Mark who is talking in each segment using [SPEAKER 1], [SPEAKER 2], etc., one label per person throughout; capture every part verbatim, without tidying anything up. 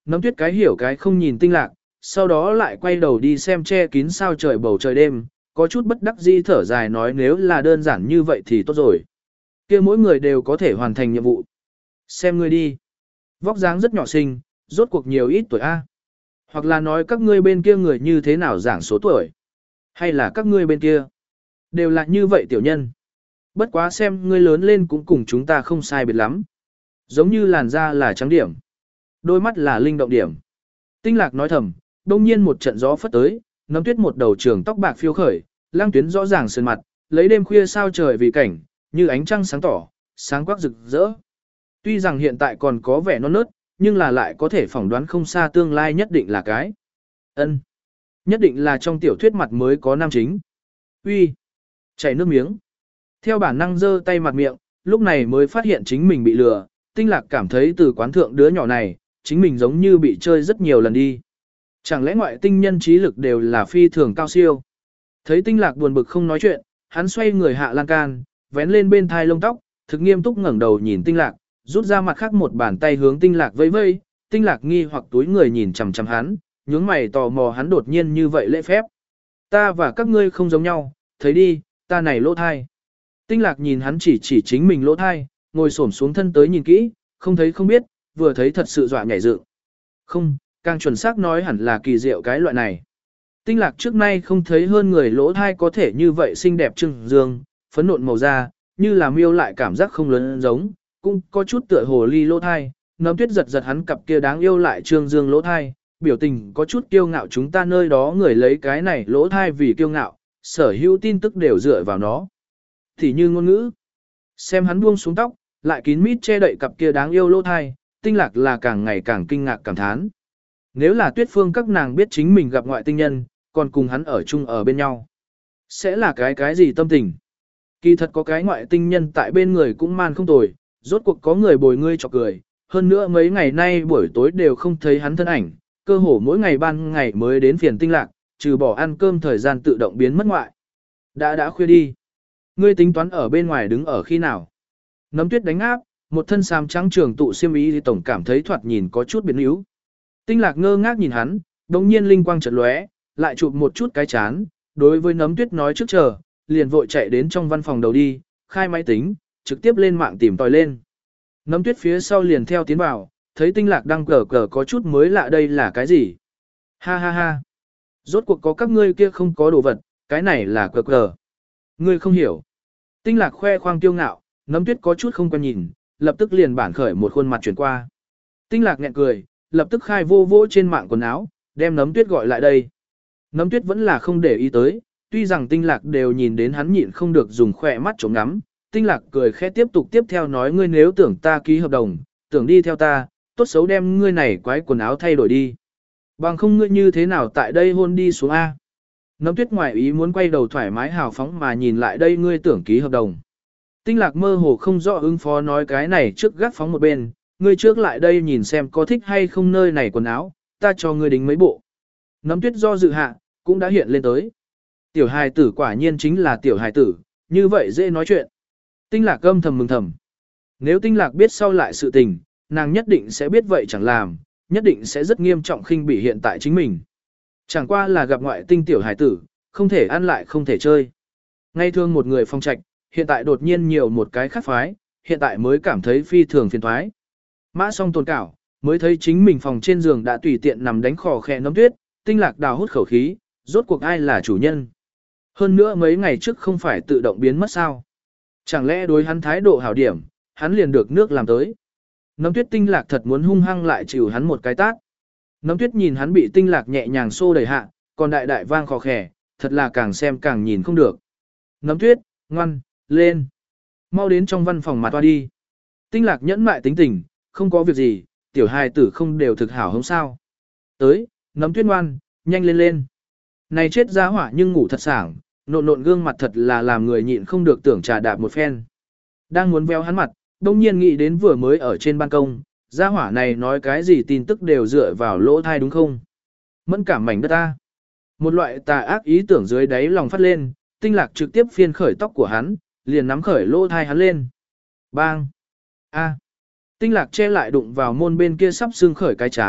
[SPEAKER 1] Nấm tuyết cái hiểu cái không nhìn tinh lạc, sau đó lại quay đầu đi xem che kín sao trời bầu trời đêm, có chút bất đắc dĩ thở dài nói nếu là đơn giản như vậy thì tốt rồi. Kia mỗi người đều có thể hoàn thành nhiệm vụ. Xem ngươi đi. Vóc dáng rất nhỏ xinh, rốt cuộc nhiều ít tuổi A. Hoặc là nói các ngươi bên kia người như thế nào giảng số tuổi. Hay là các ngươi bên kia. Đều là như vậy tiểu nhân. Bất quá xem ngươi lớn lên cũng cùng chúng ta không sai biệt lắm. Giống như làn da là trắng điểm. Đôi mắt là linh động điểm. Tinh lạc nói thầm, đông nhiên một trận gió phất tới, nấm tuyết một đầu trường tóc bạc phiêu khởi, lang tuyến rõ ràng sườn mặt, lấy đêm khuya sao trời vì cảnh, như ánh trăng sáng tỏ, sáng quắc rực rỡ. Tuy rằng hiện tại còn có vẻ non nớt, nhưng là lại có thể phỏng đoán không xa tương lai nhất định là cái. Ân, nhất định là trong tiểu thuyết mặt mới có nam chính. Uy, chảy nước miếng. Theo bản năng giơ tay mặt miệng, lúc này mới phát hiện chính mình bị lừa, tinh lạc cảm thấy từ quán thượng đứa nhỏ này, chính mình giống như bị chơi rất nhiều lần đi. Chẳng lẽ ngoại tinh nhân trí lực đều là phi thường cao siêu? Thấy tinh lạc buồn bực không nói chuyện, hắn xoay người hạ lan can, vén lên bên thai lông tóc, thực nghiêm túc ngẩng đầu nhìn tinh lạc, rút ra mặt khác một bàn tay hướng tinh lạc vẫy vẫy, tinh lạc nghi hoặc túi người nhìn chằm chằm hắn, nhướng mày tò mò hắn đột nhiên như vậy lễ phép. Ta và các ngươi không giống nhau, thấy đi, ta này lỗ thai. Tinh lạc nhìn hắn chỉ chỉ chính mình lỗ thai, ngồi xổm xuống thân tới nhìn kỹ, không thấy không biết, vừa thấy thật sự dọa nhảy dựng. Không, càng chuẩn xác nói hẳn là kỳ diệu cái loại này. Tinh lạc trước nay không thấy hơn người lỗ thai có thể như vậy xinh đẹp trưng dương, phấn nộn màu da, như là miêu lại cảm giác không lớn giống, cũng có chút tựa hồ ly lỗ thai, nấm tuyết giật giật hắn cặp kia đáng yêu lại trương dương lỗ thai, biểu tình có chút kiêu ngạo chúng ta nơi đó người lấy cái này lỗ thai vì kiêu ngạo, sở hữu tin tức đều dựa vào nó. Thì như ngôn ngữ, xem hắn buông xuống tóc, lại kín mít che đậy cặp kia đáng yêu lỗ thai, tinh lạc là càng ngày càng kinh ngạc cảm thán. Nếu là tuyết phương các nàng biết chính mình gặp ngoại tinh nhân, còn cùng hắn ở chung ở bên nhau, sẽ là cái cái gì tâm tình? Kỳ thật có cái ngoại tinh nhân tại bên người cũng man không tồi, rốt cuộc có người bồi ngươi chọc cười, hơn nữa mấy ngày nay buổi tối đều không thấy hắn thân ảnh, cơ hồ mỗi ngày ban ngày mới đến phiền tinh lạc, trừ bỏ ăn cơm thời gian tự động biến mất ngoại. Đã đã khuya đi. Ngươi tính toán ở bên ngoài đứng ở khi nào? Nấm tuyết đánh áp, một thân xám trắng trường tụ xiêm y thì tổng cảm thấy thoạt nhìn có chút biến yếu. Tinh lạc ngơ ngác nhìn hắn, đồng nhiên linh quang chợt lóe, lại chụp một chút cái chán, đối với nấm tuyết nói trước chờ, liền vội chạy đến trong văn phòng đầu đi, khai máy tính, trực tiếp lên mạng tìm tòi lên. Nấm tuyết phía sau liền theo tiến vào, thấy tinh lạc đang cờ cờ có chút mới lạ đây là cái gì? Ha ha ha. Rốt cuộc có các ngươi kia không có đồ vật, cái này là cờ cờ. Ngươi không hiểu. Tinh lạc khoe khoang kiêu ngạo, nấm tuyết có chút không quan nhìn, lập tức liền bản khởi một khuôn mặt chuyển qua. Tinh lạc nghẹn cười, lập tức khai vô vô trên mạng quần áo, đem nấm tuyết gọi lại đây. Nấm tuyết vẫn là không để ý tới, tuy rằng tinh lạc đều nhìn đến hắn nhịn không được dùng khỏe mắt chống ngắm. Tinh lạc cười khẽ tiếp tục tiếp theo nói ngươi nếu tưởng ta ký hợp đồng, tưởng đi theo ta, tốt xấu đem ngươi này quái quần áo thay đổi đi. Bằng không ngươi như thế nào tại đây hôn đi xuống A. Nấm tuyết ngoài ý muốn quay đầu thoải mái hào phóng mà nhìn lại đây ngươi tưởng ký hợp đồng. Tinh lạc mơ hồ không rõ ứng phó nói cái này trước gác phóng một bên, ngươi trước lại đây nhìn xem có thích hay không nơi này quần áo, ta cho ngươi đính mấy bộ. Nấm tuyết do dự hạ, cũng đã hiện lên tới. Tiểu hài tử quả nhiên chính là tiểu hài tử, như vậy dễ nói chuyện. Tinh lạc âm thầm mừng thầm. Nếu tinh lạc biết sau lại sự tình, nàng nhất định sẽ biết vậy chẳng làm, nhất định sẽ rất nghiêm trọng khinh bỉ hiện tại chính mình. Chẳng qua là gặp ngoại tinh tiểu hài tử, không thể ăn lại không thể chơi. Ngay thương một người phong trạch, hiện tại đột nhiên nhiều một cái khác phái, hiện tại mới cảm thấy phi thường phiền thoái. Mã song tồn cảo, mới thấy chính mình phòng trên giường đã tùy tiện nằm đánh khò khẽ nấm tuyết, tinh lạc đào hút khẩu khí, rốt cuộc ai là chủ nhân. Hơn nữa mấy ngày trước không phải tự động biến mất sao. Chẳng lẽ đối hắn thái độ hảo điểm, hắn liền được nước làm tới. Nấm tuyết tinh lạc thật muốn hung hăng lại chịu hắn một cái tát. Nấm tuyết nhìn hắn bị tinh lạc nhẹ nhàng xô đẩy hạ, còn đại đại vang khò khẻ, thật là càng xem càng nhìn không được. Nấm tuyết, ngoan, lên. Mau đến trong văn phòng mà toa đi. Tinh lạc nhẫn mại tính tình, không có việc gì, tiểu hài tử không đều thực hảo không sao. Tới, nấm tuyết ngoan, nhanh lên lên. Này chết ra hỏa nhưng ngủ thật sảng, nộn nộn gương mặt thật là làm người nhịn không được tưởng trà đạp một phen. Đang muốn véo hắn mặt, đông nhiên nghĩ đến vừa mới ở trên ban công, gia hỏa này nói cái gì tin tức đều dựa vào lỗ thai đúng không? Mẫn cảm mảnh đất ta. Một loại tà ác ý tưởng dưới đáy lòng phát lên, tinh lạc trực tiếp phiên khởi tóc của hắn, liền nắm khởi lỗ thai hắn lên. Bang! A! Tinh lạc che lại đụng vào môn bên kia sắp xương khởi cái chán,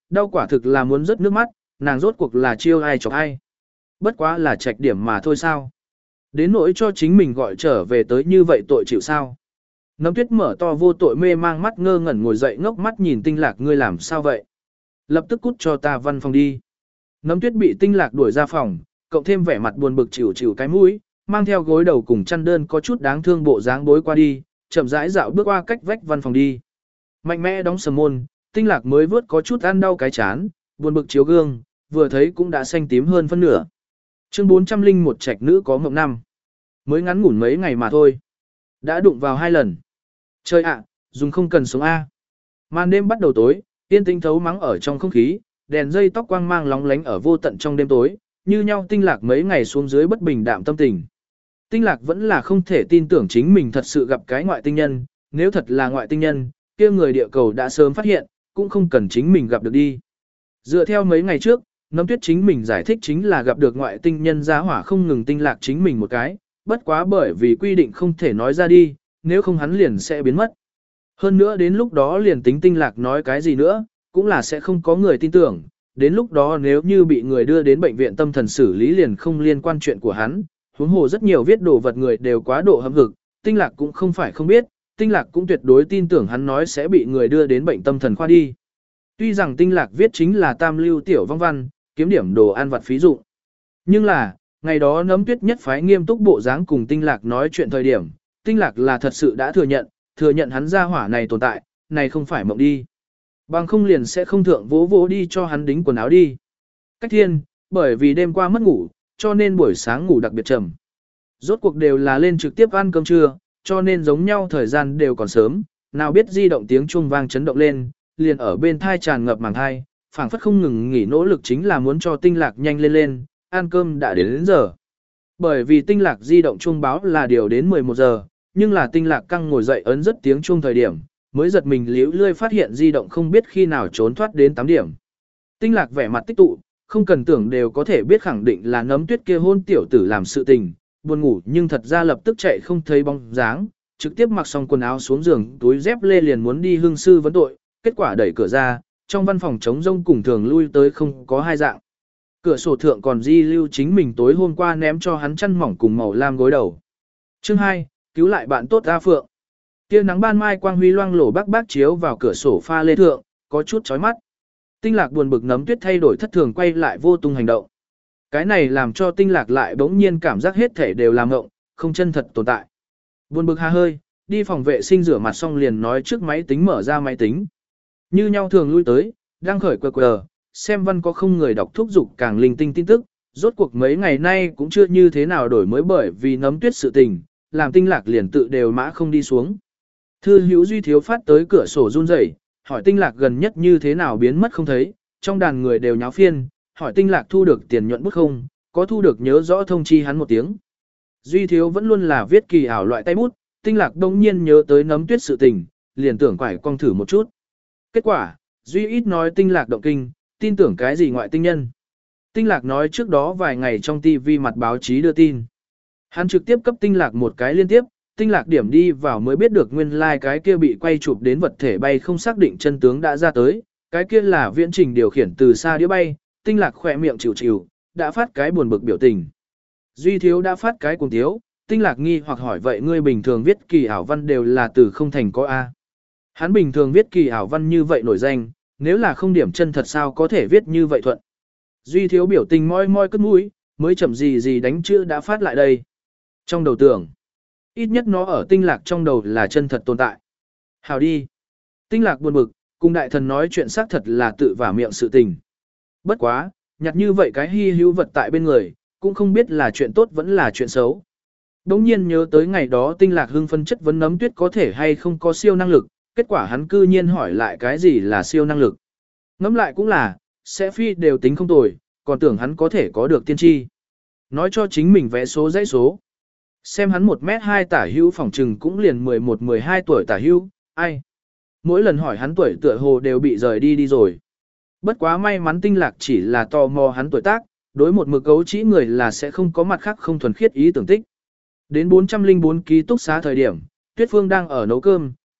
[SPEAKER 1] đau quả thực là muốn rớt nước mắt, nàng rốt cuộc là chiêu ai chọc ai. Bất quá là trạch điểm mà thôi sao. Đến nỗi cho chính mình gọi trở về tới như vậy tội chịu sao. Nấm tuyết mở to vô tội mê mang mắt ngơ ngẩn ngồi dậy ngốc mắt nhìn tinh lạc ngươi làm sao vậy. Lập tức cút cho ta văn phòng đi. Nấm tuyết bị tinh lạc đuổi ra phòng, cộng thêm vẻ mặt buồn bực chịu chịu cái mũi, mang theo gối đầu cùng chăn đơn có chút đáng thương bộ dáng bối qua đi, chậm rãi dạo bước qua cách vách văn phòng đi. Mạnh mẽ đóng sầm môn, tinh lạc mới vớt có chút ăn đau cái chán, buồn bực chiếu gương, vừa thấy cũng đã xanh tím hơn phân nửa. Chương bốn trăm lẻ một trạch nữ có mộng năm. Mới ngắn ngủn mấy ngày mà thôi. Đã đụng vào hai lần. Trời ạ, dùng không cần sống A. Màn đêm bắt đầu tối, tiên tinh thấu mắng ở trong không khí, đèn dây tóc quang mang lóng lánh ở vô tận trong đêm tối, như nhau tinh lạc mấy ngày xuống dưới bất bình đạm tâm tình. Tinh lạc vẫn là không thể tin tưởng chính mình thật sự gặp cái ngoại tinh nhân, nếu thật là ngoại tinh nhân, kia người địa cầu đã sớm phát hiện, cũng không cần chính mình gặp được đi. Dựa theo mấy ngày trước, Nấm Tuyết chính mình giải thích chính là gặp được ngoại tinh nhân giá hỏa không ngừng tinh lạc chính mình một cái, bất quá bởi vì quy định không thể nói ra đi, nếu không hắn liền sẽ biến mất. Hơn nữa đến lúc đó liền tính tinh lạc nói cái gì nữa, cũng là sẽ không có người tin tưởng, đến lúc đó nếu như bị người đưa đến bệnh viện tâm thần xử lý liền không liên quan chuyện của hắn, huống hồ rất nhiều viết đồ vật người đều quá độ hâm hực, tinh lạc cũng không phải không biết, tinh lạc cũng tuyệt đối tin tưởng hắn nói sẽ bị người đưa đến bệnh tâm thần khoa đi. Tuy rằng tinh lạc viết chính là tam lưu tiểu vong văn, kiếm điểm đồ ăn vặt phí dụ. Nhưng là, ngày đó Nấm Tuyết nhất phái nghiêm túc bộ dáng cùng tinh lạc nói chuyện thời điểm, tinh lạc là thật sự đã thừa nhận, thừa nhận hắn gia hỏa này tồn tại, này không phải mộng đi. Bằng không liền sẽ không thượng vỗ vỗ đi cho hắn đính quần áo đi. Cách thiên, bởi vì đêm qua mất ngủ, cho nên buổi sáng ngủ đặc biệt trầm. Rốt cuộc đều là lên trực tiếp ăn cơm trưa, cho nên giống nhau thời gian đều còn sớm, nào biết di động tiếng chuông vang chấn động lên, liền ở bên thai tràn ngập màng thai, phảng phất không ngừng nghỉ nỗ lực chính là muốn cho tinh lạc nhanh lên lên, ăn cơm đã đến, đến giờ. Bởi vì tinh lạc di động chuông báo là điều đến mười một giờ, nhưng là tinh lạc căng ngồi dậy ấn rất tiếng chuông thời điểm, mới giật mình liễu lươi phát hiện di động không biết khi nào trốn thoát đến tám điểm. Tinh lạc vẻ mặt tích tụ, không cần tưởng đều có thể biết khẳng định là Nấm Tuyết kia hôn tiểu tử làm sự tình, buồn ngủ nhưng thật ra lập tức chạy không thấy bóng dáng, trực tiếp mặc xong quần áo xuống giường, túi dép lê liền muốn đi hương sư vấn tội, kết quả đẩy cửa ra, trong văn phòng trống rông cùng thường lui tới không có hai dạng. Cửa sổ thượng còn di lưu chính mình tối hôm qua ném cho hắn chăn mỏng cùng màu lam gối đầu. Chương hai, cứu lại bạn tốt A Phượng. Tia nắng ban mai quang huy loang lổ bắc bác chiếu vào cửa sổ pha lê thượng, có chút chói mắt. Tinh lạc buồn bực Nấm Tuyết thay đổi thất thường quay lại vô tung hành động. Cái này làm cho tinh lạc lại bỗng nhiên cảm giác hết thể đều làm ngộng, không chân thật tồn tại. Buồn bực hà hơi, đi phòng vệ sinh rửa mặt xong liền nói trước máy tính mở ra máy tính. Như nhau thường lui tới, đang khởi quờ quờ, xem văn có không người đọc thúc dục càng linh tinh tin tức, rốt cuộc mấy ngày nay cũng chưa như thế nào đổi mới bởi vì Nấm Tuyết sự tình, làm tinh lạc liền tự đều mã không đi xuống. Thư hữu duy thiếu phát tới cửa sổ run rẩy, hỏi tinh lạc gần nhất như thế nào biến mất không thấy, trong đàn người đều nháo phiên, hỏi tinh lạc thu được tiền nhuận bút không, có thu được nhớ rõ thông chi hắn một tiếng. Duy thiếu vẫn luôn là viết kỳ ảo loại tay bút, tinh lạc đông nhiên nhớ tới Nấm Tuyết sự tình, liền tưởng quải cong thử một chút. Kết quả, Duy ít nói tinh lạc động kinh, tin tưởng cái gì ngoại tinh nhân. Tinh lạc nói trước đó vài ngày trong tivi mặt báo chí đưa tin. Hắn trực tiếp cấp tinh lạc một cái liên tiếp, tinh lạc điểm đi vào mới biết được nguyên lai like cái kia bị quay chụp đến vật thể bay không xác định chân tướng đã ra tới, cái kia là viễn trình điều khiển từ xa đĩa bay, tinh lạc khỏe miệng chịu chịu, đã phát cái buồn bực biểu tình. Duy thiếu đã phát cái cùng thiếu, tinh lạc nghi hoặc hỏi vậy ngươi bình thường viết kỳ ảo văn đều là từ không thành có A. Hắn bình thường viết kỳ ảo văn như vậy nổi danh, nếu là không điểm chân thật sao có thể viết như vậy thuận. Duy thiếu biểu tình moi moi cất mũi, mới chậm gì gì đánh chữ đã phát lại đây. Trong đầu tưởng, ít nhất nó ở tinh lạc trong đầu là chân thật tồn tại. Hào đi. Tinh lạc buồn bực, cùng đại thần nói chuyện xác thật là tự vả miệng sự tình. Bất quá, nhặt như vậy cái hy hữu vật tại bên người, cũng không biết là chuyện tốt vẫn là chuyện xấu. Đống nhiên nhớ tới ngày đó tinh lạc hưng phân chất vấn Nấm Tuyết có thể hay không có siêu năng lực, kết quả hắn cư nhiên hỏi lại cái gì là siêu năng lực. Ngẫm lại cũng là, sẽ phi đều tính không tồi, còn tưởng hắn có thể có được tiên tri. Nói cho chính mình vẽ số dãy số. Xem hắn một mét hai tả hữu phòng trừng cũng liền mười một mười hai tuổi tả hữu, ai. Mỗi lần hỏi hắn tuổi tựa hồ đều bị rời đi đi rồi. Bất quá may mắn tinh lạc chỉ là tò mò hắn tuổi tác, đối một mực gấu chỉ người là sẽ không có mặt khác không thuần khiết ý tưởng tích. Đến bốn trăm lẻ bốn ký túc xá thời điểm, Tuyết Phương đang ở nấu cơm,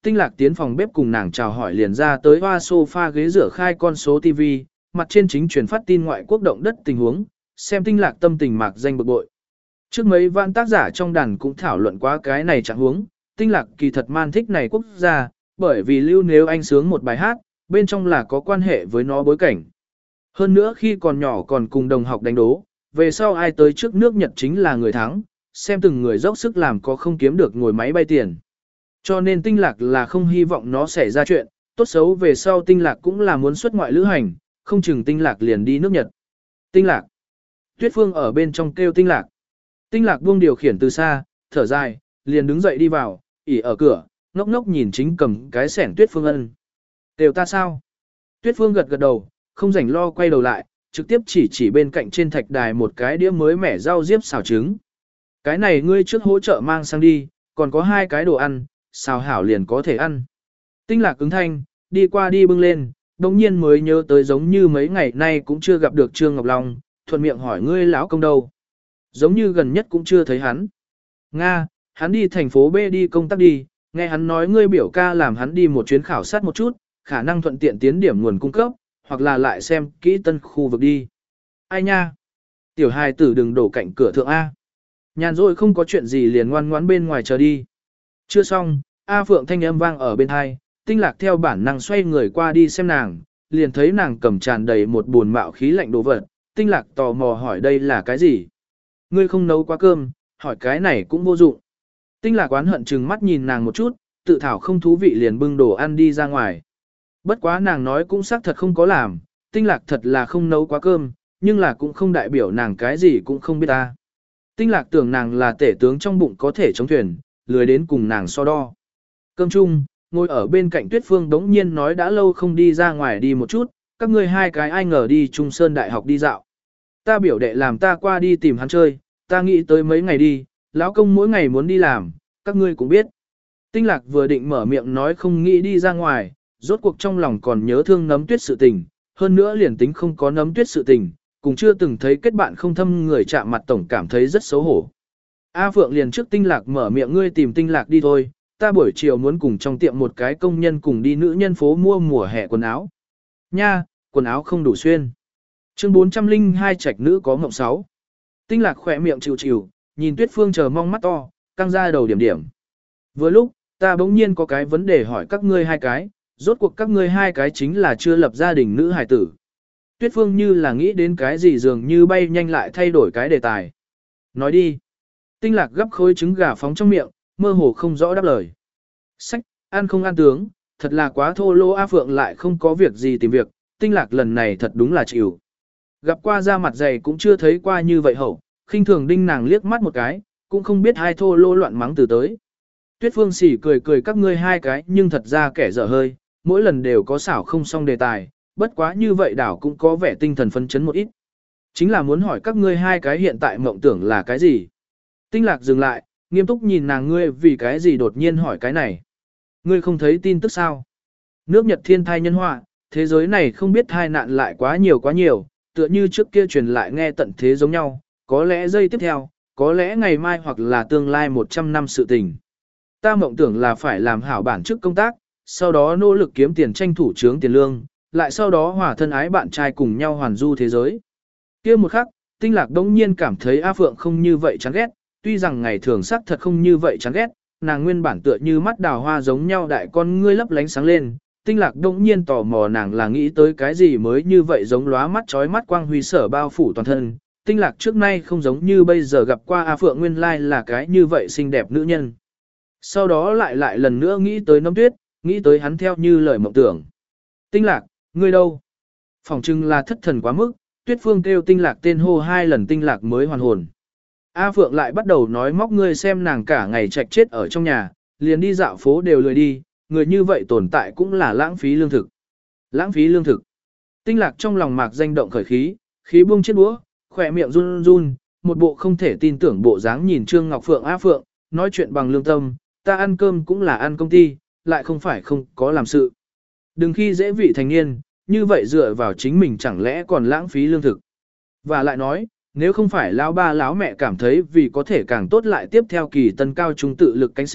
[SPEAKER 1] Tinh Lạc tiến phòng bếp cùng nàng chào hỏi liền ra tới hoa sofa ghế rửa khai con số ti vi, mặt trên chính truyền phát tin ngoại quốc động đất tình huống, xem Tinh Lạc tâm tình mạc danh bực bội. Trước mấy vạn tác giả trong đàn cũng thảo luận qua cái này trạng huống, Tinh Lạc kỳ thật man thích này quốc gia, bởi vì lưu nếu anh sướng một bài hát, bên trong là có quan hệ với nó bối cảnh. Hơn nữa khi còn nhỏ còn cùng đồng học đánh đố, về sau ai tới trước nước Nhật chính là người thắng, xem từng người dốc sức làm có không kiếm được ngồi máy bay tiền. Cho nên Tinh Lạc là không hy vọng nó xảy ra chuyện, tốt xấu về sau Tinh Lạc cũng là muốn xuất ngoại lữ hành, không chừng Tinh Lạc liền đi nước Nhật. Tinh Lạc. Tuyết Phương ở bên trong kêu Tinh Lạc. Tinh Lạc buông điều khiển từ xa, thở dài, liền đứng dậy đi vào, ỉ ở cửa, ngốc ngốc nhìn chính cầm cái sẻn Tuyết Phương ân. Đều ta sao? Tuyết Phương gật gật đầu, không rảnh lo quay đầu lại, trực tiếp chỉ chỉ bên cạnh trên thạch đài một cái đĩa mới mẻ rau diếp xào trứng. Cái này ngươi trước hỗ trợ mang sang đi, còn có hai cái đồ ăn, xào hảo liền có thể ăn. Tinh Lạc ứng thanh, đi qua đi bưng lên, đồng nhiên mới nhớ tới giống như mấy ngày nay cũng chưa gặp được Trương Ngọc Long, thuận miệng hỏi ngươi lão công đâu. Giống như gần nhất cũng chưa thấy hắn. Nga, hắn đi thành phố B đi công tác đi, nghe hắn nói ngươi biểu ca làm hắn đi một chuyến khảo sát một chút, khả năng thuận tiện tiến điểm nguồn cung cấp, hoặc là lại xem kỹ tân khu vực đi. Ai nha? Tiểu hài tử đừng đổ cạnh cửa thượng A. Nhàn rồi không có chuyện gì liền ngoan ngoãn bên ngoài chờ đi. Chưa xong, A Phượng thanh âm vang ở bên hai, Tinh Lạc theo bản năng xoay người qua đi xem nàng, liền thấy nàng cầm tràn đầy một buồn mạo khí lạnh đồ vật. Tinh Lạc tò mò hỏi đây là cái gì? Ngươi không nấu quá cơm, hỏi cái này cũng vô dụng. Tinh Lạc oán hận chừng mắt nhìn nàng một chút, tự thảo không thú vị liền bưng đồ ăn đi ra ngoài. Bất quá nàng nói cũng xác thật không có làm, Tinh Lạc thật là không nấu quá cơm, nhưng là cũng không đại biểu nàng cái gì cũng không biết ta. Tinh Lạc tưởng nàng là tể tướng trong bụng có thể chống thuyền, lười đến cùng nàng so đo. Cơm chung, ngồi ở bên cạnh Tuyết Phương đống nhiên nói đã lâu không đi ra ngoài đi một chút, các ngươi hai cái ai ngờ đi Trung Sơn Đại học đi dạo. Ta biểu đệ làm ta qua đi tìm hắn chơi, ta nghĩ tới mấy ngày đi, lão công mỗi ngày muốn đi làm, các ngươi cũng biết. Tinh Lạc vừa định mở miệng nói không nghĩ đi ra ngoài, rốt cuộc trong lòng còn nhớ thương Nấm Tuyết sự tình, hơn nữa liền tính không có Nấm Tuyết sự tình, cũng chưa từng thấy kết bạn không thâm người chạm mặt tổng cảm thấy rất xấu hổ. A Phượng liền trước Tinh Lạc mở miệng ngươi tìm Tinh Lạc đi thôi, ta buổi chiều muốn cùng trong tiệm một cái công nhân cùng đi nữ nhân phố mua mùa hè quần áo. Nha, quần áo không đủ xuyên. Chương bốn trăm linh hai trạch nữ có mộng sáu. Tinh Lạc khỏe miệng chịu chịu, nhìn Tuyết Phương chờ mong mắt to, căng ra đầu điểm điểm. Vừa lúc, ta bỗng nhiên có cái vấn đề hỏi các ngươi hai cái, rốt cuộc các ngươi hai cái chính là chưa lập gia đình nữ hài tử. Tuyết Phương như là nghĩ đến cái gì dường như bay nhanh lại thay đổi cái đề tài. Nói đi. Tinh Lạc gấp khối trứng gà phóng trong miệng, mơ hồ không rõ đáp lời. Sách, ăn không ăn tướng, thật là quá thô lỗ. A Phượng lại không có việc gì tìm việc, Tinh Lạc lần này thật đúng là chịu. Gặp qua da mặt dày cũng chưa thấy qua như vậy hậu, khinh thường đinh nàng liếc mắt một cái, cũng không biết hai thô lỗ loạn mắng từ tới. Tuyết Phương xỉ cười cười các ngươi hai cái nhưng thật ra kẻ dở hơi, mỗi lần đều có xảo không xong đề tài, bất quá như vậy đảo cũng có vẻ tinh thần phấn chấn một ít. Chính là muốn hỏi các ngươi hai cái hiện tại mộng tưởng là cái gì? Tinh Lạc dừng lại, nghiêm túc nhìn nàng ngươi vì cái gì đột nhiên hỏi cái này. Ngươi không thấy tin tức sao? Nước Nhật thiên thai nhân họa, thế giới này không biết thai nạn lại quá nhiều quá nhiều, tựa như trước kia truyền lại nghe tận thế giống nhau, có lẽ giây tiếp theo, có lẽ ngày mai hoặc là tương lai một trăm năm sự tình. Ta mộng tưởng là phải làm hảo bản chức công tác, sau đó nỗ lực kiếm tiền tranh thủ trướng tiền lương, lại sau đó hòa thân ái bạn trai cùng nhau hoàn du thế giới. Kia một khắc, Tinh Lạc đống nhiên cảm thấy A Phượng không như vậy chán ghét, tuy rằng ngày thường sắc thật không như vậy chán ghét, nàng nguyên bản tựa như mắt đào hoa giống nhau đại con ngươi lấp lánh sáng lên. Tinh Lạc đống nhiên tò mò nàng là nghĩ tới cái gì mới như vậy giống lóa mắt chói mắt quang huy sở bao phủ toàn thân. Tinh Lạc trước nay không giống như bây giờ gặp qua A Phượng nguyên lai là cái như vậy xinh đẹp nữ nhân. Sau đó lại lại lần nữa nghĩ tới Nấm Tuyết, nghĩ tới hắn theo như lời mộng tưởng. Tinh Lạc, ngươi đâu? Phỏng chừng là thất thần quá mức, Tuyết Phương kêu Tinh Lạc tên hô hai lần Tinh Lạc mới hoàn hồn. A Phượng lại bắt đầu nói móc ngươi xem nàng cả ngày trạch chết ở trong nhà, liền đi dạo phố đều lười đi, người như vậy tồn tại cũng là lãng phí lương thực. Lãng phí lương thực. Tinh Lạc trong lòng mạc danh động khởi khí, khí buông chiếc đũa, khỏe miệng run run, một bộ không thể tin tưởng bộ dáng nhìn Trương Ngọc Phượng. A Phượng, nói chuyện bằng lương tâm, ta ăn cơm cũng là ăn công ty, lại không phải không có làm sự. Đừng khi dễ vị thành niên, như vậy dựa vào chính mình chẳng lẽ còn lãng phí lương thực. Và lại nói, nếu không phải lão ba lão mẹ cảm thấy vì có thể càng tốt lại tiếp theo kỳ tân cao trung tự lực cánh sinh,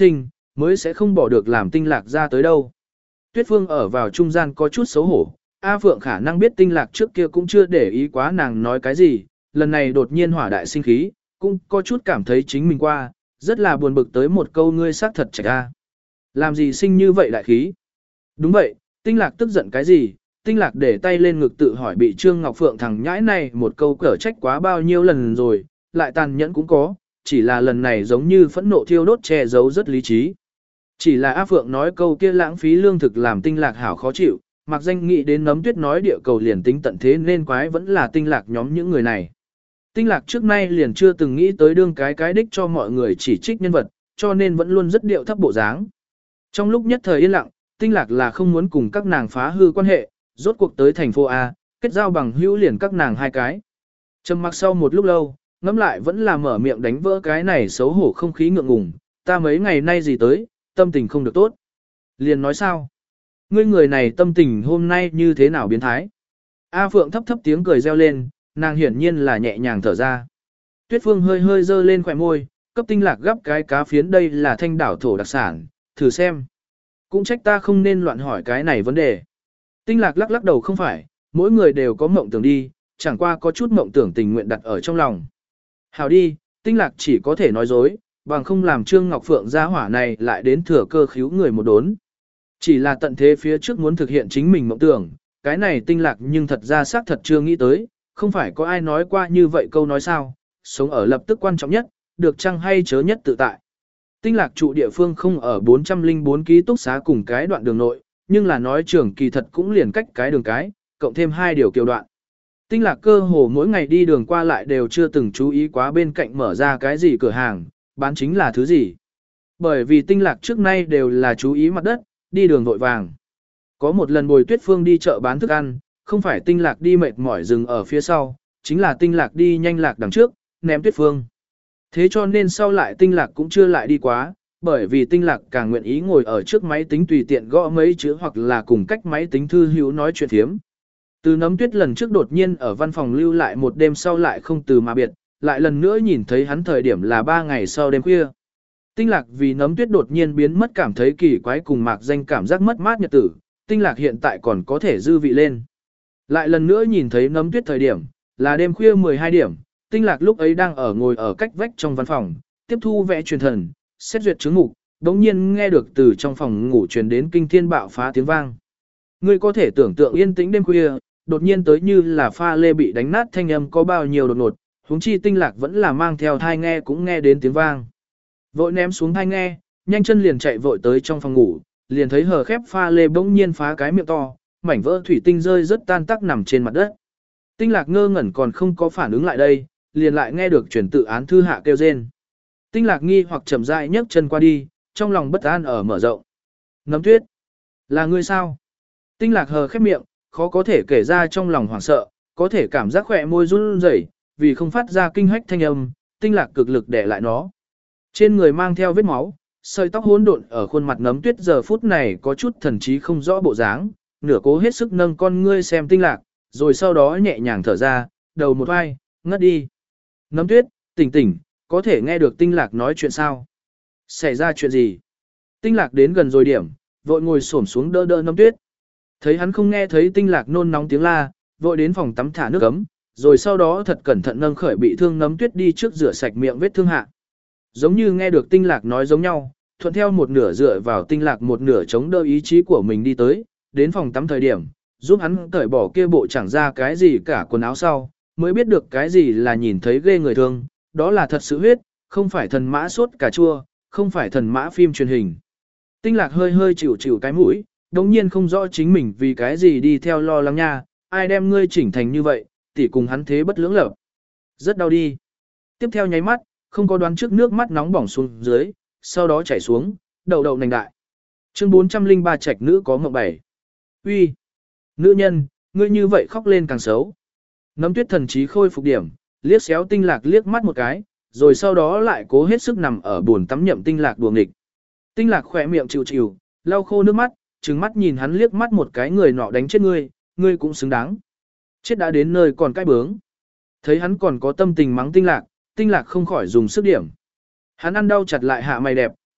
[SPEAKER 1] mới sẽ không bỏ được làm tinh lạc ra tới đâu. Tuyết Phương ở vào trung gian có chút xấu hổ, A Phượng khả năng biết tinh lạc trước kia cũng chưa để ý quá nàng nói cái gì, lần này đột nhiên hỏa đại sinh khí, cũng có chút cảm thấy chính mình qua, rất là buồn bực tới một câu ngươi xác thật chạch a. Làm gì sinh như vậy đại khí? Đúng vậy, tinh lạc tức giận cái gì? Tinh lạc để tay lên ngực tự hỏi bị Trương Ngọc Phượng thằng nhãi này một câu cở trách quá bao nhiêu lần rồi, lại tàn nhẫn cũng có, chỉ là lần này giống như phẫn nộ thiêu đốt che giấu rất lý trí. Chỉ là A Phượng nói câu kia lãng phí lương thực làm tinh lạc hảo khó chịu, mặc danh nghĩ đến Nấm Tuyết nói địa cầu liền tính tận thế nên quái vẫn là tinh lạc nhóm những người này. Tinh lạc trước nay liền chưa từng nghĩ tới đương cái cái đích cho mọi người chỉ trích nhân vật, cho nên vẫn luôn rất điệu thấp bộ dáng. Trong lúc nhất thời yên lặng, tinh lạc là không muốn cùng các nàng phá hư quan hệ, rốt cuộc tới thành phố A, kết giao bằng hữu liền các nàng hai cái. Trầm mặc sau một lúc lâu, ngẫm lại vẫn là mở miệng đánh vỡ cái này xấu hổ không khí ngượng ngùng, ta mấy ngày nay gì tới, tâm tình không được tốt. Liền nói sao? Ngươi người này tâm tình hôm nay như thế nào biến thái? A Phượng thấp thấp tiếng cười reo lên, nàng hiển nhiên là nhẹ nhàng thở ra. Tuyết Phương hơi hơi dơ lên khỏe môi, cấp tinh lạc gấp cái cá phiến đây là thanh đảo thổ đặc sản, thử xem. Cũng trách ta không nên loạn hỏi cái này vấn đề. Tinh lạc lắc lắc đầu không phải, mỗi người đều có mộng tưởng đi, chẳng qua có chút mộng tưởng tình nguyện đặt ở trong lòng. Hào đi, tinh lạc chỉ có thể nói dối, bằng không làm Trương Ngọc Phượng gia hỏa này lại đến thừa cơ khíu người một đốn. Chỉ là tận thế phía trước muốn thực hiện chính mình mộng tưởng, cái này tinh lạc nhưng thật ra xác thật chưa nghĩ tới, không phải có ai nói qua như vậy câu nói sao, sống ở lập tức quan trọng nhất, được chăng hay chớ nhất tự tại. Tinh lạc trụ địa phương không ở bốn trăm lẻ bốn ký túc xá cùng cái đoạn đường nội, nhưng là nói trường kỳ thật cũng liền cách cái đường cái, cộng thêm hai điều kiều đoạn. Tinh lạc cơ hồ mỗi ngày đi đường qua lại đều chưa từng chú ý quá bên cạnh mở ra cái gì cửa hàng, bán chính là thứ gì. Bởi vì tinh lạc trước nay đều là chú ý mặt đất, đi đường vội vàng. Có một lần Bồi Tuyết Phương đi chợ bán thức ăn, không phải tinh lạc đi mệt mỏi dừng ở phía sau, chính là tinh lạc đi nhanh lạc đằng trước, ném Tuyết Phương. Thế cho nên sau lại tinh lạc cũng chưa lại đi quá, bởi vì tinh lạc càng nguyện ý ngồi ở trước máy tính tùy tiện gõ mấy chữ hoặc là cùng cách máy tính thư hữu nói chuyện thiếm. Từ Nấm Tuyết lần trước đột nhiên ở văn phòng lưu lại một đêm sau lại không từ mà biệt, lại lần nữa nhìn thấy hắn thời điểm là ba ngày sau đêm khuya. Tinh lạc vì Nấm Tuyết đột nhiên biến mất cảm thấy kỳ quái cùng mạc danh cảm giác mất mát nhật tử, tinh lạc hiện tại còn có thể dư vị lên. Lại lần nữa nhìn thấy Nấm Tuyết thời điểm, là đêm khuya mười hai điểm, tinh lạc lúc ấy đang ở ngồi ở cách vách trong văn phòng, tiếp thu vẽ truyền thần, xét duyệt chứng mục, đống nhiên nghe được từ trong phòng ngủ truyền đến kinh thiên bạo phá tiếng vang. Ngươi có thể tưởng tượng yên tĩnh đêm khuya, đột nhiên tới như là pha lê bị đánh nát thanh âm có bao nhiêu đột ngột, huống chi tinh lạc vẫn là mang theo thai nghe cũng nghe đến tiếng vang. Vội ném xuống thai nghe, nhanh chân liền chạy vội tới trong phòng ngủ, liền thấy hờ khép pha lê bỗng nhiên phá cái miệng to, mảnh vỡ thủy tinh rơi rất tan tác nằm trên mặt đất. Tinh lạc ngơ ngẩn còn không có phản ứng lại đây, liền lại nghe được chuyển tự án thư hạ kêu rên. Tinh lạc nghi hoặc chậm rãi nhấc chân qua đi, trong lòng bất an ở mở rộng. Nấm Tuyết, là ngươi sao? Tinh lạc hờ khép miệng, khó có thể kể ra trong lòng hoảng sợ, có thể cảm giác khỏe môi run rẩy, vì không phát ra kinh hách thanh âm, tinh lạc cực lực để lại nó. Trên người mang theo vết máu, sợi tóc hỗn độn ở khuôn mặt Nấm Tuyết giờ phút này có chút thần trí không rõ bộ dáng, nửa cố hết sức nâng con ngươi xem tinh lạc, rồi sau đó nhẹ nhàng thở ra, đầu một vai, ngất đi. Nấm Tuyết, tỉnh tỉnh, có thể nghe được tinh lạc nói chuyện sao? Xảy ra chuyện gì? Tinh lạc đến gần rồi điểm, vội ngồi xổm xuống đỡ đỡ Nấm Tuyết. Thấy hắn không nghe thấy tinh lạc nôn nóng tiếng la, vội đến phòng tắm thả nước ấm, rồi sau đó thật cẩn thận nâng khởi bị thương Nấm Tuyết đi trước rửa sạch miệng vết thương hạ. Giống như nghe được tinh lạc nói giống nhau, thuận theo một nửa dựa vào tinh lạc một nửa chống đỡ ý chí của mình đi tới, đến phòng tắm thời điểm, giúp hắn cởi bỏ kia bộ chẳng ra cái gì cả quần áo sau, mới biết được cái gì là nhìn thấy ghê người thương, đó là thật sự huyết, không phải thần mã sốt cà chua, không phải thần mã phim truyền hình. Tinh lạc hơi hơi chịu chịu cái mũi, đồng nhiên không rõ chính mình vì cái gì đi theo lo lắng nha, ai đem ngươi chỉnh thành như vậy, tỉ cùng hắn thế bất lưỡng lập. Rất đau đi. Tiếp theo nháy mắt, không có đoán trước nước mắt nóng bỏng xuống dưới, sau đó chảy xuống, đầu đầu nành đại. Chương bốn trăm lẻ ba trạch nữ có mộng bảy. Uy, nữ nhân, ngươi như vậy khóc lên càng xấu. Nấm Tuyết thần trí khôi phục điểm, liếc xéo tinh lạc liếc mắt một cái, rồi sau đó lại cố hết sức nằm ở buồn tắm nhậm tinh lạc đùa nghịch. Tinh lạc khỏe miệng chịu chịu, lau khô nước mắt, trừng mắt nhìn hắn liếc mắt một cái người nọ đánh chết ngươi, ngươi cũng xứng đáng. Chết đã đến nơi còn cái bướng. Thấy hắn còn có tâm tình mắng tinh lạc, tinh lạc không khỏi dùng sức điểm. Hắn ăn đau chặt lại hạ mày đẹp,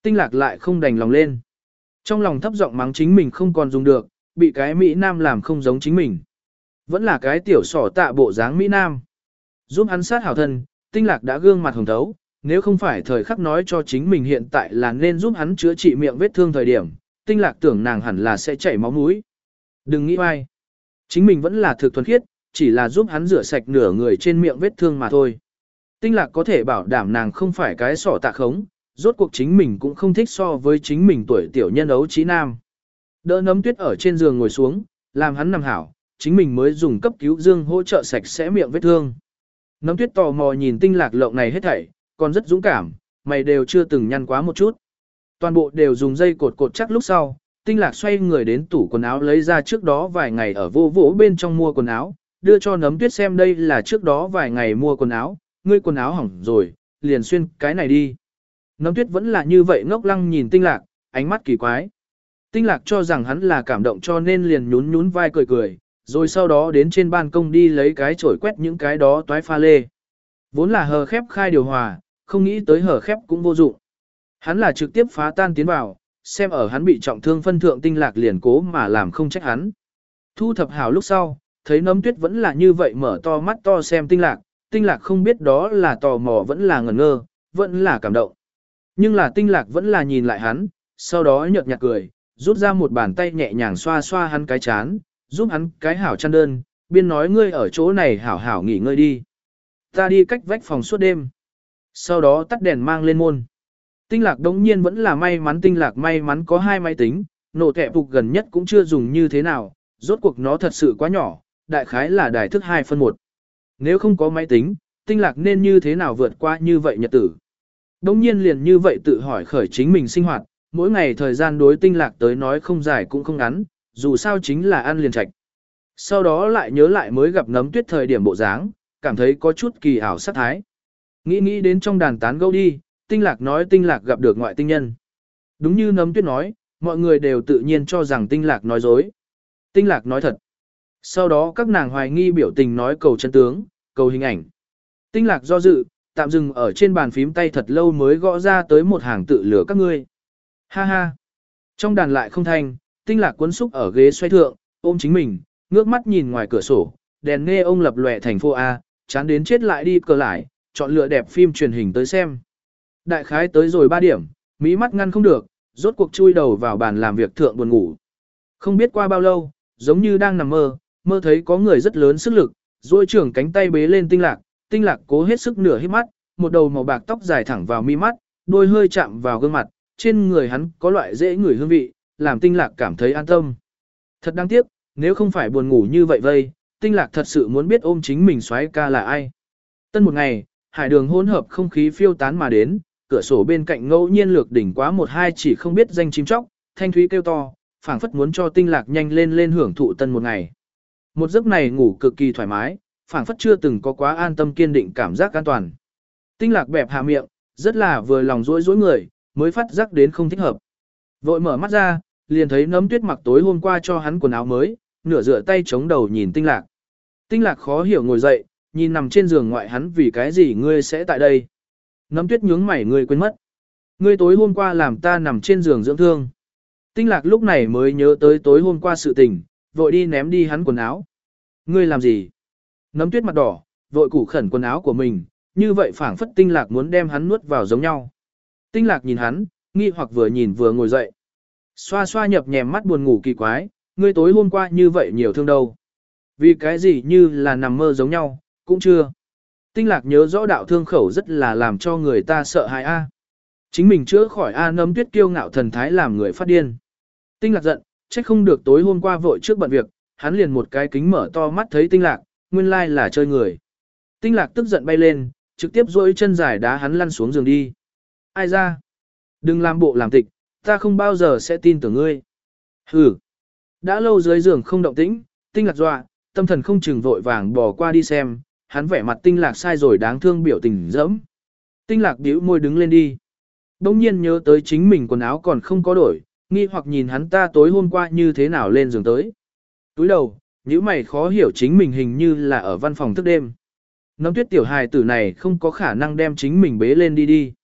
[SPEAKER 1] Tinh lạc lại không đành lòng lên. Trong lòng thấp giọng mắng chính mình không còn dùng được, bị cái Mỹ Nam làm không giống chính mình. Vẫn là cái tiểu sỏ tạ bộ dáng Mỹ Nam. Giúp hắn sát hảo thân, tinh lạc đã gương mặt hồng thấu, nếu không phải thời khắc nói cho chính mình hiện tại là nên giúp hắn chữa trị miệng vết thương thời điểm, tinh lạc tưởng nàng hẳn là sẽ chảy máu mũi. Đừng nghĩ ai. Chính mình vẫn là thực thuần khiết, chỉ là giúp hắn rửa sạch nửa người trên miệng vết thương mà thôi. Tinh lạc có thể bảo đảm nàng không phải cái sỏ tạ khống, rốt cuộc chính mình cũng không thích so với chính mình tuổi tiểu nhân ấu trí nam. Đỡ Nấm Tuyết ở trên giường ngồi xuống, làm hắn nằm hảo, chính mình mới dùng cấp cứu dương hỗ trợ sạch sẽ miệng vết thương. Nấm Tuyết tò mò nhìn tinh lạc lộng này hết thảy, còn rất dũng cảm, mày đều chưa từng nhăn quá một chút. Toàn bộ đều dùng dây cột cột chắc lúc sau, tinh lạc xoay người đến tủ quần áo lấy ra trước đó vài ngày ở vô vỗ bên trong mua quần áo, đưa cho Nấm Tuyết xem đây là trước đó vài ngày mua quần áo, ngươi quần áo hỏng rồi, liền xuyên cái này đi. Nấm Tuyết vẫn là như vậy ngốc lăng nhìn tinh lạc, ánh mắt kỳ quái. Tinh lạc cho rằng hắn là cảm động cho nên liền nhún nhún vai cười cười, rồi sau đó đến trên ban công đi lấy cái chổi quét những cái đó toái pha lê. Vốn là hờ khép khai điều hòa, không nghĩ tới hờ khép cũng vô dụng. Hắn là trực tiếp phá tan tiến vào, xem ở hắn bị trọng thương phân thượng tinh lạc liền cố mà làm không trách hắn. Thu thập hảo lúc sau, thấy Nấm Tuyết vẫn là như vậy mở to mắt to xem tinh lạc, tinh lạc không biết đó là tò mò vẫn là ngẩn ngơ, vẫn là cảm động. Nhưng là tinh lạc vẫn là nhìn lại hắn, sau đó nhợt nhạt cười, rút ra một bàn tay nhẹ nhàng xoa xoa hắn cái chán, giúp hắn cái hảo chăn đơn, biên nói ngươi ở chỗ này hảo hảo nghỉ ngơi đi. Ta đi cách vách phòng suốt đêm. Sau đó tắt đèn mang lên môn. Tinh lạc đống nhiên vẫn là may mắn tinh lạc may mắn có hai máy tính, nổ kẹ phục gần nhất cũng chưa dùng như thế nào, rốt cuộc nó thật sự quá nhỏ, đại khái là đài thức hai phân một. Nếu không có máy tính, tinh lạc nên như thế nào vượt qua như vậy nhật tử. Đống nhiên liền như vậy tự hỏi khởi chính mình sinh hoạt, mỗi ngày thời gian đối tinh lạc tới nói không dài cũng không ngắn, dù sao chính là ăn liền trạch. Sau đó lại nhớ lại mới gặp Nấm Tuyết thời điểm bộ dáng, cảm thấy có chút kỳ ảo sát thái. Nghĩ nghĩ đến trong đàn tán gẫu đi, tinh lạc nói tinh lạc gặp được ngoại tinh nhân. Đúng như Nấm Tuyết nói, mọi người đều tự nhiên cho rằng tinh lạc nói dối. Tinh lạc nói thật. Sau đó các nàng hoài nghi biểu tình nói cầu chân tướng, cầu hình ảnh. Tinh lạc do dự, tạm dừng ở trên bàn phím tay thật lâu mới gõ ra tới một hàng tự lửa các ngươi. Ha ha. Trong đàn lại không thanh, tinh lạc cuốn xúc ở ghế xoay thượng, ôm chính mình, ngước mắt nhìn ngoài cửa sổ, đèn nghe ông lập lòe thành phố A, chán đến chết lại đi cờ lại, chọn lựa đẹp phim truyền hình tới xem. Đại khái tới rồi ba điểm, mỹ mắt ngăn không được, rốt cuộc chui đầu vào bàn làm việc thượng buồn ngủ. Không biết qua bao lâu, giống như đang nằm mơ, mơ thấy có người rất lớn sức lực, duỗi trưởng cánh tay bế lên tinh lạc, tinh lạc cố hết sức nửa hít mắt, một đầu màu bạc tóc dài thẳng vào mi mắt, đôi hơi chạm vào gương mặt, trên người hắn có loại dễ ngửi hương vị, làm tinh lạc cảm thấy an tâm. Thật đáng tiếc, nếu không phải buồn ngủ như vậy vây, tinh lạc thật sự muốn biết ôm chính mình soái ca là ai. Tân một ngày, hải đường hỗn hợp không khí phiêu tán mà đến, cửa sổ bên cạnh ngẫu nhiên lược đỉnh quá một hai chỉ không biết danh chim chóc, thanh thúy kêu to, phảng phất muốn cho tinh lạc nhanh lên lên hưởng thụ tân một ngày. Một giấc này ngủ cực kỳ thoải mái, phảng phất chưa từng có quá an tâm kiên định cảm giác an toàn. Tinh lạc bẹp hạ miệng, rất là vừa lòng dối dối người, mới phát giác đến không thích hợp. Vội mở mắt ra, liền thấy Nấm Tuyết mặc tối hôm qua cho hắn quần áo mới, nửa dựa tay chống đầu nhìn tinh lạc. Tinh lạc khó hiểu ngồi dậy, nhìn nằm trên giường ngoại hắn vì cái gì ngươi sẽ tại đây. Nấm Tuyết nhướng mày ngươi quên mất. Ngươi tối hôm qua làm ta nằm trên giường dưỡng thương. Tinh lạc lúc này mới nhớ tới tối hôm qua sự tình, vội đi ném đi hắn quần áo. Ngươi làm gì? Nấm Tuyết mặt đỏ, vội củ khẩn quần áo của mình, như vậy phảng phất tinh lạc muốn đem hắn nuốt vào giống nhau. Tinh lạc nhìn hắn, nghi hoặc vừa nhìn vừa ngồi dậy. Xoa xoa nhập nhèm mắt buồn ngủ kỳ quái, ngươi tối hôm qua như vậy nhiều thương đâu. Vì cái gì như là nằm mơ giống nhau, cũng chưa. Tinh lạc nhớ rõ đạo thương khẩu rất là làm cho người ta sợ hãi a. Chính mình chữa khỏi A Nấm Tuyết kiêu ngạo thần thái làm người phát điên. Tinh lạc giận, trách không được tối hôm qua vội trước bận việc, hắn liền một cái kính mở to mắt thấy tinh lạc, nguyên lai là chơi người. Tinh lạc tức giận bay lên, trực tiếp duỗi chân dài đá hắn lăn xuống giường đi. Ai ra? Đừng làm bộ làm tịch, ta không bao giờ sẽ tin tưởng ngươi. Hừ. Đã lâu dưới giường không động tĩnh, tinh lạc dọa, tâm thần không chừng vội vàng bỏ qua đi xem, hắn vẻ mặt tinh lạc sai rồi đáng thương biểu tình dẫm. Tinh lạc bĩu môi đứng lên đi. Đông nhiên nhớ tới chính mình quần áo còn không có đổi, nghi hoặc nhìn hắn ta tối hôm qua như thế nào lên giường tới. Túi đầu, nhíu mày khó hiểu chính mình hình như là ở văn phòng thức đêm. Nấm Tuyết tiểu hài tử này không có khả năng đem chính mình bế lên đi đi.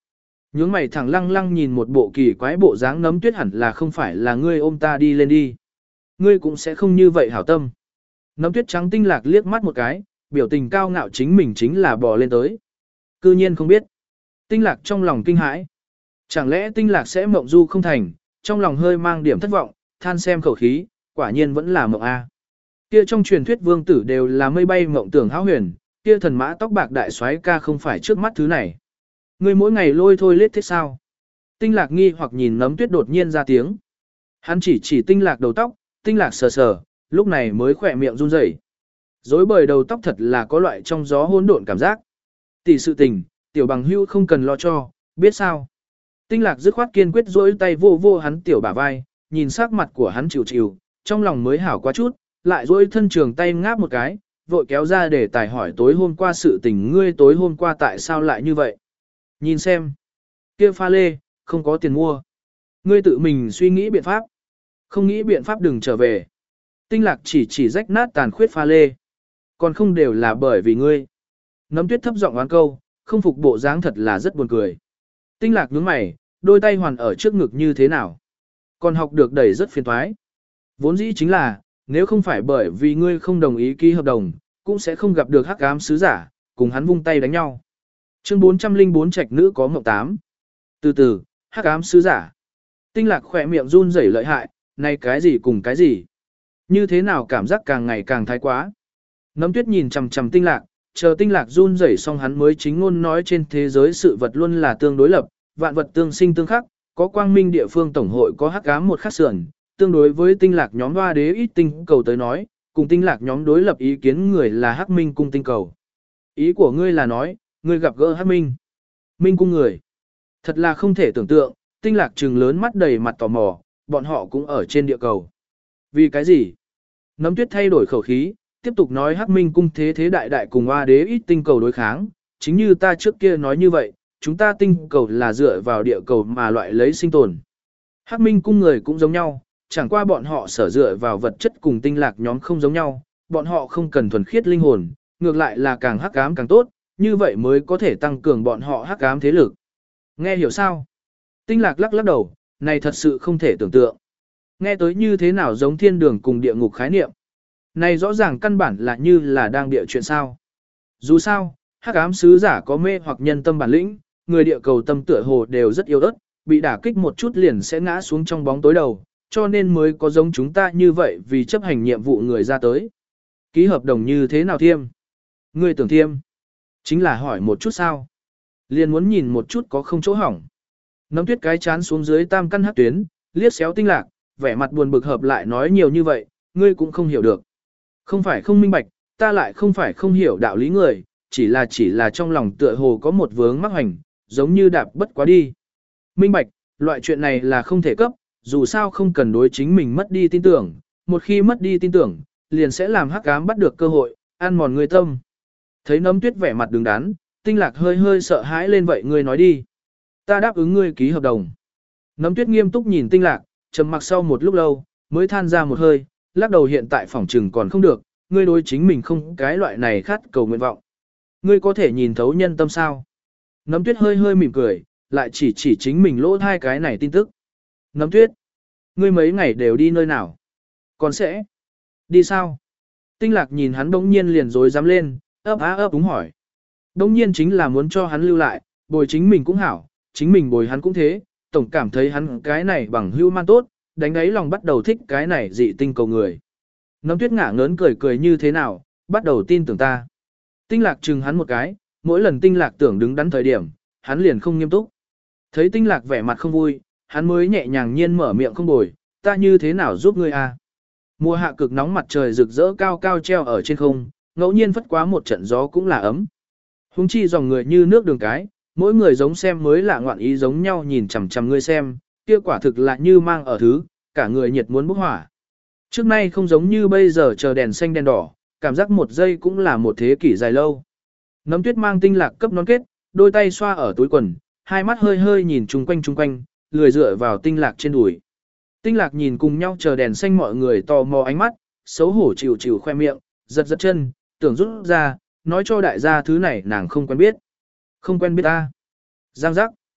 [SPEAKER 1] Nhướng mày thẳng lăng lăng nhìn một bộ kỳ quái bộ dáng Nấm Tuyết hẳn là không phải là ngươi ôm ta đi lên đi. Ngươi cũng sẽ không như vậy hảo tâm. Nấm Tuyết trắng Tinh Lạc liếc mắt một cái, biểu tình cao ngạo chính mình chính là bò lên tới. Cư nhiên không biết. Tinh Lạc trong lòng kinh hãi. Chẳng lẽ Tinh Lạc sẽ mộng du không thành, trong lòng hơi mang điểm thất vọng, than xem khẩu khí, quả nhiên vẫn là mộng A. Kia trong truyền thuyết vương tử đều là mây bay mộng tưởng hão huyền, kia thần mã tóc bạc đại soái ca không phải trước mắt thứ này. Ngươi mỗi ngày lôi thôi lết thế sao? Tinh Lạc nghi hoặc nhìn Nấm Tuyết đột nhiên ra tiếng. Hắn chỉ chỉ Tinh Lạc đầu tóc, Tinh Lạc sờ sờ, lúc này mới khỏe miệng run rẩy. Rối bời đầu tóc thật là có loại trong gió hỗn độn cảm giác. Tỷ sự tình, tiểu bằng hưu không cần lo cho, biết sao? Tinh Lạc dứt khoát kiên quyết duỗi tay vô vô hắn tiểu bả vai, nhìn sắc mặt của hắn chịu chịu, trong lòng mới hảo quá chút, lại duỗi thân trường tay ngáp một cái, vội kéo ra để tài hỏi tối hôm qua sự tình ngươi tối hôm qua tại sao lại như vậy? Nhìn xem, kia pha lê, không có tiền mua. Ngươi tự mình suy nghĩ biện pháp. Không nghĩ biện pháp đừng trở về. Tinh Lạc chỉ chỉ rách nát tàn khuyết pha lê. Còn không đều là bởi vì ngươi. Nấm Tuyết thấp giọng oán câu, không phục bộ dáng thật là rất buồn cười. Tinh Lạc nhướng mày, đôi tay hoàn ở trước ngực như thế nào. Còn học được đẩy rất phiền toái. Vốn dĩ chính là, nếu không phải bởi vì ngươi không đồng ý ký hợp đồng, cũng sẽ không gặp được hắc ám sứ giả, cùng hắn vung tay đánh nhau. Chương bốn trăm lẻ bốn trạch nữ có mộng tám. Từ từ, hắc ám sứ giả. Tinh Lạc khỏe miệng run rẩy lợi hại, này cái gì cùng cái gì? Như thế nào cảm giác càng ngày càng thái quá? Nấm Tuyết nhìn chằm chằm Tinh Lạc, chờ Tinh Lạc run rẩy xong hắn mới chính ngôn nói trên thế giới sự vật luôn là tương đối lập, vạn vật tương sinh tương khắc, có quang minh địa phương tổng hội có hắc ám một khắc sườn, tương đối với Tinh Lạc nhóm hoa đế ít tinh cầu tới nói, cùng Tinh Lạc nhóm đối lập ý kiến người là hắc minh cung tinh cầu. Ý của ngươi là nói, ngươi gặp gỡ hắc minh, minh cung người. Thật là không thể tưởng tượng, Tinh Lạc trừng lớn mắt đầy mặt tò mò, bọn họ cũng ở trên địa cầu. Vì cái gì? Nấm Tuyết thay đổi khẩu khí, tiếp tục nói hắc minh cung thế thế đại đại cùng hoa đế ít tinh cầu đối kháng, chính như ta trước kia nói như vậy, chúng ta tinh cầu là dựa vào địa cầu mà loại lấy sinh tồn. Hắc minh cung người cũng giống nhau, chẳng qua bọn họ sở dựa vào vật chất cùng Tinh Lạc nhóm không giống nhau, bọn họ không cần thuần khiết linh hồn, ngược lại là càng hắc ám càng tốt, như vậy mới có thể tăng cường bọn họ hắc ám thế lực. Nghe hiểu sao? Tinh Lạc lắc lắc đầu, này thật sự không thể tưởng tượng. Nghe tới như thế nào giống thiên đường cùng địa ngục khái niệm. Này rõ ràng căn bản là như là đang địa chuyện sao. Dù sao, hắc ám sứ giả có mê hoặc nhân tâm bản lĩnh, người địa cầu tâm tựa hồ đều rất yếu ớt, bị đả kích một chút liền sẽ ngã xuống trong bóng tối đầu, cho nên mới có giống chúng ta như vậy vì chấp hành nhiệm vụ người ra tới. Ký hợp đồng như thế nào thiêm? Người tưởng thiêm? Chính là hỏi một chút sao? Liền muốn nhìn một chút có không chỗ hỏng. Nấm Tuyết cái chán xuống dưới tam căn hắc tuyến, liếc xéo Tinh Lạc, vẻ mặt buồn bực hợp lại nói nhiều như vậy, ngươi cũng không hiểu được. Không phải không minh bạch, ta lại không phải không hiểu đạo lý người, chỉ là chỉ là trong lòng tựa hồ có một vướng mắc hành, giống như đạp bất quá đi. Minh bạch, loại chuyện này là không thể cấp, dù sao không cần đối chính mình mất đi tin tưởng, một khi mất đi tin tưởng, liền sẽ làm hắc ám bắt được cơ hội, ăn mòn người tâm. Thấy Nấm Tuyết vẻ mặt đứng đắn, Tinh Lạc hơi hơi sợ hãi lên vậy ngươi nói đi. Ta đáp ứng ngươi ký hợp đồng. Nấm Tuyết nghiêm túc nhìn Tinh Lạc, trầm mặc sau một lúc lâu, mới than ra một hơi, lắc đầu hiện tại phỏng trừng còn không được, ngươi đối chính mình không cái loại này khát cầu nguyện vọng. Ngươi có thể nhìn thấu nhân tâm sao? Nấm Tuyết hơi hơi mỉm cười, lại chỉ chỉ chính mình lỗ hai cái này tin tức. Nấm Tuyết, ngươi mấy ngày đều đi nơi nào? Còn sẽ đi sao? Tinh Lạc nhìn hắn bỗng nhiên liền rối dám lên, ấp á ấp đúng hỏi. Bỗng nhiên chính là muốn cho hắn lưu lại, bồi chính mình cũng hảo, chính mình bồi hắn cũng thế, tổng cảm thấy hắn cái này bằng hữu man tốt, đánh đáy lòng bắt đầu thích cái này dị tinh cầu người. Nấm Tuyết ngả ngớn cười cười như thế nào, bắt đầu tin tưởng ta. Tinh Lạc chừng hắn một cái, mỗi lần Tinh Lạc tưởng đứng đắn thời điểm, hắn liền không nghiêm túc. Thấy Tinh Lạc vẻ mặt không vui, hắn mới nhẹ nhàng nhiên mở miệng không bồi, ta như thế nào giúp ngươi a? Mùa hạ cực nóng mặt trời rực rỡ cao cao treo ở trên không, ngẫu nhiên phất quá một trận gió cũng là ấm. Hùng chi dòng người như nước đường cái, mỗi người giống xem mới lạ ngoạn ý giống nhau nhìn chằm chằm ngươi xem, kia quả thực là như mang ở thứ, cả người nhiệt muốn bốc hỏa. Trước nay không giống như bây giờ chờ đèn xanh đèn đỏ, cảm giác một giây cũng là một thế kỷ dài lâu. Nấm Tuyết mang Tinh Lạc cấp nón kết, đôi tay xoa ở túi quần, hai mắt hơi hơi nhìn chung quanh chung quanh, lười dựa vào Tinh Lạc trên đùi. Tinh Lạc nhìn cùng nhau chờ đèn xanh mọi người tò mò ánh mắt, xấu hổ chịu chịu khoe miệng, giật giật chân, tưởng rút ra, nói cho đại gia thứ này nàng không quen biết. Không quen biết ta. Giang giác.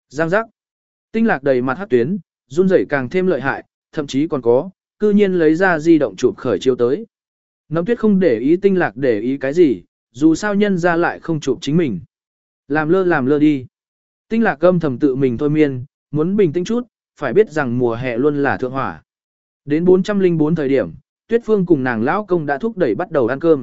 [SPEAKER 1] Giang giác. Tinh lạc đầy mặt hát tuyến, run rẩy càng thêm lợi hại, thậm chí còn có, cư nhiên lấy ra di động chụp khởi chiếu tới. Nấm tuyết không để ý tinh lạc để ý cái gì, dù sao nhân ra lại không chụp chính mình. Làm lơ làm lơ đi. Tinh lạc âm thầm tự mình thôi miên, muốn bình tĩnh chút, phải biết rằng mùa hè luôn là thượng hỏa. Đến bốn trăm lẻ bốn thời điểm, Tuyết Phương cùng nàng lão công đã thúc đẩy bắt đầu ăn cơm.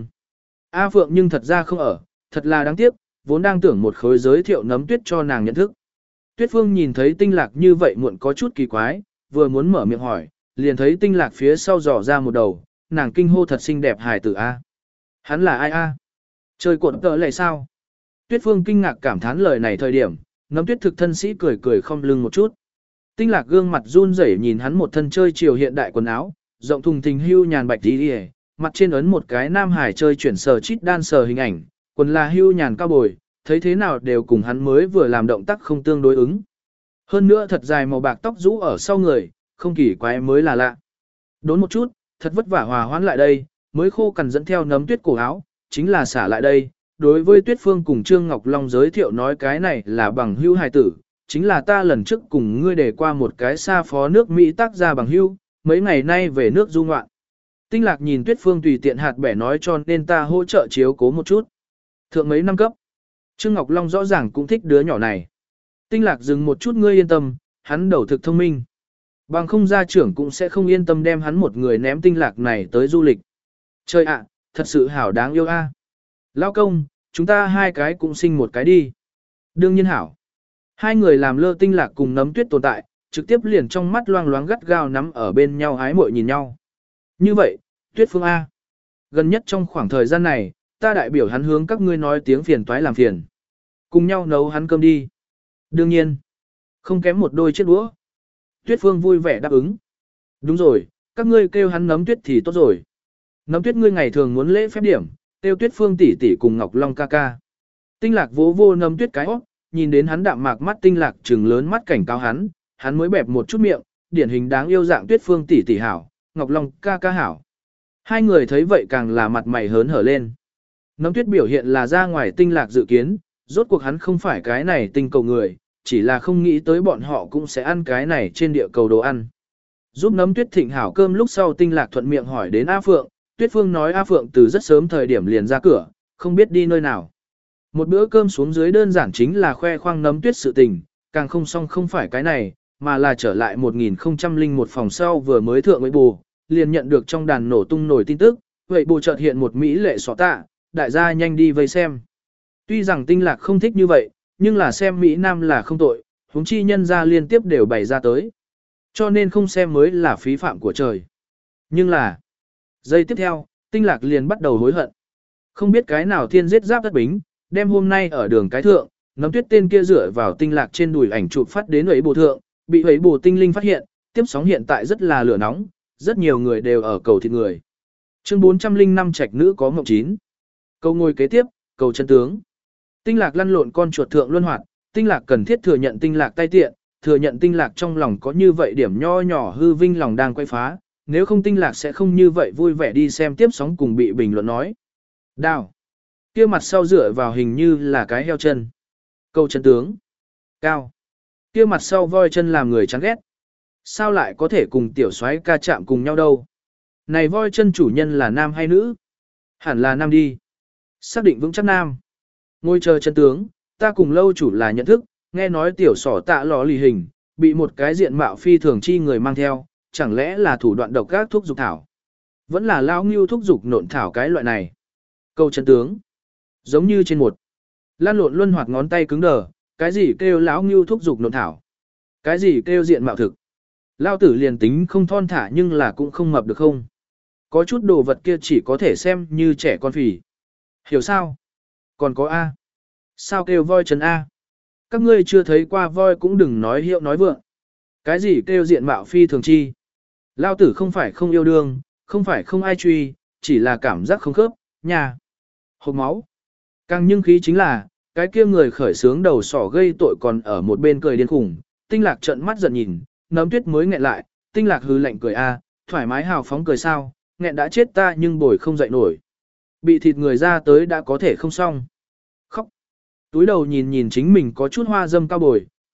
[SPEAKER 1] A Phượng nhưng thật ra không ở, thật là đáng tiếc, vốn đang tưởng một khối giới thiệu nấm tuyết cho nàng nhận thức. Tuyết Phương nhìn thấy tinh lạc như vậy muộn có chút kỳ quái, vừa muốn mở miệng hỏi, liền thấy tinh lạc phía sau dò ra một đầu, nàng kinh hô thật xinh đẹp hài tử A. Hắn là ai A? Chơi cuộn tợ lại sao? Tuyết Phương kinh ngạc cảm thán lời này thời điểm, nấm tuyết thực thân sĩ cười cười không lưng một chút. Tinh lạc gương mặt run rẩy nhìn hắn một thân chơi chiều hiện đại quần áo, rộng thùng thình hưu nhàn bạch đi đi, mặt trên ấn một cái nam hải chơi chuyển sờ chít đan sờ hình ảnh, quần là hưu nhàn cao bồi, thấy thế nào đều cùng hắn mới vừa làm động tác không tương đối ứng. Hơn nữa thật dài màu bạc tóc rũ ở sau người, không kỳ quái mới là lạ. Đốn một chút, thật vất vả hòa hoãn lại đây, mới khô cằn dẫn theo nấm tuyết cổ áo, chính là xả lại đây. Đối với Tuyết Phương cùng Trương Ngọc Long giới thiệu nói cái này là bằng hưu hài tử, chính là ta lần trước cùng ngươi để qua một cái xa phó nước Mỹ tác ra bằng hưu, mấy ngày nay về nước du ngoạn. Tinh lạc nhìn Tuyết Phương tùy tiện hạt bẻ nói cho nên ta hỗ trợ chiếu cố một chút. Thượng mấy năm cấp. Trương Ngọc Long rõ ràng cũng thích đứa nhỏ này. Tinh lạc dừng một chút ngươi yên tâm, hắn đầu thực thông minh. Bằng không gia trưởng cũng sẽ không yên tâm đem hắn một người ném tinh lạc này tới du lịch. Trời ạ, thật sự hảo đáng yêu a. Lão công, chúng ta hai cái cũng sinh một cái đi. Đương nhiên hảo. Hai người làm lơ tinh lạc cùng nấm tuyết tồn tại, trực tiếp liền trong mắt loang loáng gắt gao nắm ở bên nhau hái muội nhìn nhau. Như vậy, Tuyết Phương A. Gần nhất trong khoảng thời gian này, ta đại biểu hắn hướng các ngươi nói tiếng phiền toái làm phiền. Cùng nhau nấu hắn cơm đi. Đương nhiên, không kém một đôi chiếc đũa. Tuyết Phương vui vẻ đáp ứng. Đúng rồi, các ngươi kêu hắn nấm tuyết thì tốt rồi. Nấm tuyết ngươi ngày thường muốn lễ phép điểm, kêu Tuyết Phương tỷ tỷ cùng Ngọc Long ca ca. Tinh lạc vỗ vô nấm tuyết cái óc, nhìn đến hắn đạm mạc mắt tinh lạc trừng lớn mắt cảnh cáo hắn, hắn mới bẹp một chút miệng, điển hình đáng yêu dạng Tuyết Phương tỷ tỷ hảo, Ngọc Long ca ca hảo. Hai người thấy vậy càng là mặt mày hớn hở lên. Nấm tuyết biểu hiện là ra ngoài tinh lạc dự kiến, rốt cuộc hắn không phải cái này tinh cầu người, chỉ là không nghĩ tới bọn họ cũng sẽ ăn cái này trên địa cầu đồ ăn. Giúp nấm tuyết thịnh hảo cơm lúc sau tinh lạc thuận miệng hỏi đến A Phượng, Tuyết Phương nói A Phượng từ rất sớm thời điểm liền ra cửa, không biết đi nơi nào. Một bữa cơm xuống dưới đơn giản chính là khoe khoang nấm tuyết sự tình, càng không xong không phải cái này, mà là trở lại một nghìn không trăm lẻ một phòng sau vừa mới thượng với bù, liền nhận được trong đàn nổ tung nổi tin tức, vậy bù chợt hiện một Mỹ lệ xỏ tạ, đại gia nhanh đi vây xem. Tuy rằng tinh lạc không thích như vậy, nhưng là xem Mỹ Nam là không tội, huống chi nhân ra liên tiếp đều bày ra tới. Cho nên không xem mới là phí phạm của trời. Nhưng là, giây tiếp theo, tinh lạc liền bắt đầu hối hận. Không biết cái nào thiên giết giáp đất bính, đem hôm nay ở đường cái thượng, nấm tuyết tên kia dựa vào tinh lạc trên đùi ảnh chụp phát đến ấy bù thượng, bị ấy bù tinh linh phát hiện, tiếp sóng hiện tại rất là lửa nóng, rất nhiều người đều ở cầu thịt người. Chương bốn trăm lẻ năm trạch nữ có mộng chín. Câu ngồi kế tiếp, cầu chân tướng. Tinh lạc lăn lộn con chuột thượng luân hoạt, tinh lạc cần thiết thừa nhận tinh lạc tay tiện, thừa nhận tinh lạc trong lòng có như vậy điểm nho nhỏ hư vinh lòng đang quay phá, nếu không tinh lạc sẽ không như vậy vui vẻ đi xem tiếp sóng cùng bị bình luận nói. Đào. Kia mặt sau dựa vào hình như là cái heo chân. Câu chân tướng. Cao. Kia mặt sau voi chân làm người chán ghét. Sao lại có thể cùng tiểu soái ca chạm cùng nhau đâu? Này voi chân chủ nhân là nam hay nữ? Hẳn là nam đi. Xác định vững chắc nam. Ngôi chờ chân tướng, ta cùng lâu chủ là nhận thức, nghe nói tiểu sỏ tạ lò lì hình, bị một cái diện mạo phi thường chi người mang theo, chẳng lẽ là thủ đoạn độc các thuốc dục thảo? Vẫn là lao ngưu thuốc dục nộn thảo cái loại này. Câu chân tướng. Giống như trên một. Lan lộn luân hoạt ngón tay cứng đờ, cái gì kêu lão ngưu thuốc dục nộn thảo? Cái gì kêu diện mạo thực? Lao tử liền tính không thon thả nhưng là cũng không mập được không? Có chút đồ vật kia chỉ có thể xem như trẻ con phì. Hiểu sao? Còn có A. Sao kêu voi chân A? Các ngươi chưa thấy qua voi cũng đừng nói hiệu nói vượng. Cái gì kêu diện mạo phi thường chi? Lao tử không phải không yêu đương, không phải không ai truy, chỉ là cảm giác không khớp, nhà. Hộp máu. Càng nhưng khí chính là, cái kia người khởi sướng đầu sỏ gây tội còn ở một bên cười điên khủng, tinh lạc trợn mắt giận nhìn, nấm tuyết mới nghẹn lại, tinh lạc hứ lạnh cười a, thoải mái hào phóng cười sao, nghẹn đã chết ta nhưng bồi không dậy nổi. Bị thịt người ra tới đã có thể không xong. Khóc. Túi đầu nhìn nhìn chính mình có chút hoa dâm cao bồi,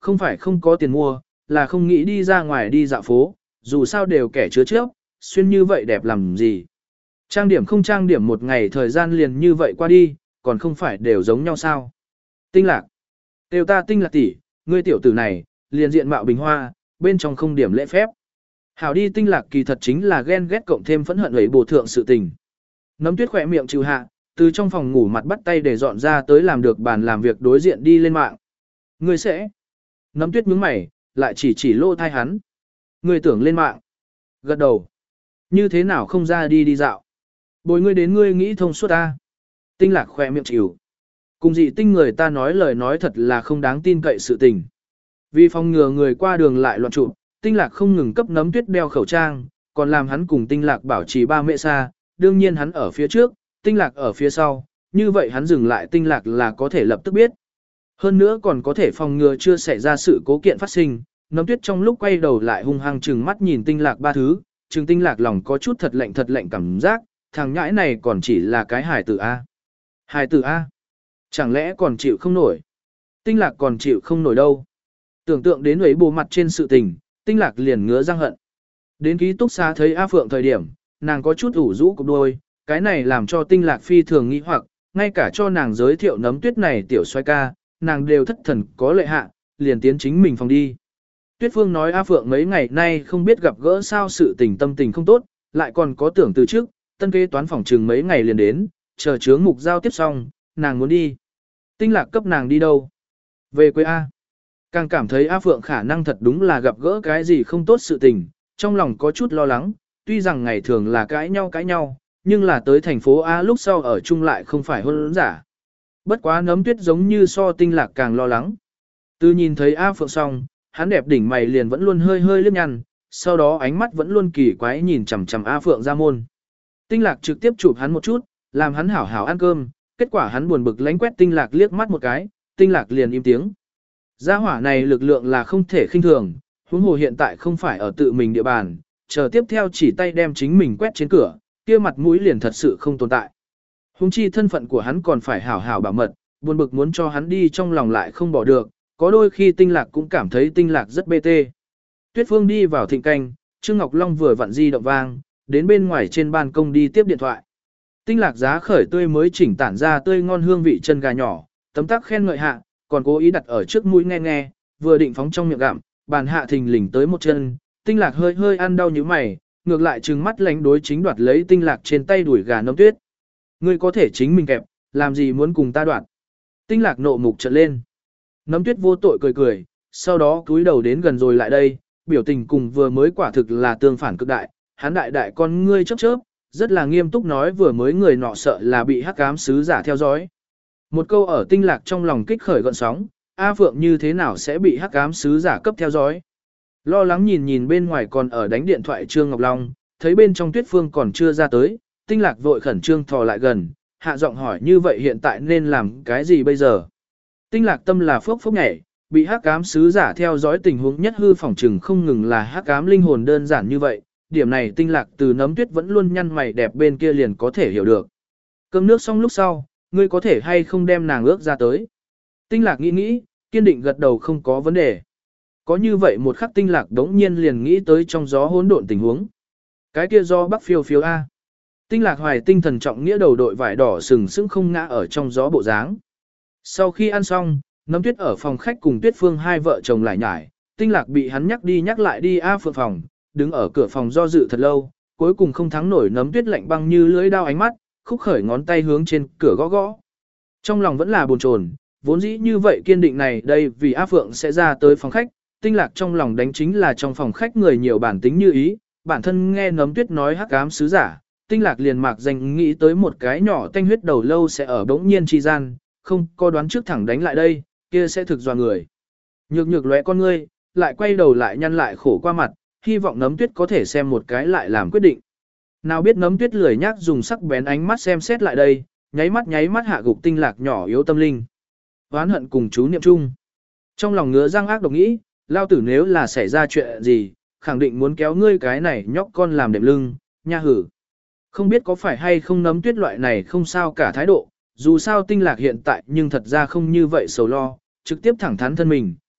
[SPEAKER 1] không phải không có tiền mua, là không nghĩ đi ra ngoài đi dạo phố, dù sao đều kẻ chứa trước, xuyên như vậy đẹp làm gì. Trang điểm không trang điểm một ngày thời gian liền như vậy qua đi, còn không phải đều giống nhau sao. Tinh lạc. Đều ta tinh lạc tỷ, ngươi tiểu tử này, liền diện mạo bình hoa, bên trong không điểm lễ phép. Hảo đi tinh lạc kỳ thật chính là ghen ghét cộng thêm phẫn hận ấy bổ thượng sự tình. Nấm tuyết khỏe miệng chịu hạ, từ trong phòng ngủ mặt bắt tay để dọn ra tới làm được bàn làm việc đối diện đi lên mạng. Ngươi sẽ. Nấm tuyết nhướng mày, lại chỉ chỉ lô thai hắn. Ngươi tưởng lên mạng. Gật đầu. Như thế nào không ra đi đi dạo. Bồi ngươi đến ngươi nghĩ thông suốt ta. Tinh lạc khỏe miệng chịu. Cùng dị tinh người ta nói lời nói thật là không đáng tin cậy sự tình. Vì phòng ngừa người qua đường lại loạn trụ, tinh lạc không ngừng cấp nấm tuyết đeo khẩu trang, còn làm hắn cùng tinh lạc bảo trì ba mẹ xa, đương nhiên hắn ở phía trước, tinh lạc ở phía sau, như vậy hắn dừng lại tinh lạc là có thể lập tức biết. Hơn nữa còn có thể phòng ngừa chưa xảy ra sự cố kiện phát sinh, nấm tuyết trong lúc quay đầu lại hung hăng trừng mắt nhìn tinh lạc ba thứ, trừng tinh lạc lòng có chút thật lạnh thật lạnh cảm giác, thằng nhãi này còn chỉ là cái hài tử A. Hài tử A. Chẳng lẽ còn chịu không nổi? Tinh lạc còn chịu không nổi đâu. Tưởng tượng đến ấy bồ mặt trên sự tình, tinh lạc liền ngứa răng hận. Đến ký túc xá thấy A Phượng thời điểm, nàng có chút ủ rũ cục đôi, cái này làm cho tinh lạc phi thường nghĩ hoặc, ngay cả cho nàng giới thiệu nấm tuyết này tiểu xoay ca, nàng đều thất thần có lệ hạ, liền tiến chính mình phòng đi. Tuyết Phương nói A Phượng mấy ngày nay không biết gặp gỡ sao sự tình tâm tình không tốt, lại còn có tưởng từ trước, tân kế toán phòng trừng mấy ngày liền đến, chờ chướng mục giao tiếp xong, nàng muốn đi. Tinh lạc cấp nàng đi đâu? Về quê A. Càng cảm thấy A Phượng khả năng thật đúng là gặp gỡ cái gì không tốt sự tình, trong lòng có chút lo lắng, tuy rằng ngày thường là cãi nhau cãi nhau, nhưng là tới thành phố A lúc sau ở chung lại không phải hôn giả. Bất quá nấm tuyết giống như so tinh lạc càng lo lắng. Từ nhìn thấy A Phượng xong, hắn đẹp đỉnh mày liền vẫn luôn hơi hơi liếc nhăn, sau đó ánh mắt vẫn luôn kỳ quái nhìn chằm chằm A Phượng ra môn. Tinh lạc trực tiếp chụp hắn một chút, làm hắn hảo hảo ăn cơm, kết quả hắn buồn bực lánh quét tinh lạc liếc mắt một cái, tinh lạc liền im tiếng. Gia hỏa này lực lượng là không thể khinh thường, huống hồ hiện tại không phải ở tự mình địa bàn, chờ tiếp theo chỉ tay đem chính mình quét trên cửa, kia mặt mũi liền thật sự không tồn tại. Huống chi thân phận của hắn còn phải hảo hảo bảo mật, buồn bực muốn cho hắn đi trong lòng lại không bỏ được, có đôi khi tinh lạc cũng cảm thấy tinh lạc rất bê tê. Tuyết Phương đi vào thịnh canh, Trương Ngọc Long vừa vặn di động vang, đến bên ngoài trên ban công đi tiếp điện thoại. Tinh lạc giá khởi tươi mới chỉnh tản ra tươi ngon hương vị chân gà nhỏ, tấm tắc khen ngợi hạ, còn cố ý đặt ở trước mũi nghe nghe, vừa định phóng trong miệng gặm, bàn hạ thình lình tới một chân, tinh lạc hơi hơi ăn đau như mày, ngược lại trừng mắt lánh đối chính đoạt lấy tinh lạc trên tay đuổi gà nấm tuyết. Ngươi có thể chính mình kẹp, làm gì muốn cùng ta đoạt? Tinh lạc nộ mục trợn lên. Nấm tuyết vô tội cười cười, sau đó cúi đầu đến gần rồi lại đây, biểu tình cùng vừa mới quả thực là tương phản cực đại, hắn đại đại con ngươi chớp chớp, rất là nghiêm túc nói vừa mới người nọ sợ là bị hắc ám sứ giả theo dõi. Một câu ở tinh lạc trong lòng kích khởi gọn sóng, A Phượng như thế nào sẽ bị hắc ám sứ giả cấp theo dõi. Lo lắng nhìn nhìn bên ngoài còn ở đánh điện thoại Trương Ngọc Long, thấy bên trong Tuyết Phương còn chưa ra tới, tinh lạc vội khẩn trương thò lại gần, hạ giọng hỏi như vậy hiện tại nên làm cái gì bây giờ. Tinh lạc tâm là phốc phốc nhảy, bị hắc ám sứ giả theo dõi tình huống nhất hư phỏng trừng không ngừng là hắc ám linh hồn đơn giản như vậy, điểm này tinh lạc từ nấm tuyết vẫn luôn nhăn mày đẹp bên kia liền có thể hiểu được. Cơm nước xong lúc sau, ngươi có thể hay không đem nàng ước ra tới. Tinh lạc nghĩ nghĩ, kiên định gật đầu không có vấn đề. Có như vậy một khắc tinh lạc đống nhiên liền nghĩ tới trong gió hỗn độn tình huống. Cái kia do bắc phiêu phiêu A. Tinh lạc hoài tinh thần trọng nghĩa đầu đội vải đỏ sừng sững không ngã ở trong gió bộ dáng. Sau khi ăn xong, nấm tuyết ở phòng khách cùng Tuyết Phương hai vợ chồng lại nhải, tinh lạc bị hắn nhắc đi nhắc lại đi A Phượng phòng, đứng ở cửa phòng do dự thật lâu, cuối cùng không thắng nổi nấm tuyết lạnh băng như lưỡi dao ánh mắt, khúc khởi ngón tay hướng trên cửa gõ gõ. Trong lòng vẫn là buồn chồn, vốn dĩ như vậy kiên định này đây vì A Phượng sẽ ra tới phòng khách, tinh lạc trong lòng đánh chính là trong phòng khách người nhiều bản tính như ý, bản thân nghe nấm tuyết nói hắc ám sứ giả, tinh lạc liền mạc danh nghĩ tới một cái nhỏ tanh huyết đầu lâu sẽ ở bỗng nhiên chi gian, không có đoán trước thẳng đánh lại đây, kia sẽ thực dọa người. Nhược nhược lóe con ngươi, lại quay đầu lại nhăn lại khổ qua mặt, hy vọng nấm tuyết có thể xem một cái lại làm quyết định. Nào biết nấm tuyết lười nhác dùng sắc bén ánh mắt xem xét lại đây, nháy mắt nháy mắt hạ gục tinh lạc nhỏ yếu tâm linh. Oán hận cùng chú niệm chung. Trong lòng ngứa răng ác độc nghĩ, lao tử nếu là xảy ra chuyện gì, khẳng định muốn kéo ngươi cái này nhóc con làm đệm lưng, nha hử. Không biết có phải hay không nấm tuyết loại này không sao cả thái độ, dù sao tinh lạc hiện tại nhưng thật ra không như vậy sầu lo, trực tiếp thẳng thắn thân mình,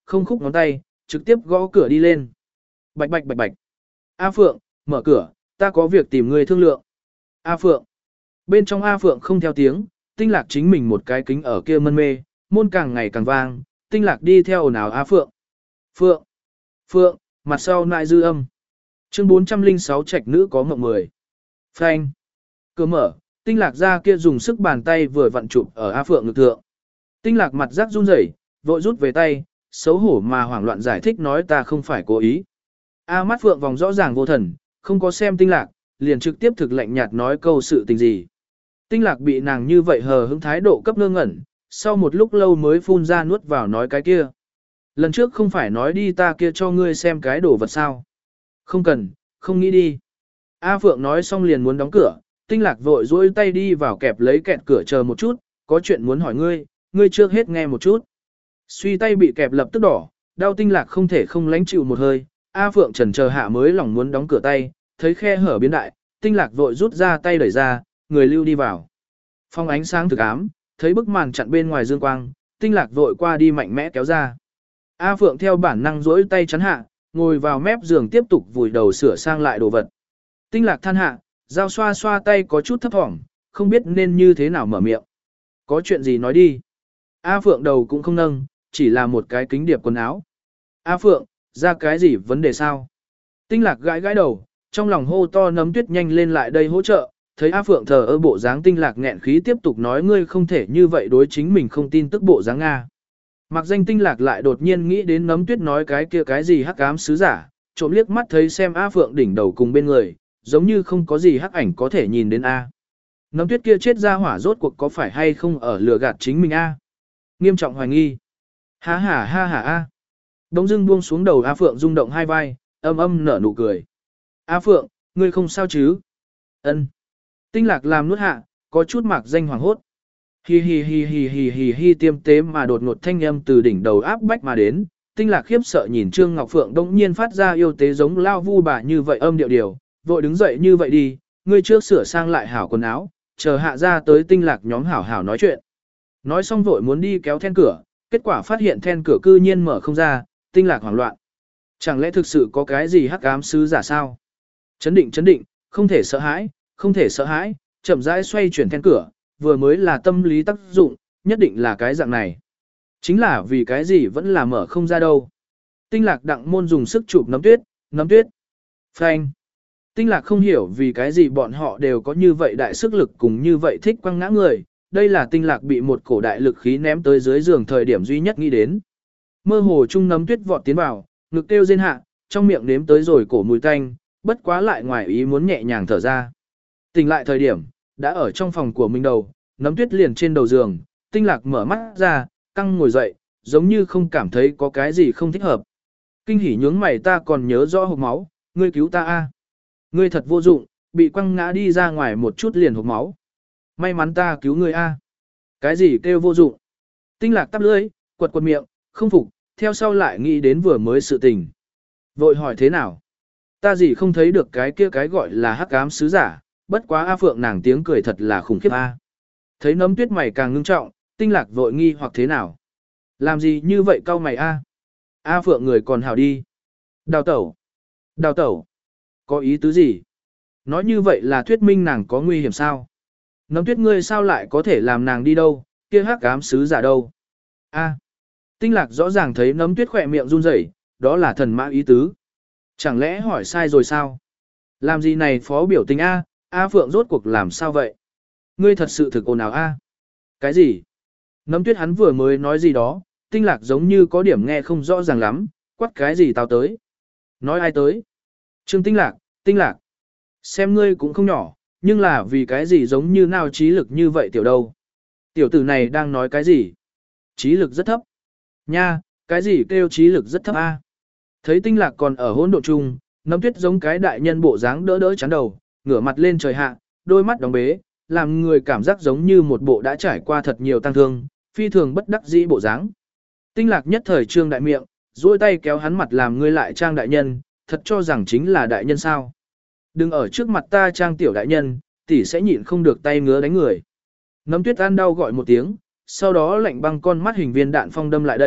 [SPEAKER 1] không khúc ngón tay, trực tiếp gõ cửa đi lên. Bạch bạch bạch bạch. A Phượng, mở cửa, ta có việc tìm người thương lượng. A Phượng. Bên trong A Phượng không theo tiếng, Tinh Lạc chính mình một cái kính ở kia mân mê, môn càng ngày càng vang, Tinh Lạc đi theo ồn ào A Phượng. Phượng. Phượng, mặt sau nại dư âm. Chương bốn trăm lẻ sáu trạch nữ có mộng mười. Phanh. Cửa mở, Tinh Lạc ra kia dùng sức bàn tay vừa vặn chụp ở A Phượng ngực thượng. Tinh Lạc mặt rắc run rẩy, vội rút về tay, xấu hổ mà hoảng loạn giải thích nói ta không phải cố ý. A mắt Phượng vòng rõ ràng vô thần, không có xem Tinh Lạc, liền trực tiếp thực lạnh nhạt nói câu sự tình gì. Tinh Lạc bị nàng như vậy hờ hững thái độ cấp ngơ ngẩn, sau một lúc lâu mới phun ra nuốt vào nói cái kia. Lần trước không phải nói đi ta kia cho ngươi xem cái đồ vật sao. Không cần, không nghĩ đi. A Phượng nói xong liền muốn đóng cửa, Tinh Lạc vội duỗi tay đi vào kẹp lấy kẹt cửa chờ một chút, có chuyện muốn hỏi ngươi, ngươi trước hết nghe một chút. Suy tay bị kẹp lập tức đỏ, đau Tinh Lạc không thể không lánh chịu một hơi, A Phượng trần chờ hạ mới lòng muốn đóng cửa tay, thấy khe hở biến đại, Tinh Lạc vội rút ra tay đẩy ra, người lưu đi vào. Phong ánh sáng thực ám, thấy bức màn chặn bên ngoài dương quang, Tinh Lạc vội qua đi mạnh mẽ kéo ra. A Phượng theo bản năng duỗi tay chắn hạ, ngồi vào mép giường tiếp tục vùi đầu sửa sang lại đồ vật. Tinh Lạc than hạ, dao xoa xoa tay có chút thấp thỏm, không biết nên như thế nào mở miệng. Có chuyện gì nói đi. A Phượng đầu cũng không nâng, chỉ là một cái kính điệp quần áo. A Phượng, ra cái gì vấn đề sao? Tinh Lạc gãi gãi đầu, trong lòng hô to Nấm Tuyết nhanh lên lại đây hỗ trợ, thấy A Phượng thờ ơ bộ dáng Tinh Lạc nghẹn khí tiếp tục nói ngươi không thể như vậy đối chính mình không tin tức bộ dáng Nga. Mặc danh Tinh Lạc lại đột nhiên nghĩ đến Nấm Tuyết nói cái kia cái gì hắc ám sứ giả, trộm liếc mắt thấy xem A Phượng đỉnh đầu cùng bên người, giống như không có gì hắc ảnh có thể nhìn đến A. Nấm Tuyết kia chết ra hỏa rốt cuộc có phải hay không ở lừa gạt chính mình A. Nghiêm trọng hoài nghi. Ha ha ha ha A. Đống dưng buông xuống đầu A Phượng rung động hai vai, âm âm nở nụ cười. A Phượng, ngươi không sao chứ? Ân. Tinh Lạc làm nuốt hạ, có chút mạc danh hoàng hốt. Hi hi hi hi hi hi hi tiêm tế mà đột ngột thanh âm từ đỉnh đầu áp bách mà đến. Tinh Lạc khiếp sợ nhìn Trương Ngọc Phượng đông nhiên phát ra yêu tế giống lao vu bà như vậy âm điệu điều, vội đứng dậy như vậy đi, ngươi trước sửa sang lại hảo quần áo, chờ hạ ra tới Tinh Lạc nhóm hảo hảo nói chuyện. Nói xong vội muốn đi kéo then cửa, kết quả phát hiện then cửa cư nhiên mở không ra, Tinh Lạc hoảng loạn. Chẳng lẽ thực sự có cái gì hắc ám sứ giả sao? Chấn định chấn định, không thể sợ hãi, không thể sợ hãi, chậm rãi xoay chuyển then cửa, vừa mới là tâm lý tác dụng, nhất định là cái dạng này. Chính là vì cái gì vẫn là mở không ra đâu. Tinh Lạc đặng môn dùng sức chụp Nấm Tuyết, Nấm Tuyết. Phanh. Tinh Lạc không hiểu vì cái gì bọn họ đều có như vậy đại sức lực cùng như vậy thích quăng ngã người, đây là Tinh Lạc bị một cổ đại lực khí ném tới dưới giường thời điểm duy nhất nghĩ đến. Mơ hồ trung Nấm Tuyết vọt tiến vào, ngực kêu rên hạ, trong miệng nếm tới rồi cổ mùi tanh, bất quá lại ngoài ý muốn nhẹ nhàng thở ra. Tỉnh lại thời điểm, đã ở trong phòng của mình đầu, Nấm Tuyết liền trên đầu giường, Tinh Lạc mở mắt ra, căng ngồi dậy, giống như không cảm thấy có cái gì không thích hợp. Kinh hỉ nhướng mày ta còn nhớ rõ hộc máu, ngươi cứu ta a. Ngươi thật vô dụng, bị quăng ngã đi ra ngoài một chút liền hộc máu. May mắn ta cứu ngươi a. Cái gì kêu vô dụng? Tinh Lạc tắp lưỡi, quật quật miệng, không phục, theo sau lại nghĩ đến vừa mới sự tình. Vội hỏi thế nào? Ta gì không thấy được cái kia cái gọi là hắc ám sứ giả, bất quá A Phượng nàng tiếng cười thật là khủng khiếp a. Thấy Nấm Tuyết mày càng ngưng trọng, Tinh Lạc vội nghi hoặc thế nào? Làm gì như vậy cau mày a? A Phượng người còn hào đi. Đào tẩu. Đào tẩu. Có ý tứ gì? Nói như vậy là thuyết minh nàng có nguy hiểm sao? Nấm Tuyết ngươi sao lại có thể làm nàng đi đâu, kia hắc ám sứ giả đâu? A. Tinh Lạc rõ ràng thấy Nấm Tuyết khỏe miệng run rẩy, đó là thần mã ý tứ. Chẳng lẽ hỏi sai rồi sao? Làm gì này phó biểu tình A, A Phượng rốt cuộc làm sao vậy? Ngươi thật sự thực ồn ào A. Cái gì? Nấm Tuyết hắn vừa mới nói gì đó, Tinh Lạc giống như có điểm nghe không rõ ràng lắm, quát cái gì tao tới? Nói ai tới? Trương Tinh Lạc, Tinh Lạc. Xem ngươi cũng không nhỏ, nhưng là vì cái gì giống như nào trí lực như vậy tiểu đâu? Tiểu tử này đang nói cái gì? Trí lực rất thấp. Nha, cái gì kêu trí lực rất thấp A? Thấy Tinh Lạc còn ở hỗn độn chung, Nấm Tuyết giống cái đại nhân bộ dáng đỡ đỡ chán đầu, ngửa mặt lên trời hạ, đôi mắt đóng bế, làm người cảm giác giống như một bộ đã trải qua thật nhiều tang thương, phi thường bất đắc dĩ bộ dáng. Tinh Lạc nhất thời trương đại miệng, duỗi tay kéo hắn mặt làm ngươi lại trang đại nhân, thật cho rằng chính là đại nhân sao? Đừng ở trước mặt ta trang tiểu đại nhân, tỷ sẽ nhịn không được tay ngứa đánh người. Nấm Tuyết ăn đau gọi một tiếng, sau đó lạnh băng con mắt hình viên đạn phong đâm lại đây,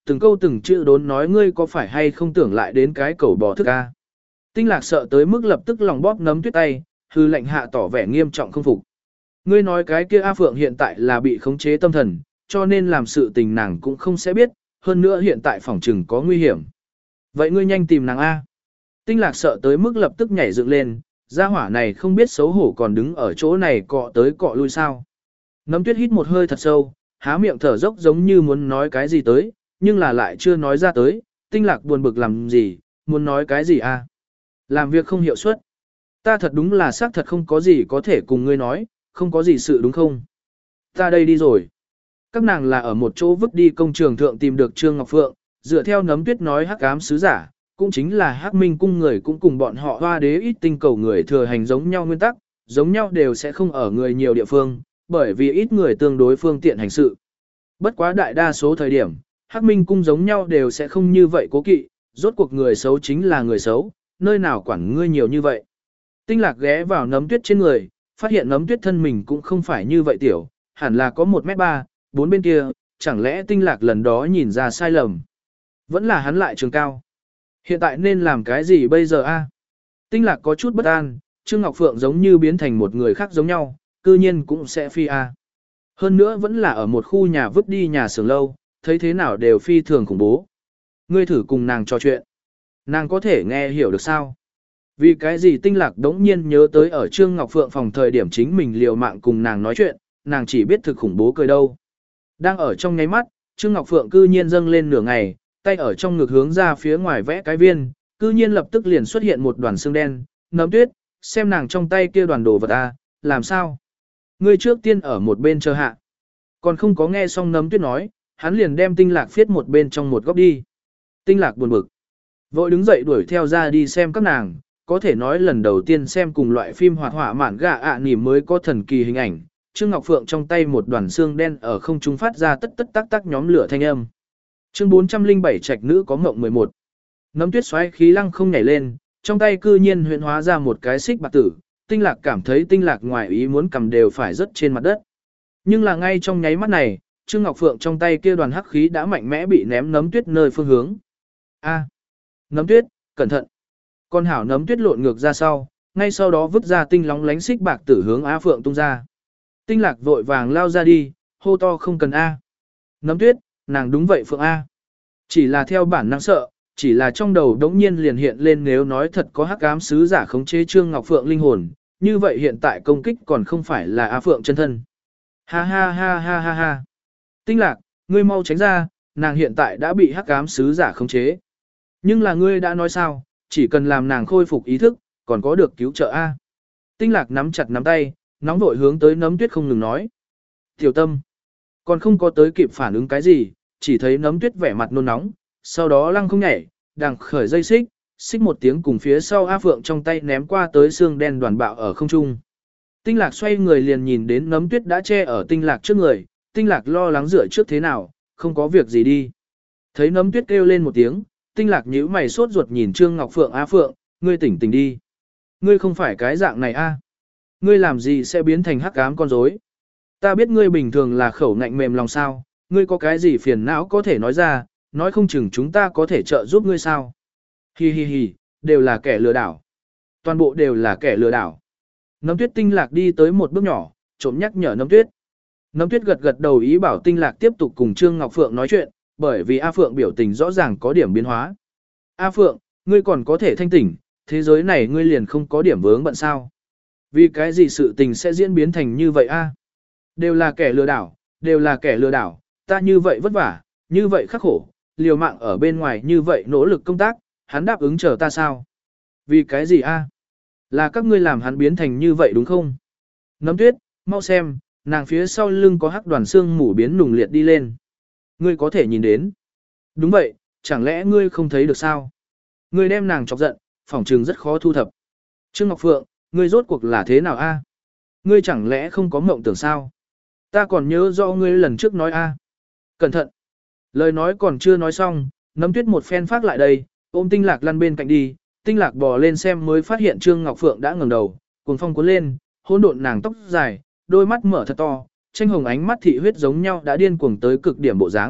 [SPEAKER 1] từng câu từng chữ đốn nói ngươi có phải hay không tưởng lại đến cái cầu bò thức a. Tinh lạc sợ tới mức lập tức lòng bóp nấm tuyết tay, hư lệnh hạ tỏ vẻ nghiêm trọng không phục. Ngươi nói cái kia A Phượng hiện tại là bị khống chế tâm thần, cho nên làm sự tình nàng cũng không sẽ biết, hơn nữa hiện tại phòng trừng có nguy hiểm. Vậy ngươi nhanh tìm nàng A. Tinh lạc sợ tới mức lập tức nhảy dựng lên, gia hỏa này không biết xấu hổ còn đứng ở chỗ này cọ tới cọ lui sao. Nấm tuyết hít một hơi thật sâu, há miệng thở dốc giống như muốn nói cái gì tới, nhưng là lại chưa nói ra tới, tinh lạc buồn bực làm gì, muốn nói cái gì A. Làm việc không hiệu suất. Ta thật đúng là xác thật không có gì có thể cùng ngươi nói, không có gì sự đúng không? Ta đây đi rồi. Các nàng là ở một chỗ vứt đi công trường thượng tìm được Trương Ngọc Phượng, dựa theo nấm tuyết nói hắc ám sứ giả, cũng chính là hắc minh cung người cũng cùng bọn họ hoa đế ít tinh cầu người thừa hành giống nhau nguyên tắc, giống nhau đều sẽ không ở người nhiều địa phương, bởi vì ít người tương đối phương tiện hành sự. Bất quá đại đa số thời điểm, hắc minh cung giống nhau đều sẽ không như vậy cố kỵ, rốt cuộc người xấu chính là người xấu, nơi nào quản ngươi nhiều như vậy. Tinh lạc ghé vào nấm tuyết trên người, phát hiện nấm tuyết thân mình cũng không phải như vậy tiểu, hẳn là có một mét ba, bốn bên kia, chẳng lẽ tinh lạc lần đó nhìn ra sai lầm. Vẫn là hắn lại trường cao. Hiện tại nên làm cái gì bây giờ a? Tinh lạc có chút bất an, Trương Ngọc Phượng giống như biến thành một người khác giống nhau, cư nhiên cũng sẽ phi a. Hơn nữa vẫn là ở một khu nhà vứt đi nhà xưởng lâu, thấy thế nào đều phi thường khủng bố. Ngươi thử cùng nàng trò chuyện. Nàng có thể nghe hiểu được sao? Vì cái gì tinh lạc đống nhiên nhớ tới ở Trương Ngọc Phượng phòng thời điểm chính mình liều mạng cùng nàng nói chuyện, nàng chỉ biết thực khủng bố cười đâu. Đang ở trong nháy mắt, Trương Ngọc Phượng cư nhiên dâng lên nửa ngày, tay ở trong ngực hướng ra phía ngoài vẽ cái viên, cư nhiên lập tức liền xuất hiện một đoàn xương đen, nấm tuyết, xem nàng trong tay kia đoàn đồ vật a, làm sao? Ngươi trước tiên ở một bên chờ hạ. Còn không có nghe xong nấm tuyết nói, hắn liền đem tinh lạc phiết một bên trong một góc đi. Tinh lạc buồn bực. Vội đứng dậy đuổi theo ra đi xem các nàng, có thể nói lần đầu tiên xem cùng loại phim hoạt họa mạn gà ạ à mới có thần kỳ hình ảnh. Trương Ngọc Phượng trong tay một đoàn xương đen ở không trung phát ra tất tất tác tác nhóm lửa thanh âm. Chương bốn trăm lẻ bảy trạch nữ có ngộng mười một. Nấm tuyết xoáy khí lăng không nhảy lên, trong tay cư nhiên huyễn hóa ra một cái xích bạc tử, tinh lạc cảm thấy tinh lạc ngoài ý muốn cầm đều phải rớt trên mặt đất. Nhưng là ngay trong nháy mắt này, Trương Ngọc Phượng trong tay kia đoàn hắc khí đã mạnh mẽ bị ném nấm tuyết nơi phương hướng. A, nấm tuyết, cẩn thận. Con hảo nấm tuyết lộn ngược ra sau, ngay sau đó vứt ra tinh lóng lánh xích bạc tử hướng A Phượng tung ra. Tinh lạc vội vàng lao ra đi, hô to không cần A. Nấm tuyết, nàng đúng vậy Phượng A. Chỉ là theo bản năng sợ, chỉ là trong đầu đống nhiên liền hiện lên nếu nói thật có hắc ám sứ giả khống chế Trương Ngọc Phượng linh hồn, như vậy hiện tại công kích còn không phải là A Phượng chân thân. Ha ha ha ha ha ha. Tinh lạc, ngươi mau tránh ra, nàng hiện tại đã bị hắc ám sứ giả khống chế. Nhưng là ngươi đã nói sao, chỉ cần làm nàng khôi phục ý thức, còn có được cứu trợ A. Tinh lạc nắm chặt nắm tay, nóng vội hướng tới nấm tuyết không ngừng nói. Tiểu tâm, còn không có tới kịp phản ứng cái gì, chỉ thấy nấm tuyết vẻ mặt nôn nóng, sau đó lăng không nhảy, đằng khởi dây xích, xích một tiếng cùng phía sau A Phượng trong tay ném qua tới xương đen đoàn bạo ở không trung. Tinh lạc xoay người liền nhìn đến nấm tuyết đã che ở tinh lạc trước người, tinh lạc lo lắng rửa trước thế nào, không có việc gì đi. Thấy nấm tuyết kêu lên một tiếng, tinh lạc nhíu mày sốt ruột nhìn Trương Ngọc Phượng A Phượng, ngươi tỉnh tỉnh đi. Ngươi không phải cái dạng này a? Ngươi làm gì sẽ biến thành hắc ám con rối? Ta biết ngươi bình thường là khẩu ngạnh mềm lòng sao, ngươi có cái gì phiền não có thể nói ra, nói không chừng chúng ta có thể trợ giúp ngươi sao. Hi hi hi, đều là kẻ lừa đảo. Toàn bộ đều là kẻ lừa đảo. Nấm tuyết tinh lạc đi tới một bước nhỏ, trộm nhắc nhở nấm tuyết. Nấm tuyết gật gật đầu ý bảo tinh lạc tiếp tục cùng Trương Ngọc Phượng nói chuyện, bởi vì A Phượng biểu tình rõ ràng có điểm biến hóa. A Phượng, ngươi còn có thể thanh tỉnh, thế giới này ngươi liền không có điểm vướng bận sao. Vì cái gì sự tình sẽ diễn biến thành như vậy a? Đều là kẻ lừa đảo, đều là kẻ lừa đảo, ta như vậy vất vả, như vậy khắc khổ, liều mạng ở bên ngoài như vậy nỗ lực công tác, hắn đáp ứng chờ ta sao? Vì cái gì a? Là các ngươi làm hắn biến thành như vậy đúng không? Nấm tuyết, mau xem, nàng phía sau lưng có hắc đoàn xương mủ biến nùng liệt đi lên. Ngươi có thể nhìn đến. Đúng vậy, chẳng lẽ ngươi không thấy được sao? Ngươi đem nàng chọc giận, phỏng trừng rất khó thu thập. Trương Ngọc Phượng, ngươi rốt cuộc là thế nào a? Ngươi chẳng lẽ không có mộng tưởng sao? Ta còn nhớ rõ ngươi lần trước nói a. Cẩn thận. Lời nói còn chưa nói xong, nấm tuyết một phen phát lại đây, ôm tinh lạc lăn bên cạnh đi, tinh lạc bò lên xem mới phát hiện Trương Ngọc Phượng đã ngẩng đầu, cuồng phong cuốn lên, hỗn độn nàng tóc dài, đôi mắt mở thật to, tranh hồng ánh mắt thị huyết giống nhau đã điên cuồng tới cực điểm bộ dáng,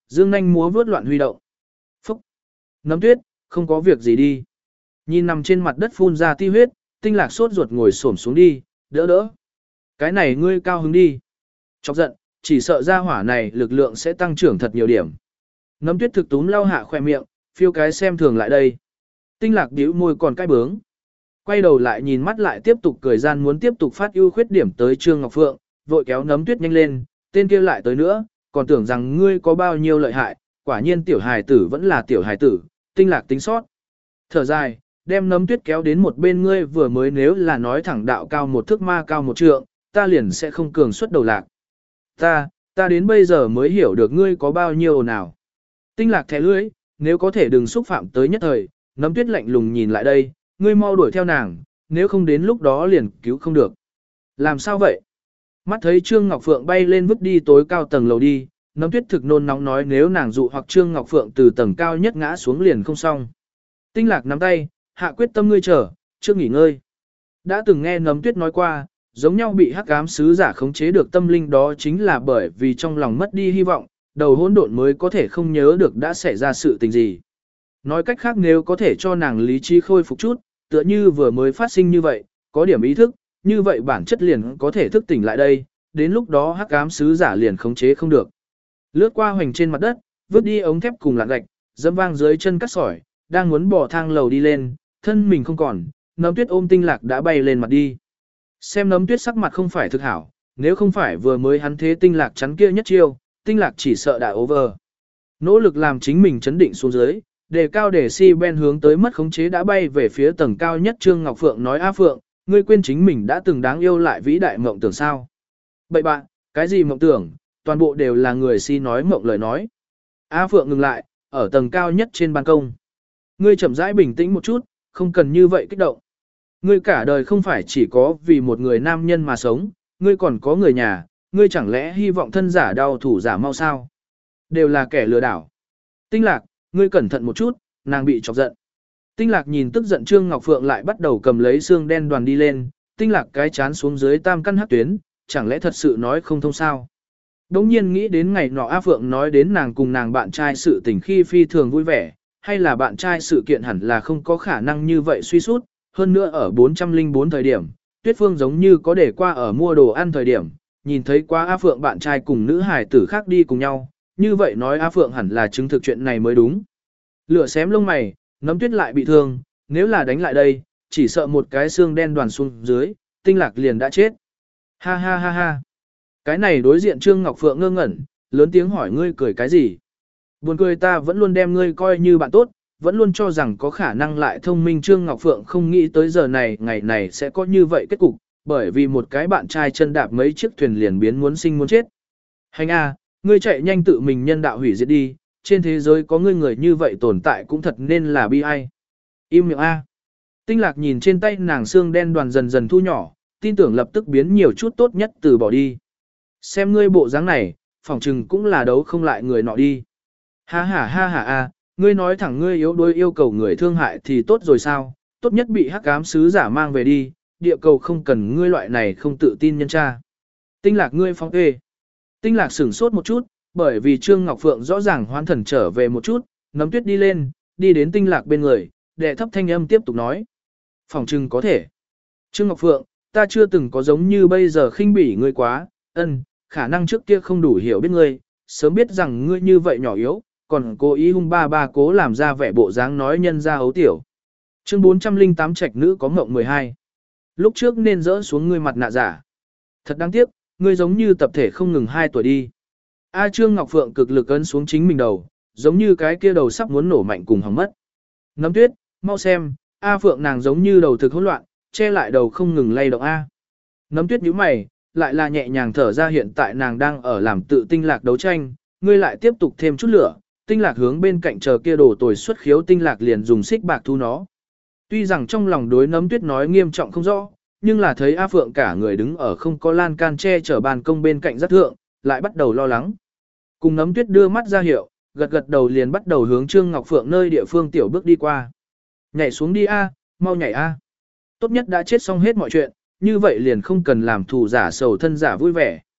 [SPEAKER 1] dương nanh múa vướt loạn huy động. Phúc! Nấm tuyết, không có việc gì đi. Nhìn nằm trên mặt đất phun ra ti huyết, tinh lạc sốt ruột ngồi xổm xuống đi, đỡ đỡ. Cái này ngươi cao hứng đi. Chọc giận, chỉ sợ ra hỏa này lực lượng sẽ tăng trưởng thật nhiều điểm. Nấm tuyết thực túm lau hạ khoe miệng, phiêu cái xem thường lại đây. Tinh lạc điếu môi còn cái bướng. Quay đầu lại nhìn mắt lại tiếp tục cười gian muốn tiếp tục phát ưu khuyết điểm tới Trương Ngọc Phượng, vội kéo nấm tuyết nhanh lên, tên kia lại tới nữa, còn tưởng rằng ngươi có bao nhiêu lợi hại, quả nhiên tiểu hài tử vẫn là tiểu hài tử, tinh lạc tính sót. Thở dài, đem nấm tuyết kéo đến một bên ngươi vừa mới nếu là nói thẳng đạo cao một thước ma cao một trượng, ta liền sẽ không cường suất đầu lạc. Ta, ta đến bây giờ mới hiểu được ngươi có bao nhiêu nào. Tinh lạc thẻ lưỡi, nếu có thể đừng xúc phạm tới nhất thời, nấm tuyết lạnh lùng nhìn lại đây, ngươi mau đuổi theo nàng, nếu không đến lúc đó liền cứu không được. Làm sao vậy? Mắt thấy Trương Ngọc Phượng bay lên vứt đi tối cao tầng lầu đi, nấm tuyết thực nôn nóng nói nếu nàng dụ hoặc Trương Ngọc Phượng từ tầng cao nhất ngã xuống liền không xong. Tinh lạc nắm tay, hạ quyết tâm ngươi chờ, trước nghỉ ngơi. Đã từng nghe nấm tuyết nói qua, giống nhau bị hắc ám sứ giả khống chế được tâm linh đó chính là bởi vì trong lòng mất đi hy vọng, đầu hỗn độn mới có thể không nhớ được đã xảy ra sự tình gì. Nói cách khác nếu có thể cho nàng lý trí khôi phục chút, tựa như vừa mới phát sinh như vậy, có điểm ý thức, như vậy bản chất liền có thể thức tỉnh lại đây, đến lúc đó hắc ám sứ giả liền khống chế không được. Lướt qua hoành trên mặt đất, vứt đi ống thép cùng lạng gạch, dẫm vang dưới chân cắt sỏi, đang muốn bỏ thang lầu đi lên, thân mình không còn, nấm tuyết ôm tinh lạc đã bay lên mặt đi. Xem nấm tuyết sắc mặt không phải thực hảo, nếu không phải vừa mới hắn thế tinh lạc chắn kia nhất chiêu, tinh lạc chỉ sợ đã over. Nỗ lực làm chính mình chấn định xuống dưới, đề cao để si ben hướng tới mất khống chế đã bay về phía tầng cao nhất. Trương Ngọc Phượng nói A Phượng, ngươi quên chính mình đã từng đáng yêu lại vĩ đại mộng tưởng sao. Bậy bạn, cái gì mộng tưởng, toàn bộ đều là người si nói mộng lời nói. A Phượng ngừng lại, ở tầng cao nhất trên ban công. Ngươi chậm rãi bình tĩnh một chút, không cần như vậy kích động. Ngươi cả đời không phải chỉ có vì một người nam nhân mà sống, ngươi còn có người nhà, ngươi chẳng lẽ hy vọng thân giả đau thủ giả mau sao? Đều là kẻ lừa đảo. Tinh lạc, ngươi cẩn thận một chút, nàng bị chọc giận. Tinh lạc nhìn tức giận Trương Ngọc Phượng lại bắt đầu cầm lấy xương đen đoàn đi lên, tinh lạc cái chán xuống dưới tam căn hắc tuyến, chẳng lẽ thật sự nói không thông sao? Đống nhiên nghĩ đến ngày nọ A Phượng nói đến nàng cùng nàng bạn trai sự tình khi phi thường vui vẻ, hay là bạn trai sự kiện hẳn là không có khả năng như vậy suy sút, hơn nữa ở bốn trăm lẻ bốn thời điểm, Tuyết Phương giống như có để qua ở mua đồ ăn thời điểm, nhìn thấy qua A Phượng bạn trai cùng nữ hài tử khác đi cùng nhau, như vậy nói A Phượng hẳn là chứng thực chuyện này mới đúng. Lửa xém lông mày, nấm tuyết lại bị thương, nếu là đánh lại đây, chỉ sợ một cái xương đen đoàn xuống dưới, tinh lạc liền đã chết. Ha ha ha ha. Cái này đối diện Trương Ngọc Phượng ngơ ngẩn, lớn tiếng hỏi ngươi cười cái gì? Buồn cười ta vẫn luôn đem ngươi coi như bạn tốt, vẫn luôn cho rằng có khả năng lại thông minh. Trương Ngọc Phượng không nghĩ tới giờ này ngày này sẽ có như vậy kết cục, bởi vì một cái bạn trai chân đạp mấy chiếc thuyền liền biến muốn sinh muốn chết. Hành a, ngươi chạy nhanh tự mình nhân đạo hủy diệt đi, trên thế giới có ngươi người như vậy tồn tại cũng thật nên là bi ai. Im miệng a. Tinh lạc nhìn trên tay nàng xương đen đoàn dần dần thu nhỏ, tin tưởng lập tức biến nhiều chút tốt nhất từ bỏ đi. Xem ngươi bộ dáng này, phỏng chừng cũng là đấu không lại người nọ đi. Ha ha ha ha a, ngươi nói thẳng ngươi yếu đuối yêu cầu người thương hại thì tốt rồi sao, tốt nhất bị hắc ám sứ giả mang về đi, địa cầu không cần ngươi loại này không tự tin nhân tra. Tinh lạc ngươi phóng ê. Tinh lạc sửng sốt một chút, bởi vì Trương Ngọc Phượng rõ ràng hoán thần trở về một chút, nấm tuyết đi lên, đi đến tinh lạc bên người, đệ thấp thanh âm tiếp tục nói. Phỏng chừng có thể. Trương Ngọc Phượng, ta chưa từng có giống như bây giờ khinh bỉ ngươi quá, ân, khả năng trước kia không đủ hiểu biết ngươi, sớm biết rằng ngươi như vậy nhỏ yếu, còn cố ý hung ba ba cố làm ra vẻ bộ dáng nói nhân ra hấu tiểu. Chương bốn trăm lẻ tám trạch nữ có mộng mười hai. Lúc trước nên dỡ xuống ngươi mặt nạ giả. Thật đáng tiếc, ngươi giống như tập thể không ngừng hai tuổi đi. A Trương Ngọc Phượng cực lực ấn xuống chính mình đầu, giống như cái kia đầu sắp muốn nổ mạnh cùng hỏng mất. Nấm tuyết, mau xem, A Phượng nàng giống như đầu thực hỗn loạn, che lại đầu không ngừng lay động A. Nấm tuyết nhíu mày, lại là nhẹ nhàng thở ra hiện tại nàng đang ở làm tự tinh lạc đấu tranh, ngươi lại tiếp tục thêm chút lửa, tinh lạc hướng bên cạnh chờ kia đồ tồi xuất khiếu tinh lạc liền dùng xích bạc thu nó. Tuy rằng trong lòng đối nấm tuyết nói nghiêm trọng không rõ, nhưng là thấy A Phượng cả người đứng ở không có lan can che chở ban công bên cạnh rất thượng, lại bắt đầu lo lắng. Cùng nấm tuyết đưa mắt ra hiệu, gật gật đầu liền bắt đầu hướng Trương Ngọc Phượng nơi địa phương tiểu bước đi qua. Nhảy xuống đi A, mau nhảy A. Tốt nhất đã chết xong hết mọi chuyện, như vậy liền không cần làm thù giả sầu thân giả vui vẻ.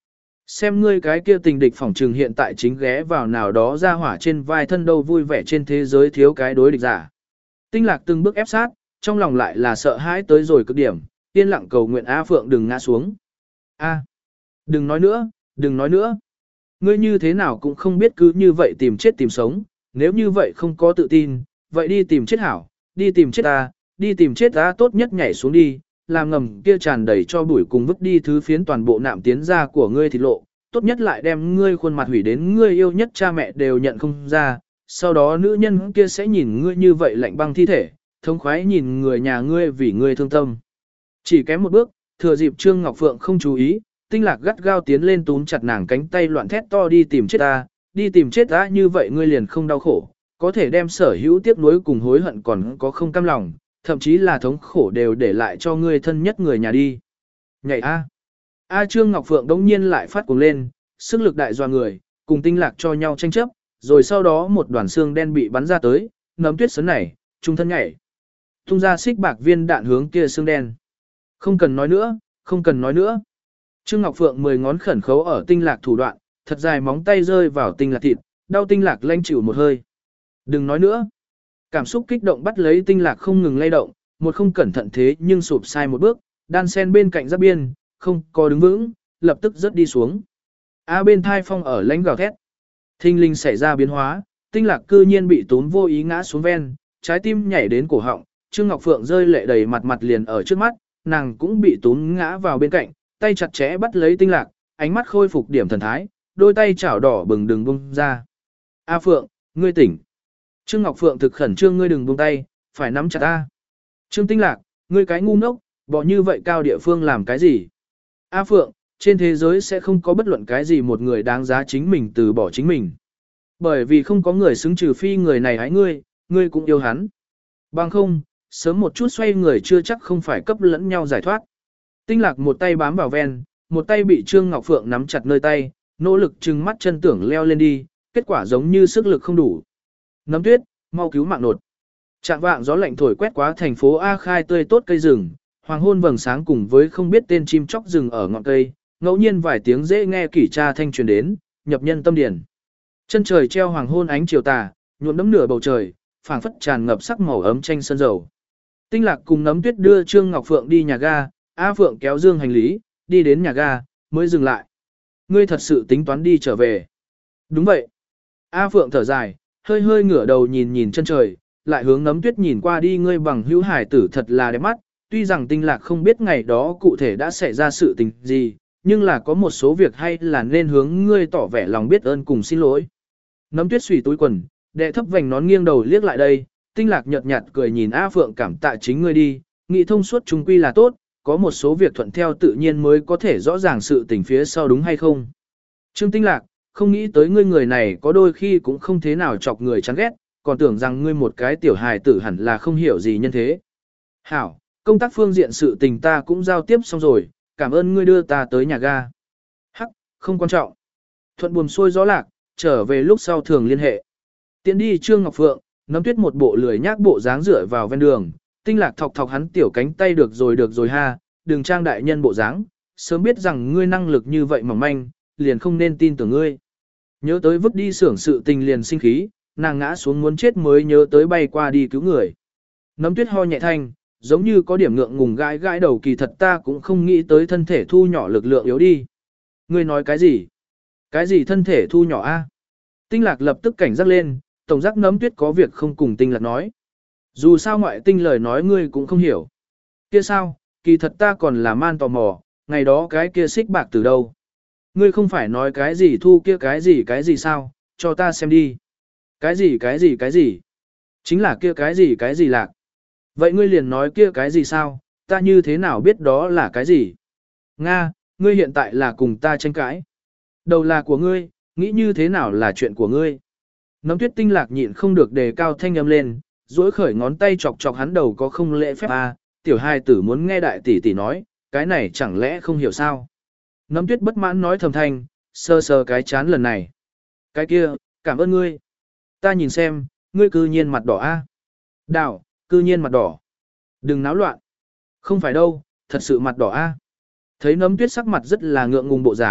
[SPEAKER 1] Xem ngươi cái kia tình địch phỏng trừng hiện tại chính ghé vào nào đó ra hỏa trên vai thân đâu vui vẻ trên thế giới thiếu cái đối địch giả. Tinh lạc từng bước ép sát, trong lòng lại là sợ hãi tới rồi cực điểm, yên lặng cầu nguyện A Phượng đừng ngã xuống. A, đừng nói nữa, đừng nói nữa. Ngươi như thế nào cũng không biết cứ như vậy tìm chết tìm sống, nếu như vậy không có tự tin, vậy đi tìm chết hảo, đi tìm chết ta, đi tìm chết ta tốt nhất nhảy xuống đi, làm ngầm kia tràn đầy cho bụi cùng vứt đi thứ phiến toàn bộ nạm tiến ra của ngươi thịt lộ, tốt nhất lại đem ngươi khuôn mặt hủy đến ngươi yêu nhất cha mẹ đều nhận không ra, sau đó nữ nhân kia sẽ nhìn ngươi như vậy lạnh băng thi thể, thống khoái nhìn người nhà ngươi vì ngươi thương tâm. Chỉ kém một bước, thừa dịp Trương Ngọc Phượng không chú ý, Tinh Lạc gắt gao tiến lên túm chặt nàng cánh tay loạn thét to đi tìm chết ta, đi tìm chết ta như vậy ngươi liền không đau khổ, có thể đem sở hữu tiếc nuối cùng hối hận còn có không cam lòng, thậm chí là thống khổ đều để lại cho ngươi thân nhất người nhà đi. Nhảy A. A Trương Ngọc Phượng đống nhiên lại phát cuồng lên, sức lực đại doa người, cùng Tinh Lạc cho nhau tranh chấp, rồi sau đó một đoàn xương đen bị bắn ra tới, nấm tuyết sấn này, trung thân nhảy. Tung ra xích bạc viên đạn hướng kia xương đen. Không cần nói nữa, không cần nói nữa. Trương Ngọc Phượng mười ngón khẩn khấu ở Tinh Lạc thủ đoạn, thật dài móng tay rơi vào Tinh Lạc thịt, đau Tinh Lạc lanh chịu một hơi. Đừng nói nữa. Cảm xúc kích động bắt lấy Tinh Lạc không ngừng lay động, một không cẩn thận thế nhưng sụp sai một bước, đan sen bên cạnh giáp biên, không có đứng vững, lập tức rớt đi xuống. A bên thai phong ở lãnh gào thét. Thinh linh xảy ra biến hóa, Tinh Lạc cư nhiên bị tốn vô ý ngã xuống ven, trái tim nhảy đến cổ họng, Trương Ngọc Phượng rơi lệ đầy mặt mặt liền ở trước mắt, nàng cũng bị tốn ngã vào bên cạnh, tay chặt chẽ bắt lấy Tinh Lạc, ánh mắt khôi phục điểm thần thái, đôi tay chảo đỏ bừng đừng buông ra. A Phượng, ngươi tỉnh. Trương Ngọc Phượng thực khẩn trương ngươi đừng buông tay, phải nắm chặt ta. Trương Tinh Lạc, ngươi cái ngu ngốc, bỏ như vậy cao địa phương làm cái gì? A Phượng, trên thế giới sẽ không có bất luận cái gì một người đáng giá chính mình từ bỏ chính mình. Bởi vì không có người xứng trừ phi người này hãy ngươi, ngươi cũng yêu hắn. Bằng không, sớm một chút xoay người chưa chắc không phải cấp lẫn nhau giải thoát. Tinh Lạc một tay bám vào ven, một tay bị Trương Ngọc Phượng nắm chặt nơi tay, nỗ lực trừng mắt chân tưởng leo lên đi, kết quả giống như sức lực không đủ. Nấm tuyết, mau cứu mạng nột. Trạng vạng gió lạnh thổi quét qua thành phố A Khai tươi tốt cây rừng, hoàng hôn vầng sáng cùng với không biết tên chim chóc rừng ở ngọn cây, ngẫu nhiên vài tiếng dễ nghe kỷ tra thanh truyền đến, nhập nhân tâm điển. Chân trời treo hoàng hôn ánh chiều tà, nhuộm đẫm nửa bầu trời, phảng phất tràn ngập sắc màu ấm tranh sơn dầu. Tinh Lạc cùng Nấm Tuyết đưa Trương Ngọc Phượng đi nhà ga, A Phượng kéo dương hành lý, đi đến nhà ga, mới dừng lại. Ngươi thật sự tính toán đi trở về. Đúng vậy. A Phượng thở dài, hơi hơi ngửa đầu nhìn nhìn chân trời, lại hướng Nấm Tuyết nhìn qua đi ngươi bằng hữu hải tử thật là đẹp mắt, tuy rằng Tinh Lạc không biết ngày đó cụ thể đã xảy ra sự tình gì, nhưng là có một số việc hay là nên hướng ngươi tỏ vẻ lòng biết ơn cùng xin lỗi. Nấm Tuyết xùy túi quần, đệ thấp vành nón nghiêng đầu liếc lại đây, Tinh Lạc nhợt nhạt cười nhìn A Phượng cảm tạ chính ngươi đi, nghị thông suốt chúng quy là tốt, có một số việc thuận theo tự nhiên mới có thể rõ ràng sự tình phía sau đúng hay không. Trương Tinh Lạc, không nghĩ tới ngươi người này có đôi khi cũng không thế nào chọc người chán ghét, còn tưởng rằng ngươi một cái tiểu hài tử hẳn là không hiểu gì nhân thế. Hảo, công tác phương diện sự tình ta cũng giao tiếp xong rồi, cảm ơn ngươi đưa ta tới nhà ga. Hắc, không quan trọng. Thuận buồm xuôi gió lạc, trở về lúc sau thường liên hệ. Tiến đi Trương Ngọc Phượng, Nấm Tuyết một bộ lười nhác bộ dáng rửa vào ven đường, Tinh Lạc thọc thọc hắn tiểu cánh tay được rồi được rồi ha, đừng trang đại nhân bộ dáng, sớm biết rằng ngươi năng lực như vậy mỏng manh, liền không nên tin tưởng ngươi. Nhớ tới vứt đi xưởng sự tình liền sinh khí, nàng ngã xuống muốn chết mới nhớ tới bay qua đi cứu người. Nấm Tuyết ho nhẹ thanh, giống như có điểm ngượng ngùng gãi gãi đầu kỳ thật ta cũng không nghĩ tới thân thể thu nhỏ lực lượng yếu đi. Ngươi nói cái gì? Cái gì thân thể thu nhỏ a? Tinh Lạc lập tức cảnh giác lên, tổng giác Nấm Tuyết có việc không cùng Tinh Lạc nói. Dù sao ngoại tinh lời nói ngươi cũng không hiểu. Kia sao, kỳ thật ta còn là man tò mò, ngày đó cái kia xích bạc từ đâu? Ngươi không phải nói cái gì thu kia cái gì cái gì sao, cho ta xem đi. Cái gì cái gì cái gì? Chính là kia cái gì cái gì lạc. Vậy ngươi liền nói kia cái gì sao, ta như thế nào biết đó là cái gì? Nga, ngươi hiện tại là cùng ta tranh cãi. Đầu là của ngươi, nghĩ như thế nào là chuyện của ngươi. Nấm Tuyết Tinh Lạc nhịn không được đề cao thanh âm lên, duỗi khởi ngón tay chọc chọc hắn đầu có không lễ phép à, tiểu hai tử muốn nghe đại tỷ tỷ nói, cái này chẳng lẽ không hiểu sao. Nấm Tuyết bất mãn nói thầm thanh, sơ sơ cái chán lần này. Cái kia, cảm ơn ngươi. Ta nhìn xem, ngươi cư nhiên mặt đỏ a. À? Đào, cư nhiên mặt đỏ. Đừng náo loạn. Không phải đâu, thật sự mặt đỏ a. À? Thấy Nấm Tuyết sắc mặt rất là ngượng ngùng bộ dáng,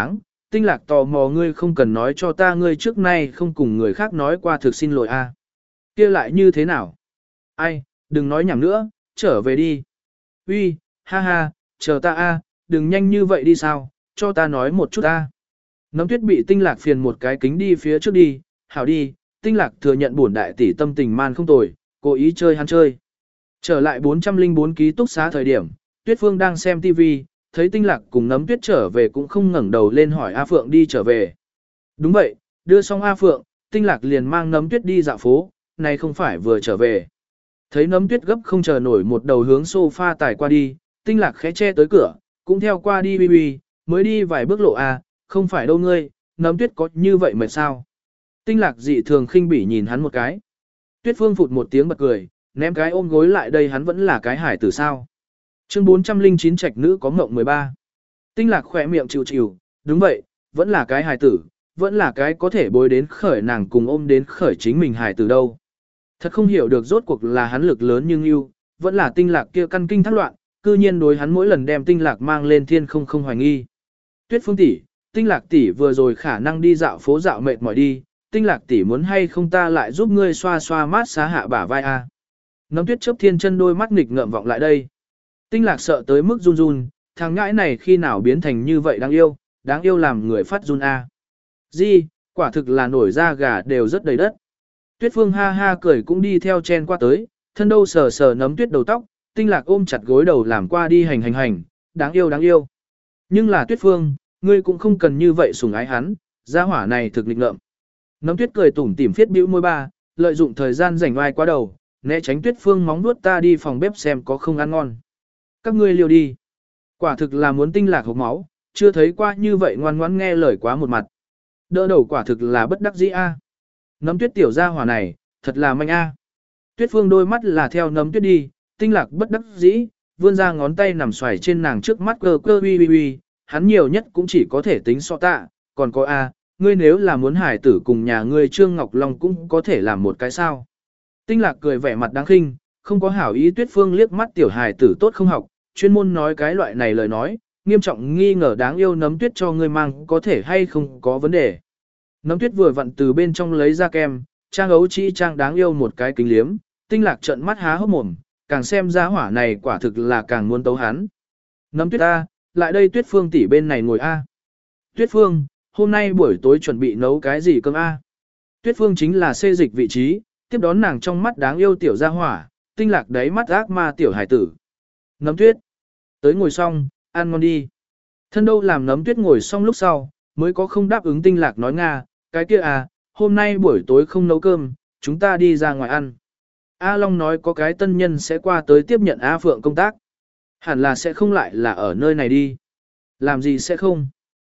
[SPEAKER 1] tinh lạc tò mò ngươi không cần nói cho ta ngươi trước nay không cùng người khác nói qua thực xin lỗi a. Kia lại như thế nào? Ai, đừng nói nhảm nữa, trở về đi. Uy, ha ha, chờ ta a, đừng nhanh như vậy đi sao, cho ta nói một chút a. Nấm tuyết bị tinh lạc phiền một cái kính đi phía trước đi, hảo đi, tinh lạc thừa nhận bổn đại tỷ tâm tình man không tồi, cố ý chơi hắn chơi. Trở lại bốn trăm lẻ bốn ký túc xá thời điểm, Tuyết Phương đang xem ti vi, thấy tinh lạc cùng nấm tuyết trở về cũng không ngẩng đầu lên hỏi A Phượng đi trở về. Đúng vậy, đưa xong A Phượng, tinh lạc liền mang nấm tuyết đi dạo phố, này không phải vừa trở về. Thấy nấm tuyết gấp không chờ nổi một đầu hướng sofa tải qua đi, tinh lạc khẽ che tới cửa, cũng theo qua đi bi bi, mới đi vài bước lộ A, không phải đâu ngươi, nấm tuyết có như vậy mệt sao. Tinh lạc dị thường khinh bỉ nhìn hắn một cái. Tuyết Phương phụt một tiếng bật cười, ném cái ôm gối lại đây hắn vẫn là cái hải tử sao. Chương bốn trăm lẻ chín trạch nữ có ngộng mười ba. Tinh lạc khỏe miệng chịu chịu, đúng vậy, vẫn là cái hài tử, vẫn là cái có thể bối đến khởi nàng cùng ôm đến khởi chính mình hài tử đâu. Thật không hiểu được rốt cuộc là hắn lực lớn nhưng yêu, vẫn là tinh lạc kia căn kinh thác loạn, cư nhiên đối hắn mỗi lần đem tinh lạc mang lên thiên không không hoài nghi. Tuyết Phương tỷ, tinh lạc tỷ vừa rồi khả năng đi dạo phố dạo mệt mỏi đi, tinh lạc tỷ muốn hay không ta lại giúp ngươi xoa xoa mát xá hạ bả vai a. Nấm tuyết chớp thiên chân đôi mắt nghịch ngợm vọng lại đây. Tinh lạc sợ tới mức run run, thằng ngãi này khi nào biến thành như vậy đáng yêu, đáng yêu làm người phát run a. Di, quả thực là nổi da gà đều rất đầy đất. Tuyết Phương ha ha cười cũng đi theo chen qua tới, thân đâu sờ sờ nấm tuyết đầu tóc, tinh lạc ôm chặt gối đầu làm qua đi hành hành hành, đáng yêu đáng yêu. Nhưng là Tuyết Phương, ngươi cũng không cần như vậy sủng ái hắn, gia hỏa này thực nghịch ngợm. Nấm tuyết cười tủm tỉm phiết bĩu môi ba, lợi dụng thời gian rảnh oai quá đầu, né tránh Tuyết Phương móng nuốt ta đi phòng bếp xem có không ăn ngon. Các ngươi liều đi. Quả thực là muốn tinh lạc hộc máu, chưa thấy qua như vậy ngoan ngoãn nghe lời quá một mặt. Đỡ đầu quả thực là bất đắc dĩ a. Nấm tuyết tiểu gia hỏa này, thật là manh a. Tuyết Phương đôi mắt là theo nấm tuyết đi, tinh lạc bất đắc dĩ, vươn ra ngón tay nằm xoài trên nàng trước mắt cơ cơ uy uy uy, hắn nhiều nhất cũng chỉ có thể tính so tạ, còn có a, ngươi nếu là muốn hải tử cùng nhà ngươi Trương Ngọc Long cũng có thể làm một cái sao. Tinh lạc cười vẻ mặt đáng khinh, không có hảo ý Tuyết Phương liếc mắt tiểu hài tử tốt không học, chuyên môn nói cái loại này lời nói, nghiêm trọng nghi ngờ đáng yêu nấm tuyết cho ngươi mang có thể hay không có vấn đề. Nấm tuyết vừa vặn từ bên trong lấy ra kem, trang ấu chi trang đáng yêu một cái kính liếm, tinh lạc trợn mắt há hốc mồm, càng xem ra hỏa này quả thực là càng muốn tấu hắn. Nấm tuyết a, lại đây Tuyết Phương tỷ bên này ngồi a. Tuyết Phương, hôm nay buổi tối chuẩn bị nấu cái gì cơm a? Tuyết Phương chính là xê dịch vị trí, tiếp đón nàng trong mắt đáng yêu tiểu gia hỏa, tinh lạc đáy mắt ác ma tiểu hải tử. Nấm tuyết, tới ngồi xong, ăn ngon đi. Thân đâu làm nấm tuyết ngồi xong lúc sau, mới có không đáp ứng tinh lạc nói Nga, cái kia à, hôm nay buổi tối không nấu cơm, chúng ta đi ra ngoài ăn. A Long nói có cái tân nhân sẽ qua tới tiếp nhận A Phượng công tác. Hẳn là sẽ không lại là ở nơi này đi. Làm gì sẽ không?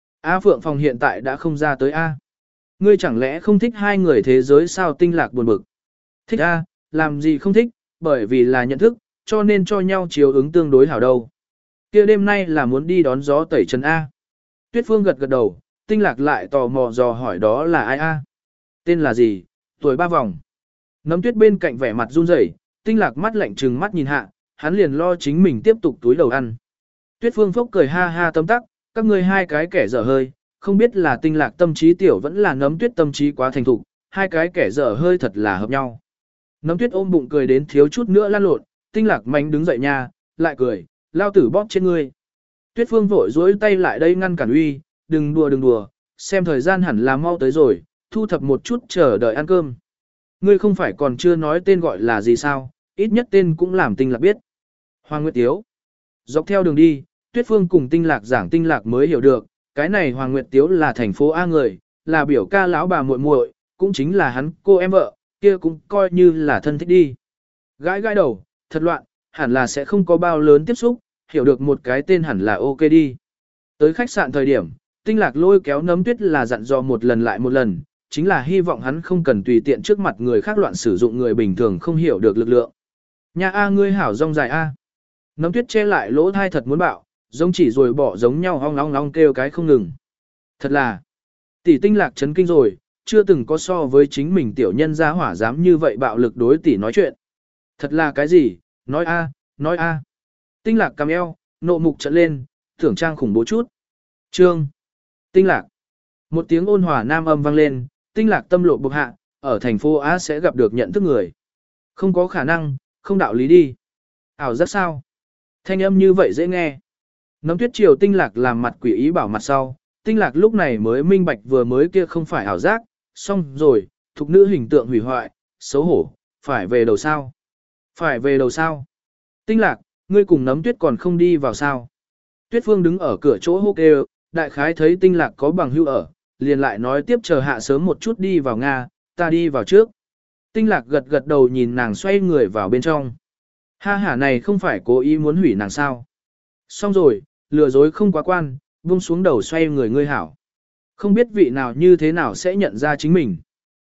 [SPEAKER 1] A Phượng phòng hiện tại đã không ra tới A. Ngươi chẳng lẽ không thích hai người thế giới sao tinh lạc buồn bực? Thích A, làm gì không thích, bởi vì là nhận thức, cho nên cho nhau chiếu ứng tương đối hảo đâu. Kia đêm nay là muốn đi đón gió tẩy trần A. Tuyết Phương gật gật đầu, tinh lạc lại tò mò dò hỏi đó là ai A. Tên là gì, tuổi ba vòng. Nấm tuyết bên cạnh vẻ mặt run rẩy, tinh lạc mắt lạnh trừng mắt nhìn hạ, hắn liền lo chính mình tiếp tục túi đầu ăn. Tuyết Phương phốc cười ha ha tấm tắc, các ngươi hai cái kẻ dở hơi, không biết là tinh lạc tâm trí tiểu vẫn là nấm tuyết tâm trí quá thành thục, hai cái kẻ dở hơi thật là hợp nhau. Nấm tuyết ôm bụng cười đến thiếu chút nữa lăn lộn, tinh lạc mánh đứng dậy nha, lại cười, lao tử bóp trên ngươi. Tuyết Phương vội dối tay lại đây ngăn cản uy, đừng đùa đừng đùa, xem thời gian hẳn là mau tới rồi, thu thập một chút chờ đợi ăn cơm. Ngươi không phải còn chưa nói tên gọi là gì sao, ít nhất tên cũng làm tinh lạc biết. Hoàng Nguyệt Tiếu. Dọc theo đường đi, Tuyết Phương cùng tinh lạc giảng tinh lạc mới hiểu được, cái này Hoàng Nguyệt Tiếu là thành phố A người, là biểu ca lão bà muội muội, cũng chính là hắn cô em vợ, kia cũng coi như là thân thích đi. Gãi gãi đầu, thật loạn, hẳn là sẽ không có bao lớn tiếp xúc, hiểu được một cái tên hẳn là ok đi. Tới khách sạn thời điểm, tinh lạc lôi kéo nấm tuyết là dặn dò một lần lại một lần, chính là hy vọng hắn không cần tùy tiện trước mặt người khác loạn sử dụng người bình thường không hiểu được lực lượng. Nhà A ngươi hảo rong dài A. Nấm tuyết che lại lỗ thai thật muốn bạo, giống chỉ rồi bỏ giống nhau ong ong ong kêu cái không ngừng. Thật là, tỷ tinh lạc chấn kinh rồi, chưa từng có so với chính mình tiểu nhân gia hỏa dám như vậy bạo lực đối tỷ nói chuyện. Thật là cái gì, nói A, nói A. Tinh lạc cầm eo, nộ mục trận lên, thưởng trang khủng bố chút. Trương. Tinh lạc. Một tiếng ôn hòa nam âm vang lên, tinh lạc tâm lộ bộc hạ, ở thành phố A sẽ gặp được nhận thức người. Không có khả năng, không đạo lý đi. Ảo giác sao? Thanh âm như vậy dễ nghe. Nấm tuyết chiều tinh lạc làm mặt quỷ ý bảo mặt sau, tinh lạc lúc này mới minh bạch vừa mới kia không phải ảo giác, xong rồi, thục nữ hình tượng hủy hoại, xấu hổ, phải về đầu sao? Phải về đầu sao? Tinh lạc, ngươi cùng nấm tuyết còn không đi vào sao? Tuyết Phương đứng ở cửa chỗ hô kêu, đại khái thấy tinh lạc có bằng hữu ở, liền lại nói tiếp chờ hạ sớm một chút đi vào Nga, ta đi vào trước. Tinh lạc gật gật đầu nhìn nàng xoay người vào bên trong. Ha hả này không phải cố ý muốn hủy nàng sao? Xong rồi, lừa dối không quá quan, buông xuống đầu xoay người ngươi hảo. Không biết vị nào như thế nào sẽ nhận ra chính mình.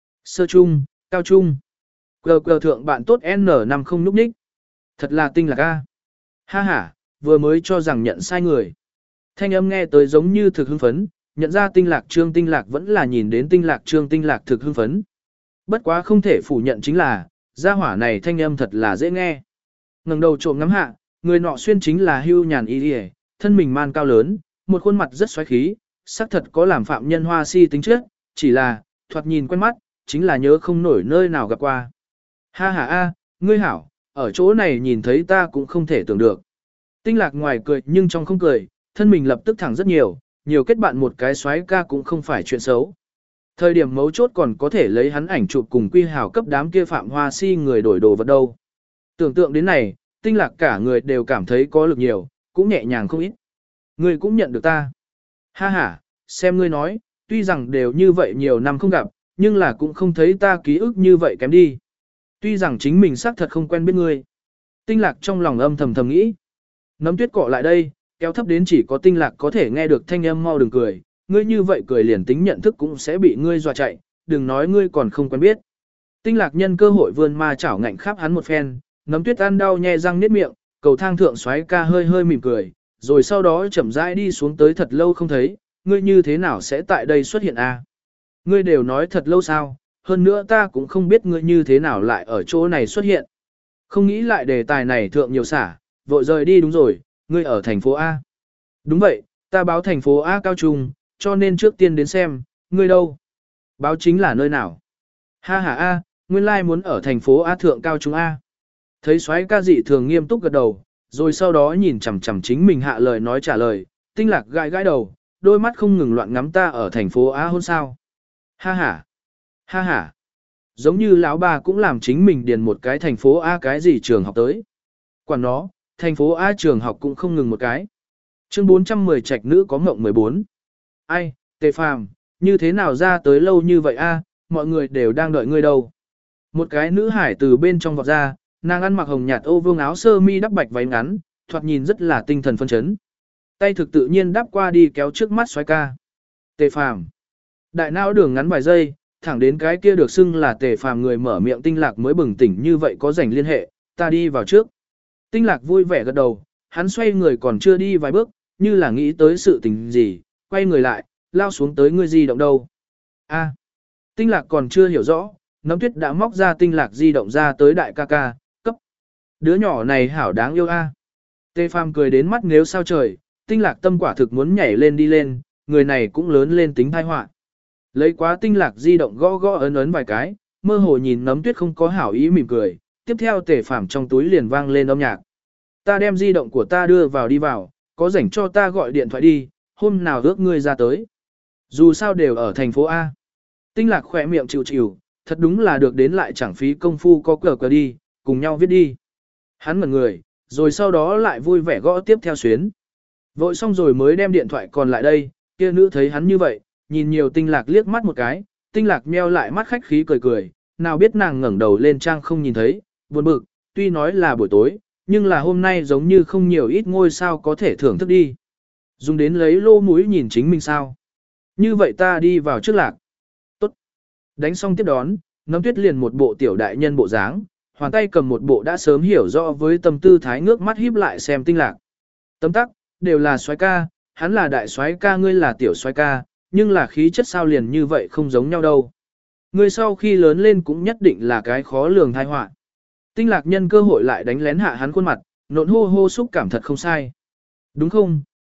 [SPEAKER 1] Sơ trung, cao trung. Cờ cờ thượng bạn tốt N năm không núp ních. Thật là tinh lạc a. Ha hả, vừa mới cho rằng nhận sai người. Thanh âm nghe tới giống như thực hưng phấn, nhận ra tinh lạc trương tinh lạc vẫn là nhìn đến tinh lạc trương tinh lạc thực hưng phấn. Bất quá không thể phủ nhận chính là, gia hỏa này thanh âm thật là dễ nghe. Ngẩng đầu trộm ngắm hạ, người nọ xuyên chính là hưu nhàn y đi, thân mình man cao lớn, một khuôn mặt rất xoáy khí, xác thật có làm phạm nhân hoa si tính trước, chỉ là, thoạt nhìn quen mắt, chính là nhớ không nổi nơi nào gặp qua. Ha ha a, ngươi hảo, ở chỗ này nhìn thấy ta cũng không thể tưởng được. Tinh lạc ngoài cười nhưng trong không cười, thân mình lập tức thẳng rất nhiều, nhiều kết bạn một cái xoáy ca cũng không phải chuyện xấu. Thời điểm mấu chốt còn có thể lấy hắn ảnh chụp cùng quy hào cấp đám kia phạm hoa si người đổi đồ vật đâu. Tưởng tượng đến này, tinh lạc cả người đều cảm thấy có lực nhiều, cũng nhẹ nhàng không ít. Ngươi cũng nhận được ta. Ha ha, xem ngươi nói, tuy rằng đều như vậy nhiều năm không gặp, nhưng là cũng không thấy ta ký ức như vậy kém đi. Tuy rằng chính mình xác thật không quen biết ngươi. Tinh lạc trong lòng âm thầm thầm nghĩ. Nấm tuyết cọ lại đây, kéo thấp đến chỉ có tinh lạc có thể nghe được thanh âm mau đừng cười. Ngươi như vậy cười liền tính nhận thức cũng sẽ bị ngươi dọa chạy, đừng nói ngươi còn không quen biết. Tinh lạc nhân cơ hội vươn ma chảo ngạnh khắp hắn một phen, nấm tuyết ăn đau nhe răng niết miệng, cầu thang thượng xoáy ca hơi hơi mỉm cười, rồi sau đó chậm rãi đi xuống tới thật lâu không thấy, ngươi như thế nào sẽ tại đây xuất hiện a? Ngươi đều nói thật lâu sao, hơn nữa ta cũng không biết ngươi như thế nào lại ở chỗ này xuất hiện. Không nghĩ lại đề tài này thượng nhiều xả, vội rời đi đúng rồi, ngươi ở thành phố A. Đúng vậy, ta báo thành phố A cao trung, cho nên trước tiên đến xem, ngươi đâu? Báo chính là nơi nào? Ha ha A, nguyên lai like muốn ở thành phố A thượng cao trung A. Thấy soái ca dị thường nghiêm túc gật đầu, rồi sau đó nhìn chằm chằm chính mình hạ lời nói trả lời, tinh lạc gãi gãi đầu, đôi mắt không ngừng loạn ngắm ta ở thành phố A hôn sao. Ha ha, ha ha. Giống như lão bà cũng làm chính mình điền một cái thành phố A cái gì trường học tới. Quản nó, thành phố A trường học cũng không ngừng một cái. Chương bốn trăm mười trạch nữ có ngộng mười bốn. Ai, Tề Phàm, như thế nào ra tới lâu như vậy a? Mọi người đều đang đợi ngươi đâu. Một cái nữ hải từ bên trong vọt ra, nàng ăn mặc hồng nhạt ô vương áo sơ mi đắp bạch váy ngắn, thoạt nhìn rất là tinh thần phân chấn. Tay thực tự nhiên đắp qua đi kéo trước mắt xoái ca. Tề Phàm. Đại não đường ngắn vài giây, thẳng đến cái kia được xưng là Tề Phàm người mở miệng tinh lạc mới bừng tỉnh như vậy có rảnh liên hệ, ta đi vào trước. Tinh lạc vui vẻ gật đầu, hắn xoay người còn chưa đi vài bước, như là nghĩ tới sự tình gì, quay người lại, lao xuống tới ngươi di động đâu. A, tinh lạc còn chưa hiểu rõ, nấm tuyết đã móc ra tinh lạc di động ra tới đại ca ca, cấp. Đứa nhỏ này hảo đáng yêu a. Tề Phàm cười đến mắt nếu sao trời, tinh lạc tâm quả thực muốn nhảy lên đi lên, người này cũng lớn lên tính thai họa. Lấy quá tinh lạc di động gõ gõ ấn ấn vài cái, mơ hồ nhìn nấm tuyết không có hảo ý mỉm cười, tiếp theo Tề Phàm trong túi liền vang lên âm nhạc. Ta đem di động của ta đưa vào đi vào, có rảnh cho ta gọi điện thoại đi, hôm nào ước ngươi ra tới. Dù sao đều ở thành phố A. Tinh lạc khỏe miệng chịu chịu, thật đúng là được đến lại chẳng phí công phu có cờ cờ đi, cùng nhau viết đi. Hắn ngẩn người, rồi sau đó lại vui vẻ gõ tiếp theo xuyến. Vội xong rồi mới đem điện thoại còn lại đây, kia nữ thấy hắn như vậy, nhìn nhiều tinh lạc liếc mắt một cái, tinh lạc meo lại mắt khách khí cười cười, nào biết nàng ngẩng đầu lên trang không nhìn thấy, buồn bực, tuy nói là buổi tối, nhưng là hôm nay giống như không nhiều ít ngôi sao có thể thưởng thức đi. Dùng đến lấy lô mũi nhìn chính mình sao. Như vậy ta đi vào trước lạc. Tốt. Đánh xong tiếp đón, nấm tuyết liền một bộ tiểu đại nhân bộ dáng, hoàn tay cầm một bộ đã sớm hiểu rõ với tâm tư thái ngước mắt híp lại xem tinh lạc. Tấm tắc, đều là soái ca, hắn là đại soái ca ngươi là tiểu soái ca, nhưng là khí chất sao liền như vậy không giống nhau đâu. Ngươi sau khi lớn lên cũng nhất định là cái khó lường tai họa. Tinh lạc nhân cơ hội lại đánh lén hạ hắn khuôn mặt, nộn hô hô xúc cảm thật không sai. Đúng không,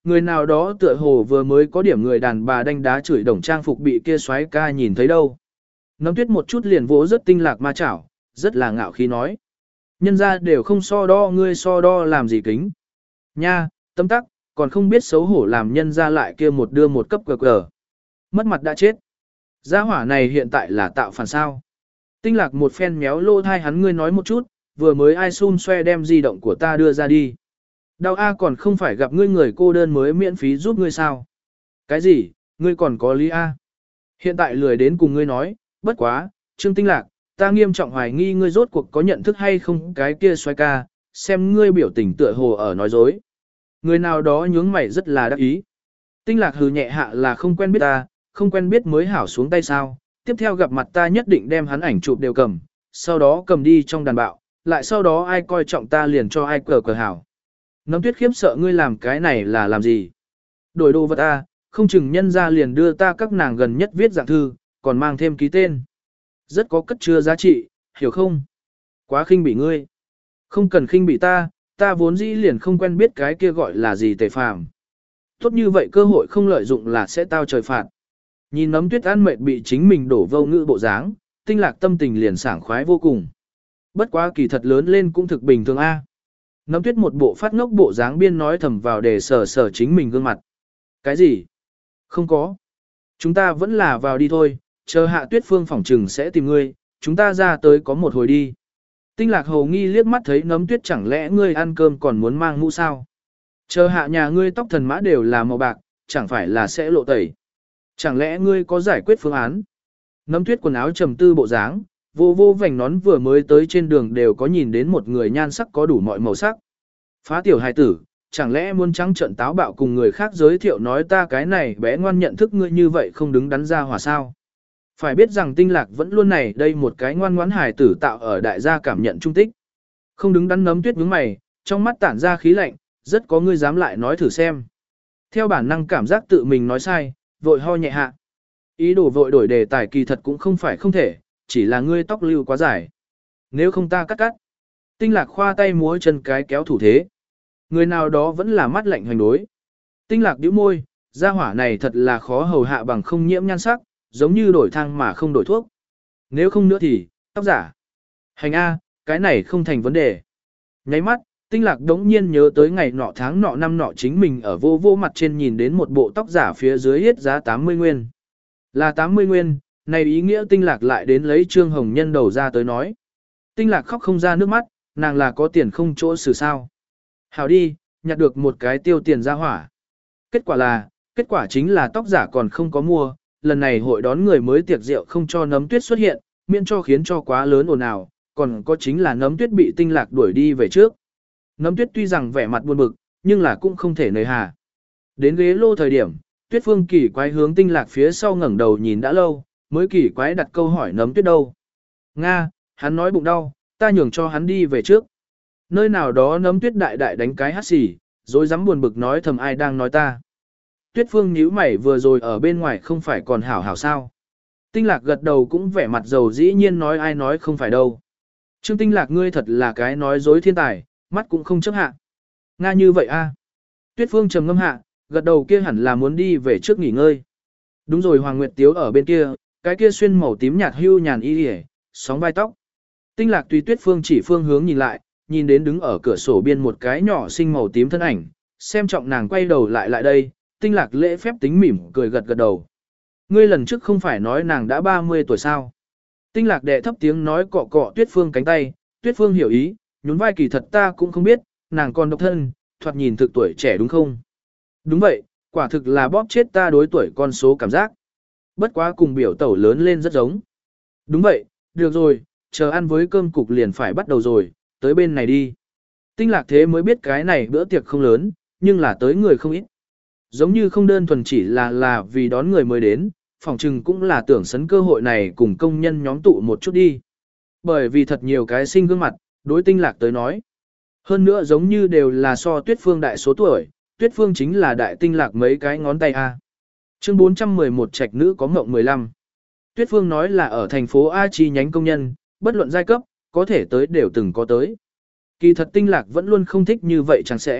[SPEAKER 1] người nào đó tựa hồ vừa mới có điểm người đàn bà đánh đá chửi đồng trang phục bị kia soái ca nhìn thấy đâu. Nấm tuyết một chút liền vỗ rất tinh lạc ma chảo, rất là ngạo khí nói. Nhân ra đều không so đo ngươi so đo làm gì kính. Nha, tâm tắc, còn không biết xấu hổ làm nhân ra lại kia một đưa một cấp cờ cờ. Mất mặt đã chết. Gia hỏa này hiện tại là tạo phản sao. Tinh lạc một phen méo lô thai hắn, ngươi nói một chút, vừa mới ai xun xoe đem di động của ta đưa ra đi. Đau A còn không phải gặp ngươi người cô đơn mới miễn phí giúp ngươi sao. Cái gì, ngươi còn có lý A. Hiện tại lười đến cùng ngươi nói, bất quá, Trương Tinh Lạc, ta nghiêm trọng hoài nghi ngươi rốt cuộc có nhận thức hay không cái kia xoay ca, xem ngươi biểu tình tựa hồ ở nói dối. Người nào đó nhướng mày rất là đắc ý. Tinh Lạc hừ nhẹ hạ là không quen biết ta, không quen biết mới hảo xuống tay sao, tiếp theo gặp mặt ta nhất định đem hắn ảnh chụp đều cầm, sau đó cầm đi trong đàn bạo, lại sau đó ai coi trọng ta liền cho ai cờ cờ hảo. Nấm tuyết khiếp sợ ngươi làm cái này là làm gì? Đổi đồ vật ta, không chừng nhân ra liền đưa ta các nàng gần nhất viết dạng thư, còn mang thêm ký tên. Rất có cất chứa giá trị, hiểu không? Quá khinh bỉ ngươi. Không cần khinh bỉ ta, ta vốn dĩ liền không quen biết cái kia gọi là gì tề phàm. Tốt như vậy cơ hội không lợi dụng là sẽ tao trời phạt. Nhìn nấm tuyết ăn mệt bị chính mình đổ vô ngữ bộ dáng, tinh lạc tâm tình liền sảng khoái vô cùng. Bất quá kỳ thật lớn lên cũng thực bình thường a. Nấm tuyết một bộ phát ngốc bộ dáng biên nói thầm vào để sờ sờ chính mình gương mặt. Cái gì? Không có. Chúng ta vẫn là vào đi thôi, chờ hạ tuyết phương phỏng trừng sẽ tìm ngươi, chúng ta ra tới có một hồi đi. Tinh lạc hầu nghi liếc mắt thấy nấm tuyết, chẳng lẽ ngươi ăn cơm còn muốn mang mũ sao? Chờ hạ nhà ngươi tóc thần mã đều là màu bạc, chẳng phải là sẽ lộ tẩy. Chẳng lẽ ngươi có giải quyết phương án? Nấm tuyết quần áo trầm tư bộ dáng, vô vô vành nón vừa mới tới trên đường đều có nhìn đến một người nhan sắc có đủ mọi màu sắc. Phá tiểu hài tử, chẳng lẽ muốn trắng trợn táo bạo cùng người khác giới thiệu nói ta cái này bé ngoan nhận thức ngươi như vậy không đứng đắn ra hòa sao? Phải biết rằng tinh lạc vẫn luôn này đây một cái ngoan ngoãn hài tử tạo ở đại gia cảm nhận trung tích. Không đứng đắn nấm tuyết nhướng mày, trong mắt tản ra khí lạnh, rất có ngươi dám lại nói thử xem. Theo bản năng cảm giác tự mình nói sai, vội ho nhẹ hạ. Ý đồ vội đổi đề tài kỳ thật cũng không phải không thể, chỉ là ngươi tóc lưu quá dài. Nếu không ta cắt cắt. Tinh lạc khoa tay múa chân cái kéo thủ thế. Người nào đó vẫn là mắt lạnh hoành đối. Tinh lạc nhíu môi, gia hỏa này thật là khó hầu hạ bằng không nhiễm nhan sắc, giống như đổi thang mà không đổi thuốc. Nếu không nữa thì, tóc giả. Hành A, cái này không thành vấn đề. Nháy mắt, tinh lạc đống nhiên nhớ tới ngày nọ tháng nọ năm nọ chính mình ở vô vô mặt trên nhìn đến một bộ tóc giả phía dưới hết giá tám mươi nguyên. Là tám mươi nguyên, này ý nghĩa tinh lạc lại đến lấy Trương Hồng Nhân đầu ra tới nói. Tinh lạc khóc không ra nước mắt, nàng là có tiền không chỗ xử sao. Hảo đi, nhặt được một cái tiêu tiền ra hỏa. Kết quả là, kết quả chính là tóc giả còn không có mua, lần này hội đón người mới tiệc rượu không cho nấm tuyết xuất hiện, miễn cho khiến cho quá lớn ồn ào, còn có chính là nấm tuyết bị tinh lạc đuổi đi về trước. Nấm tuyết tuy rằng vẻ mặt buồn bực, nhưng là cũng không thể nời hà. Đến ghế lô thời điểm, tuyết phương kỳ quái hướng tinh lạc phía sau ngẩng đầu nhìn đã lâu, mới kỳ quái đặt câu hỏi nấm tuyết đâu. Nga, hắn nói bụng đau, ta nhường cho hắn đi về trước. Nơi nào đó nấm tuyết đại đại đánh cái hắt xì, rồi dám buồn bực nói thầm ai đang nói ta. Tuyết phương nhíu mày vừa rồi ở bên ngoài không phải còn hảo hảo sao. Tinh lạc gật đầu cũng vẻ mặt dầu dĩ nhiên nói ai nói không phải đâu. Trương tinh lạc ngươi thật là cái nói dối thiên tài, mắt cũng không chấp hạ. Nga như vậy a. Tuyết phương trầm ngâm hạ, gật đầu kia hẳn là muốn đi về trước nghỉ ngơi. Đúng rồi Hoàng Nguyệt Tiếu ở bên kia, cái kia xuyên màu tím nhạt hưu nhàn y hề, sóng vai tóc. Tinh lạc tùy Tuyết phương chỉ phương hướng nhìn lại, nhìn đến đứng ở cửa sổ biên một cái nhỏ xinh màu tím thân ảnh, xem trọng nàng quay đầu lại lại đây, tinh lạc lễ phép tính mỉm cười gật gật đầu. Ngươi lần trước không phải nói nàng đã ba mươi tuổi sao? Tinh lạc đệ thấp tiếng nói cọ cọ Tuyết phương cánh tay, Tuyết phương hiểu ý, nhún vai kỳ thật ta cũng không biết, nàng còn độc thân, thoạt nhìn thực tuổi trẻ đúng không? Đúng vậy, quả thực là bóp chết ta đối tuổi con số cảm giác. Bất quá cùng biểu tẩu lớn lên rất giống. Đúng vậy, được rồi, chờ ăn với cơm cục liền phải bắt đầu rồi, tới bên này đi. Tinh lạc thế mới biết cái này bữa tiệc không lớn, nhưng là tới người không ít. Giống như không đơn thuần chỉ là là vì đón người mới đến, phòng trừng cũng là tưởng sấn cơ hội này cùng công nhân nhóm tụ một chút đi. Bởi vì thật nhiều cái sinh gương mặt, đối tinh lạc tới nói. Hơn nữa giống như đều là so Tuyết phương đại số tuổi, Tuyết phương chính là đại tinh lạc mấy cái ngón tay A. Chương bốn trăm mười một trạch nữ có ngộng mười lăm. Tuyết phương nói là ở thành phố A chi nhánh công nhân, bất luận giai cấp, có thể tới đều từng có tới. Kỳ thật tinh lạc vẫn luôn không thích như vậy chẳng sẽ,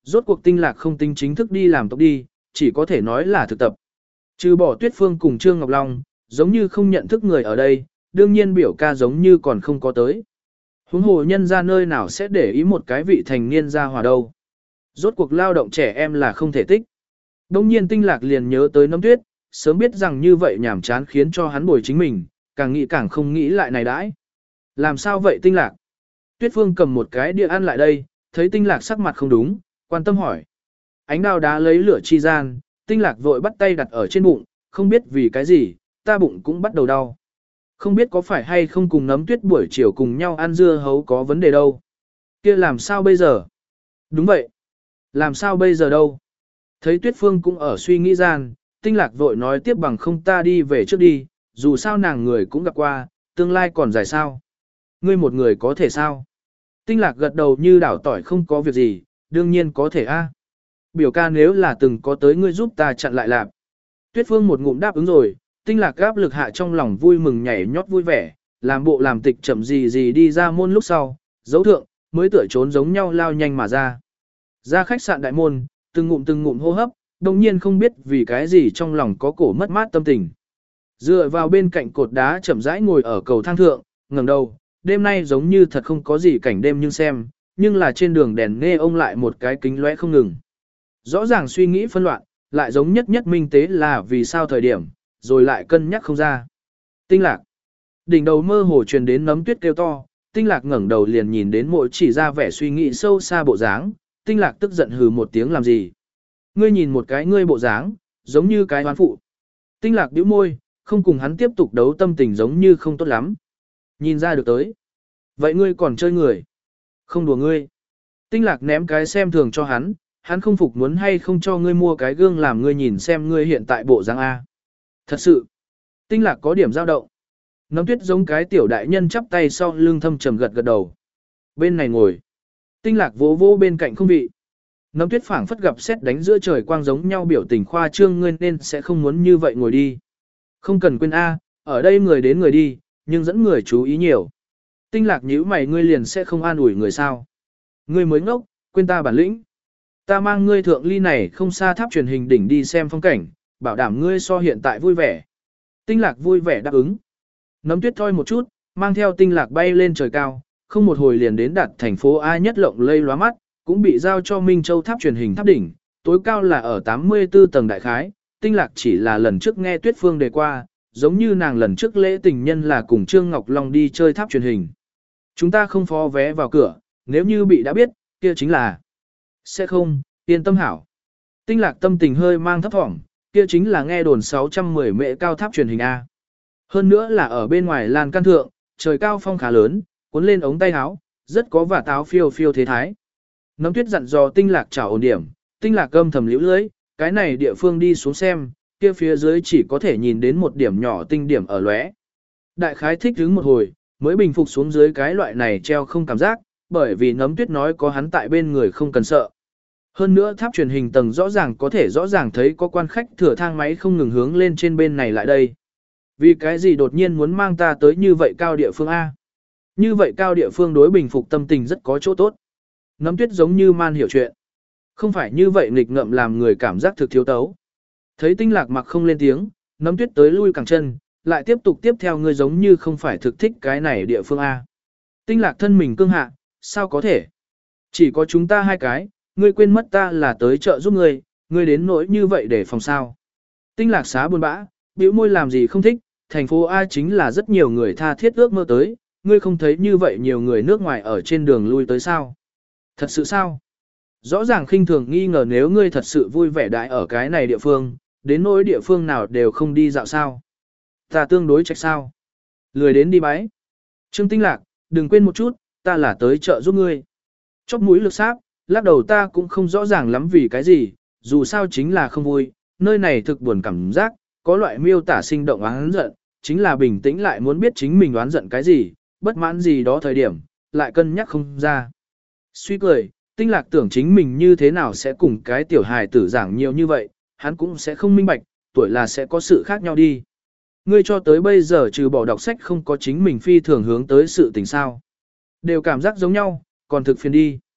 [SPEAKER 1] Rốt cuộc Tinh Lạc không tính chính thức đi làm tộc đi, chỉ có thể nói là thực tập. Trừ bỏ Tuyết Phương cùng Trương Ngọc Long, giống như không nhận thức người ở đây, đương nhiên biểu ca giống như còn không có tới. Huống hồ nhân ra nơi nào sẽ để ý một cái vị thành niên ra hòa đâu. Rốt cuộc lao động trẻ em là không thể tích. Đông nhiên Tinh Lạc liền nhớ tới Nấm Tuyết, sớm biết rằng như vậy nhảm chán khiến cho hắn bồi chính mình, càng nghĩ càng không nghĩ lại này đãi. Làm sao vậy Tinh Lạc? Tuyết Phương cầm một cái đĩa ăn lại đây, thấy Tinh Lạc sắc mặt không đúng, quan tâm hỏi. Ánh đao đá lấy lửa chi gian, Tinh Lạc vội bắt tay đặt ở trên bụng, không biết vì cái gì, ta bụng cũng bắt đầu đau. Không biết có phải hay không cùng Nấm Tuyết buổi chiều cùng nhau ăn dưa hấu có vấn đề đâu. Kia làm sao bây giờ? Đúng vậy. Làm sao bây giờ đâu? Thấy Tuyết Phương cũng ở suy nghĩ gian, Tinh Lạc vội nói tiếp bằng không ta đi về trước đi, dù sao nàng người cũng gặp qua, tương lai còn dài sao. Ngươi một người có thể sao? Tinh Lạc gật đầu như đảo tỏi không có việc gì, đương nhiên có thể a. Biểu ca nếu là từng có tới ngươi giúp ta chặn lại lạp. Tuyết Phương một ngụm đáp ứng rồi, Tinh Lạc gáp lực hạ trong lòng vui mừng nhảy nhót vui vẻ, làm bộ làm tịch chậm gì gì đi ra môn lúc sau, dấu thượng, mới tựa trốn giống nhau lao nhanh mà ra. Ra khách sạn đại môn, từng ngụm từng ngụm hô hấp, đồng nhiên không biết vì cái gì trong lòng có cổ mất mát tâm tình. Dựa vào bên cạnh cột đá chậm rãi ngồi ở cầu thang thượng, ngẩng đầu, đêm nay giống như thật không có gì cảnh đêm nhưng xem, nhưng là trên đường đèn nghe ông lại một cái kính lóe không ngừng. Rõ ràng suy nghĩ phân loạn, lại giống nhất nhất minh tế là vì sao thời điểm, rồi lại cân nhắc không ra. Tinh Lạc. Đỉnh đầu mơ hồ truyền đến Nấm Tuyết kêu to, Tinh Lạc ngẩng đầu liền nhìn đến mỗi chỉ ra vẻ suy nghĩ sâu xa bộ dáng, Tinh Lạc tức giận hừ một tiếng làm gì. Ngươi nhìn một cái ngươi bộ dáng, giống như cái hoán phụ. Tinh Lạc bĩu môi, không cùng hắn tiếp tục đấu tâm tình giống như không tốt lắm. Nhìn ra được tới. Vậy ngươi còn chơi người? Không đùa ngươi. Tinh Lạc ném cái xem thường cho hắn, hắn không phục muốn hay không cho ngươi mua cái gương làm ngươi nhìn xem ngươi hiện tại bộ dáng A. Thật sự. Tinh Lạc có điểm dao động. Nấm Tuyết giống cái tiểu đại nhân chắp tay sau lưng thâm trầm gật gật đầu. Bên này ngồi. Tinh Lạc vỗ vỗ bên cạnh không vị. Nấm Tuyết phảng phất gặp xét đánh giữa trời quang giống nhau biểu tình khoa trương ngươi nên sẽ không muốn như vậy ngồi đi. Không cần quên A, ở đây người đến người đi, nhưng dẫn người chú ý nhiều. Tinh Lạc nhíu mày ngươi liền sẽ không an ủi người sao. Ngươi mới ngốc, quên ta bản lĩnh. Ta mang ngươi thượng ly này không xa tháp truyền hình đỉnh đi xem phong cảnh, bảo đảm ngươi so hiện tại vui vẻ. Tinh Lạc vui vẻ đáp ứng. Nấm Tuyết thôi một chút, mang theo Tinh Lạc bay lên trời cao, không một hồi liền đến đạt thành phố A nhất lộng lây lóa mắt, cũng bị giao cho Minh Châu tháp truyền hình tháp đỉnh, tối cao là ở tám mươi tư tầng đại khái. Tinh Lạc chỉ là lần trước nghe Tuyết Phương đề qua, giống như nàng lần trước lễ tình nhân là cùng Trương Ngọc Long đi chơi tháp truyền hình. Chúng ta không phó vé vào cửa, nếu như bị đã biết, kia chính là sẽ không, yên tâm hảo. Tinh Lạc tâm tình hơi mang thấp thỏm, kia chính là nghe đồn sáu trăm mười mệ cao tháp truyền hình A. Hơn nữa là ở bên ngoài lan can thượng, trời cao phong khá lớn, cuốn lên ống tay áo, rất có vả táo phiêu phiêu thế thái. Nấm Tuyết dặn dò Tinh Lạc chào ổn điểm, Tinh Lạc âm thầm liễu lưới, cái này địa phương đi xuống xem, kia phía dưới chỉ có thể nhìn đến một điểm nhỏ tinh điểm ở lóe. Đại khái thích đứng một hồi, mới bình phục xuống dưới cái loại này treo không cảm giác, bởi vì Nấm Tuyết nói có hắn tại bên người không cần sợ. Hơn nữa tháp truyền hình tầng rõ ràng có thể rõ ràng thấy có quan khách thừa thang máy không ngừng hướng lên trên bên này lại đây. Vì cái gì đột nhiên muốn mang ta tới như vậy cao địa phương A? Như vậy cao địa phương đối bình phục tâm tình rất có chỗ tốt. Nấm Tuyết giống như man hiểu chuyện. Không phải như vậy nghịch ngợm làm người cảm giác thực thiếu tấu. Thấy Tinh Lạc mặc không lên tiếng, Nấm Tuyết tới lui cẳng chân, lại tiếp tục tiếp theo ngươi giống như không phải thực thích cái này địa phương A. Tinh Lạc thân mình cương hạ, sao có thể? Chỉ có chúng ta hai cái, ngươi quên mất ta là tới chợ giúp ngươi, ngươi đến nỗi như vậy để phòng sao. Tinh Lạc xá buồn bã, bĩu môi làm gì không thích, thành phố A chính là rất nhiều người tha thiết ước mơ tới, ngươi không thấy như vậy nhiều người nước ngoài ở trên đường lui tới sao? Thật sự sao? Rõ ràng khinh thường nghi ngờ nếu ngươi thật sự vui vẻ đại ở cái này địa phương, đến nỗi địa phương nào đều không đi dạo sao. Ta tương đối trách sao. Lười đến đi bái. Trương Tinh Lạc, đừng quên một chút, ta là tới chợ giúp ngươi. Chóp mũi lực sáp, lắc đầu ta cũng không rõ ràng lắm vì cái gì, dù sao chính là không vui, nơi này thực buồn cảm giác, có loại miêu tả sinh động oán giận, chính là bình tĩnh lại muốn biết chính mình oán giận cái gì, bất mãn gì đó thời điểm, lại cân nhắc không ra. Suy cười, Tinh Lạc tưởng chính mình như thế nào sẽ cùng cái tiểu hài tử giảng nhiều như vậy, hắn cũng sẽ không minh bạch, tuổi là sẽ có sự khác nhau đi. Ngươi cho tới bây giờ trừ bỏ đọc sách không có chính mình phi thường hướng tới sự tình sao. Đều cảm giác giống nhau, còn thực phiền đi.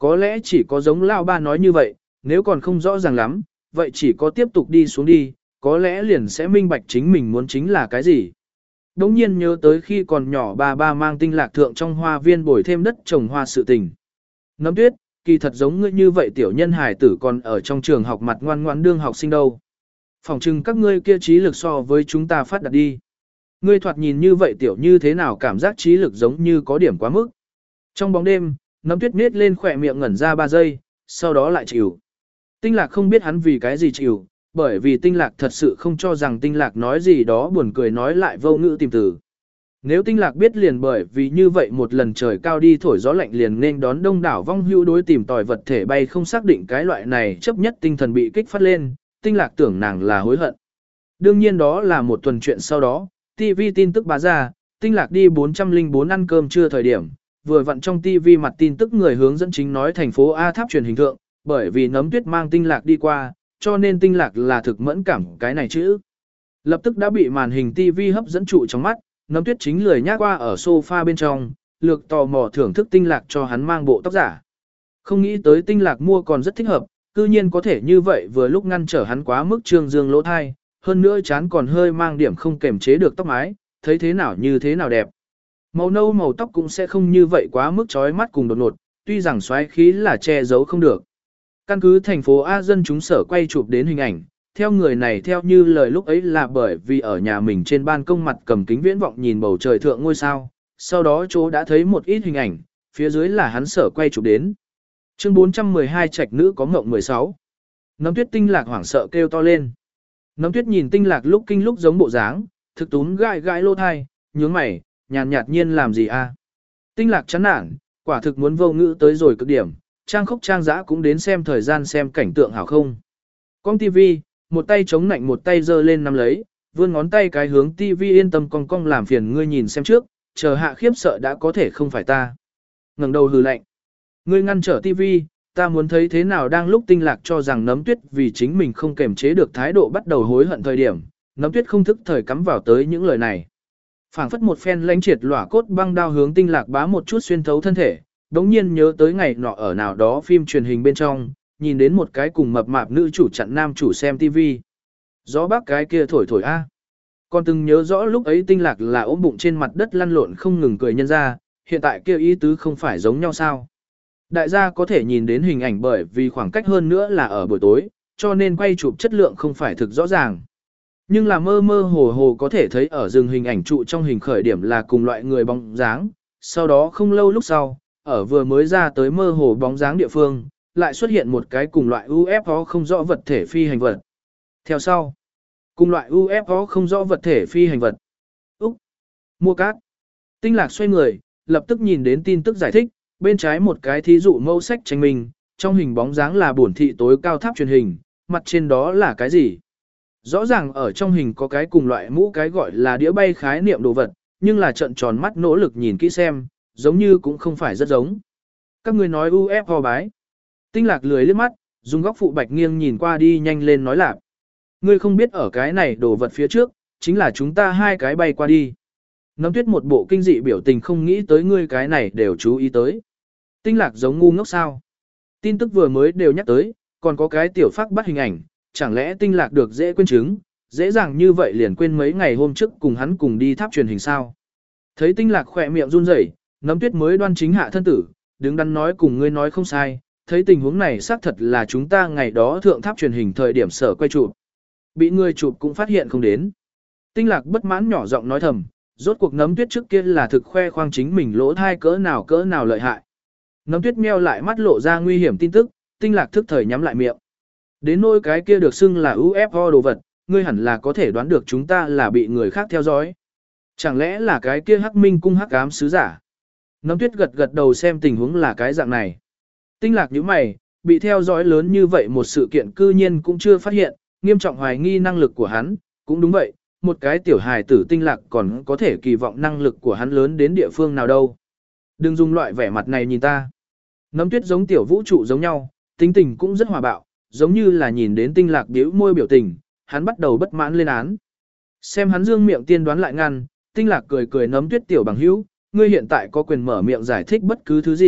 [SPEAKER 1] Có lẽ chỉ có giống Lao Ba nói như vậy, nếu còn không rõ ràng lắm, vậy chỉ có tiếp tục đi xuống đi, có lẽ liền sẽ minh bạch chính mình muốn chính là cái gì. Đống nhiên nhớ tới khi còn nhỏ ba ba mang tinh lạc thượng trong hoa viên bồi thêm đất trồng hoa sự tình. Nấm tuyết, kỳ thật giống ngươi như vậy tiểu nhân hài tử còn ở trong trường học mặt ngoan ngoãn đương học sinh đâu. Phòng trừng các ngươi kia trí lực so với chúng ta phát đạt đi. Ngươi thoạt nhìn như vậy tiểu như thế nào cảm giác trí lực giống như có điểm quá mức. Trong bóng đêm, nấm tuyết nết lên khỏe miệng ngẩn ra ba giây, sau đó lại chịu. Tinh lạc không biết hắn vì cái gì chịu, bởi vì tinh lạc thật sự không cho rằng tinh lạc nói gì đó buồn cười nói lại vô ngữ tìm từ. Nếu tinh lạc biết liền bởi vì như vậy một lần trời cao đi thổi gió lạnh liền nên đón đông đảo vong hưu đối tìm tòi vật thể bay không xác định cái loại này chấp nhất tinh thần bị kích phát lên, tinh lạc tưởng nàng là hối hận. Đương nhiên đó là một tuần chuyện sau đó, ti vi tin tức bá ra, tinh lạc đi bốn trăm lẻ bốn ăn cơm trưa thời điểm, vừa vặn trong ti vi mặt tin tức người hướng dẫn chính nói thành phố A tháp truyền hình thượng, bởi vì nấm tuyết mang tinh lạc đi qua, cho nên tinh lạc là thực mẫn cảm cái này chữ. Lập tức đã bị màn hình ti vi hấp dẫn trụ trong mắt, nấm tuyết chính lười nhác qua ở sofa bên trong, lược tò mò thưởng thức tinh lạc cho hắn mang bộ tóc giả. Không nghĩ tới tinh lạc mua còn rất thích hợp, cư nhiên có thể như vậy vừa lúc ngăn trở hắn quá mức trương dương lỗ thai, hơn nữa chán còn hơi mang điểm không kềm chế được tóc mái, thấy thế nào như thế nào đẹp. Màu nâu màu tóc cũng sẽ không như vậy quá mức chói mắt cùng đột ngột, tuy rằng xoáy khí là che giấu không được. Căn cứ thành phố A dân chúng sở quay chụp đến hình ảnh, theo người này theo như lời lúc ấy là bởi vì ở nhà mình trên ban công mặt cầm kính viễn vọng nhìn bầu trời thượng ngôi sao, sau đó chỗ đã thấy một ít hình ảnh, phía dưới là hắn sở quay chụp đến. Chương bốn trăm mười hai trạch nữ có ngộng mười sáu. Nấm tuyết tinh lạc hoảng sợ kêu to lên. Nấm tuyết nhìn tinh lạc lúc kinh lúc giống bộ dáng, thực túm gai gai lô thai, nhướng mày, nhàn nhạt nhiên làm gì a? Tinh lạc chán nản, quả thực muốn vô ngữ tới rồi cực điểm, trang khốc trang dã cũng đến xem thời gian xem cảnh tượng hảo không. Con tivi, một tay chống nạnh một tay giơ lên nắm lấy, vươn ngón tay cái hướng tivi yên tâm cong cong làm phiền ngươi nhìn xem trước, chờ hạ khiếp sợ đã có thể không phải ta. Ngẩng đầu hừ lạnh. Ngươi ngăn trở tivi, ta muốn thấy thế nào đang lúc tinh lạc cho rằng nấm tuyết vì chính mình không kềm chế được thái độ bắt đầu hối hận thời điểm, nấm tuyết không thức thời cắm vào tới những lời này. Phảng phất một phen lánh triệt lỏa cốt băng đao hướng tinh lạc bá một chút xuyên thấu thân thể, đống nhiên nhớ tới ngày nọ ở nào đó phim truyền hình bên trong, nhìn đến một cái cùng mập mạp nữ chủ chặn nam chủ xem tivi. Gió bác cái kia thổi thổi a. Còn từng nhớ rõ lúc ấy tinh lạc là ôm bụng trên mặt đất lăn lộn không ngừng cười nhân ra, hiện tại kia ý tứ không phải giống nhau sao. Đại gia có thể nhìn đến hình ảnh bởi vì khoảng cách hơn nữa là ở buổi tối, cho nên quay chụp chất lượng không phải thực rõ ràng. Nhưng là mơ mơ hồ hồ có thể thấy ở rừng hình ảnh trụ trong hình khởi điểm là cùng loại người bóng dáng, sau đó không lâu lúc sau, ở vừa mới ra tới mơ hồ bóng dáng địa phương, lại xuất hiện một cái cùng loại u ép o không rõ vật thể phi hành vật. Theo sau, cùng loại u ép o không rõ vật thể phi hành vật. Úc! Mua cát! Tinh lạc xoay người, lập tức nhìn đến tin tức giải thích, bên trái một cái thí dụ mẫu sách tranh minh, trong hình bóng dáng là bổn thị tối cao tháp truyền hình, mặt trên đó là cái gì? Rõ ràng ở trong hình có cái cùng loại mũ cái gọi là đĩa bay khái niệm đồ vật, nhưng là trận tròn mắt nỗ lực nhìn kỹ xem, giống như cũng không phải rất giống. Các người nói u ép o bái. Tinh lạc lười liếc mắt, dùng góc phụ bạch nghiêng nhìn qua đi nhanh lên nói lạc. Ngươi không biết ở cái này đồ vật phía trước, chính là chúng ta hai cái bay qua đi. Nấm tuyết một bộ kinh dị biểu tình không nghĩ tới ngươi cái này đều chú ý tới. Tinh lạc giống ngu ngốc sao. Tin tức vừa mới đều nhắc tới, còn có cái tiểu phác bắt hình ảnh, chẳng lẽ tinh lạc được dễ quên chứng, dễ dàng như vậy liền quên mấy ngày hôm trước cùng hắn cùng đi tháp truyền hình sao. Thấy tinh lạc khỏe miệng run rẩy, nấm tuyết mới đoan chính hạ thân tử, đứng đắn nói cùng ngươi nói không sai, thấy tình huống này xác thật là chúng ta ngày đó thượng tháp truyền hình thời điểm sở quay chụp. Bị người chụp cũng phát hiện không đến. Tinh lạc bất mãn nhỏ giọng nói thầm, rốt cuộc nấm tuyết trước kia là thực khoe khoang chính mình lỗ thai cỡ nào cỡ nào lợi hại. Nấm tuyết meo lại mắt lộ ra nguy hiểm tin tức, tinh lạc thức thời nhắm lại miệng. Đến nỗi cái kia được xưng là u ép o đồ vật, ngươi hẳn là có thể đoán được chúng ta là bị người khác theo dõi. Chẳng lẽ là cái kia hắc minh cung hắc ám sứ giả? Nấm tuyết gật gật đầu xem tình huống là cái dạng này. Tinh lạc nhíu mày, bị theo dõi lớn như vậy một sự kiện cư nhiên cũng chưa phát hiện, nghiêm trọng hoài nghi năng lực của hắn, cũng đúng vậy, một cái tiểu hài tử tinh lạc còn có thể kỳ vọng năng lực của hắn lớn đến địa phương nào đâu. Đừng dùng loại vẻ mặt này nhìn ta. Nấm tuyết giống tiểu vũ trụ giống nhau, tính tình cũng rất hòa bạo, giống như là nhìn đến tinh lạc biểu môi biểu tình, hắn bắt đầu bất mãn lên án. Xem hắn dương miệng tiên đoán lại ngăn, tinh lạc cười cười nấm tuyết tiểu bằng hữu, ngươi hiện tại có quyền mở miệng giải thích bất cứ thứ gì,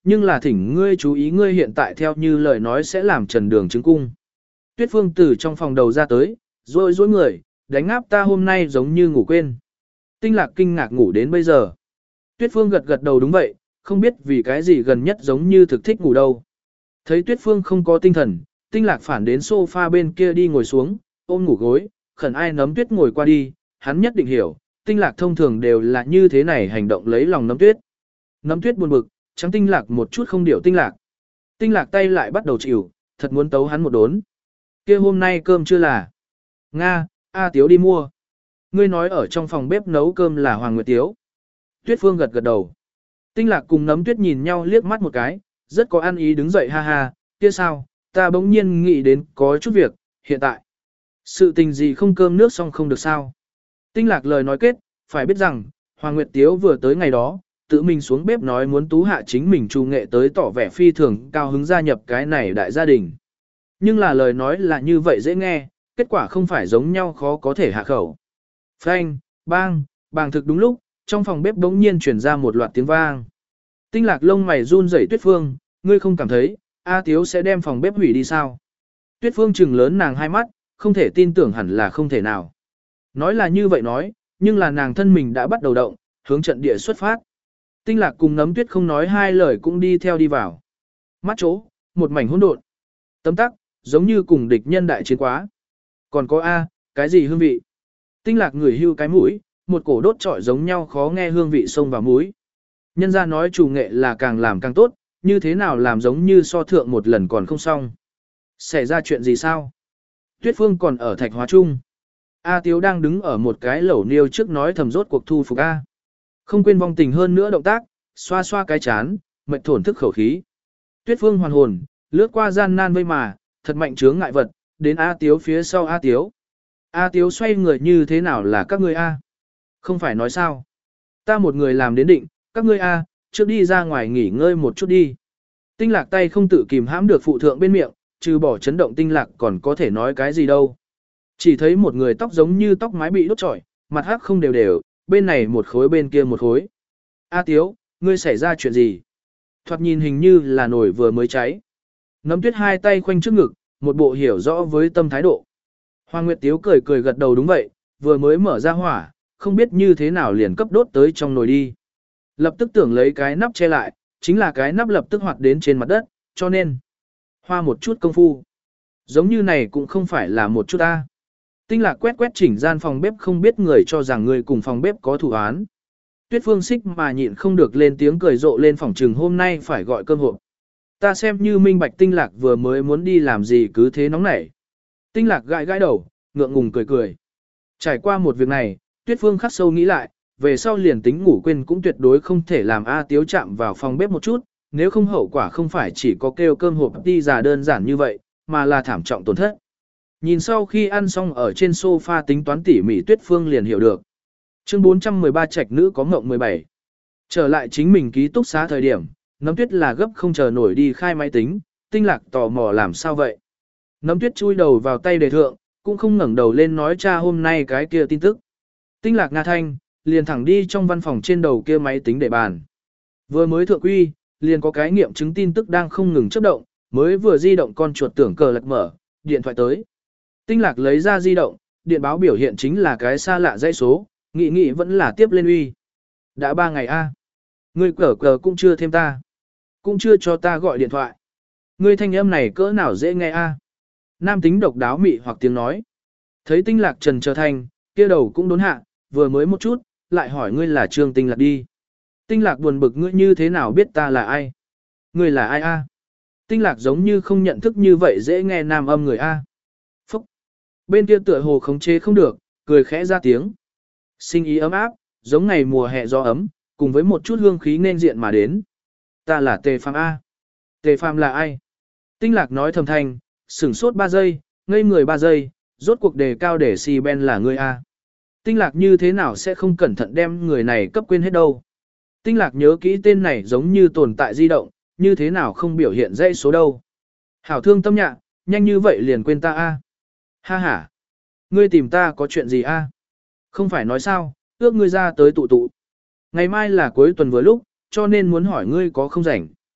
[SPEAKER 1] nhưng là thỉnh ngươi chú ý ngươi hiện tại theo như lời nói sẽ làm trần đường chứng cung. Tuyết Phương từ trong phòng đầu ra tới, rồi dối người, đánh áp ta hôm nay giống như ngủ quên. Tinh Lạc kinh ngạc ngủ đến bây giờ. Tuyết Phương gật gật đầu đúng vậy, không biết vì cái gì gần nhất giống như thực thích ngủ đâu. Thấy Tuyết Phương không có tinh thần, Tinh Lạc phản đến sofa bên kia đi ngồi xuống, ôm ngủ gối, khẩn ai nấm Tuyết ngồi qua đi, hắn nhất định hiểu, Tinh Lạc thông thường đều là như thế này hành động lấy lòng nấm Tuyết. Nấm Tuyết buồn bực, trắng Tinh Lạc một chút không điệu Tinh Lạc. Tinh Lạc tay lại bắt đầu chịu, thật muốn tấu hắn một đốn. Kia hôm nay cơm chưa là? Nga, A Tiếu đi mua. Ngươi nói ở trong phòng bếp nấu cơm là Hoàng Nguyệt Tiếu. Tuyết Phương gật gật đầu. Tinh Lạc cùng nấm Tuyết nhìn nhau liếc mắt một cái, rất có ăn ý đứng dậy ha ha, kia sao, ta bỗng nhiên nghĩ đến có chút việc, hiện tại. Sự tình gì không cơm nước xong không được sao. Tinh Lạc lời nói kết, phải biết rằng, Hoàng Nguyệt Tiếu vừa tới ngày đó, tự mình xuống bếp nói muốn tú hạ chính mình trù nghệ tới tỏ vẻ phi thường cao hứng gia nhập cái này đại gia đình. Nhưng là lời nói là như vậy dễ nghe, kết quả không phải giống nhau khó có thể hạ khẩu. Phanh, bang, bang thực đúng lúc, trong phòng bếp bỗng nhiên chuyển ra một loạt tiếng vang. Tinh Lạc lông mày run rẩy Tuyết Phương, ngươi không cảm thấy, A Tiếu sẽ đem phòng bếp hủy đi sao? Tuyết Phương trừng lớn nàng hai mắt, không thể tin tưởng hẳn là không thể nào. Nói là như vậy nói, nhưng là nàng thân mình đã bắt đầu động, hướng trận địa xuất phát. Tinh Lạc cùng nấm Tuyết không nói hai lời cũng đi theo đi vào. Mắt chỗ, một mảnh hỗn độn. Tấm tắc, giống như cùng địch nhân đại chiến quá. Còn có A, cái gì hương vị? Tinh Lạc ngửi hưu cái mũi, một cổ đốt trọi giống nhau khó nghe hương vị xông vào mũi. Nhân ra nói chủ nghệ là càng làm càng tốt, như thế nào làm giống như so thượng một lần còn không xong. Xảy ra chuyện gì sao? Tuyết Phương còn ở Thạch Hóa Trung. A Tiếu đang đứng ở một cái lẩu niêu trước nói thầm rốt cuộc thu phục A. Không quên vong tình hơn nữa động tác, xoa xoa cái chán, mệt thổn thức khẩu khí. Tuyết Phương hoàn hồn, lướt qua gian nan vây mà, thật mạnh chướng ngại vật, đến A Tiếu phía sau A Tiếu. A Tiếu xoay người như thế nào là các ngươi A? Không phải nói sao? Ta một người làm đến định, các ngươi A, trước đi ra ngoài nghỉ ngơi một chút đi. Tinh Lạc tay không tự kìm hãm được phụ thượng bên miệng, trừ bỏ chấn động Tinh Lạc còn có thể nói cái gì đâu. Chỉ thấy một người tóc giống như tóc mái bị đốt trọi, mặt hắc không đều đều, bên này một khối bên kia một khối. A Tiếu, ngươi xảy ra chuyện gì? Thoạt nhìn hình như là nồi vừa mới cháy. Nấm Tuyết hai tay khoanh trước ngực, một bộ hiểu rõ với tâm thái độ. Hoàng Nguyệt Tiếu cười cười gật đầu đúng vậy, vừa mới mở ra hỏa, không biết như thế nào liền cấp đốt tới trong nồi đi. Lập tức tưởng lấy cái nắp che lại, chính là cái nắp lập tức hoạt đến trên mặt đất, cho nên hoa một chút công phu. Giống như này cũng không phải là một chút ta. Tinh Lạc quét quét chỉnh gian phòng bếp không biết người cho rằng người cùng phòng bếp có thủ án. Tuyết Phương xích mà nhịn không được lên tiếng cười rộ lên phòng trừng hôm nay phải gọi cơm hộp. Ta xem như minh bạch Tinh Lạc vừa mới muốn đi làm gì cứ thế nóng nảy. Tinh Lạc gãi gãi đầu, ngượng ngùng cười cười. Trải qua một việc này, Tuyết Phương khắc sâu nghĩ lại, về sau liền tính ngủ quên cũng tuyệt đối không thể làm A Tiếu chạm vào phòng bếp một chút, nếu không hậu quả không phải chỉ có kêu cơm hộp đi già đơn giản như vậy, mà là thảm trọng tổn thất. Nhìn sau khi ăn xong ở trên sofa tính toán tỉ mỉ Tuyết Phương liền hiểu được. Chương bốn trăm mười ba trạch nữ có ngộng mười bảy. Trở lại chính mình ký túc xá thời điểm, Nấm Tuyết là gấp không chờ nổi đi khai máy tính, Tinh Lạc tò mò làm sao vậy. Nấm Tuyết chui đầu vào tay đề thượng, cũng không ngẩng đầu lên nói cha hôm nay cái kia tin tức. Tinh Lạc nga thanh, liền thẳng đi trong văn phòng trên đầu kia máy tính để bàn. Vừa mới thượng quy, liền có cái nghiệm chứng tin tức đang không ngừng chớp động, mới vừa di động con chuột tưởng cờ lật mở, điện thoại tới. Tinh Lạc lấy ra di động, điện báo biểu hiện chính là cái xa lạ dãy số, nghĩ nghĩ vẫn là tiếp lên uy. Đã ba ngày a, à. Ngươi cờ cờ cũng chưa thêm ta. Cũng chưa cho ta gọi điện thoại. Ngươi thanh âm này cỡ nào dễ nghe a? Nam tính độc đáo mị hoặc tiếng nói. Thấy Tinh Lạc trần trở thành, kia đầu cũng đốn hạ, vừa mới một chút, lại hỏi ngươi là Trương Tinh Lạc đi. Tinh Lạc buồn bực ngươi như thế nào biết ta là ai? Ngươi là ai a? Tinh Lạc giống như không nhận thức như vậy dễ nghe nam âm người a. Phúc. Bên kia tựa hồ khống chế không được, cười khẽ ra tiếng. Sinh ý ấm áp, giống ngày mùa hè gió ấm, cùng với một chút hương khí nên diện mà đến. Ta là Tề Phàm a. Tề Phàm là ai? Tinh Lạc nói thầm thanh, sửng sốt ba giây, ngây người ba giây, rốt cuộc đề cao để si ben là ngươi a. Tinh Lạc như thế nào sẽ không cẩn thận đem người này cấp quên hết đâu. Tinh Lạc nhớ kỹ tên này giống như tồn tại di động, như thế nào không biểu hiện dãy số đâu. Hảo thương tâm nhạ, nhanh như vậy liền quên ta a. Ha ha. Ngươi tìm ta có chuyện gì a? Không phải nói sao, ước ngươi ra tới tụ tụ. Ngày mai là cuối tuần vừa lúc, cho nên muốn hỏi ngươi có không rảnh.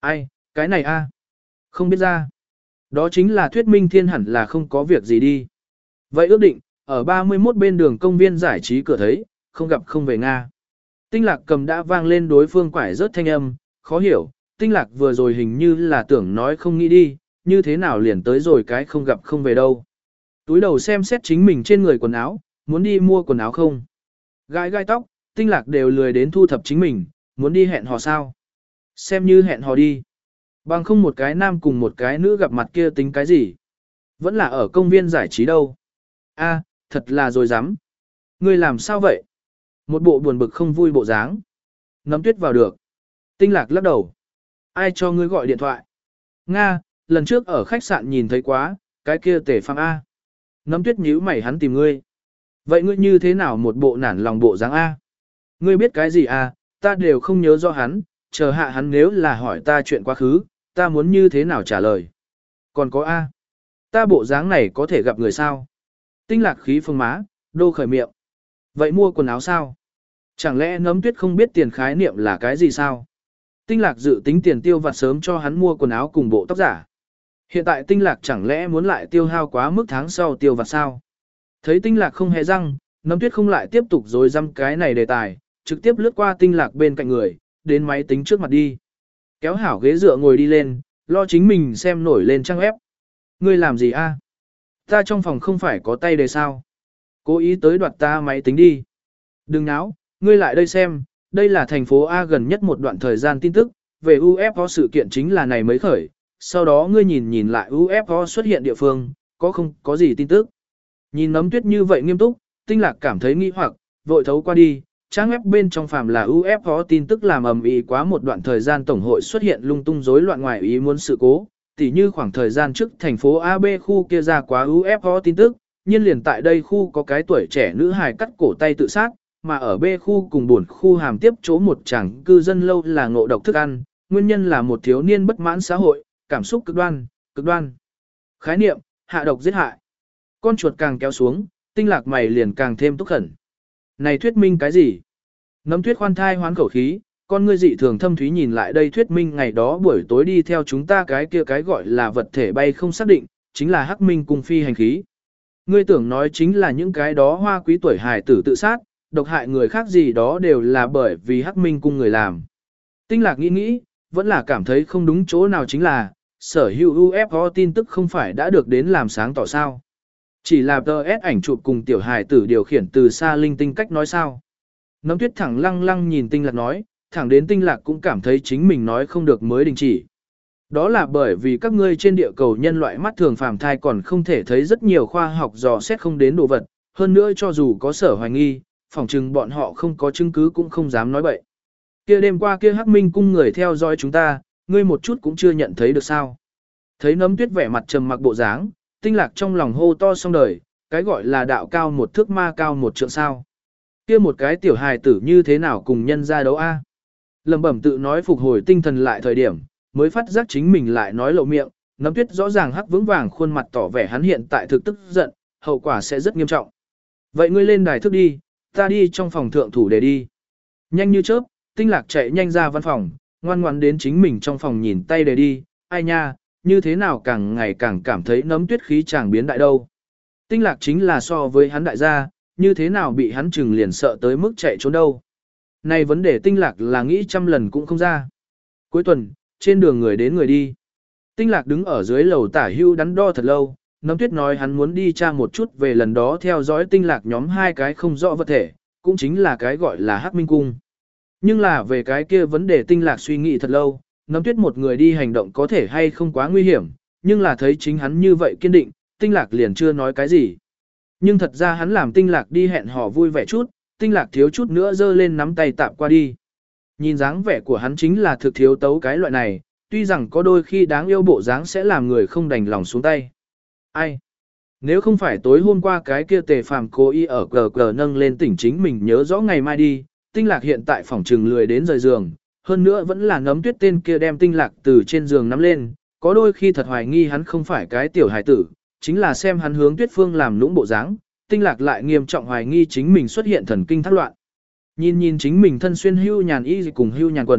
[SPEAKER 1] Ai, cái này a, không biết ra. Đó chính là thuyết minh thiên hẳn là không có việc gì đi. Vậy ước định, ở ba mươi mốt bên đường công viên giải trí cửa thấy, không gặp không về Nga. Tinh lạc cầm đã vang lên đối phương quải rớt thanh âm, khó hiểu, tinh lạc vừa rồi hình như là tưởng nói không nghĩ đi, như thế nào liền tới rồi cái không gặp không về đâu. Túi đầu xem xét chính mình trên người quần áo, muốn đi mua quần áo không. Gai gai tóc, tinh lạc đều lười đến thu thập chính mình, muốn đi hẹn hò sao. Xem như hẹn hò đi. Bằng không một cái nam cùng một cái nữ gặp mặt kia tính cái gì. Vẫn là ở công viên giải trí đâu. A, thật là rồi dám. Ngươi làm sao vậy? Một bộ buồn bực không vui bộ dáng. Nấm tuyết vào được. Tinh lạc lắc đầu. Ai cho ngươi gọi điện thoại? Nga, lần trước ở khách sạn nhìn thấy quá, cái kia tể phàm A. Nấm tuyết nhíu mày hắn tìm ngươi. Vậy ngươi như thế nào một bộ nản lòng bộ dáng A? Ngươi biết cái gì A, ta đều không nhớ rõ hắn, chờ hạ hắn nếu là hỏi ta chuyện quá khứ, ta muốn như thế nào trả lời. Còn có A. Ta bộ dáng này có thể gặp người sao? Tinh lạc khí phương má, đô khởi miệng. Vậy mua quần áo sao? Chẳng lẽ nấm tuyết không biết tiền khái niệm là cái gì sao? Tinh lạc dự tính tiền tiêu vặt sớm cho hắn mua quần áo cùng bộ tóc giả. Hiện tại tinh lạc chẳng lẽ muốn lại tiêu hao quá mức tháng sau tiêu vặt sao? Thấy tinh lạc không hề răng, nấm tuyết không lại tiếp tục dối dăm cái này đề tài, trực tiếp lướt qua tinh lạc bên cạnh người, đến máy tính trước mặt đi. Kéo hảo ghế dựa ngồi đi lên, lo chính mình xem nổi lên trang web. Ngươi làm gì a? Ta trong phòng không phải có tay đề sao? Cố ý tới đoạt ta máy tính đi. Đừng náo, ngươi lại đây xem, đây là thành phố A gần nhất một đoạn thời gian tin tức, về u ép o sự kiện chính là này mới khởi, sau đó ngươi nhìn nhìn lại u ép o xuất hiện địa phương, có không có gì tin tức. Nhìn nấm tuyết như vậy nghiêm túc, tinh lạc cảm thấy nghi hoặc, vội thấu qua đi, trang web bên trong phàm là u ép o tin tức làm ầm ĩ quá một đoạn thời gian tổng hội xuất hiện lung tung rối loạn ngoài ý muốn sự cố, tỉ như khoảng thời gian trước thành phố a bê khu kia ra quá u ép o tin tức, nhiên liền tại đây khu có cái tuổi trẻ nữ hài cắt cổ tay tự sát, mà ở B khu cùng buồn khu hàm tiếp chỗ một chàng cư dân lâu là ngộ độc thức ăn, nguyên nhân là một thiếu niên bất mãn xã hội, cảm xúc cực đoan, cực đoan. Khái niệm, hạ độc giết hại. Con chuột càng kéo xuống, tinh lạc mày liền càng thêm túc khẩn. Này thuyết minh cái gì? Nấm tuyết khoan thai hoán khẩu khí, con ngươi dị thường thâm thúy nhìn lại đây thuyết minh ngày đó buổi tối đi theo chúng ta cái kia cái gọi là vật thể bay không xác định, chính là hắc minh cung phi hành khí. Ngươi tưởng nói chính là những cái đó hoa quý tuổi hài tử tự sát, độc hại người khác gì đó đều là bởi vì hắc minh cung người làm. Tinh lạc nghĩ nghĩ, vẫn là cảm thấy không đúng chỗ nào chính là, sở hữu u ép o tin tức không phải đã được đến làm sáng tỏ sao. Chỉ là tờ ét ảnh chụp cùng tiểu hài tử điều khiển từ xa linh tinh cách nói sao. Nấm tuyết thẳng lăng lăng nhìn tinh lạc nói, thẳng đến tinh lạc cũng cảm thấy chính mình nói không được mới đình chỉ. Đó là bởi vì các ngươi trên địa cầu nhân loại mắt thường phàm thai còn không thể thấy rất nhiều khoa học dò xét không đến đồ vật, hơn nữa cho dù có sở hoài nghi, phỏng chừng bọn họ không có chứng cứ cũng không dám nói bậy. Kia đêm qua kia hắc minh cung người theo dõi chúng ta, ngươi một chút cũng chưa nhận thấy được sao. Thấy nấm tuyết vẻ mặt trầm mặc bộ dáng, tinh lạc trong lòng hô to xong đời, cái gọi là đạo cao một thước ma cao một trượng sao. Kia một cái tiểu hài tử như thế nào cùng nhân ra đấu a? Lẩm bẩm tự nói phục hồi tinh thần lại thời điểm, mới phát giác chính mình lại nói lộ miệng, nấm tuyết rõ ràng hắc vững vàng khuôn mặt tỏ vẻ hắn hiện tại thực tức giận, hậu quả sẽ rất nghiêm trọng. Vậy ngươi lên đài thức đi, ta đi trong phòng thượng thủ để đi. Nhanh như chớp, tinh lạc chạy nhanh ra văn phòng, ngoan ngoãn đến chính mình trong phòng nhìn tay để đi, ai nha, như thế nào càng ngày càng cảm thấy nấm tuyết khí chàng biến đại đâu. Tinh lạc chính là so với hắn đại gia, như thế nào bị hắn chừng liền sợ tới mức chạy trốn đâu. Này vấn đề tinh lạc là nghĩ trăm lần cũng không ra. Cuối tuần, trên đường người đến người đi. Tinh lạc đứng ở dưới lầu tả hưu đắn đo thật lâu, nấm tuyết nói hắn muốn đi tra một chút về lần đó theo dõi tinh lạc nhóm hai cái không rõ vật thể, cũng chính là cái gọi là hắc minh cung. Nhưng là về cái kia vấn đề tinh lạc suy nghĩ thật lâu, nấm tuyết một người đi hành động có thể hay không quá nguy hiểm, nhưng là thấy chính hắn như vậy kiên định, tinh lạc liền chưa nói cái gì. Nhưng thật ra hắn làm tinh lạc đi hẹn hò vui vẻ chút, tinh lạc thiếu chút nữa giơ lên nắm tay tạm qua đi. Nhìn dáng vẻ của hắn chính là thực thiếu tấu cái loại này, tuy rằng có đôi khi đáng yêu bộ dáng sẽ làm người không đành lòng xuống tay. Ai? Nếu không phải tối hôm qua cái kia tề phàm cố ý ở cờ cờ nâng lên tỉnh chính mình nhớ rõ ngày mai đi, tinh lạc hiện tại phòng trừng lười đến rời giường, hơn nữa vẫn là nấm tuyết tên kia đem tinh lạc từ trên giường nắm lên, có đôi khi thật hoài nghi hắn không phải cái tiểu hải tử, chính là xem hắn hướng tuyết phương làm nũng bộ dáng, tinh lạc lại nghiêm trọng hoài nghi chính mình xuất hiện thần kinh thác loạn. Nhìn nhìn chính mình thân xuyên hưu nhàn y cùng hưu nhàn quần,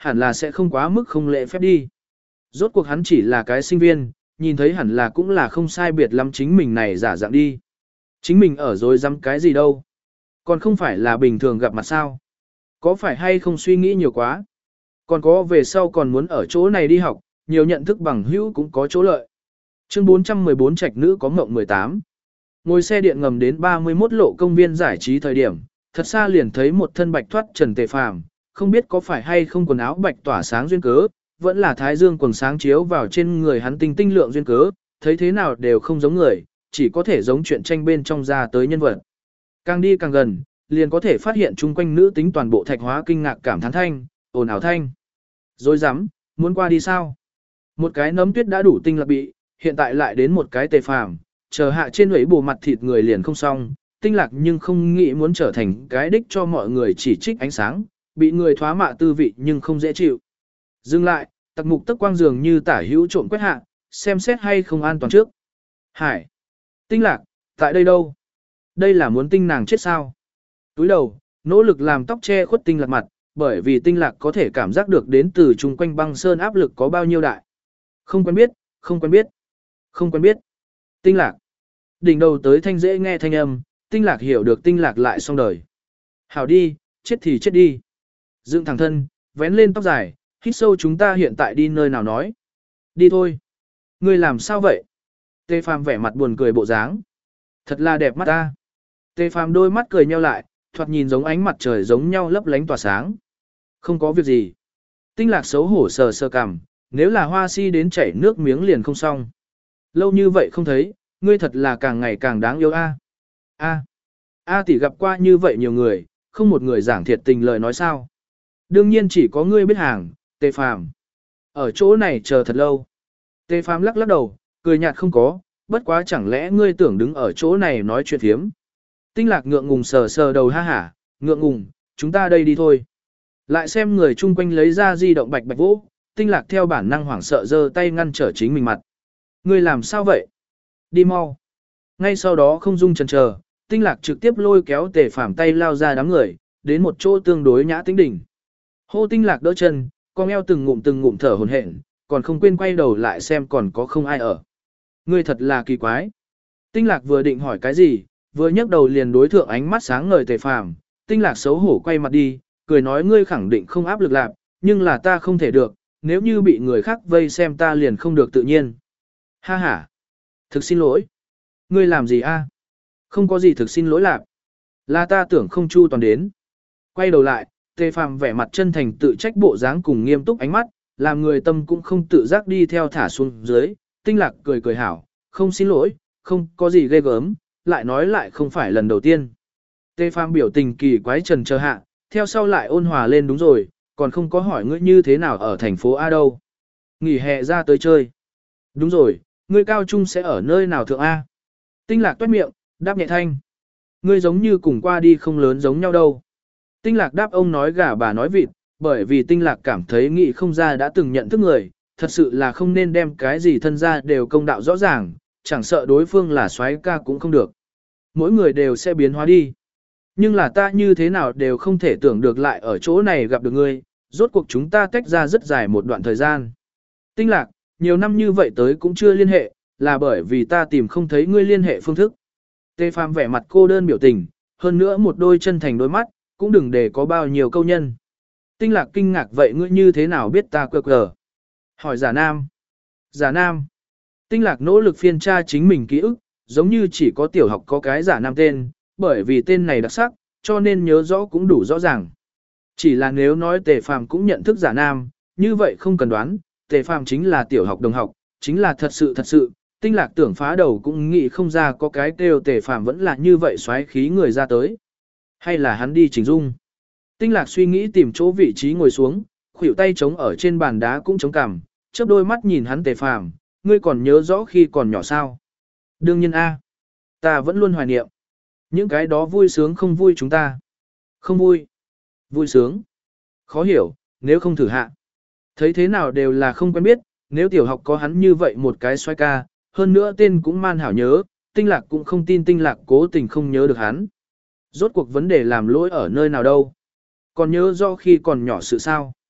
[SPEAKER 1] hẳn là sẽ không quá mức không lễ phép đi. Rốt cuộc hắn chỉ là cái sinh viên, nhìn thấy hẳn là cũng là không sai biệt lắm chính mình này giả dạng đi. Chính mình ở rồi dám cái gì đâu. Còn không phải là bình thường gặp mặt sao. Có phải hay không suy nghĩ nhiều quá. Còn có về sau còn muốn ở chỗ này đi học, nhiều nhận thức bằng hữu cũng có chỗ lợi. Chương bốn trăm mười bốn trạch nữ có mộng mười tám. Ngồi xe điện ngầm đến ba mươi mốt lộ công viên giải trí thời điểm, thật xa liền thấy một thân bạch thoát trần tề phàm, không biết có phải hay không quần áo bạch tỏa sáng duyên cớ, vẫn là thái dương quần sáng chiếu vào trên người hắn tinh tinh lượng duyên cớ, thấy thế nào đều không giống người, chỉ có thể giống chuyện tranh bên trong ra tới nhân vật. Càng đi càng gần, liền có thể phát hiện chung quanh nữ tính toàn bộ thạch hóa kinh ngạc cảm thán thanh, ồn ào thanh. Rồi dám, muốn qua đi sao? Một cái nấm tuyết đã đủ tinh lạc bị, hiện tại lại đến một cái tề phàm, chờ hạ trên ấy bù mặt thịt người liền không xong, tinh lạc nhưng không nghĩ muốn trở thành cái đích cho mọi người chỉ trích ánh sáng, bị người thoá mạ tư vị nhưng không dễ chịu. Dừng lại, tặc mục tức quang dường như tả hữu trộn quét hạ, xem xét hay không an toàn trước. Hải! Tinh lạc, tại đây đâu? Đây là muốn tinh nàng chết sao? Túi đầu, nỗ lực làm tóc che khuất tinh lạc mặt, bởi vì tinh lạc có thể cảm giác được đến từ chung quanh băng sơn áp lực có bao nhiêu đại. Không quen biết, không quen biết, không quen biết. Tinh lạc. Đỉnh đầu tới thanh dễ nghe thanh âm, tinh lạc hiểu được tinh lạc lại xong đời. Hảo đi, chết thì chết đi. Dựng thẳng thân, vén lên tóc dài, hít sâu chúng ta hiện tại đi nơi nào nói. Đi thôi. Ngươi làm sao vậy? Tê Phàm vẻ mặt buồn cười bộ dáng. Thật là đẹp mắt ta. Tê Phàm đôi mắt cười nheo lại, thoạt nhìn giống ánh mặt trời giống nhau lấp lánh tỏa sáng. Không có việc gì. Tinh lạc xấu hổ sờ sờ cằm, nếu là hoa si đến chảy nước miếng liền không xong. Lâu như vậy không thấy, ngươi thật là càng ngày càng đáng yêu a. A. A tỷ gặp qua như vậy nhiều người, không một người giảng thiệt tình lời nói sao. Đương nhiên chỉ có ngươi biết hàng, Tê Phàm. Ở chỗ này chờ thật lâu. Tê Phàm lắc lắc đầu, cười nhạt không có, bất quá chẳng lẽ ngươi tưởng đứng ở chỗ này nói chuyện thiếm. Tinh lạc ngượng ngùng sờ sờ đầu ha hả, ngượng ngùng, chúng ta đây đi thôi. Lại xem người chung quanh lấy ra di động bạch bạch vỗ, tinh lạc theo bản năng hoảng sợ giơ tay ngăn trở chính mình mặt. Ngươi làm sao vậy? Đi mau. Ngay sau đó không dung chần chờ, tinh lạc trực tiếp lôi kéo Tề Phàm tay lao ra đám người, đến một chỗ tương đối nhã tĩnh đỉnh. Hô tinh lạc đỡ chân, con eo từng ngụm từng ngụm thở hổn hển, còn không quên quay đầu lại xem còn có không ai ở. Ngươi thật là kỳ quái. Tinh lạc vừa định hỏi cái gì, vừa nhấc đầu liền đối thượng ánh mắt sáng ngời Tề Phàm, tinh lạc xấu hổ quay mặt đi, cười nói ngươi khẳng định không áp lực lạc, nhưng là ta không thể được, nếu như bị người khác vây xem ta liền không được tự nhiên. Ha ha. Thực xin lỗi. Ngươi làm gì a? Không có gì thực xin lỗi lạc. Là ta tưởng không chu toàn đến. Quay đầu lại, Tề Phàm vẻ mặt chân thành tự trách bộ dáng cùng nghiêm túc ánh mắt, làm người tâm cũng không tự giác đi theo thả xuống dưới, tinh lạc cười cười hảo, không xin lỗi, không có gì ghê gớm, lại nói lại không phải lần đầu tiên. Tề Phàm biểu tình kỳ quái trần chờ hạ, theo sau lại ôn hòa lên đúng rồi, còn không có hỏi ngươi như thế nào ở thành phố A đâu. Nghỉ hè ra tới chơi. Đúng rồi, ngươi cao trung sẽ ở nơi nào thượng A. Tinh lạc toét miệng, đáp nhẹ thanh. Ngươi giống như cùng qua đi không lớn giống nhau đâu. Tinh lạc đáp ông nói gà bà nói vịt, bởi vì tinh lạc cảm thấy nghĩ không ra đã từng nhận thức người, thật sự là không nên đem cái gì thân ra đều công đạo rõ ràng, chẳng sợ đối phương là soái ca cũng không được. Mỗi người đều sẽ biến hóa đi. Nhưng là ta như thế nào đều không thể tưởng được lại ở chỗ này gặp được ngươi, rốt cuộc chúng ta tách ra rất dài một đoạn thời gian. Tinh lạc, nhiều năm như vậy tới cũng chưa liên hệ, là bởi vì ta tìm không thấy ngươi liên hệ phương thức. Tề Phàm vẻ mặt cô đơn biểu tình, hơn nữa một đôi chân thành đôi mắt, cũng đừng để có bao nhiêu câu nhân. Tinh lạc kinh ngạc vậy ngươi như thế nào biết ta quờ quờ? Hỏi giả nam. Giả nam. Tinh lạc nỗ lực phiên tra chính mình ký ức, giống như chỉ có tiểu học có cái giả nam tên, bởi vì tên này đặc sắc, cho nên nhớ rõ cũng đủ rõ ràng. Chỉ là nếu nói Tề Phàm cũng nhận thức giả nam, như vậy không cần đoán, Tề Phàm chính là tiểu học đồng học, chính là thật sự thật sự, tinh lạc tưởng phá đầu cũng nghĩ không ra có cái kêu Tề Phàm vẫn là như vậy xoáy khí người ra tới. Hay là hắn đi chỉnh dung. Tinh lạc suy nghĩ tìm chỗ vị trí ngồi xuống, khuỷu tay chống ở trên bàn đá cũng chống cằm, chớp đôi mắt nhìn hắn Tề Phàm, ngươi còn nhớ rõ khi còn nhỏ sao? Đương nhiên a, ta vẫn luôn hoài niệm. Những cái đó vui sướng không vui chúng ta. Không vui. Vui sướng. Khó hiểu, nếu không thử hạ. Thấy thế nào đều là không quen biết, nếu tiểu học có hắn như vậy một cái xoay ca, hơn nữa tên cũng man hảo nhớ, tinh lạc cũng không tin tinh lạc cố tình không nhớ được hắn. Rốt cuộc vấn đề làm lỗi ở nơi nào đâu. Còn nhớ do khi còn nhỏ sự sao.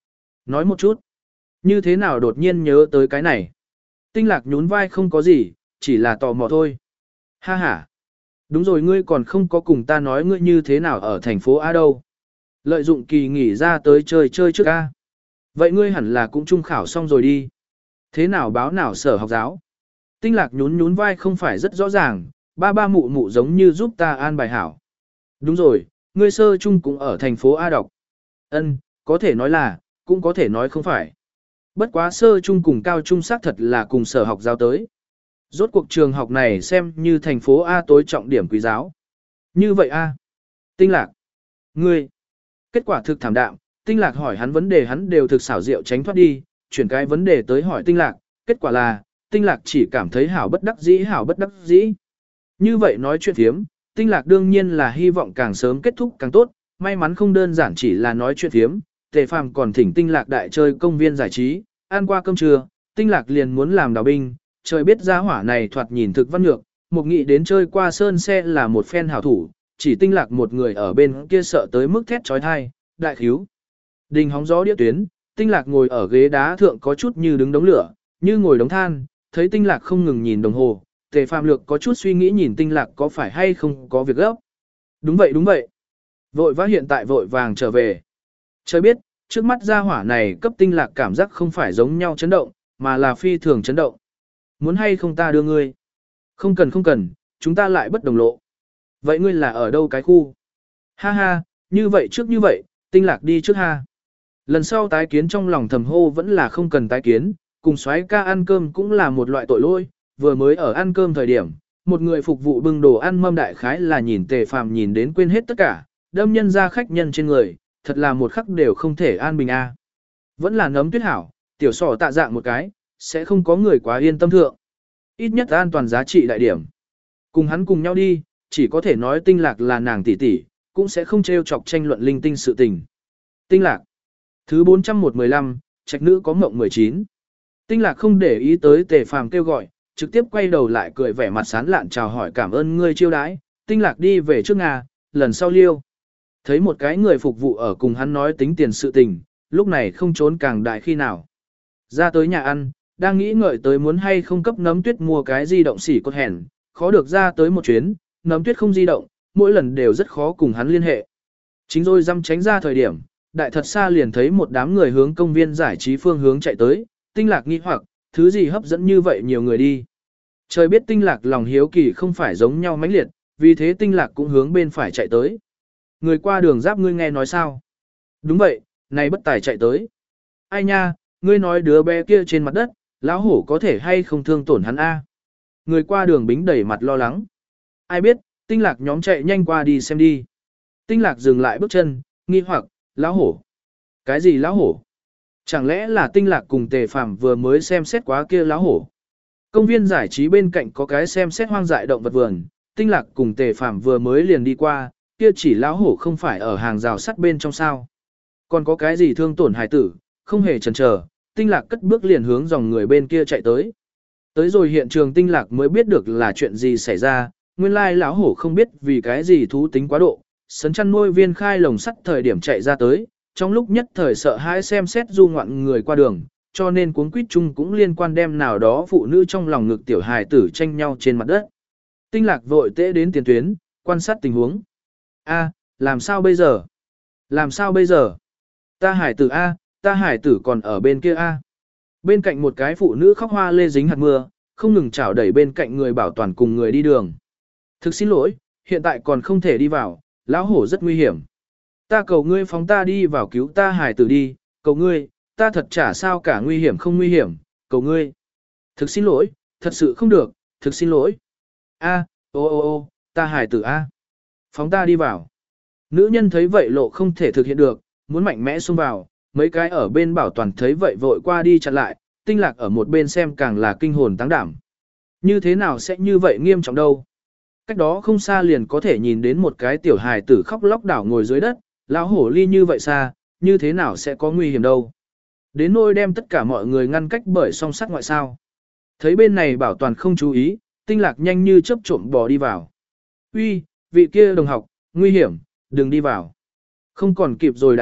[SPEAKER 1] Nói một chút. Như thế nào đột nhiên nhớ tới cái này? Tinh lạc nhún vai không có gì, chỉ là tò mò thôi. Ha ha. Đúng rồi, ngươi còn không có cùng ta nói ngươi như thế nào ở thành phố A đâu. Lợi dụng kỳ nghỉ ra tới chơi chơi trước A. Vậy ngươi hẳn là cũng trung khảo xong rồi đi. Thế nào báo nào sở học giáo? Tinh lạc nhún nhún vai không phải rất rõ ràng, ba ba mụ mụ giống như giúp ta an bài hảo. Đúng rồi, ngươi sơ trung cũng ở thành phố A đọc. Ân, có thể nói là, cũng có thể nói không phải. Bất quá sơ trung cùng cao trung xác thật là cùng sở học giáo tới. Rốt cuộc trường học này xem như thành phố A tối trọng điểm quý giáo. Như vậy A. Tinh lạc. Ngươi. Kết quả thực thảm đạm, tinh lạc hỏi hắn vấn đề hắn đều thực xảo diệu tránh thoát đi, chuyển cái vấn đề tới hỏi tinh lạc. Kết quả là, tinh lạc chỉ cảm thấy hảo bất đắc dĩ hảo bất đắc dĩ. Như vậy nói chuyện thiếm, tinh lạc đương nhiên là hy vọng càng sớm kết thúc càng tốt, may mắn không đơn giản chỉ là nói chuyện thiếm. Tề Phàm còn thỉnh tinh lạc đại chơi công viên giải trí, ăn qua cơm trưa, tinh lạc liền muốn làm đào binh, trời biết gia hỏa này thoạt nhìn thực văn nhược, một nghị đến chơi qua sơn xe là một phen hảo thủ, chỉ tinh lạc một người ở bên kia sợ tới mức thét trói thai, đại khíu. Đình hóng gió đĩa tuyến, tinh lạc ngồi ở ghế đá thượng có chút như đứng đống lửa, như ngồi đống than, thấy tinh lạc không ngừng nhìn đồng hồ, Tề Phàm lược có chút suy nghĩ nhìn tinh lạc có phải hay không có việc gấp. Đúng vậy đúng vậy. Vội vã hiện tại vội vàng trở về. Trời biết, trước mắt gia hỏa này cấp tinh lạc cảm giác không phải giống nhau chấn động, mà là phi thường chấn động. Muốn hay không ta đưa ngươi? Không cần không cần, chúng ta lại bất đồng lộ. Vậy ngươi là ở đâu cái khu? Ha ha, như vậy trước như vậy, tinh lạc đi trước ha. Lần sau tái kiến trong lòng thầm hô vẫn là không cần tái kiến, cùng xoáy ca ăn cơm cũng là một loại tội lỗi, vừa mới ở ăn cơm thời điểm, một người phục vụ bưng đồ ăn mâm đại khái là nhìn Tề Phàm nhìn đến quên hết tất cả, đâm nhân ra khách nhân trên người, thật là một khắc đều không thể an bình a. Vẫn là nấm tuyết hảo, tiểu sỏ tạ dạng một cái, sẽ không có người quá yên tâm thượng. Ít nhất an toàn giá trị đại điểm. Cùng hắn cùng nhau đi, chỉ có thể nói tinh lạc là nàng tỷ tỷ, cũng sẽ không trêu chọc tranh luận linh tinh sự tình. Tinh lạc. Thứ bốn trăm một mươi lăm, trạch nữ có mộng mười chín. Tinh lạc không để ý tới Tề Phàm kêu gọi, trực tiếp quay đầu lại cười vẻ mặt sán lạn chào hỏi cảm ơn ngươi chiêu đãi. Tinh lạc đi về trước Nga, lần sau liêu. Thấy một cái người phục vụ ở cùng hắn nói tính tiền sự tình, lúc này không trốn càng đại khi nào. Ra tới nhà ăn, đang nghĩ ngợi tới muốn hay không cấp nấm tuyết mua cái di động xỉ cốt hèn, khó được ra tới một chuyến, nấm tuyết không di động, mỗi lần đều rất khó cùng hắn liên hệ. Chính rồi dăm tránh ra thời điểm, đại thật xa liền thấy một đám người hướng công viên giải trí phương hướng chạy tới, tinh lạc nghi hoặc, thứ gì hấp dẫn như vậy nhiều người đi. Trời biết tinh lạc lòng hiếu kỳ không phải giống nhau mãnh liệt, vì thế tinh lạc cũng hướng bên phải chạy tới. Người qua đường giáp ngươi nghe nói sao? Đúng vậy, này bất tài chạy tới. Ai nha, ngươi nói đứa bé kia trên mặt đất, lão hổ có thể hay không thương tổn hắn a? Người qua đường bính đẩy mặt lo lắng. Ai biết, tinh lạc nhóm chạy nhanh qua đi xem đi. Tinh lạc dừng lại bước chân, nghi hoặc, lão hổ. Cái gì lão hổ? Chẳng lẽ là tinh lạc cùng Tề Phàm vừa mới xem xét quá kia lão hổ? Công viên giải trí bên cạnh có cái xem xét hoang dại động vật vườn, tinh lạc cùng Tề Phàm vừa mới liền đi qua, kia chỉ lão hổ không phải ở hàng rào sắt bên trong sao. Còn có cái gì thương tổn hải tử, không hề chần chờ, tinh lạc cất bước liền hướng dòng người bên kia chạy tới. Tới rồi hiện trường tinh lạc mới biết được là chuyện gì xảy ra, nguyên lai lão hổ không biết vì cái gì thú tính quá độ, sấn chăn nuôi viên khai lồng sắt thời điểm chạy ra tới, trong lúc nhất thời sợ hãi xem xét du ngoạn người qua đường, cho nên cuống quýt chung cũng liên quan đem nào đó phụ nữ trong lòng ngực tiểu hài tử tranh nhau trên mặt đất. Tinh lạc vội tễ đến tiền tuyến, quan sát tình huống. A, làm sao bây giờ? Làm sao bây giờ? Ta hải tử A, ta hải tử còn ở bên kia A. Bên cạnh một cái phụ nữ khóc hoa lê dính hạt mưa, không ngừng chảo đẩy bên cạnh người bảo toàn cùng người đi đường. Thực xin lỗi, hiện tại còn không thể đi vào, lão hổ rất nguy hiểm. Ta cầu ngươi phóng ta đi vào cứu ta hải tử đi, cầu ngươi, ta thật chả sao cả nguy hiểm không nguy hiểm, cầu ngươi. Thực xin lỗi, thật sự không được, thực xin lỗi. A, ô ô ô, ta hải tử A. Phóng ta đi vào. Nữ nhân thấy vậy lộ không thể thực hiện được, muốn mạnh mẽ xông vào, mấy cái ở bên bảo toàn thấy vậy vội qua đi chặn lại, tinh lạc ở một bên xem càng là kinh hồn táng đảm. Như thế nào sẽ như vậy nghiêm trọng đâu? Cách đó không xa liền có thể nhìn đến một cái tiểu hài tử khóc lóc đảo ngồi dưới đất, lão hổ ly như vậy xa, như thế nào sẽ có nguy hiểm đâu? Đến nỗi đem tất cả mọi người ngăn cách bởi song sắt ngoại sao. Thấy bên này bảo toàn không chú ý, tinh lạc nhanh như chớp trộm bò đi vào. Uy, vị kia đồng học, nguy hiểm, đừng đi vào. Không còn kịp rồi đại thúc,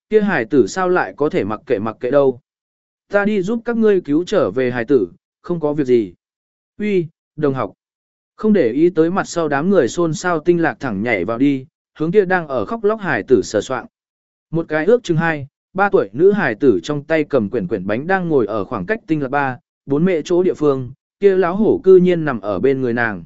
[SPEAKER 1] Kia hài tử sao lại có thể mặc kệ mặc kệ đâu. Ta đi giúp các ngươi cứu trở về hài tử, không có việc gì. Uy, đồng học. Không để ý tới mặt sau đám người xôn xao, Tinh Lạc thẳng nhảy vào đi, hướng kia đang ở khóc lóc hài tử sờ soạng. Một cái ước chừng hai, ba tuổi nữ hài tử trong tay cầm quyển quyển bánh đang ngồi ở khoảng cách Tinh Lạc ba, bốn mẹ chỗ địa phương, kia lão hổ cư nhiên nằm ở bên người nàng.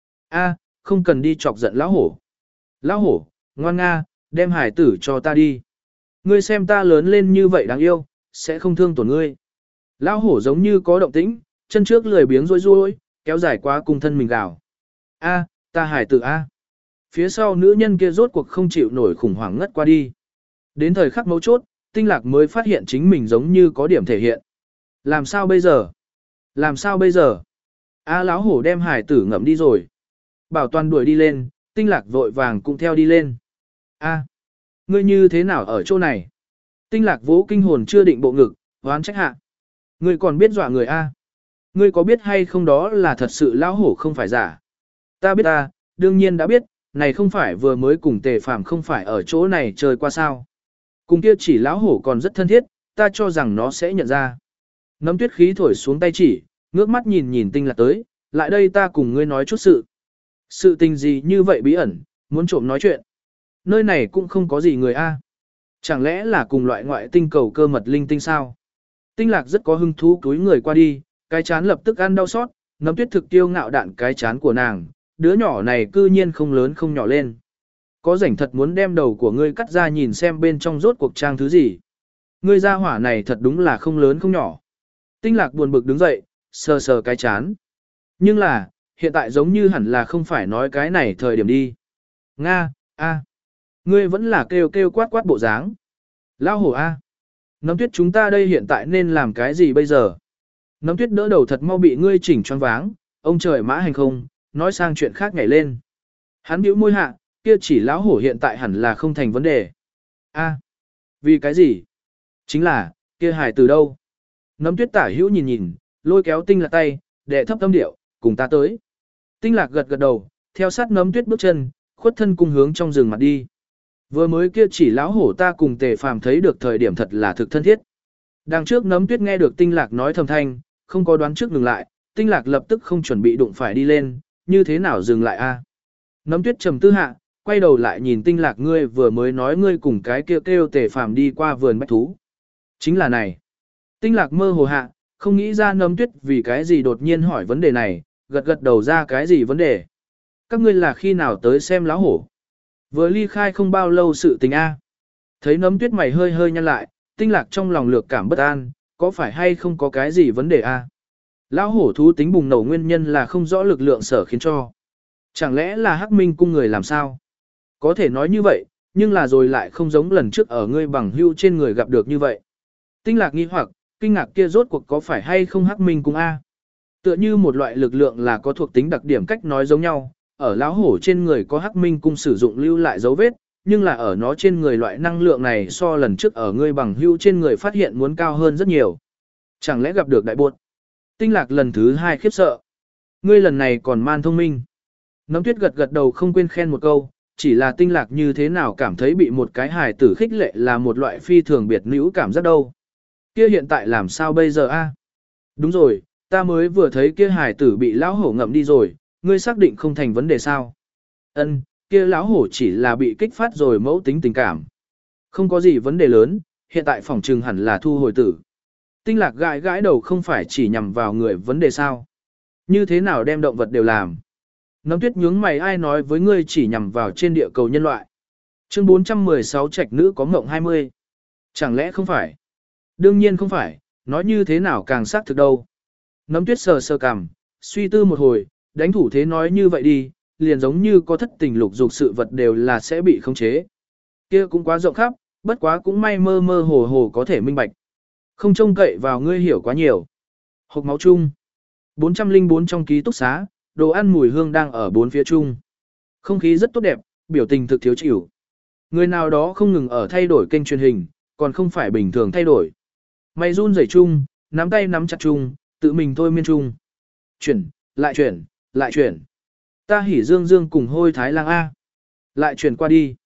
[SPEAKER 1] A, không cần đi chọc giận lão hổ. Lão hổ, ngoan nga, đem hài tử cho ta đi. Ngươi xem ta lớn lên như vậy đáng yêu, sẽ không thương tổn ngươi. Lão hổ giống như có động tĩnh, chân trước lười biếng rối rối, kéo dài qua cung thân mình gào. A, ta hài tử A. Phía sau nữ nhân kia rốt cuộc không chịu nổi khủng hoảng ngất qua đi. Đến thời khắc mấu chốt, Tinh Lạc mới phát hiện chính mình giống như có điểm thể hiện. Làm sao bây giờ? Làm sao bây giờ? A, lão hổ đem hài tử ngậm đi rồi. Bảo toàn đuổi đi lên, Tinh Lạc vội vàng cũng theo đi lên. A, ngươi như thế nào ở chỗ này? Tinh Lạc vỗ kinh hồn chưa định bộ ngực, oán trách hạ. Ngươi còn biết dọa người A. Ngươi có biết hay không đó là thật sự lão hổ không phải giả. Ta biết ta, đương nhiên đã biết, này không phải vừa mới cùng Tề Phàm không phải ở chỗ này chơi qua sao. Cùng kia chỉ lão hổ còn rất thân thiết, ta cho rằng nó sẽ nhận ra. Nấm tuyết khí thổi xuống tay chỉ, ngước mắt nhìn nhìn Tinh Lạc tới, lại đây ta cùng ngươi nói chút sự. Sự tình gì như vậy bí ẩn, muốn trộm nói chuyện. Nơi này cũng không có gì người a. Chẳng lẽ là cùng loại ngoại tinh cầu cơ mật linh tinh sao? Tinh Lạc rất có hứng thú túi người qua đi, cái chán lập tức ăn đau xót, nấm tuyết thực tiêu ngạo đạn cái chán của nàng, đứa nhỏ này cư nhiên không lớn không nhỏ lên. Có rảnh thật muốn đem đầu của ngươi cắt ra nhìn xem bên trong rốt cuộc trang thứ gì. Ngươi ra hỏa này thật đúng là không lớn không nhỏ. Tinh Lạc buồn bực đứng dậy, sờ sờ cái chán. Nhưng là, hiện tại giống như hẳn là không phải nói cái này thời điểm đi. Nga, a, ngươi vẫn là kêu kêu quát quát bộ dáng. Lao hổ a, nấm tuyết chúng ta đây hiện tại nên làm cái gì bây giờ? Nấm tuyết đỡ đầu thật mau bị ngươi chỉnh choáng váng, ông trời mã hành không, nói sang chuyện khác nhảy lên. Hắn bĩu môi hạ, kia chỉ lão hổ hiện tại hẳn là không thành vấn đề. A, vì cái gì? Chính là, kia hài từ đâu? Nấm tuyết tả hữu nhìn nhìn, lôi kéo Tinh Lạc tay, đệ thấp âm điệu, cùng ta tới. Tinh Lạc gật gật đầu, theo sát nấm tuyết bước chân, khuất thân cùng hướng trong rừng mặt đi. Vừa mới kia chỉ lão hổ ta cùng Tề Phàm thấy được thời điểm thật là thực thân thiết. Đằng trước nấm tuyết nghe được Tinh Lạc nói thầm thanh, không có đoán trước ngừng lại, Tinh Lạc lập tức không chuẩn bị đụng phải đi lên, như thế nào dừng lại a? Nấm tuyết trầm tư hạ, quay đầu lại nhìn Tinh Lạc, ngươi vừa mới nói ngươi cùng cái kêu kêu Tề Phàm đi qua vườn bách thú. Chính là này. Tinh Lạc mơ hồ hạ, không nghĩ ra nấm tuyết vì cái gì đột nhiên hỏi vấn đề này, gật gật đầu ra cái gì vấn đề. Các ngươi là khi nào tới xem lão hổ? Vừa ly khai không bao lâu sự tình a. Thấy nấm tuyết mày hơi hơi nhăn lại, Tinh Lạc trong lòng lược cảm bất an, có phải hay không có cái gì vấn đề a? Lão hổ thú tính bùng nổ nguyên nhân là không rõ lực lượng sở khiến cho. Chẳng lẽ là Hắc Minh cung người làm sao? Có thể nói như vậy, nhưng là rồi lại không giống lần trước ở ngươi bằng hưu trên người gặp được như vậy. Tinh Lạc nghi hoặc, kinh ngạc kia rốt cuộc có phải hay không Hắc Minh cung a? Tựa như một loại lực lượng là có thuộc tính đặc điểm cách nói giống nhau, ở lão hổ trên người có Hắc Minh cung sử dụng lưu lại dấu vết, nhưng là ở nó trên người loại năng lượng này so lần trước ở ngươi bằng hưu trên người phát hiện muốn cao hơn rất nhiều. Chẳng lẽ gặp được đại buột? Tinh Lạc lần thứ hai khiếp sợ. Ngươi lần này còn man thông minh. Nấm tuyết gật gật đầu không quên khen một câu, chỉ là Tinh Lạc như thế nào cảm thấy bị một cái hài tử khích lệ là một loại phi thường biệt nữ cảm giác đâu. Kia hiện tại làm sao bây giờ a? Đúng rồi, ta mới vừa thấy kia hài tử bị lão hổ ngậm đi rồi, ngươi xác định không thành vấn đề sao? Ân, kia lão hổ chỉ là bị kích phát rồi mẫu tính tình cảm. Không có gì vấn đề lớn, hiện tại phòng trừng hẳn là thu hồi tử. Tinh Lạc gãi gãi đầu, không phải chỉ nhằm vào người vấn đề sao? Như thế nào đem động vật đều làm? Nấm tuyết nhướng mày, ai nói với ngươi chỉ nhằm vào trên địa cầu nhân loại? Chương bốn trăm mười sáu trạch nữ có ngộng hai mươi. Chẳng lẽ không phải? Đương nhiên không phải, nói như thế nào càng xác thực đâu. Nấm tuyết sờ sờ cằm, suy tư một hồi, đánh thủ thế nói như vậy đi, liền giống như có thất tình lục dục sự vật đều là sẽ bị khống chế. Kia cũng quá rộng khắp, bất quá cũng may mơ mơ hồ hồ có thể minh bạch. Không trông cậy vào ngươi hiểu quá nhiều. Hộc máu chung. bốn trăm lẻ bốn trong ký túc xá, đồ ăn mùi hương đang ở bốn phía chung. Không khí rất tốt đẹp, biểu tình thực thiếu chịu. Người nào đó không ngừng ở thay đổi kênh truyền hình, còn không phải bình thường thay đổi. Mày run rẩy chung, nắm tay nắm chặt chung, tự mình thôi miên chung. Chuyển, lại chuyển, lại chuyển. Ta hỉ dương dương cùng hôi thái lang A. Lại chuyển qua đi.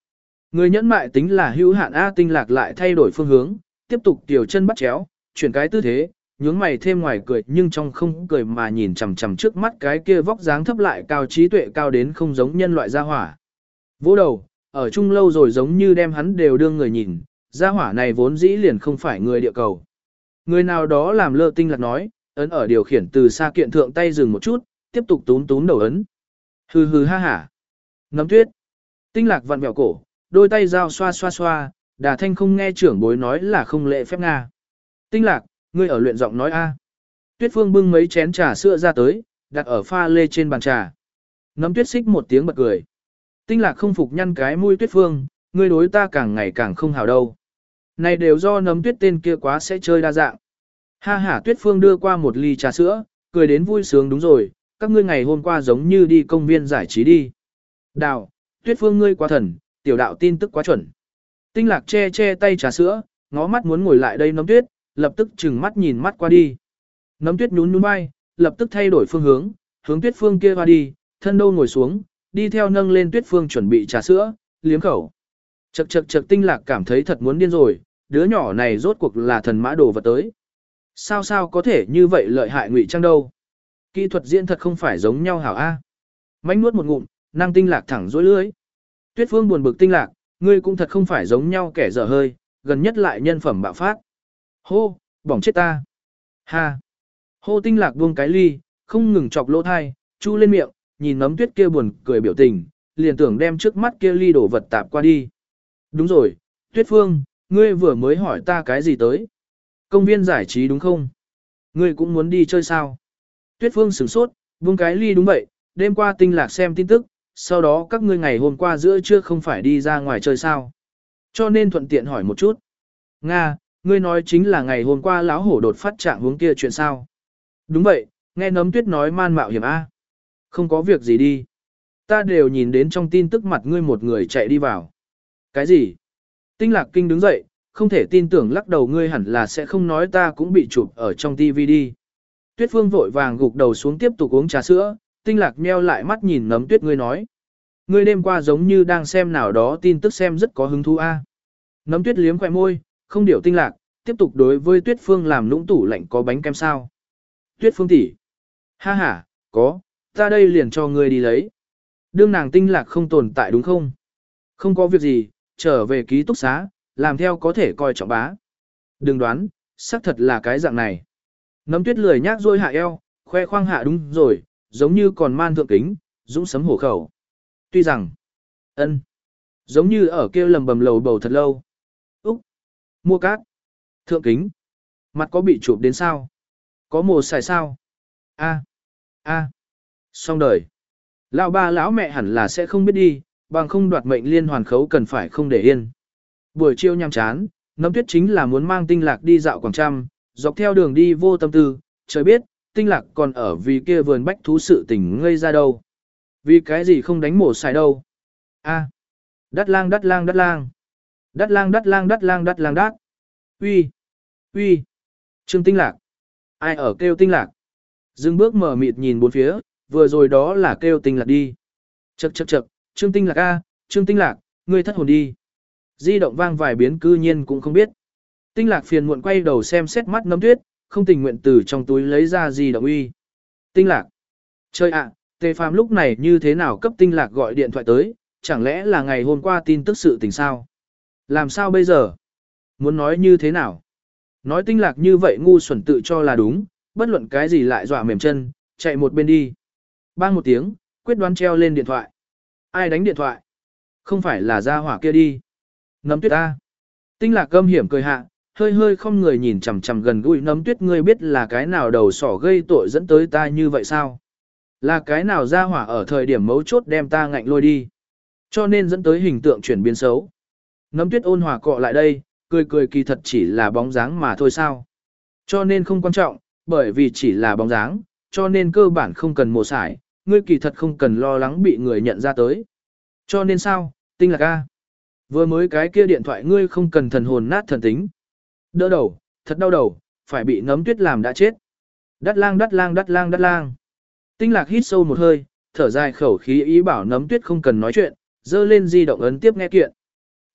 [SPEAKER 1] Người nhẫn mại tính là hữu hạn A, Tinh Lạc lại thay đổi phương hướng, tiếp tục tiểu chân bắt chéo, chuyển cái tư thế, nhướng mày thêm ngoài cười nhưng trong không cười mà nhìn chằm chằm trước mắt cái kia vóc dáng thấp lại cao trí tuệ cao đến không giống nhân loại gia hỏa. Vỗ đầu, ở chung lâu rồi giống như đem hắn đều đương người nhìn, gia hỏa này vốn dĩ liền không phải người địa cầu. Người nào đó làm lơ Tinh Lạc nói, ấn ở điều khiển từ xa kiện thượng tay dừng một chút, tiếp tục túm túm đầu ấn. Hừ hừ ha hả. Nấm tuyết. Tinh Lạc vặn vẹo cổ, đôi tay dao xoa xoa xoa, Đà Thanh không nghe trưởng bối nói là không lễ phép Nga. Tinh Lạc, ngươi ở luyện giọng nói a. Tuyết Phương bưng mấy chén trà sữa ra tới, đặt ở pha lê trên bàn trà. Nấm Tuyết xích một tiếng bật cười. Tinh Lạc không phục nhăn cái mũi Tuyết Phương, ngươi đối ta càng ngày càng không hảo đâu. Này đều do Nấm Tuyết tên kia quá sẽ chơi đa dạng. Ha ha, Tuyết Phương đưa qua một ly trà sữa, cười đến vui sướng. Đúng rồi, các ngươi ngày hôm qua giống như đi công viên giải trí đi. Đào, Tuyết Phương ngươi quá thần, tiểu đạo tin tức quá chuẩn. Tinh Lạc che che tay trà sữa, ngó mắt muốn ngồi lại đây Nấm Tuyết, lập tức chừng mắt nhìn mắt qua đi. Nấm Tuyết nhún nhún vai, lập tức thay đổi phương hướng, hướng Tuyết Phương kia qua đi, thân đâu ngồi xuống, đi theo nâng lên Tuyết Phương chuẩn bị trà sữa, liếm khẩu. Chậc chậc chậc, Tinh Lạc cảm thấy thật muốn điên rồi, đứa nhỏ này rốt cuộc là thần mã đồ vật tới. Sao sao có thể như vậy lợi hại ngụy trang đâu. Kỹ thuật diễn thật không phải giống nhau hảo a. Mánh nuốt một ngụm, năng Tinh Lạc thẳng dối lưỡi. Tuyết Phương buồn bực, Tinh Lạc, ngươi cũng thật không phải giống nhau kẻ dở hơi, gần nhất lại nhân phẩm bạo phát. Hô, bỏng chết ta. Ha. Hô, Tinh Lạc buông cái ly, không ngừng chọc lỗ thai, chu lên miệng, nhìn Nấm Tuyết kia buồn cười biểu tình, liền tưởng đem trước mắt kia ly đổ vật tạp qua đi. Đúng rồi, Tuyết Phương, ngươi vừa mới hỏi ta cái gì tới? Công viên giải trí đúng không? Ngươi cũng muốn đi chơi sao? Tuyết Phương sửng sốt, buông cái ly. Đúng vậy, đêm qua Tinh Lạc xem tin tức, sau đó các ngươi ngày hôm qua giữa trưa không phải đi ra ngoài chơi sao? Cho nên thuận tiện hỏi một chút. Nga, ngươi nói chính là ngày hôm qua lão hổ đột phát trạng hướng kia chuyện sao? Đúng vậy, nghe Nấm Tuyết nói man mạo hiểm a. Không có việc gì đi. Ta đều nhìn đến trong tin tức mặt ngươi một người chạy đi vào. Cái gì? Tinh Lạc kinh đứng dậy, không thể tin tưởng lắc đầu, ngươi hẳn là sẽ không nói ta cũng bị chụp ở trong tivi đi. Tuyết Phương vội vàng gục đầu xuống tiếp tục uống trà sữa, Tinh Lạc nheo lại mắt nhìn Nấm Tuyết, ngươi nói. Ngươi đêm qua giống như đang xem nào đó tin tức xem rất có hứng thú a. Nấm Tuyết liếm khóe môi, không điều Tinh Lạc, tiếp tục đối với Tuyết Phương làm lũng tủ lạnh có bánh kem sao. Tuyết Phương tỷ, ha ha, có, ta đây liền cho ngươi đi lấy. Đương nàng Tinh Lạc không tồn tại đúng không? Không có việc gì, trở về ký túc xá, làm theo có thể coi trọng bá. Đừng đoán, xác thật là cái dạng này. Nấm Tuyết lười nhác rôi hạ eo, khoe khoang hạ, đúng rồi, giống như còn man thượng kính, dũng sấm hổ khẩu. Tuy rằng, ân, giống như ở kia lầm bầm lầu bầu thật lâu. Úc, mua cát, thượng kính, mặt có bị chụp đến sao? Có mồ xài sao? A, a, xong đời. Lão ba lão mẹ hẳn là sẽ không biết đi, bằng không đoạt mệnh liên hoàn khấu cần phải không để yên. Buổi chiều nhàm chán, Nấm Tuyết chính là muốn mang Tinh Lạc đi dạo Quảng Trăm, dọc theo đường đi vô tâm tư, trời biết, Tinh Lạc còn ở vì kia vườn bách thú sự tình ngây ra đâu. Vì cái gì không đánh mổ xài đâu. A, đắt lang đắt lang đắt lang. Đắt lang đắt lang đắt lang đắt lang đắt. Uy, uy, Trương Tinh Lạc. Ai ở kêu Tinh Lạc? Dừng bước mở mịt nhìn bốn phía, vừa rồi đó là kêu Tinh Lạc đi. Chậc chậc chậc, Trương Tinh Lạc a, Trương Tinh Lạc, ngươi thất hồn đi. Di động vang vài biến cư nhiên cũng không biết. Tinh Lạc phiền muộn quay đầu xem xét mắt Nấm Tuyết, không tình nguyện từ trong túi lấy ra di động uy. Tinh Lạc. Chơi ạ, Tề Phàm lúc này như thế nào cấp Tinh Lạc gọi điện thoại tới, chẳng lẽ là ngày hôm qua tin tức sự tình sao? Làm sao bây giờ? Muốn nói như thế nào? Nói Tinh Lạc như vậy ngu xuẩn tự cho là đúng, bất luận cái gì lại dọa mềm chân, chạy một bên đi. Bang một tiếng, quyết đoán treo lên điện thoại. Ai đánh điện thoại? Không phải là gia hỏa kia đi. Nấm Tuyết A. Tinh Lạc câm hiểm cười hạ, hơi hơi không người nhìn chằm chằm gần gũi Nấm Tuyết, ngươi biết là cái nào đầu sỏ gây tội dẫn tới ta như vậy sao? Là cái nào gia hỏa ở thời điểm mấu chốt đem ta ngạnh lôi đi, cho nên dẫn tới hình tượng chuyển biến xấu. Nấm Tuyết ôn hòa cọ lại đây, cười cười, kỳ thật chỉ là bóng dáng mà thôi sao. Cho nên không quan trọng, bởi vì chỉ là bóng dáng, cho nên cơ bản không cần mổ sải, ngươi kỳ thật không cần lo lắng bị người nhận ra tới. Cho nên sao, Tinh Lạc a, vừa mới cái kia điện thoại ngươi không cần thần hồn nát thần tính. Đỡ đầu, thật đau đầu, phải bị Nấm Tuyết làm đã chết. Đắt lang đắt lang đắt lang đắt lang. Tinh Lạc hít sâu một hơi, thở dài khẩu khí ý bảo Nấm Tuyết không cần nói chuyện, dơ lên di động ấn tiếp nghe kiện.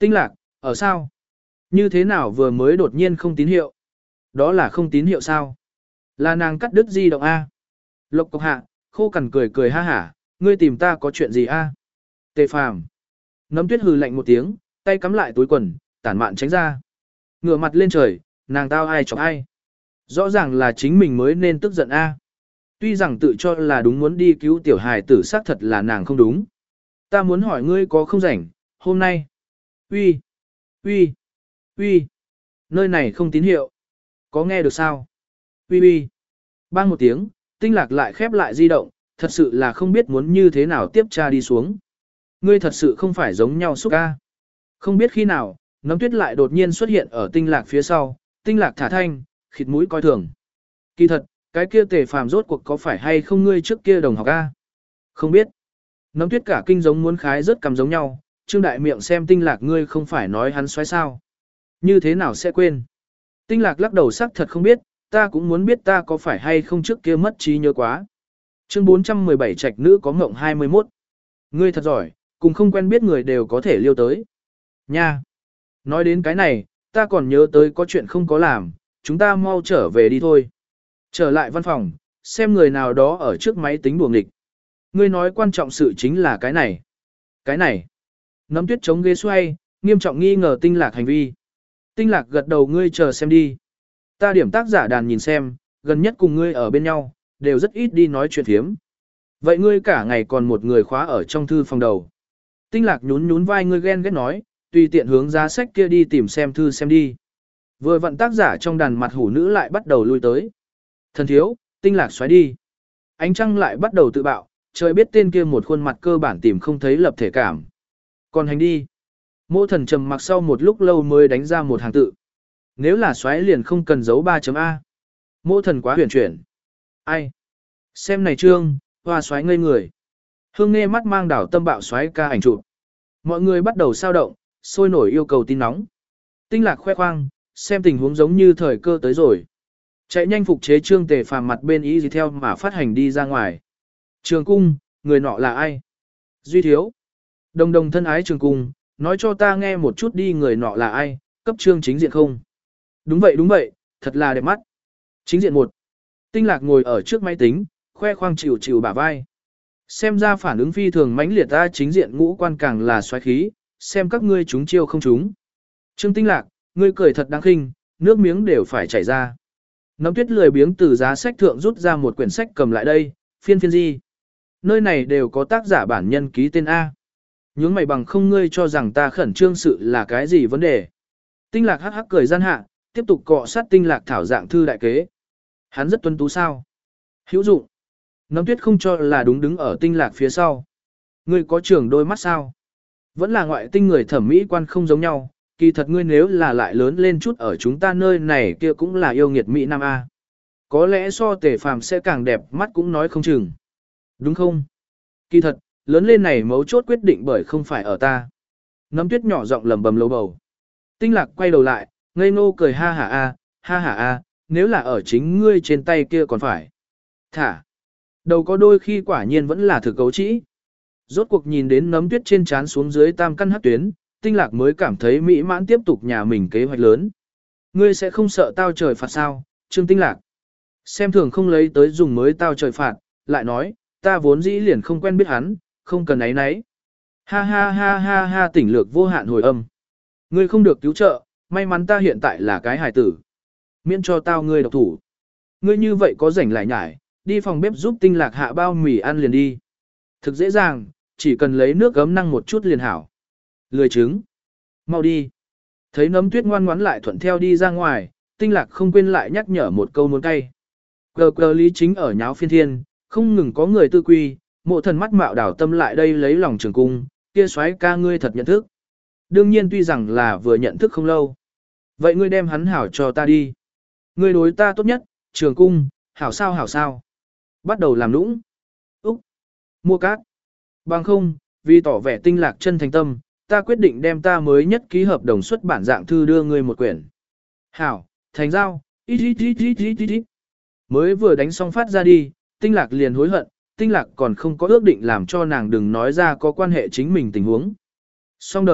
[SPEAKER 1] Tinh lạc, ở sao? Như thế nào vừa mới đột nhiên không tín hiệu? Đó là không tín hiệu sao? Là nàng cắt đứt di động A. Lộc cộc hạ, khô cằn cười cười ha hả, ngươi tìm ta có chuyện gì A? Tề phàm. Nấm tuyết hừ lạnh một tiếng, tay cắm lại túi quần, tản mạn tránh ra. Ngửa mặt lên trời, nàng tao ai chọc ai? Rõ ràng là chính mình mới nên tức giận A. Tuy rằng tự cho là đúng muốn đi cứu tiểu hài tử xác thật là nàng không đúng. Ta muốn hỏi ngươi có không rảnh, hôm nay. Uy, uy, uy, nơi này không tín hiệu. Có nghe được sao? Uy uy. Bang một tiếng, tinh lạc lại khép lại di động, thật sự là không biết muốn như thế nào tiếp tra đi xuống. Ngươi thật sự không phải giống nhau xúc ca. Không biết khi nào, nấm tuyết lại đột nhiên xuất hiện ở tinh lạc phía sau, tinh lạc thả thanh, khịt mũi coi thường. Kỳ thật, cái kia tề phàm rốt cuộc có phải hay không ngươi trước kia đồng học a? Không biết. Nấm tuyết cả kinh giống muốn khái rất cầm giống nhau, trương đại miệng xem tinh lạc ngươi không phải nói hắn xoáy sao. Như thế nào sẽ quên? Tinh lạc lắc đầu sắc thật không biết, ta cũng muốn biết ta có phải hay không trước kia mất trí nhớ quá. Chương bốn trăm mười bảy trạch nữ có ngộng hai mươi mốt. Ngươi thật giỏi, cùng không quen biết người đều có thể liêu tới. Nha! Nói đến cái này, ta còn nhớ tới có chuyện không có làm, chúng ta mau trở về đi thôi. Trở lại văn phòng, xem người nào đó ở trước máy tính đuồng địch. Ngươi nói quan trọng sự chính là cái này. Cái này. Nấm tuyết chống ghế xoay, nghiêm trọng nghi ngờ tinh lạc hành vi. Tinh lạc gật đầu ngươi chờ xem đi. Ta điểm tác giả đàn nhìn xem, gần nhất cùng ngươi ở bên nhau, đều rất ít đi nói chuyện thiếm. Vậy ngươi cả ngày còn một người khóa ở trong thư phòng đầu. Tinh lạc nhún nhún vai ngươi ghen ghét nói, tùy tiện hướng giá sách kia đi tìm xem thư xem đi. Vừa vận tác giả trong đàn mặt hủ nữ lại bắt đầu lui tới. Thần thiếu, tinh lạc xoáy đi. Ánh trăng lại bắt đầu tự bạo, trời biết tên kia một khuôn mặt cơ bản tìm không thấy lập thể cảm. Còn hành đi. Mô thần trầm mặc sau một lúc lâu mới đánh ra một hàng tự. Nếu là xoáy liền không cần dấu ba chấm A. Mô thần quá huyền chuyển. Ai? Xem này trương, hoa xoáy ngây người. Hương nghe mắt mang đảo tâm bạo xoáy ca ảnh chụp. Mọi người bắt đầu sao động, sôi nổi yêu cầu tin nóng. Tinh lạc khoe khoang, xem tình huống giống như thời cơ tới rồi. Chạy nhanh phục chế trương tề phàm mặt bên ý gì theo mà phát hành đi ra ngoài. Trường cung, người nọ là ai? Duy thiếu. Đồng đồng thân ái trường cung, nói cho ta nghe một chút đi người nọ là ai, cấp trương chính diện không? Đúng vậy đúng vậy, thật là đẹp mắt. Chính diện một. Tinh lạc ngồi ở trước máy tính, khoe khoang chịu chịu bả vai. Xem ra phản ứng phi thường mãnh liệt ta chính diện ngũ quan càng là xoáy khí, xem các ngươi chúng chiêu không chúng. Trương tinh lạc, ngươi cười thật đáng khinh, nước miếng đều phải chảy ra. Nấm tuyết lười biếng từ giá sách thượng rút ra một quyển sách cầm lại đây, phiên phiên gì. Nơi này đều có tác giả bản nhân ký tên A. Nhướng mày bằng không ngươi cho rằng ta khẩn trương sự là cái gì vấn đề. Tinh lạc hắc hắc cười gian hạ, tiếp tục cọ sát tinh lạc thảo dạng thư đại kế. Hắn rất tuân tú sao. Hữu dụng. Nấm tuyết không cho là đúng đứng ở tinh lạc phía sau. Ngươi có trường đôi mắt sao? Vẫn là ngoại tinh người thẩm mỹ quan không giống nhau, kỳ thật ngươi nếu là lại lớn lên chút ở chúng ta nơi này kia cũng là yêu nghiệt Mỹ Nam A. Có lẽ so tề phàm sẽ càng đẹp mắt cũng nói không chừng. Đúng không? Kỳ thật, lớn lên này mấu chốt quyết định bởi không phải ở ta. Nấm tuyết nhỏ giọng lầm bầm lầu bầu. Tinh lạc quay đầu lại, ngây ngô cười ha hả a, ha hả a, nếu là ở chính ngươi trên tay kia còn phải. Thả. Đầu có đôi khi quả nhiên vẫn là thực cấu trĩ. Rốt cuộc nhìn đến nấm tuyết trên trán xuống dưới tam căn hắc tuyến, tinh lạc mới cảm thấy mỹ mãn tiếp tục nhà mình kế hoạch lớn. Ngươi sẽ không sợ tao trời phạt sao, Trương Tinh Lạc. Xem thường không lấy tới dùng mới tao trời phạt, lại nói, ta vốn dĩ liền không quen biết hắn, không cần ấy nấy. Ha ha ha ha ha tỉnh lược vô hạn hồi âm. Ngươi không được cứu trợ, may mắn ta hiện tại là cái hài tử. Miễn cho tao ngươi độc thủ. Ngươi như vậy có rảnh lại nhải, đi phòng bếp giúp Tinh Lạc hạ bao mì ăn liền đi. Thực dễ dàng, chỉ cần lấy nước gấm năng một chút liền hảo. Lười trứng. Mau đi. Thấy nấm tuyết ngoan ngoãn lại thuận theo đi ra ngoài, Tinh Lạc không quên lại nhắc nhở một câu muốn cay. Cờ cờ lý chính ở nháo phiên thiên, không ngừng có người tư quy, mộ thần mắt mạo đảo tâm lại đây lấy lòng trường cung, kia xoáy ca ngươi thật nhận thức. Đương nhiên tuy rằng là vừa nhận thức không lâu. Vậy ngươi đem hắn hảo cho ta đi. Ngươi đối ta tốt nhất, trường cung, hảo sao hảo sao. Bắt đầu làm nũng. Úc. Mua cát. Bằng không, vì tỏ vẻ Tinh Lạc chân thành tâm, ta quyết định đem ta mới nhất ký hợp đồng xuất bản dạng thư đưa ngươi một quyển. Hảo, thành giao, ít ít ít ít ít ít ít. Mới vừa đánh xong phát ra đi, Tinh Lạc liền hối hận, Tinh Lạc còn không có ước định làm cho nàng đừng nói ra có quan hệ chính mình tình huống. Xong đời,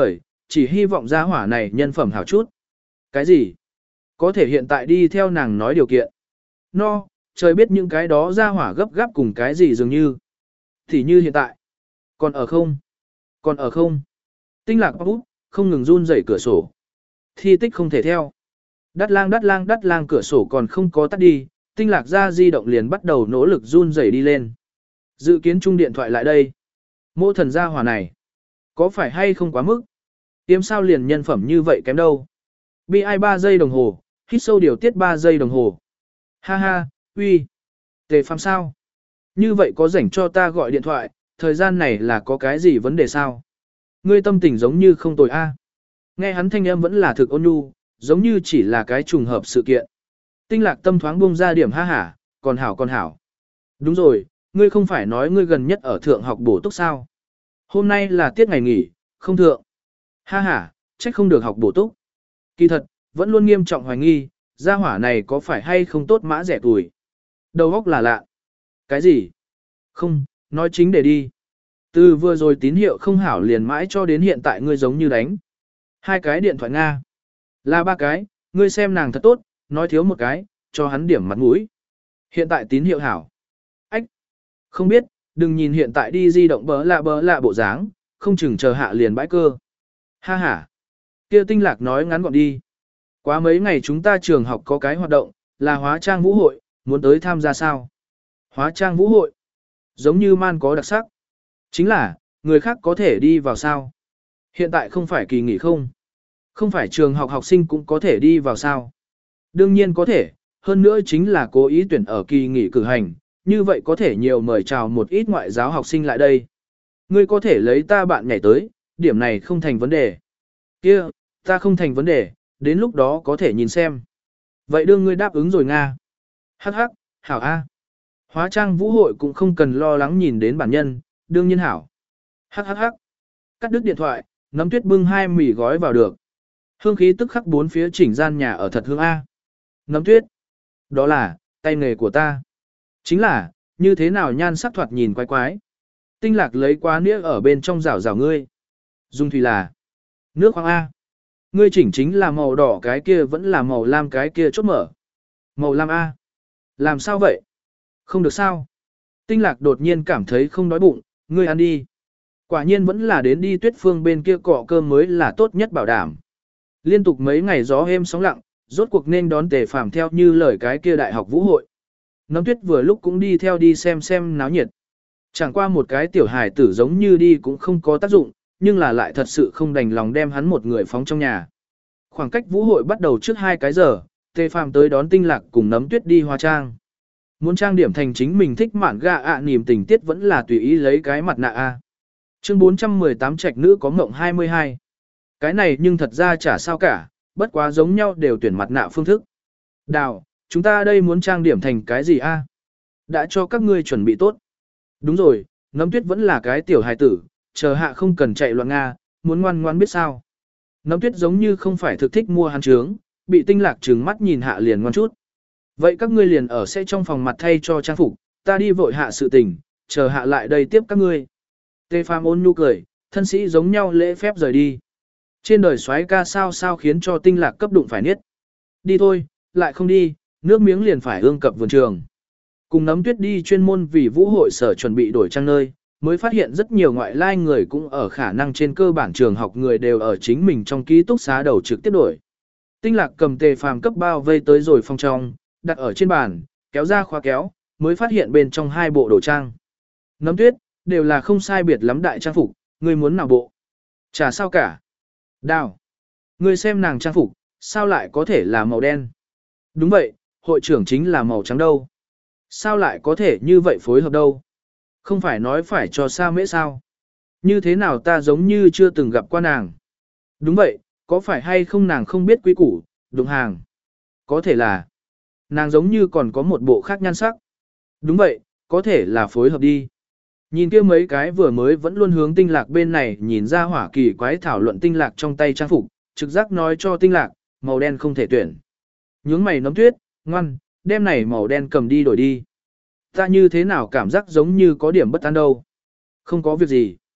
[SPEAKER 1] chỉ hy vọng gia hỏa này nhân phẩm hảo chút. Cái gì? Có thể hiện tại đi theo nàng nói điều kiện. No, trời biết những cái đó gia hỏa gấp gáp cùng cái gì dường như. Thì như hiện tại. Còn ở không? Còn ở không? Tinh lạc bút, không ngừng run rẩy cửa sổ. Thi tích không thể theo. Đắt lang đắt lang đắt lang cửa sổ còn không có tắt đi, tinh lạc ra di động liền bắt đầu nỗ lực run rẩy đi lên. Dự kiến chung điện thoại lại đây. Mô thần gia hỏa này. Có phải hay không quá mức? Tiêm sao liền nhân phẩm như vậy kém đâu? Bi ai ba giây đồng hồ, hít sâu điều tiết ba giây đồng hồ. Ha ha, uy. Tề Phàm sao? Như vậy có rảnh cho ta gọi điện thoại, thời gian này là có cái gì vấn đề sao? Ngươi tâm tình giống như không tồi a. Nghe hắn thanh âm vẫn là thực ôn nhu, giống như chỉ là cái trùng hợp sự kiện. Tinh lạc tâm thoáng buông ra điểm ha hả, còn hảo còn hảo. Đúng rồi, ngươi không phải nói ngươi gần nhất ở thượng học bổ túc sao? Hôm nay là tiết ngày nghỉ, không thượng. Ha hả, trách không được học bổ túc. Kỳ thật, vẫn luôn nghiêm trọng hoài nghi, gia hỏa này có phải hay không tốt mã rẻ tuổi. Đầu óc là lạ. Cái gì? Không, nói chính để đi. Từ vừa rồi tín hiệu không hảo liền mãi cho đến hiện tại ngươi giống như đánh. Hai cái điện thoại Nga. Là ba cái, ngươi xem nàng thật tốt, nói thiếu một cái, cho hắn điểm mặt mũi. Hiện tại tín hiệu hảo. Ách. Không biết, đừng nhìn hiện tại đi di động bớ lạ bớ lạ bộ dáng, không chừng chờ hạ liền bãi cơ. Ha ha. Kia tinh lạc nói ngắn gọn đi. Quá mấy ngày chúng ta trường học có cái hoạt động, là hóa trang vũ hội, muốn tới tham gia sao? Hóa trang vũ hội. Giống như man có đặc sắc. Chính là, người khác có thể đi vào sao? Hiện tại không phải kỳ nghỉ không? Không phải trường học học sinh cũng có thể đi vào sao? Đương nhiên có thể, hơn nữa chính là cố ý tuyển ở kỳ nghỉ cử hành, như vậy có thể nhiều mời chào một ít ngoại giáo học sinh lại đây. Ngươi có thể lấy ta bạn nhảy tới, điểm này không thành vấn đề. Kia, ta không thành vấn đề, đến lúc đó có thể nhìn xem. Vậy đương ngươi đáp ứng rồi Nga. Hắc hắc, hảo A. Hóa trang vũ hội cũng không cần lo lắng nhìn đến bản nhân, đương nhiên hảo. Hắc hắc hắc. Cắt đứt điện thoại, nấm tuyết bưng hai mì gói vào được. Hương khí tức khắc bốn phía chỉnh gian nhà ở thật hương A. Nấm tuyết. Đó là, tay nghề của ta. Chính là, như thế nào nhan sắc thoạt nhìn quái quái. Tinh lạc lấy quá nĩa ở bên trong rảo rảo ngươi. Dung thủy là. Nước khoáng A. Ngươi chỉnh chính là màu đỏ cái kia vẫn là màu lam cái kia chốt mở. Màu lam A. Làm sao vậy? Không được sao? Tinh lạc đột nhiên cảm thấy không đói bụng, ngươi ăn đi. Quả nhiên vẫn là đến đi tuyết phương bên kia cọ cơm mới là tốt nhất bảo đảm. Liên tục mấy ngày gió êm sóng lặng, rốt cuộc nên đón Tề Phàm theo như lời cái kia đại học vũ hội. Nấm tuyết vừa lúc cũng đi theo đi xem xem náo nhiệt. Chẳng qua một cái tiểu hài tử giống như đi cũng không có tác dụng, nhưng là lại thật sự không đành lòng đem hắn một người phóng trong nhà. Khoảng cách vũ hội bắt đầu trước hai cái giờ, Tề Phàm tới đón Tinh Lạc cùng Nấm Tuyết đi hóa trang. Muốn trang điểm thành chính mình thích mạn gà ạ à, niềm tình tiết vẫn là tùy ý lấy cái mặt nạ a. À. Chương bốn trăm mười tám trạch nữ có ngộng hai mươi hai. Cái này nhưng thật ra chả sao cả, bất quá giống nhau đều tuyển mặt nạ phương thức. Đào, chúng ta đây muốn trang điểm thành cái gì a? À? Đã cho các ngươi chuẩn bị tốt. Đúng rồi, Nấm Tuyết vẫn là cái tiểu hài tử, chờ hạ không cần chạy loạn Nga, muốn ngoan ngoan biết sao. Nấm Tuyết giống như không phải thực thích mua hắn trướng, bị Tinh Lạc trừng mắt nhìn hạ liền ngoan chút. Vậy các ngươi liền ở sẽ trong phòng mặt thay cho trang phục, ta đi vội hạ sự tình, chờ hạ lại đây tiếp các ngươi. Tề Phàm ôn nhu cười, thân sĩ giống nhau lễ phép rời đi. Trên đời soái ca sao sao khiến cho Tinh Lạc cấp đụng phải niết. Đi thôi, lại không đi, nước miếng liền phải ương cập vườn trường. Cùng Nấm Tuyết đi chuyên môn vì vũ hội sở chuẩn bị đổi trang nơi, mới phát hiện rất nhiều ngoại lai người cũng ở khả năng trên cơ bản trường học người đều ở chính mình trong ký túc xá đầu trực tiếp đổi. Tinh Lạc cầm Tề Phàm cấp bao vây tới rồi phòng trong, đặt ở trên bàn, kéo ra khóa kéo, mới phát hiện bên trong hai bộ đồ trang. Nấm Tuyết, đều là không sai biệt lắm đại trang phục, ngươi muốn nào bộ? Chả sao cả. Đào, ngươi xem nàng trang phục, sao lại có thể là màu đen? Đúng vậy, hội trưởng chính là màu trắng đâu. Sao lại có thể như vậy phối hợp đâu? Không phải nói phải cho Sa Mễ sao? Như thế nào ta giống như chưa từng gặp qua nàng? Đúng vậy, có phải hay không nàng không biết quý củ, đúng hàng? Có thể là nàng giống như còn có một bộ khác nhan sắc. Đúng vậy, có thể là phối hợp đi. Nhìn kia mấy cái vừa mới vẫn luôn hướng Tinh Lạc bên này nhìn ra hỏa kỳ quái thảo luận Tinh Lạc trong tay trang phục, trực giác nói cho Tinh Lạc, màu đen không thể tuyển. Nhướng mày Nấm Tuyết, ngoan, đem này màu đen cầm đi đổi đi. Ta như thế nào cảm giác giống như có điểm bất an đâu. Không có việc gì.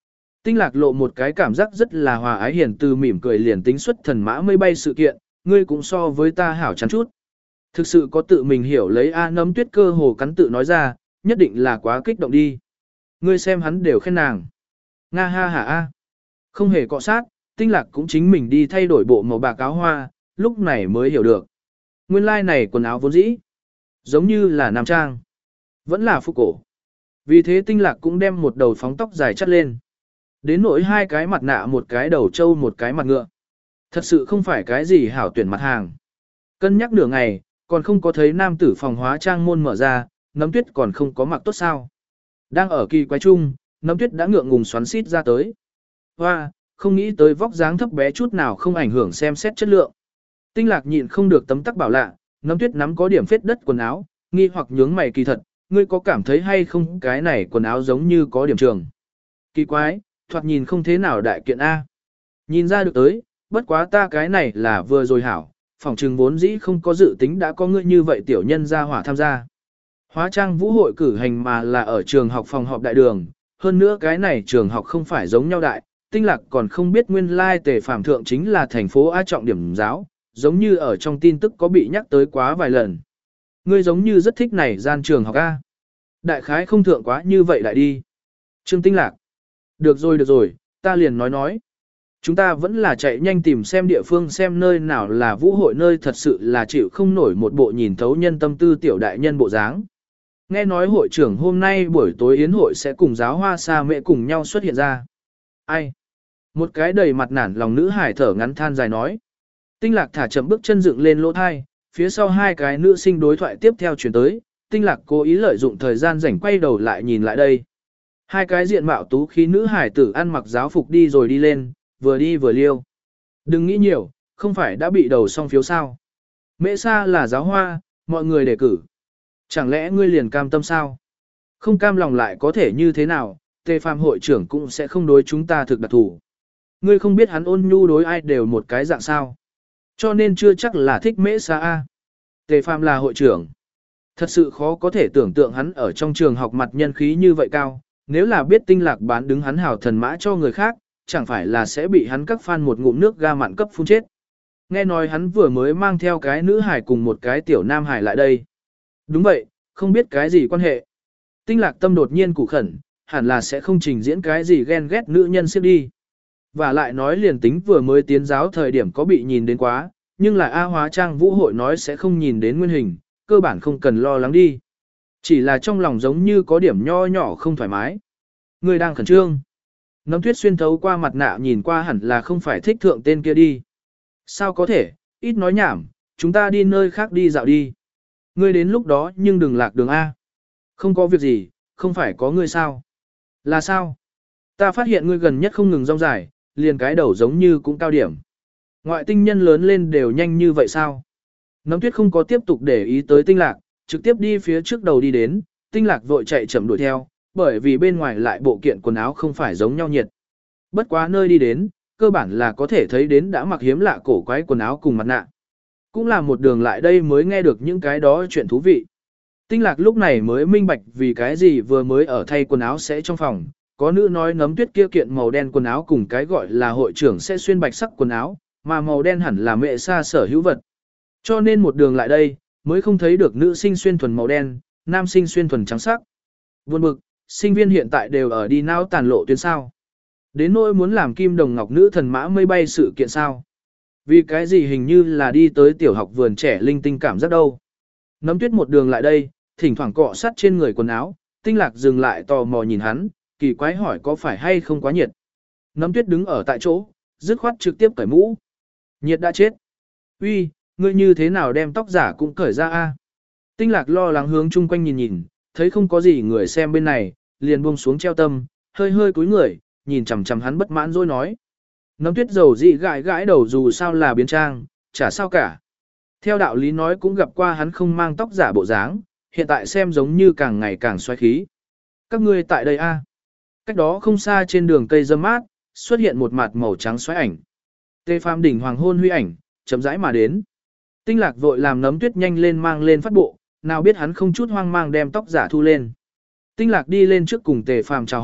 [SPEAKER 1] Tinh lạc lộ một cái cảm giác rất là hòa ái hiền từ mỉm cười liền tính xuất thần mã mây bay sự kiện, ngươi cũng so với ta hảo chắn chút. Thực sự có tự mình hiểu lấy A Nấm Tuyết cơ hồ cắn tự nói ra, nhất định là quá kích động đi. Ngươi xem hắn đều khen nàng. Nga ha hả A. Không hề cọ sát, tinh lạc cũng chính mình đi thay đổi bộ màu bạc áo hoa, lúc này mới hiểu được. Nguyên lai like này quần áo vốn dĩ. Giống như là nam trang. Vẫn là phục cổ. Vì thế tinh lạc cũng đem một đầu phóng tóc dài chắt lên. Đến nỗi hai cái mặt nạ một cái đầu trâu một cái mặt ngựa. Thật sự không phải cái gì hảo tuyển mặt hàng. Cân nhắc nửa ngày, còn không có thấy nam tử phòng hóa trang môn mở ra, Nấm Tuyết còn không có mặc tốt sao. Đang ở kỳ quái chung, Nấm Tuyết đã ngượng ngùng xoắn xít ra tới. Hoa, không nghĩ tới vóc dáng thấp bé chút nào không ảnh hưởng xem xét chất lượng. Tinh lạc nhịn không được tấm tắc bảo lạ, Nấm Tuyết nắm có điểm phết đất quần áo, nghi hoặc nhướng mày kỳ thật, ngươi có cảm thấy hay không cái này quần áo giống như có điểm trường. Kỳ quái, thoạt nhìn không thế nào đại kiện A. Nhìn ra được tới, bất quá ta cái này là vừa rồi hảo, phòng trừng vốn dĩ không có dự tính đã có ngươi như vậy tiểu nhân ra hỏa tham gia. Hóa trang vũ hội cử hành mà là ở trường học phòng họp đại đường, hơn nữa cái này trường học không phải giống nhau đại, tinh lạc còn không biết nguyên lai tề phạm thượng chính là thành phố A trọng điểm giáo, giống như ở trong tin tức có bị nhắc tới quá vài lần. Ngươi giống như rất thích này gian trường học A. Đại khái không thượng quá như vậy lại đi. Trương Tinh Lạc. Được rồi được rồi, ta liền nói nói. Chúng ta vẫn là chạy nhanh tìm xem địa phương xem nơi nào là vũ hội nơi thật sự là chịu không nổi một bộ nhìn thấu nhân tâm tư tiểu đại nhân bộ dáng. Nghe nói hội trưởng hôm nay buổi tối yến hội sẽ cùng giáo hoa sa mẹ cùng nhau xuất hiện ra. Ai? Một cái đầy mặt nản lòng nữ hải thở ngắn than dài nói. Tinh Lạc thả chậm bước chân dựng lên lỗ thai, phía sau hai cái nữ sinh đối thoại tiếp theo chuyển tới, Tinh Lạc cố ý lợi dụng thời gian rảnh quay đầu lại nhìn lại đây. Hai cái diện mạo tú khí nữ hải tử ăn mặc giáo phục đi rồi đi lên, vừa đi vừa liêu. Đừng nghĩ nhiều, không phải đã bị đầu xong phiếu sao. Mễ Sa là giáo hoa, mọi người đề cử. Chẳng lẽ ngươi liền cam tâm sao? Không cam lòng lại có thể như thế nào, Tề Phàm hội trưởng cũng sẽ không đối chúng ta thực đặc thủ. Ngươi không biết hắn ôn nhu đối ai đều một cái dạng sao. Cho nên chưa chắc là thích Mễ Sa A. Tề Phàm là hội trưởng. Thật sự khó có thể tưởng tượng hắn ở trong trường học mặt nhân khí như vậy cao, nếu là biết Tinh Lạc bán đứng hắn hảo thần mã cho người khác, chẳng phải là sẽ bị hắn các fan một ngụm nước ga mặn cấp phun chết. Nghe nói hắn vừa mới mang theo cái nữ hải cùng một cái tiểu nam hải lại đây. Đúng vậy, không biết cái gì quan hệ. Tinh Lạc tâm đột nhiên củ khẩn, hẳn là sẽ không trình diễn cái gì ghen ghét nữ nhân siêu đi. Và lại nói liền tính vừa mới tiến giáo thời điểm có bị nhìn đến quá, nhưng là A hóa trang vũ hội nói sẽ không nhìn đến nguyên hình, cơ bản không cần lo lắng đi. Chỉ là trong lòng giống như có điểm nho nhỏ không thoải mái. Người đang khẩn trương. Nấm Tuyết xuyên thấu qua mặt nạ nhìn qua hẳn là không phải thích thượng tên kia đi. Sao có thể, ít nói nhảm, chúng ta đi nơi khác đi dạo đi. Ngươi đến lúc đó nhưng đừng lạc đường A. Không có việc gì, không phải có ngươi sao. Là sao? Ta phát hiện ngươi gần nhất không ngừng rong dài, liền cái đầu giống như cũng cao điểm. Ngoại tinh nhân lớn lên đều nhanh như vậy sao? Nấm Tuyết không có tiếp tục để ý tới Tinh Lạc, trực tiếp đi phía trước đầu đi đến, Tinh Lạc vội chạy chậm đuổi theo, bởi vì bên ngoài lại bộ kiện quần áo không phải giống nhau nhiệt. Bất quá nơi đi đến, cơ bản là có thể thấy đến đã mặc hiếm lạ cổ quái quần áo cùng mặt nạ. Cũng là một đường lại đây mới nghe được những cái đó chuyện thú vị. Tinh Lạc lúc này mới minh bạch vì cái gì vừa mới ở thay quần áo sẽ trong phòng, có nữ nói Nấm Tuyết kia kiện màu đen quần áo cùng cái gọi là hội trưởng sẽ xuyên bạch sắc quần áo, mà màu đen hẳn là Mễ Sa sở hữu vật. Cho nên một đường lại đây, mới không thấy được nữ sinh xuyên thuần màu đen, nam sinh xuyên thuần trắng sắc. Buồn bực, sinh viên hiện tại đều ở đi não tàn lộ tuyến sao. Đến nỗi muốn làm kim đồng ngọc nữ thần mã mây bay sự kiện sao. Vì cái gì hình như là đi tới tiểu học vườn trẻ linh tinh cảm giác đâu. Nấm Tuyết một đường lại đây, thỉnh thoảng cọ sát trên người quần áo, Tinh Lạc dừng lại tò mò nhìn hắn, kỳ quái hỏi có phải hay không quá nhiệt. Nấm Tuyết đứng ở tại chỗ, dứt khoát trực tiếp cởi mũ. Nhiệt đã chết. Uy, ngươi như thế nào đem tóc giả cũng cởi ra a? Tinh Lạc lo lắng hướng chung quanh nhìn nhìn, thấy không có gì người xem bên này, liền buông xuống treo tâm, hơi hơi cúi người, nhìn chằm chằm hắn bất mãn rồi nói. Nấm Tuyết dầu dị gãi gãi đầu dù sao là biến trang, chả sao cả. Theo đạo lý nói cũng gặp qua hắn không mang tóc giả bộ dáng, hiện tại xem giống như càng ngày càng xoáy khí. Các ngươi tại đây a? Cách đó không xa trên đường cây râm mát, xuất hiện một mặt màu trắng xoáy ảnh. Tề Phàm đỉnh hoàng hôn huy ảnh, chậm rãi mà đến. Tinh Lạc vội làm Nấm Tuyết nhanh lên mang lên phát bộ, nào biết hắn không chút hoang mang đem tóc giả thu lên. Tinh Lạc đi lên trước cùng Tề Phàm chào hỏi,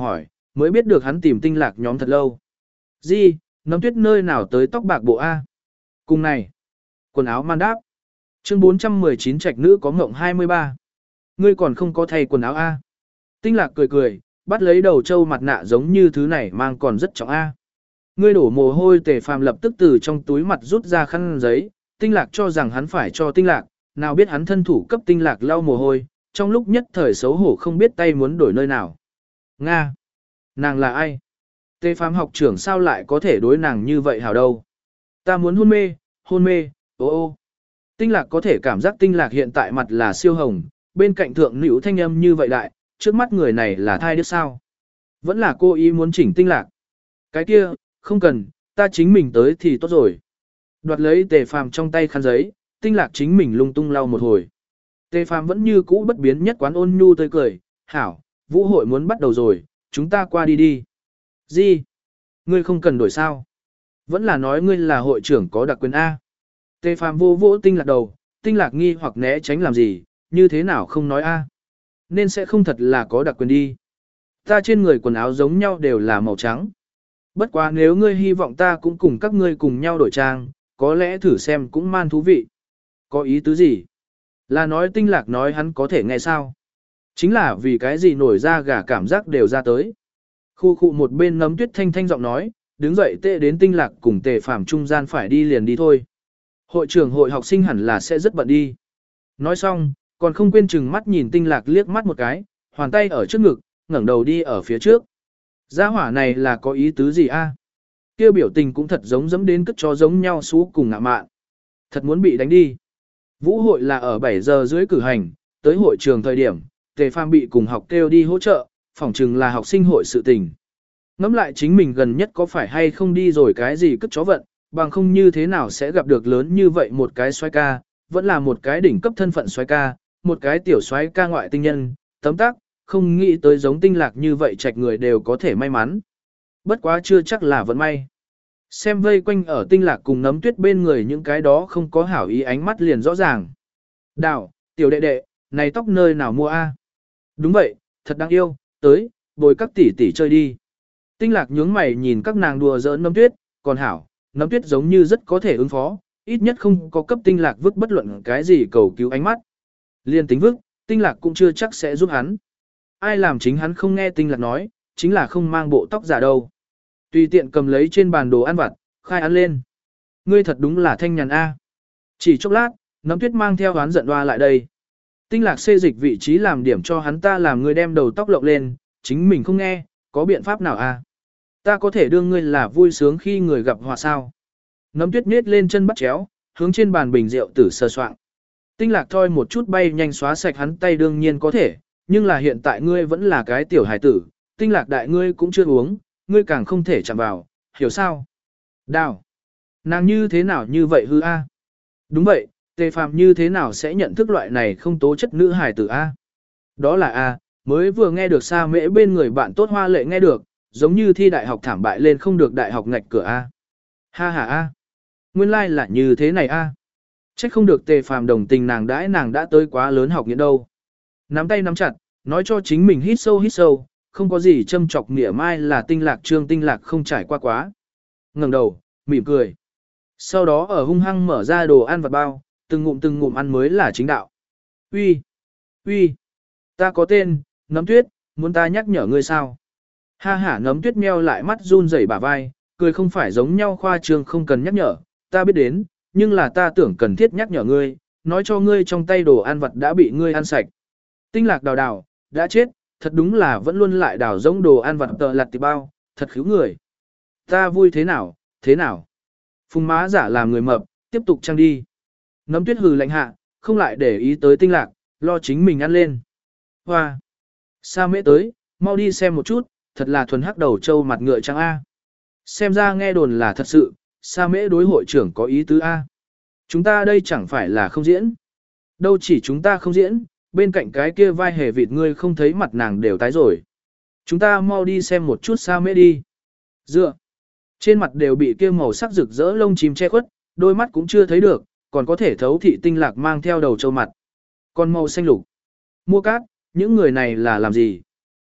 [SPEAKER 1] mới biết được hắn tìm tinh lạc nhóm thật lâu. Gì, Nấm Tuyết nơi nào tới tóc bạc bộ A? Cùng này, quần áo man đáp. Chương bốn trăm mười chín trạch nữ có ngộng hai mươi ba. Ngươi còn không có thay quần áo A. Tinh lạc cười cười, bắt lấy đầu trâu mặt nạ giống như thứ này mang còn rất trọng A. Ngươi đổ mồ hôi Tề Phàm lập tức từ trong túi mặt rút ra khăn giấy, tinh lạc cho rằng hắn phải cho tinh lạc, nào biết hắn thân thủ cấp tinh lạc lau mồ hôi, trong lúc nhất thời xấu hổ không biết tay muốn đổi nơi nào. Nga! Nàng là ai? Tề Phàm học trưởng sao lại có thể đối nàng như vậy hảo đâu? Ta muốn hôn mê, hôn mê, ô ô. Tinh lạc có thể cảm giác tinh lạc hiện tại mặt là siêu hồng, bên cạnh thượng nữ thanh âm như vậy đại, trước mắt người này là thai đứa sao? Vẫn là cô ý muốn chỉnh tinh lạc. Cái kia, không cần, ta chính mình tới thì tốt rồi. Đoạt lấy Tề Phàm trong tay khăn giấy, tinh lạc chính mình lung tung lau một hồi. Tề Phàm vẫn như cũ bất biến nhất quán ôn nhu tươi cười, hảo, vũ hội muốn bắt đầu rồi, chúng ta qua đi đi. Gì? Ngươi không cần đổi sao? Vẫn là nói ngươi là hội trưởng có đặc quyền A. Tề Phàm vô vỗ tinh lạc đầu, tinh lạc nghi hoặc né tránh làm gì, như thế nào không nói A. Nên sẽ không thật là có đặc quyền đi. Ta trên người quần áo giống nhau đều là màu trắng. Bất quá nếu ngươi hy vọng ta cũng cùng các ngươi cùng nhau đổi trang, có lẽ thử xem cũng man thú vị. Có ý tứ gì? Là nói tinh lạc nói hắn có thể nghe sao? Chính là vì cái gì nổi ra gà cảm giác đều ra tới. Khu khu một bên Nấm Tuyết thanh thanh giọng nói, đứng dậy tệ đến tinh lạc cùng Tề Phàm trung gian phải đi liền đi thôi. Hội trưởng hội học sinh hẳn là sẽ rất bận đi. Nói xong, còn không quên chừng mắt nhìn tinh lạc liếc mắt một cái, hoàn tay ở trước ngực, ngẩng đầu đi ở phía trước. Gia hỏa này là có ý tứ gì a? Kêu biểu tình cũng thật giống dẫm đến cất chó giống nhau xú cùng ngạ mạn. Thật muốn bị đánh đi. Vũ hội là ở bảy giờ rưỡi cử hành, tới hội trường thời điểm, Tề Phàm bị cùng học kêu đi hỗ trợ, phỏng chừng là học sinh hội sự tình. Ngắm lại chính mình gần nhất có phải hay không đi rồi cái gì cất chó vận, bằng không như thế nào sẽ gặp được lớn như vậy một cái xoái ca, vẫn là một cái đỉnh cấp thân phận xoái ca, một cái tiểu xoái ca ngoại tinh nhân, tấm tắc, không nghĩ tới giống tinh lạc như vậy trạch người đều có thể may mắn. Bất quá chưa chắc là vận may. Xem vây quanh ở tinh lạc cùng Nấm Tuyết bên người những cái đó không có hảo ý ánh mắt liền rõ ràng. Đào, tiểu đệ đệ, này tóc nơi nào mua a? Đúng vậy, thật đáng yêu, tới, bồi các tỷ tỷ chơi đi. Tinh lạc nhướng mày nhìn các nàng đùa giỡn Nấm Tuyết, còn hảo, Nấm Tuyết giống như rất có thể ứng phó, ít nhất không có cấp tinh lạc vứt bất luận cái gì cầu cứu ánh mắt. Liên tính vứt, tinh lạc cũng chưa chắc sẽ giúp hắn. Ai làm chính hắn không nghe tinh lạc nói, chính là không mang bộ tóc giả đâu. Tùy tiện cầm lấy trên bàn đồ ăn vặt, khai ăn lên. Ngươi thật đúng là thanh nhàn A. Chỉ chốc lát, Nấm Tuyết mang theo hoán giận đoa lại đây. Tinh lạc xê dịch vị trí làm điểm cho hắn ta làm ngươi đem đầu tóc lộng lên, chính mình không nghe, có biện pháp nào A. Ta có thể đương ngươi là vui sướng khi người gặp họa sao. Nấm Tuyết nết lên chân bắt chéo, hướng trên bàn bình rượu tử sờ soạng. Tinh lạc thôi một chút bay nhanh xóa sạch hắn tay đương nhiên có thể, nhưng là hiện tại ngươi vẫn là cái tiểu hài tử, tinh lạc đại ngươi cũng chưa uống, ngươi càng không thể chạm vào, hiểu sao? Đào. Nàng như thế nào như vậy hư a? Đúng vậy, Tề Phàm như thế nào sẽ nhận thức loại này không tố chất nữ hài tử a? Đó là a, mới vừa nghe được Sa Mễ bên người bạn tốt Hoa Lệ nghe được, giống như thi đại học thảm bại lên không được đại học ngạch cửa a. Ha ha a. Nguyên lai like là như thế này a. Trách không được Tề Phàm đồng tình nàng đãi nàng đã tới quá lớn học nghĩa đâu. Nắm tay nắm chặt, nói cho chính mình hít sâu hít sâu, không có gì châm chọc mỉa mai là tinh lạc trương tinh lạc không trải qua quá. Ngẩng đầu, mỉm cười. Sau đó ở hung hăng mở ra đồ ăn vặt bao, từng ngụm từng ngụm ăn mới là chính đạo. Uy, uy, ta có tên, Nấm Tuyết, muốn ta nhắc nhở ngươi sao? Ha ha, Nấm Tuyết meo lại mắt run rẩy bả vai, cười không phải giống nhau khoa trương không cần nhắc nhở, ta biết đến, nhưng là ta tưởng cần thiết nhắc nhở ngươi, nói cho ngươi trong tay đồ ăn vặt đã bị ngươi ăn sạch. Tinh lạc đào đào, đã chết, thật đúng là vẫn luôn lại đào giống đồ ăn vặt tờ lặt tì bao, thật khíu người. Ta vui thế nào, thế nào? Phùng má giả làm người mập, tiếp tục trăng đi. Nấm Tuyết hừ lạnh hạ, không lại để ý tới tinh lạc, lo chính mình ăn lên. Hoa! Sa Mễ tới, mau đi xem một chút, thật là thuần hắc đầu trâu mặt ngựa trắng A. Xem ra nghe đồn là thật sự, Sa Mễ đối hội trưởng có ý tứ A. Chúng ta đây chẳng phải là không diễn. Đâu chỉ chúng ta không diễn, bên cạnh cái kia vai hề vịt ngươi không thấy mặt nàng đều tái rồi. Chúng ta mau đi xem một chút Sa Mễ đi. Dựa. Trên mặt đều bị kia màu sắc rực rỡ lông chim che khuất, đôi mắt cũng chưa thấy được, còn có thể thấu thị tinh lạc mang theo đầu trâu mặt. Còn màu xanh lục. Mua cát, những người này là làm gì?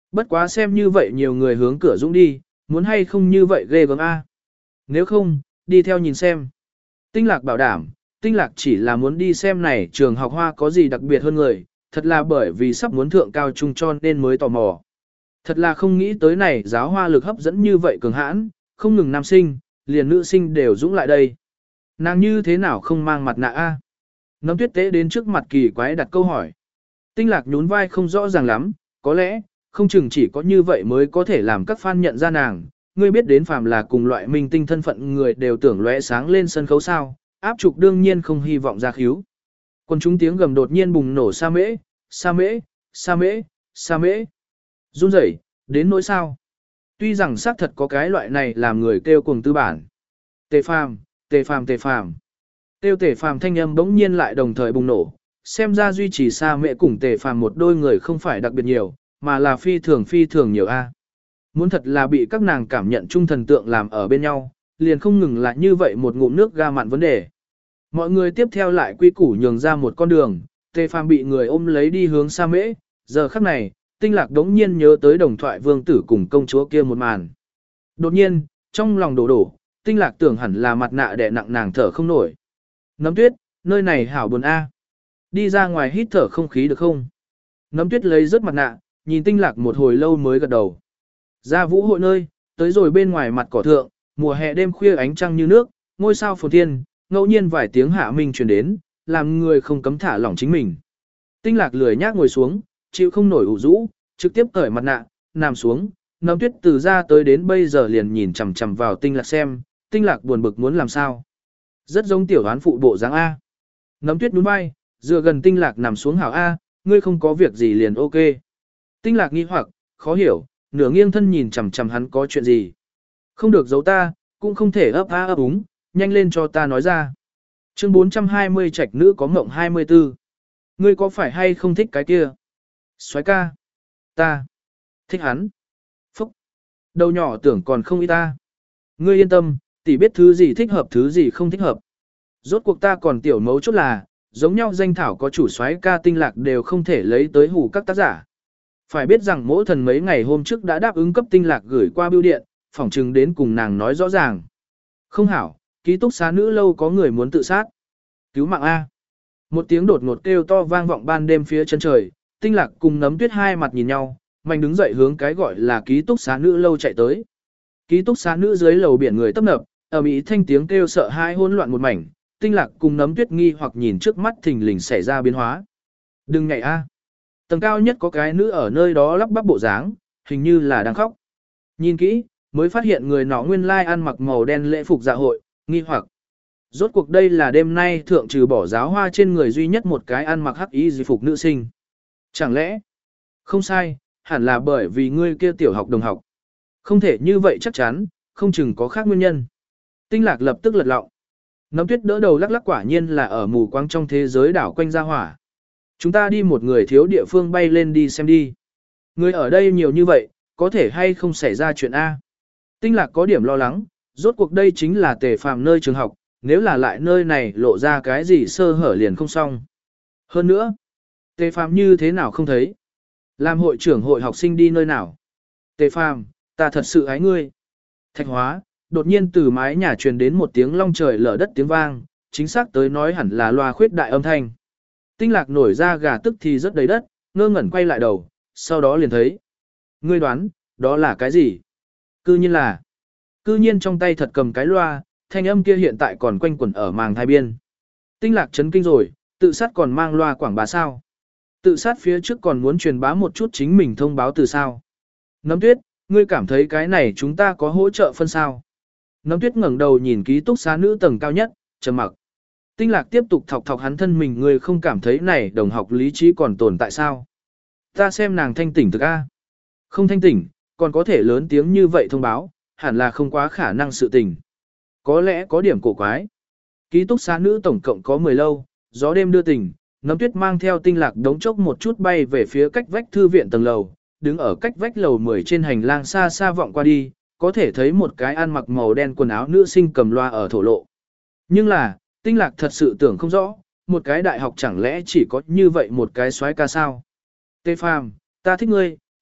[SPEAKER 1] Bất quá xem như vậy nhiều người hướng cửa dũng đi, muốn hay không như vậy ghê gớm a. Nếu không, đi theo nhìn xem. Tinh lạc bảo đảm, tinh lạc chỉ là muốn đi xem này trường học hoa có gì đặc biệt hơn người, thật là bởi vì sắp muốn thượng cao trung cho nên mới tò mò. Thật là không nghĩ tới này giáo hoa lực hấp dẫn như vậy cường hãn, không ngừng nam sinh, liền nữ sinh đều dũng lại đây. Nàng như thế nào không mang mặt nạ a? Nấm tuyết tế đến trước mặt kỳ quái đặt câu hỏi. Tinh lạc nhún vai không rõ ràng lắm, có lẽ, không chừng chỉ có như vậy mới có thể làm các fan nhận ra nàng. Ngươi biết đến phàm là cùng loại minh tinh thân phận người đều tưởng lóe sáng lên sân khấu sao, áp trục đương nhiên không hy vọng ra khíu. Quân chúng tiếng gầm đột nhiên bùng nổ sa mễ, sa mễ, sa mễ, sa mễ. Run rẩy, đến nỗi sao. Tuy rằng xác thật có cái loại này làm người kêu cuồng tư bản. Tề phàm, tề phàm tề phàm. Tiêu tề phàm thanh âm bỗng nhiên lại đồng thời bùng nổ. Xem ra duy trì sa mễ cùng tề phàm một đôi người không phải đặc biệt nhiều, mà là phi thường phi thường nhiều a. Muốn thật là bị các nàng cảm nhận chung thần tượng làm ở bên nhau, liền không ngừng lại như vậy một ngụm nước ga mặn vấn đề. Mọi người tiếp theo lại quy củ nhường ra một con đường, tề phàm bị người ôm lấy đi hướng sa mễ, giờ khắc này, tinh lạc đống nhiên nhớ tới đồng thoại vương tử cùng công chúa kia một màn. Đột nhiên, trong lòng đổ đổ, tinh lạc tưởng hẳn là mặt nạ đè nặng nàng thở không nổi. Nấm tuyết, nơi này hảo buồn a. Đi ra ngoài hít thở không khí được không? Nấm tuyết lấy rớt mặt nạ, nhìn tinh lạc một hồi lâu mới gật đầu. Ra vũ hội nơi, tới rồi bên ngoài mặt cỏ thượng, mùa hè đêm khuya ánh trăng như nước, ngôi sao phồn thiên, ngẫu nhiên vài tiếng hạ minh truyền đến, làm người không cấm thả lỏng chính mình. Tinh lạc lười nhác ngồi xuống, chịu không nổi ủ rũ, trực tiếp cởi mặt nạ, nằm xuống, nấm tuyết từ ra tới đến bây giờ liền nhìn chằm chằm vào tinh lạc xem, tinh lạc buồn bực muốn làm sao. Rất giống tiểu đoán phụ bộ dáng A. Nấm tuyết nhún vai, dựa gần tinh lạc nằm xuống hảo A, ngươi không có việc gì liền ok. Tinh lạc nghi hoặc, khó hiểu, nửa nghiêng thân nhìn chằm chằm hắn có chuyện gì. Không được giấu ta, cũng không thể ấp a ấp úng, nhanh lên cho ta nói ra. Chương bốn trăm hai mươi trạch nữ có mộng hai mươi tư. Ngươi có phải hay không thích cái kia? Soái ca. Ta. Thích hắn. Phúc. Đầu nhỏ tưởng còn không ý ta. Ngươi yên tâm, tỷ biết thứ gì thích hợp thứ gì không thích hợp. Rốt cuộc ta còn tiểu mấu chốt là, giống nhau danh thảo có chủ soái ca tinh lạc đều không thể lấy tới hù các tác giả. Phải biết rằng mỗi thần mấy ngày hôm trước đã đáp ứng cấp tinh lạc gửi qua bưu điện, phỏng chừng đến cùng nàng nói rõ ràng. Không hảo, ký túc xá nữ lâu có người muốn tự sát. Cứu mạng A. Một tiếng đột ngột kêu to vang vọng ban đêm phía chân trời, tinh lạc cùng nấm tuyết hai mặt nhìn nhau, mạnh đứng dậy hướng cái gọi là ký túc xá nữ lâu chạy tới. Ký túc xá nữ dưới lầu biển người tấp nập, ở mỹ thanh tiếng kêu sợ hãi hỗn loạn một mảnh, tinh lạc cùng nấm tuyết nghi hoặc nhìn trước mắt thình lình xảy ra biến hóa. Đừng nhảy A. Tầng cao nhất có cái nữ ở nơi đó lắp bắp bộ dáng, hình như là đang khóc. Nhìn kỹ, mới phát hiện người nọ nguyên lai ăn mặc màu đen lễ phục dạ hội, nghi hoặc. Rốt cuộc đây là đêm nay thượng trừ bỏ giáo hoa trên người duy nhất một cái ăn mặc hắc y di phục nữ sinh. Chẳng lẽ? Không sai, hẳn là bởi vì ngươi kia tiểu học đồng học. Không thể như vậy chắc chắn, không chừng có khác nguyên nhân. Tinh lạc lập tức lật lọng. Nấm tuyết đỡ đầu lắc lắc quả nhiên là ở mù quáng trong thế giới đảo quanh ra hỏa. Chúng ta đi một người thiếu địa phương bay lên đi xem đi. Người ở đây nhiều như vậy, có thể hay không xảy ra chuyện A. Tinh lạc có điểm lo lắng, rốt cuộc đây chính là tề phàm nơi trường học, nếu là lại nơi này lộ ra cái gì sơ hở liền không xong. Hơn nữa, tề phàm như thế nào không thấy. Làm hội trưởng hội học sinh đi nơi nào. Tề phàm, ta thật sự ái ngươi. Thạch hóa, đột nhiên từ mái nhà truyền đến một tiếng long trời lở đất tiếng vang, chính xác tới nói hẳn là loa khuyết đại âm thanh. Tinh lạc nổi ra gà tức thì rất đầy đất, ngơ ngẩn quay lại đầu, sau đó liền thấy. Ngươi đoán, đó là cái gì? Cư nhiên là, cư nhiên trong tay thật cầm cái loa, thanh âm kia hiện tại còn quanh quẩn ở màng thai biên. Tinh lạc chấn kinh rồi, tự sát còn mang loa quảng bá sao? Tự sát phía trước còn muốn truyền bá một chút chính mình thông báo từ sao? Nấm tuyết, ngươi cảm thấy cái này chúng ta có hỗ trợ phân sao? Nấm tuyết ngẩng đầu nhìn ký túc xá nữ tầng cao nhất, trầm mặc. Tinh lạc tiếp tục thọc thọc hắn thân mình, ngươi không cảm thấy này đồng học lý trí còn tồn tại sao? Ta xem nàng thanh tỉnh thực A. Không thanh tỉnh, còn có thể lớn tiếng như vậy thông báo, hẳn là không quá khả năng sự tình. Có lẽ có điểm cổ quái. Ký túc xá nữ tổng cộng có mười lâu, gió đêm đưa tình, nấm tuyết mang theo tinh lạc đống chốc một chút bay về phía cách vách thư viện tầng lầu, đứng ở cách vách lầu mười trên hành lang xa xa vọng qua đi, có thể thấy một cái ăn mặc màu đen quần áo nữ sinh cầm loa ở thổ lộ. Nhưng là, tinh lạc thật sự tưởng không rõ, một cái đại học chẳng lẽ chỉ có như vậy một cái soái ca sao? Tê Phàm, ta thích ngươi,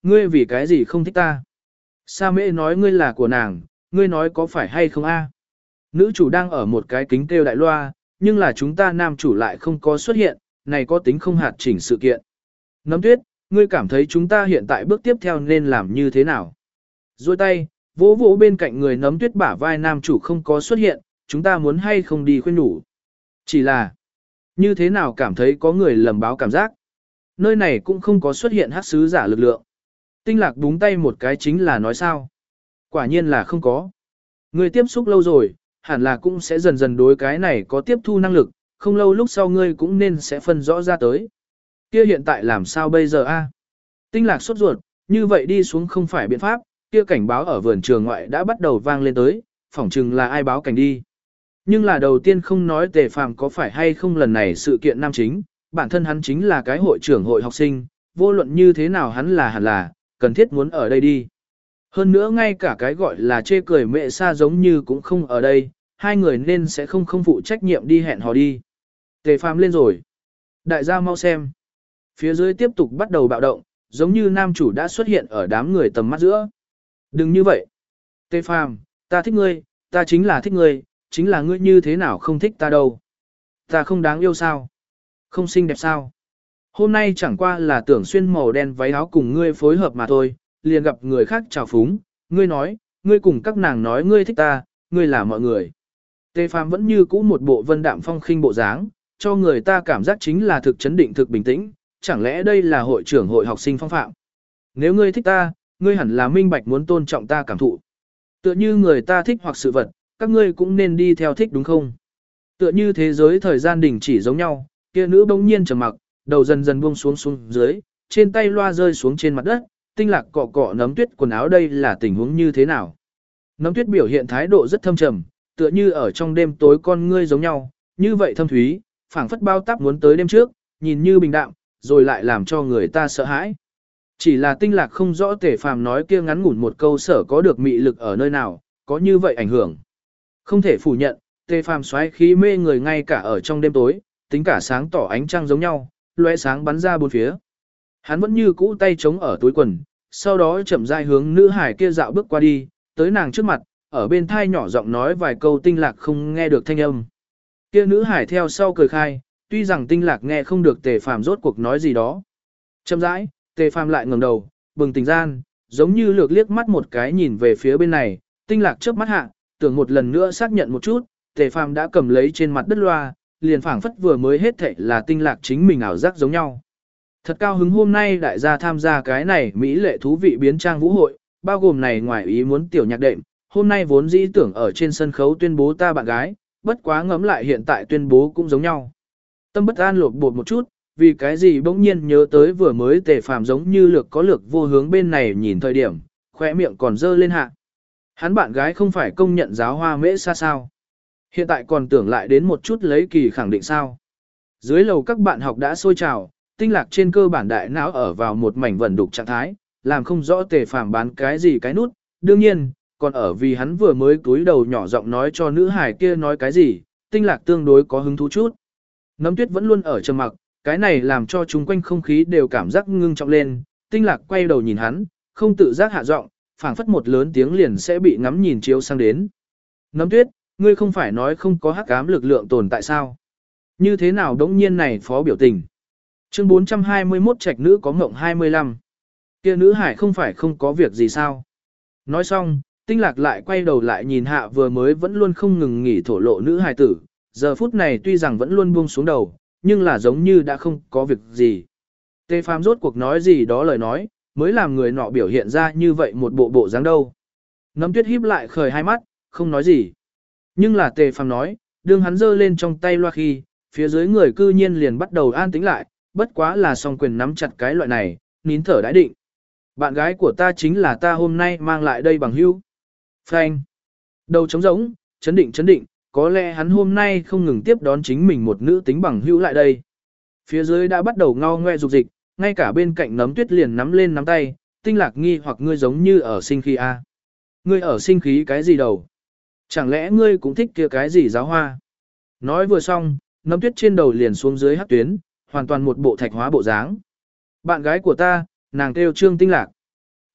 [SPEAKER 1] Ngươi vì cái gì không thích ta? Sa mễ nói ngươi là của nàng, ngươi nói có phải hay không a? Nữ chủ đang ở một cái kính kêu đại loa, nhưng là chúng ta nam chủ lại không có xuất hiện, này có tính không hạt chỉnh sự kiện. Nấm tuyết, ngươi cảm thấy chúng ta hiện tại bước tiếp theo nên làm như thế nào? Rồi tay, vỗ vỗ bên cạnh người nấm tuyết bả vai nam chủ không có xuất hiện, chúng ta muốn hay không đi khuyên nhủ. Chỉ là, như thế nào cảm thấy có người lầm báo cảm giác. Nơi này cũng không có xuất hiện hát sứ giả lực lượng. Tinh lạc búng tay một cái chính là nói sao. Quả nhiên là không có. Ngươi tiếp xúc lâu rồi, hẳn là cũng sẽ dần dần đối cái này có tiếp thu năng lực, không lâu lúc sau ngươi cũng nên sẽ phân rõ ra tới. Kia hiện tại làm sao bây giờ a? Tinh lạc sốt ruột, như vậy đi xuống không phải biện pháp, kia cảnh báo ở vườn trường ngoại đã bắt đầu vang lên tới, phỏng chừng là ai báo cảnh đi. Nhưng là đầu tiên không nói Tề Phàm có phải hay không lần này sự kiện nam chính, bản thân hắn chính là cái hội trưởng hội học sinh, vô luận như thế nào hắn là hẳn là, cần thiết muốn ở đây đi. Hơn nữa ngay cả cái gọi là chê cười mẹ xa giống như cũng không ở đây, hai người nên sẽ không không phụ trách nhiệm đi hẹn hò đi. Tề Phàm lên rồi. Đại gia mau xem. Phía dưới tiếp tục bắt đầu bạo động, giống như nam chủ đã xuất hiện ở đám người tầm mắt giữa. Đừng như vậy. Tề Phàm, ta thích ngươi, ta chính là thích ngươi, chính là ngươi như thế nào không thích ta đâu. Ta không đáng yêu sao? Không xinh đẹp sao? Hôm nay chẳng qua là tưởng xuyên màu đen váy áo cùng ngươi phối hợp mà thôi, liền gặp người khác chào phúng, ngươi nói, ngươi cùng các nàng nói ngươi thích ta, ngươi là mọi người. Tề Phàm vẫn như cũ một bộ vân đạm phong khinh bộ dáng, cho người ta cảm giác chính là thực chấn định thực bình tĩnh, chẳng lẽ đây là hội trưởng hội học sinh phong phạm. Nếu ngươi thích ta, ngươi hẳn là minh bạch muốn tôn trọng ta cảm thụ. Tựa như người ta thích hoặc sự vật, các ngươi cũng nên đi theo thích đúng không? Tựa như thế giới thời gian đình chỉ giống nhau, kia nữ bỗng nhiên trầm mặc, đầu dần dần buông xuống xuống dưới, trên tay loa rơi xuống trên mặt đất, tinh lạc cọ cọ nấm tuyết quần áo đây là tình huống như thế nào? Nấm tuyết biểu hiện thái độ rất thâm trầm, tựa như ở trong đêm tối con ngươi giống nhau, như vậy thâm thúy, phảng phất bao táp muốn tới đêm trước, nhìn như bình đạm, rồi lại làm cho người ta sợ hãi. Chỉ là tinh lạc không rõ Tề Phàm nói kia ngắn ngủn một câu sở có được mị lực ở nơi nào, có như vậy ảnh hưởng. Không thể phủ nhận, Tề Phàm xoáy khí mê người ngay cả ở trong đêm tối, tính cả sáng tỏ ánh trăng giống nhau, lóe sáng bắn ra bốn phía. Hắn vẫn như cũ tay chống ở túi quần, sau đó chậm rãi hướng nữ hải kia dạo bước qua đi, tới nàng trước mặt, ở bên thai nhỏ giọng nói vài câu tinh lạc không nghe được thanh âm. Kia nữ hải theo sau cười khai, tuy rằng tinh lạc nghe không được Tề Phàm rốt cuộc nói gì đó. Chậm rãi, Tề Phàm lại ngẩng đầu, bừng tỉnh gian, giống như lược liếc mắt một cái nhìn về phía bên này, tinh lạc chớp mắt hạ, tưởng một lần nữa xác nhận một chút, Tề Phàm đã cầm lấy trên mặt đất loa, liền phảng phất vừa mới hết thảy là tinh lạc chính mình ảo giác giống nhau. Thật cao hứng hôm nay đại gia tham gia cái này mỹ lệ thú vị biến trang vũ hội, bao gồm này ngoài ý muốn tiểu nhạc đệm, hôm nay vốn dĩ tưởng ở trên sân khấu tuyên bố ta bạn gái, bất quá ngẫm lại hiện tại tuyên bố cũng giống nhau. Tâm bất an lột bột một chút, vì cái gì bỗng nhiên nhớ tới vừa mới Tề Phàm giống như lược có lược vô hướng bên này nhìn thời điểm, khóe miệng còn dơ lên hạ. Hắn bạn gái không phải công nhận giáo hoa mễ xa sao. Hiện tại còn tưởng lại đến một chút lấy kỳ khẳng định sao. Dưới lầu các bạn học đã sôi trào, tinh lạc trên cơ bản đại não ở vào một mảnh vẩn đục trạng thái, làm không rõ Tề Phàm bán cái gì cái nút, đương nhiên, còn ở vì hắn vừa mới cúi đầu nhỏ giọng nói cho nữ hải kia nói cái gì, tinh lạc tương đối có hứng thú chút. Nấm tuyết vẫn luôn ở trầm mặc, cái này làm cho chúng quanh không khí đều cảm giác ngưng trọng lên, tinh lạc quay đầu nhìn hắn, không tự giác hạ giọng, phảng phất một lớn tiếng liền sẽ bị ngắm nhìn chiếu sang đến. Nấm tuyết, ngươi không phải nói không có hắc ám lực lượng tồn tại sao? Như thế nào đống nhiên này phó biểu tình? Chương bốn trăm hai mươi mốt trạch nữ có ngộng hai mươi lăm. Kia nữ hải không phải không có việc gì sao? Nói xong, tinh lạc lại quay đầu lại nhìn hạ vừa mới vẫn luôn không ngừng nghỉ thổ lộ nữ hải tử, giờ phút này tuy rằng vẫn luôn buông xuống đầu, nhưng là giống như đã không có việc gì. Tề Phàm rốt cuộc nói gì đó lời nói, mới làm người nọ biểu hiện ra như vậy một bộ bộ dáng đâu. Nấm tuyết híp lại khởi hai mắt, không nói gì. Nhưng là Tề Phàm nói, đương hắn giơ lên trong tay loa khi, phía dưới người cư nhiên liền bắt đầu an tĩnh lại, bất quá là song quyền nắm chặt cái loại này, nín thở đãi định. Bạn gái của ta chính là ta hôm nay mang lại đây bằng hữu. Phanh. Đầu trống rỗng, chấn định chấn định, có lẽ hắn hôm nay không ngừng tiếp đón chính mình một nữ tính bằng hữu lại đây. Phía dưới đã bắt đầu ngao ngoe dục dịch, ngay cả bên cạnh nấm tuyết liền nắm lên nắm tay, tinh lạc nghi hoặc ngươi giống như ở sinh khí a. Ngươi ở sinh khí cái gì đầu? Chẳng lẽ ngươi cũng thích kia cái gì giáo hoa? Nói vừa xong, nấm tuyết trên đầu liền xuống dưới hắc tuyến, hoàn toàn một bộ thạch hóa bộ dáng. Bạn gái của ta, nàng kêu Trương Tinh Lạc.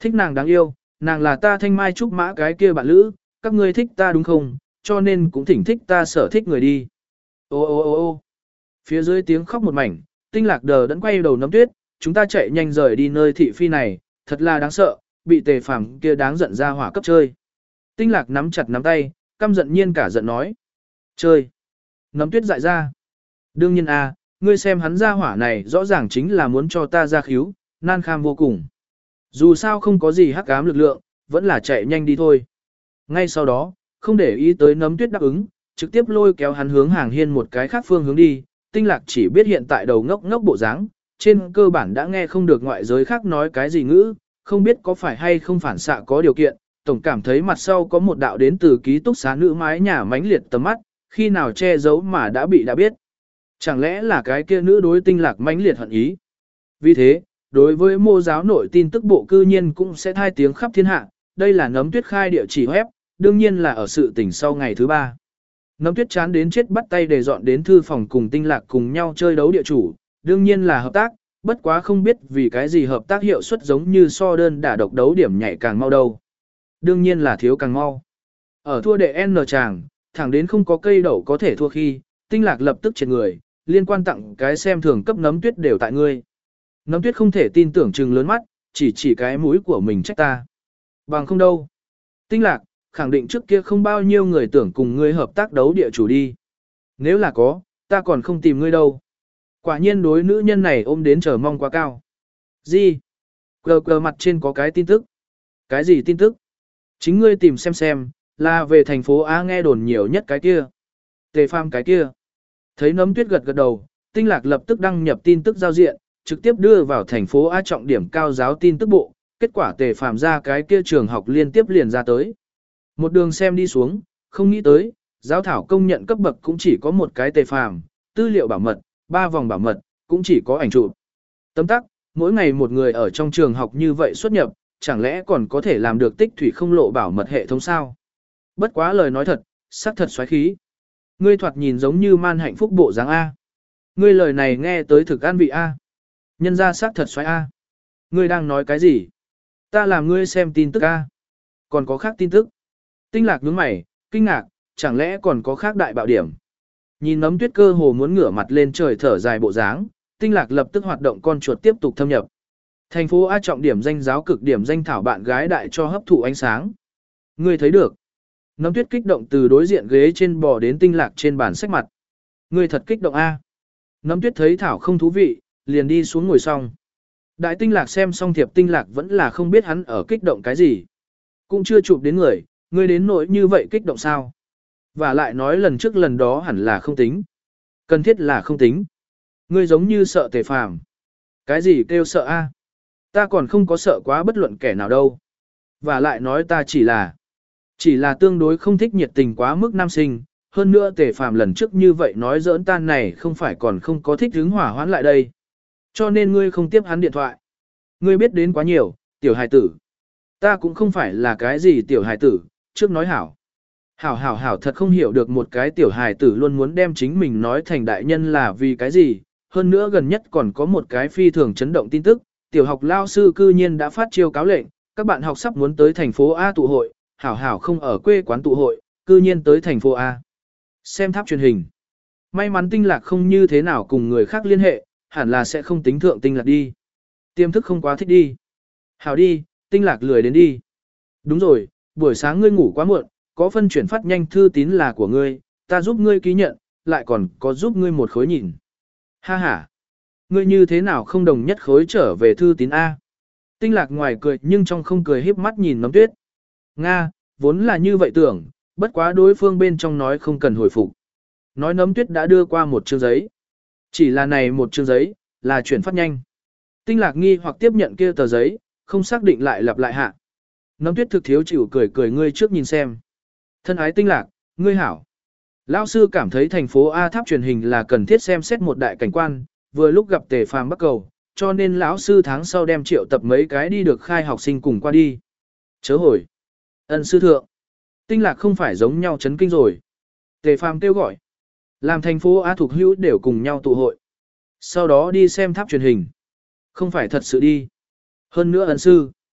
[SPEAKER 1] Thích nàng đáng yêu, nàng là ta thanh mai trúc mã cái kia bạn lữ, các ngươi thích ta đúng không, cho nên cũng thỉnh thích ta sở thích người đi. Ô ô ô ô phía dưới tiếng khóc một mảnh, Tinh Lạc đờ đẫn quay đầu Nấm Tuyết, chúng ta chạy nhanh rời đi nơi thị phi này, thật là đáng sợ, bị Tề Phàm kia đáng giận ra hỏa cấp chơi. Tinh Lạc nắm chặt nắm tay, căm giận nhiên cả giận nói. Chơi. Nấm Tuyết dại ra. Đương nhiên a, ngươi xem hắn ra hỏa này rõ ràng chính là muốn cho ta ra khíu, nan kham vô cùng. Dù sao không có gì hắc ám lực lượng, vẫn là chạy nhanh đi thôi. Ngay sau đó, không để ý tới Nấm Tuyết đáp ứng, trực tiếp lôi kéo hắn hướng hàng hiên một cái khác phương hướng đi. Tinh Lạc chỉ biết hiện tại đầu ngốc ngốc bộ dáng, trên cơ bản đã nghe không được ngoại giới khác nói cái gì ngữ, không biết có phải hay không phản xạ có điều kiện, tổng cảm thấy mặt sau có một đạo đến từ ký túc xá nữ mái nhà mánh liệt tầm mắt, khi nào che giấu mà đã bị đã biết. Chẳng lẽ là cái kia nữ đối Tinh Lạc mãnh liệt hận ý? Vì thế, đối với mô giáo nội tin tức bộ cư nhiên cũng sẽ thai tiếng khắp thiên hạ, đây là Nấm Tuyết khai địa chỉ web, đương nhiên là ở sự tình sau ngày thứ ba. Nấm Tuyết chán đến chết bắt tay để dọn đến thư phòng cùng Tinh Lạc cùng nhau chơi đấu địa chủ, đương nhiên là hợp tác, bất quá không biết vì cái gì hợp tác hiệu suất giống như so đơn đả độc đấu điểm nhảy càng mau đâu. Đương nhiên là thiếu càng mau. Ở thua đệ N chàng, thẳng đến không có cây đậu có thể thua khi, Tinh Lạc lập tức triệt người, liên quan tặng cái xem thường cấp Nấm Tuyết đều tại ngươi. Nấm Tuyết không thể tin tưởng trừng lớn mắt, chỉ chỉ cái mũi của mình trách ta. Bằng không đâu. Tinh Lạc, khẳng định trước kia không bao nhiêu người tưởng cùng ngươi hợp tác đấu địa chủ đi. Nếu là có, ta còn không tìm ngươi đâu. Quả nhiên đối nữ nhân này ôm đến chờ mong quá cao. Gì? Cờ cờ mặt trên có cái tin tức. Cái gì tin tức? Chính ngươi tìm xem xem, là về thành phố A nghe đồn nhiều nhất cái kia. Tề Phàm cái kia. Thấy Nấm Tuyết gật gật đầu, Tinh Lạc lập tức đăng nhập tin tức giao diện, trực tiếp đưa vào thành phố A trọng điểm cao giáo tin tức bộ. Kết quả Tề Phàm ra cái kia trường học liên tiếp liền ra tới. Một đường xem đi xuống, không nghĩ tới, giáo thảo công nhận cấp bậc cũng chỉ có một cái Tề Phàm, tư liệu bảo mật, ba vòng bảo mật, cũng chỉ có ảnh chụp. Tấm tắc, mỗi ngày một người ở trong trường học như vậy xuất nhập, chẳng lẽ còn có thể làm được tích thủy không lộ bảo mật hệ thống sao? Bất quá lời nói thật, sắc thật xoáy khí. Ngươi thoạt nhìn giống như man hạnh phúc bộ dáng A. Ngươi lời này nghe tới thực an vị A. Nhân ra sắc thật xoáy A. Ngươi đang nói cái gì? Ta làm ngươi xem tin tức A. Còn có khác tin tức. Tinh Lạc nhướng mày, kinh ngạc, chẳng lẽ còn có khác đại bạo điểm. Nhìn Nấm Tuyết cơ hồ muốn ngửa mặt lên trời thở dài bộ dáng, Tinh Lạc lập tức hoạt động con chuột tiếp tục thâm nhập. Thành phố A trọng điểm danh giáo cực điểm danh thảo bạn gái đại cho hấp thụ ánh sáng. Ngươi thấy được. Nấm Tuyết kích động từ đối diện ghế trên bò đến Tinh Lạc trên bàn sách mặt. Ngươi thật kích động A. Nấm Tuyết thấy thảo không thú vị, liền đi xuống ngồi xong. Đại Tinh Lạc xem xong thiệp Tinh Lạc vẫn là không biết hắn ở kích động cái gì. Cũng chưa chụp đến người, ngươi đến nỗi như vậy kích động sao? Và lại nói lần trước lần đó hẳn là không tính. Cần thiết là không tính. Ngươi giống như sợ Tề Phàm. Cái gì kêu sợ a? Ta còn không có sợ quá bất luận kẻ nào đâu. Và lại nói ta chỉ là chỉ là tương đối không thích nhiệt tình quá mức nam sinh. Hơn nữa Tề Phàm lần trước như vậy nói giỡn tan này không phải còn không có thích hứng hỏa hoãn lại đây. Cho nên ngươi không tiếp hắn điện thoại. Ngươi biết đến quá nhiều, tiểu hài tử. Ta cũng không phải là cái gì tiểu hài tử, trước nói hảo. Hảo hảo hảo thật không hiểu được một cái tiểu hài tử luôn muốn đem chính mình nói thành đại nhân là vì cái gì. Hơn nữa gần nhất còn có một cái phi thường chấn động tin tức, tiểu học lao sư cư nhiên đã phát chiêu cáo lệnh, các bạn học sắp muốn tới thành phố A tụ hội, hảo hảo không ở quê quán tụ hội, cư nhiên tới thành phố A. Xem tháp truyền hình. May mắn Tinh Lạc không như thế nào cùng người khác liên hệ, hẳn là sẽ không tính thượng Tinh Lạc đi. Tiềm thức không quá thích đi. Hảo đi, Tinh Lạc lười đến đi. Đúng rồi, buổi sáng ngươi ngủ quá muộn, có phân chuyển phát nhanh thư tín là của ngươi, ta giúp ngươi ký nhận, lại còn có giúp ngươi một khối nhìn. Ha ha, ngươi như thế nào không đồng nhất khối trở về thư tín A. Tinh Lạc ngoài cười nhưng trong không cười híp mắt nhìn Nấm Tuyết. Nga, vốn là như vậy tưởng, bất quá đối phương bên trong nói không cần hồi phục. Nói Nấm Tuyết đã đưa qua một chương giấy. Chỉ là này một chương giấy, là chuyển phát nhanh. Tinh Lạc nghi hoặc tiếp nhận kia tờ giấy, không xác định lại lặp lại hạ. Nấm Tuyết thực thiếu chịu cười cười ngươi trước nhìn xem. Thân ái Tinh Lạc, ngươi hảo. Lão sư cảm thấy thành phố A tháp truyền hình là cần thiết xem xét một đại cảnh quan, vừa lúc gặp Tề Phàm Bắc Cầu, cho nên lão sư tháng sau đem triệu tập mấy cái đi được khai học sinh cùng qua đi. Chớ hồi. Ân sư thượng. Tinh Lạc không phải giống nhau chấn kinh rồi. Tề Phàm kêu gọi. Làm thành phố A thuộc hữu đều cùng nhau tụ hội. Sau đó đi xem tháp truyền hình. Không phải thật sự đi. Hơn nữa ân sư.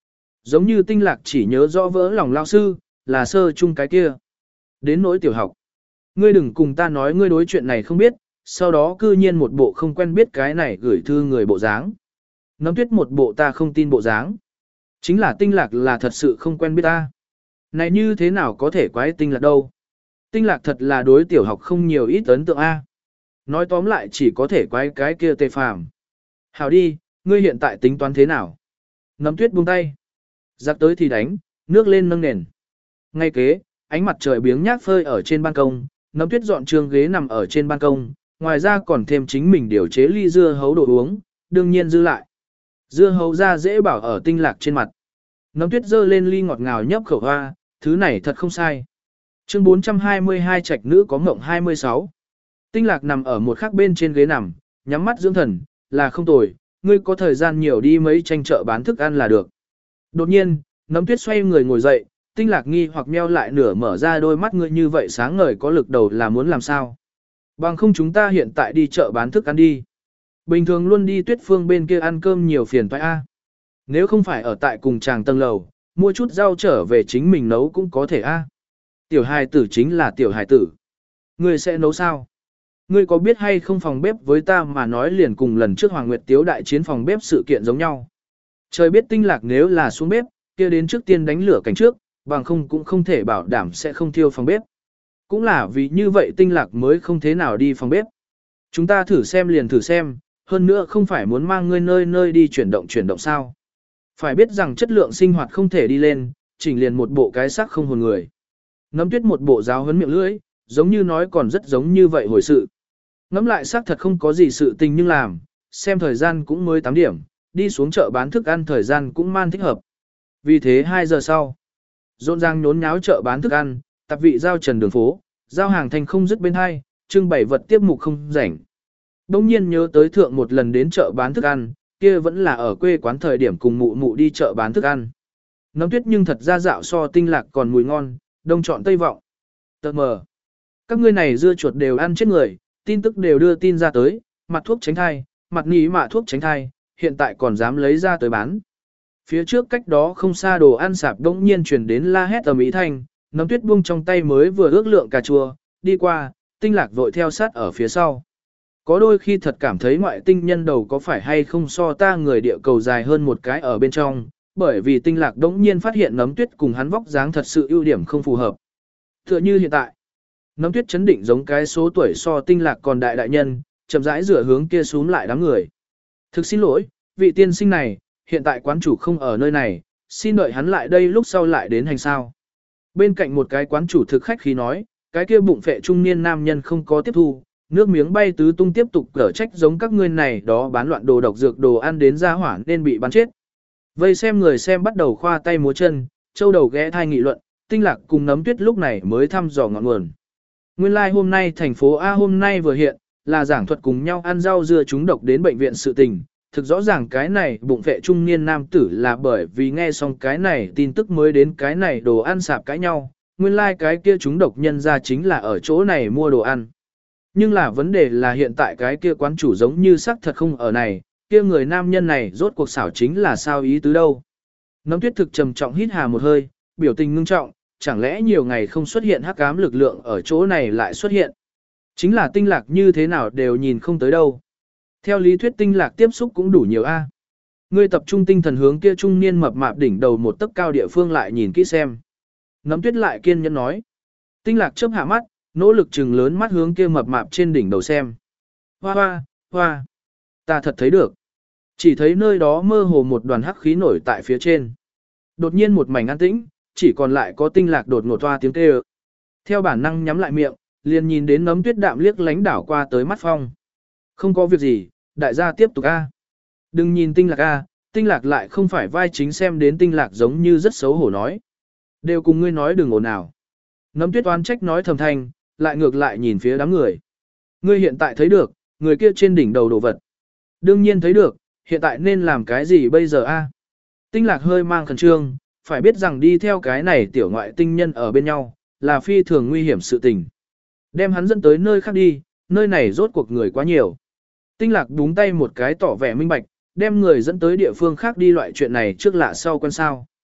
[SPEAKER 1] Giống như tinh lạc chỉ nhớ rõ vỡ lòng lao sư, là sơ chung cái kia. Đến nỗi tiểu học. Ngươi đừng cùng ta nói ngươi đối chuyện này không biết, sau đó cư nhiên một bộ không quen biết cái này gửi thư người bộ dáng. Nấm tuyết một bộ ta không tin bộ dáng. Chính là tinh lạc là thật sự không quen biết ta. Này như thế nào có thể quái tinh lạc đâu. Tinh lạc thật là đối tiểu học không nhiều ít ấn tượng A. Nói tóm lại chỉ có thể quái cái kia tề phàm. Hảo đi, ngươi hiện tại tính toán thế nào? Nấm tuyết buông tay. Giặc tới thì đánh, nước lên nâng nền. Ngay kế, ánh mặt trời biếng nhác phơi ở trên ban công, nấm tuyết dọn trường ghế nằm ở trên ban công, ngoài ra còn thêm chính mình điều chế ly dưa hấu đồ uống, đương nhiên dư lại. Dưa hấu ra dễ bảo ở tinh lạc trên mặt. Nấm tuyết dơ lên ly ngọt ngào nhấp khẩu hoa, thứ này thật không sai. Chương bốn trăm hai mươi hai trạch nữ có ngộng hai mươi sáu. Tinh lạc nằm ở một khắc bên trên ghế nằm, nhắm mắt dưỡng thần, là không tồi, ngươi có thời gian nhiều đi mấy tranh chợ bán thức ăn là được. Đột nhiên, nấm tuyết xoay người ngồi dậy, tinh lạc nghi hoặc meo lại nửa mở ra đôi mắt ngươi như vậy sáng ngời có lực đầu là muốn làm sao. Bằng không chúng ta hiện tại đi chợ bán thức ăn đi. Bình thường luôn đi Tuyết Phương bên kia ăn cơm nhiều phiền toái a. Nếu không phải ở tại cùng chàng tầng lầu, mua chút rau trở về chính mình nấu cũng có thể a. Tiểu hài tử chính là tiểu hài tử. Ngươi sẽ nấu sao? Ngươi có biết hay không phòng bếp với ta mà nói liền cùng lần trước Hoàng Nguyệt Tiếu đại chiến phòng bếp sự kiện giống nhau. Trời biết tinh lạc nếu là xuống bếp, kia đến trước tiên đánh lửa cảnh trước, bằng không cũng không thể bảo đảm sẽ không thiêu phòng bếp. Cũng là vì như vậy tinh lạc mới không thế nào đi phòng bếp. Chúng ta thử xem liền thử xem, hơn nữa không phải muốn mang ngươi nơi nơi đi chuyển động chuyển động sao. Phải biết rằng chất lượng sinh hoạt không thể đi lên, chỉnh liền một bộ cái xác không hồn người. Nấm tuyết một bộ giáo huấn miệng lưỡi, giống như nói còn rất giống như vậy hồi sự. Ngắm lại xác thật không có gì sự tình nhưng làm, xem thời gian cũng mới tám điểm, đi xuống chợ bán thức ăn thời gian cũng man thích hợp. Vì thế hai giờ sau, rộn ràng nhốn nháo chợ bán thức ăn, tạp vị giao trần đường phố, giao hàng thành không dứt bên hai, trưng bày vật tiếp mục không rảnh. Đông nhiên nhớ tới thượng một lần đến chợ bán thức ăn, kia vẫn là ở quê quán thời điểm cùng mụ mụ đi chợ bán thức ăn. Nấm tuyết nhưng thật ra dạo so tinh lạc còn mùi ngon, đông chọn tây vọng. Tờ mờ. Các ngươi này dưa chuột đều ăn chết người, tin tức đều đưa tin ra tới, mặt thuốc tránh thai, mặt nỉ mạ thuốc tránh thai, hiện tại còn dám lấy ra tới bán. Phía trước cách đó không xa đồ ăn sạp đông nhiên truyền đến la hét ầm ĩ thanh, nấm tuyết buông trong tay mới vừa ước lượng cà chua, đi qua, tinh lạc vội theo sát ở phía sau. Có đôi khi thật cảm thấy ngoại tinh nhân đầu có phải hay không so ta người địa cầu dài hơn một cái ở bên trong, bởi vì tinh lạc đống nhiên phát hiện nấm tuyết cùng hắn vóc dáng thật sự ưu điểm không phù hợp. Tựa như hiện tại, nấm tuyết chấn định giống cái số tuổi so tinh lạc còn đại đại nhân, chậm rãi rửa hướng kia xuống lại đám người. Thực xin lỗi, vị tiên sinh này, hiện tại quán chủ không ở nơi này, xin đợi hắn lại đây lúc sau lại đến hành sao. Bên cạnh một cái quán chủ thực khách khí nói, cái kia bụng phệ trung niên nam nhân không có tiếp thu, nước miếng bay tứ tung tiếp tục cở trách giống các ngươi này đó bán loạn đồ độc dược đồ ăn đến ra hỏa nên bị bắn chết. Vây xem người xem bắt đầu khoa tay múa chân, châu đầu ghé thai nghị luận, tinh lạc cùng nấm tuyết lúc này mới thăm dò ngọn nguồn. Nguyên lai like hôm nay thành phố A hôm nay vừa hiện, là giảng thuật cùng nhau ăn rau dưa chúng độc đến bệnh viện sự tình. Thực rõ ràng cái này bụng vệ trung niên nam tử là bởi vì nghe xong cái này tin tức mới đến cái này đồ ăn sạp cãi nhau. Nguyên lai like cái kia chúng độc nhân ra chính là ở chỗ này mua đồ ăn. Nhưng là vấn đề là hiện tại cái kia quán chủ giống như xác thật không ở này, kia người nam nhân này rốt cuộc xảo chính là sao ý tứ đâu. Nấm tuyết thực trầm trọng hít hà một hơi, biểu tình ngưng trọng, chẳng lẽ nhiều ngày không xuất hiện hắc ám lực lượng ở chỗ này lại xuất hiện. Chính là tinh lạc như thế nào đều nhìn không tới đâu. Theo lý thuyết tinh lạc tiếp xúc cũng đủ nhiều a. Ngươi tập trung tinh thần hướng kia trung niên mập mạp đỉnh đầu một tấc cao địa phương lại nhìn kỹ xem. Nấm tuyết lại kiên nhẫn nói. Tinh lạc chớp hạ mắt, nỗ lực trừng lớn mắt hướng kia mập mạp trên đỉnh đầu xem. Hoa hoa, hoa. Ta thật thấy được. Chỉ thấy nơi đó mơ hồ một đoàn hắc khí nổi tại phía trên. Đột nhiên một mảnh an tĩnh, chỉ còn lại có tinh lạc đột ngột toa tiếng kêu. Theo bản năng nhắm lại miệng, liền nhìn đến nấm tuyết đạm liếc lánh đảo qua tới mắt phong. Không có việc gì, đại gia tiếp tục a. Đừng nhìn tinh lạc a, tinh lạc lại không phải vai chính xem đến tinh lạc giống như rất xấu hổ nói. Đều cùng ngươi nói đừng ồn ào. Nấm tuyết oán trách nói thầm thanh, lại ngược lại nhìn phía đám người. Ngươi hiện tại thấy được, người kia trên đỉnh đầu đồ vật. Đương nhiên thấy được, hiện tại nên làm cái gì bây giờ a? Tinh lạc hơi mang khẩn trương, phải biết rằng đi theo cái này tiểu ngoại tinh nhân ở bên nhau, là phi thường nguy hiểm sự tình. Đem hắn dẫn tới nơi khác đi, nơi này rốt cuộc người quá nhiều. Tinh lạc búng tay một cái tỏ vẻ minh bạch, đem người dẫn tới địa phương khác đi loại chuyện này trước lạ sau quen sao.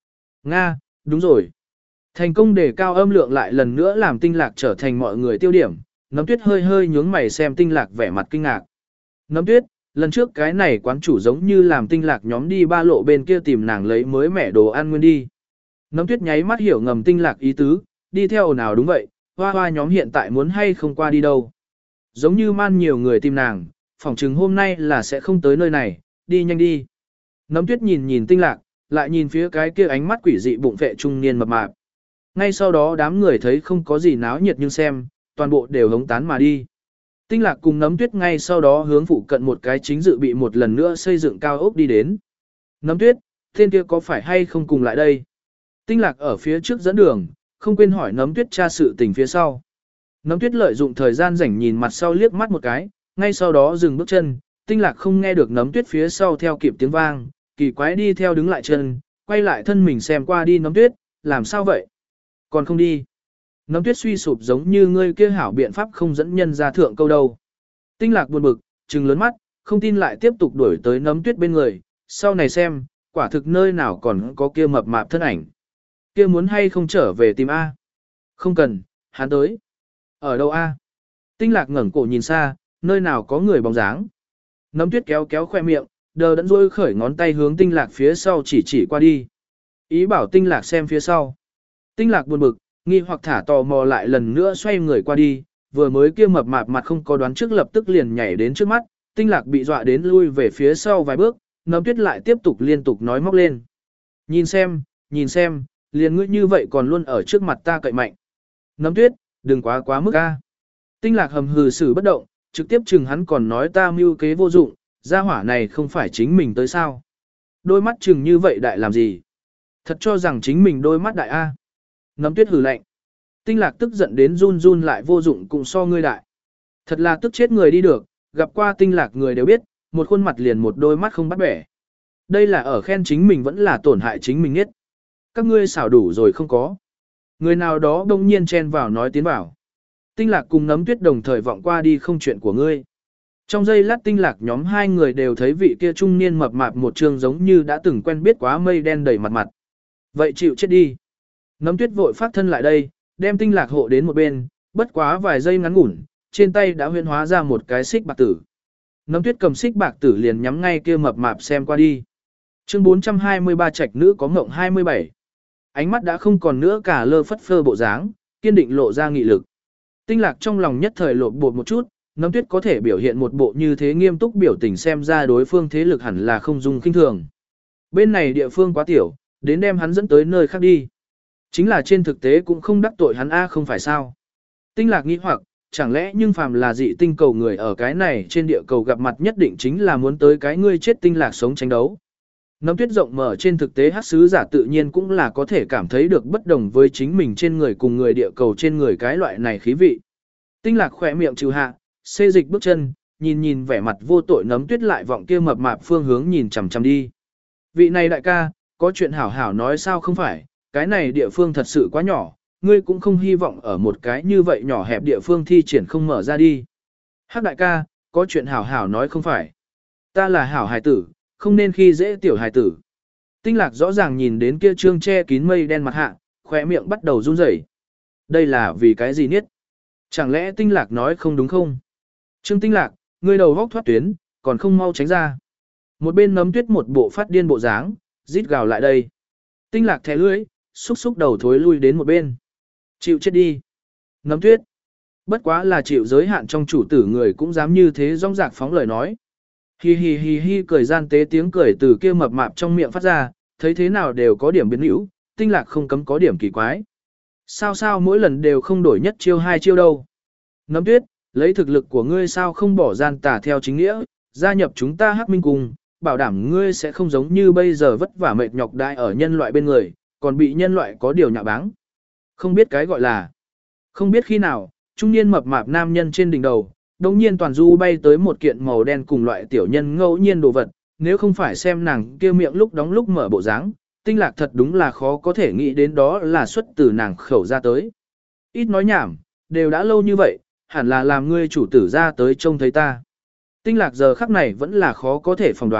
[SPEAKER 1] Nga, đúng rồi. Thành công đề cao âm lượng lại lần nữa làm tinh lạc trở thành mọi người tiêu điểm, nấm tuyết hơi hơi nhướng mày xem tinh lạc vẻ mặt kinh ngạc. Nấm tuyết, lần trước cái này quán chủ giống như làm tinh lạc nhóm đi ba lộ bên kia tìm nàng lấy mới mẻ đồ ăn nguyên đi. Nấm tuyết nháy mắt hiểu ngầm tinh lạc ý tứ, đi theo nào đúng vậy, hoa hoa nhóm hiện tại muốn hay không qua đi đâu. Giống như man nhiều người tìm nàng, phỏng chừng hôm nay là sẽ không tới nơi này, đi nhanh đi. Nấm tuyết nhìn nhìn tinh lạc, lại nhìn phía cái kia ánh mắt quỷ dị bụng vệ trung niên mập mạp. Ngay sau đó đám người thấy không có gì náo nhiệt nhưng xem, toàn bộ đều hống tán mà đi. Tinh lạc cùng nấm tuyết ngay sau đó hướng phụ cận một cái chính dự bị một lần nữa xây dựng cao ốc đi đến. Nấm tuyết, tên kia có phải hay không cùng lại đây? Tinh lạc ở phía trước dẫn đường, không quên hỏi nấm tuyết tra sự tình phía sau. Nấm tuyết lợi dụng thời gian rảnh nhìn mặt sau liếc mắt một cái, ngay sau đó dừng bước chân, tinh lạc không nghe được nấm tuyết phía sau theo kịp tiếng vang, kỳ quái đi theo đứng lại chân, quay lại thân mình xem qua đi nấm tuyết, làm sao vậy? Còn không đi. Nấm tuyết suy sụp giống như ngươi kia hảo biện pháp không dẫn nhân ra thượng câu đâu. Tinh lạc buồn bực, trừng lớn mắt, không tin lại tiếp tục đuổi tới nấm tuyết bên người, sau này xem, quả thực nơi nào còn có kia mập mạp thân ảnh. Kia muốn hay không trở về tìm A? Không cần, hắn tới. Ở đâu A? Tinh lạc ngẩng cổ nhìn xa, nơi nào có người bóng dáng. Nấm tuyết kéo kéo khoe miệng, đờ đẫn rôi khởi ngón tay hướng tinh lạc phía sau chỉ chỉ qua đi. Ý bảo tinh lạc xem phía sau. Tinh lạc buồn bực, nghi hoặc thả tò mò lại lần nữa xoay người qua đi, vừa mới kia mập mạp mặt không có đoán trước lập tức liền nhảy đến trước mắt, tinh lạc bị dọa đến lui về phía sau vài bước, nấm tuyết lại tiếp tục liên tục nói móc lên. Nhìn xem, nhìn xem, liền ngươi như vậy còn luôn ở trước mặt ta cậy mạnh. Nấm tuyết, đừng quá quá mức a. Tinh lạc hầm hừ xử bất động, trực tiếp chừng hắn còn nói ta mưu kế vô dụng, gia hỏa này không phải chính mình tới sao. Đôi mắt chừng như vậy đại làm gì? Thật cho rằng chính mình đôi mắt đại a. Nấm tuyết hừ lạnh. Tinh lạc tức giận đến run run lại vô dụng cũng so ngươi đại. Thật là tức chết người đi được, gặp qua tinh lạc người đều biết, một khuôn mặt liền một đôi mắt không bắt bẻ. Đây là ở khen chính mình vẫn là tổn hại chính mình nhất. Các ngươi xảo đủ rồi không có. Người nào đó đông nhiên chen vào nói tiến vào. Tinh lạc cùng nấm tuyết đồng thời vọng qua đi không chuyện của ngươi. Trong giây lát tinh lạc nhóm hai người đều thấy vị kia trung niên mập mạp một trường giống như đã từng quen biết quá mây đen đầy mặt mặt. Vậy chịu chết đi. Nấm tuyết vội phát thân lại đây, đem tinh lạc hộ đến một bên, bất quá vài giây ngắn ngủn, trên tay đã huyễn hóa ra một cái xích bạc tử. Nấm tuyết cầm xích bạc tử liền nhắm ngay kia mập mạp xem qua đi. Chương bốn trăm hai mươi ba trạch nữ có ngộng hai mươi bảy. Ánh mắt đã không còn nữa cả lơ phất phơ bộ dáng, kiên định lộ ra nghị lực. Tinh lạc trong lòng nhất thời lột bột một chút, nấm tuyết có thể biểu hiện một bộ như thế nghiêm túc biểu tình xem ra đối phương thế lực hẳn là không dung kinh thường. Bên này địa phương quá tiểu, đến đem hắn dẫn tới nơi khác đi. Chính là trên thực tế cũng không đắc tội hắn A không phải sao. Tinh lạc nghĩ hoặc, chẳng lẽ nhưng phàm là dị tinh cầu người ở cái này trên địa cầu gặp mặt nhất định chính là muốn tới cái ngươi chết tinh lạc sống tranh đấu. Nấm tuyết rộng mở trên thực tế hát sứ giả tự nhiên cũng là có thể cảm thấy được bất đồng với chính mình trên người cùng người địa cầu trên người cái loại này khí vị. Tinh lạc khỏe miệng trừ hạ, xê dịch bước chân, nhìn nhìn vẻ mặt vô tội nấm tuyết lại vọng kia mập mạp phương hướng nhìn chằm chằm đi. Vị này đại ca, có chuyện hảo hảo nói sao không phải, cái này địa phương thật sự quá nhỏ, ngươi cũng không hy vọng ở một cái như vậy nhỏ hẹp địa phương thi triển không mở ra đi. Hắc đại ca, có chuyện hảo hảo nói không phải. Ta là hảo hài tử, không nên khi dễ tiểu hài tử. Tinh lạc rõ ràng nhìn đến kia trương che kín mây đen mặt hạ, khóe miệng bắt đầu run rẩy. Đây là vì cái gì niết? Chẳng lẽ tinh lạc nói không đúng không? Trương tinh lạc, ngươi đầu vóc thoát tuyến, còn không mau tránh ra. Một bên nấm tuyết một bộ phát điên bộ dáng, rít gào lại đây. Tinh lạc thẻ lưỡi, xúc xúc đầu thối lui đến một bên. Chịu chết đi. Nấm tuyết. Bất quá là chịu giới hạn trong chủ tử người cũng dám như thế rong rạc phóng lời nói. Hi hi hi hi cười gian tế tiếng cười từ kia mập mạp trong miệng phát ra, thấy thế nào đều có điểm biến hữu, tinh lạc không cấm có điểm kỳ quái. Sao sao mỗi lần đều không đổi nhất chiêu hai chiêu đâu. Nấm tuyết, lấy thực lực của ngươi sao không bỏ gian tà theo chính nghĩa, gia nhập chúng ta hắc minh cùng, bảo đảm ngươi sẽ không giống như bây giờ vất vả mệt nhọc đại ở nhân loại bên người, còn bị nhân loại có điều nhạ báng. Không biết cái gọi là. Không biết khi nào, trung niên mập mạp nam nhân trên đỉnh đầu, đồng nhiên toàn du bay tới một kiện màu đen cùng loại tiểu nhân ngẫu nhiên đồ vật, nếu không phải xem nàng kia miệng lúc đóng lúc mở bộ dáng, tinh lạc thật đúng là khó có thể nghĩ đến đó là xuất từ nàng khẩu ra tới. Ít nói nhảm, đều đã lâu như vậy, hẳn là làm ngươi chủ tử ra tới trông thấy ta. Tinh lạc giờ khắc này vẫn là khó có thể phỏng đoán,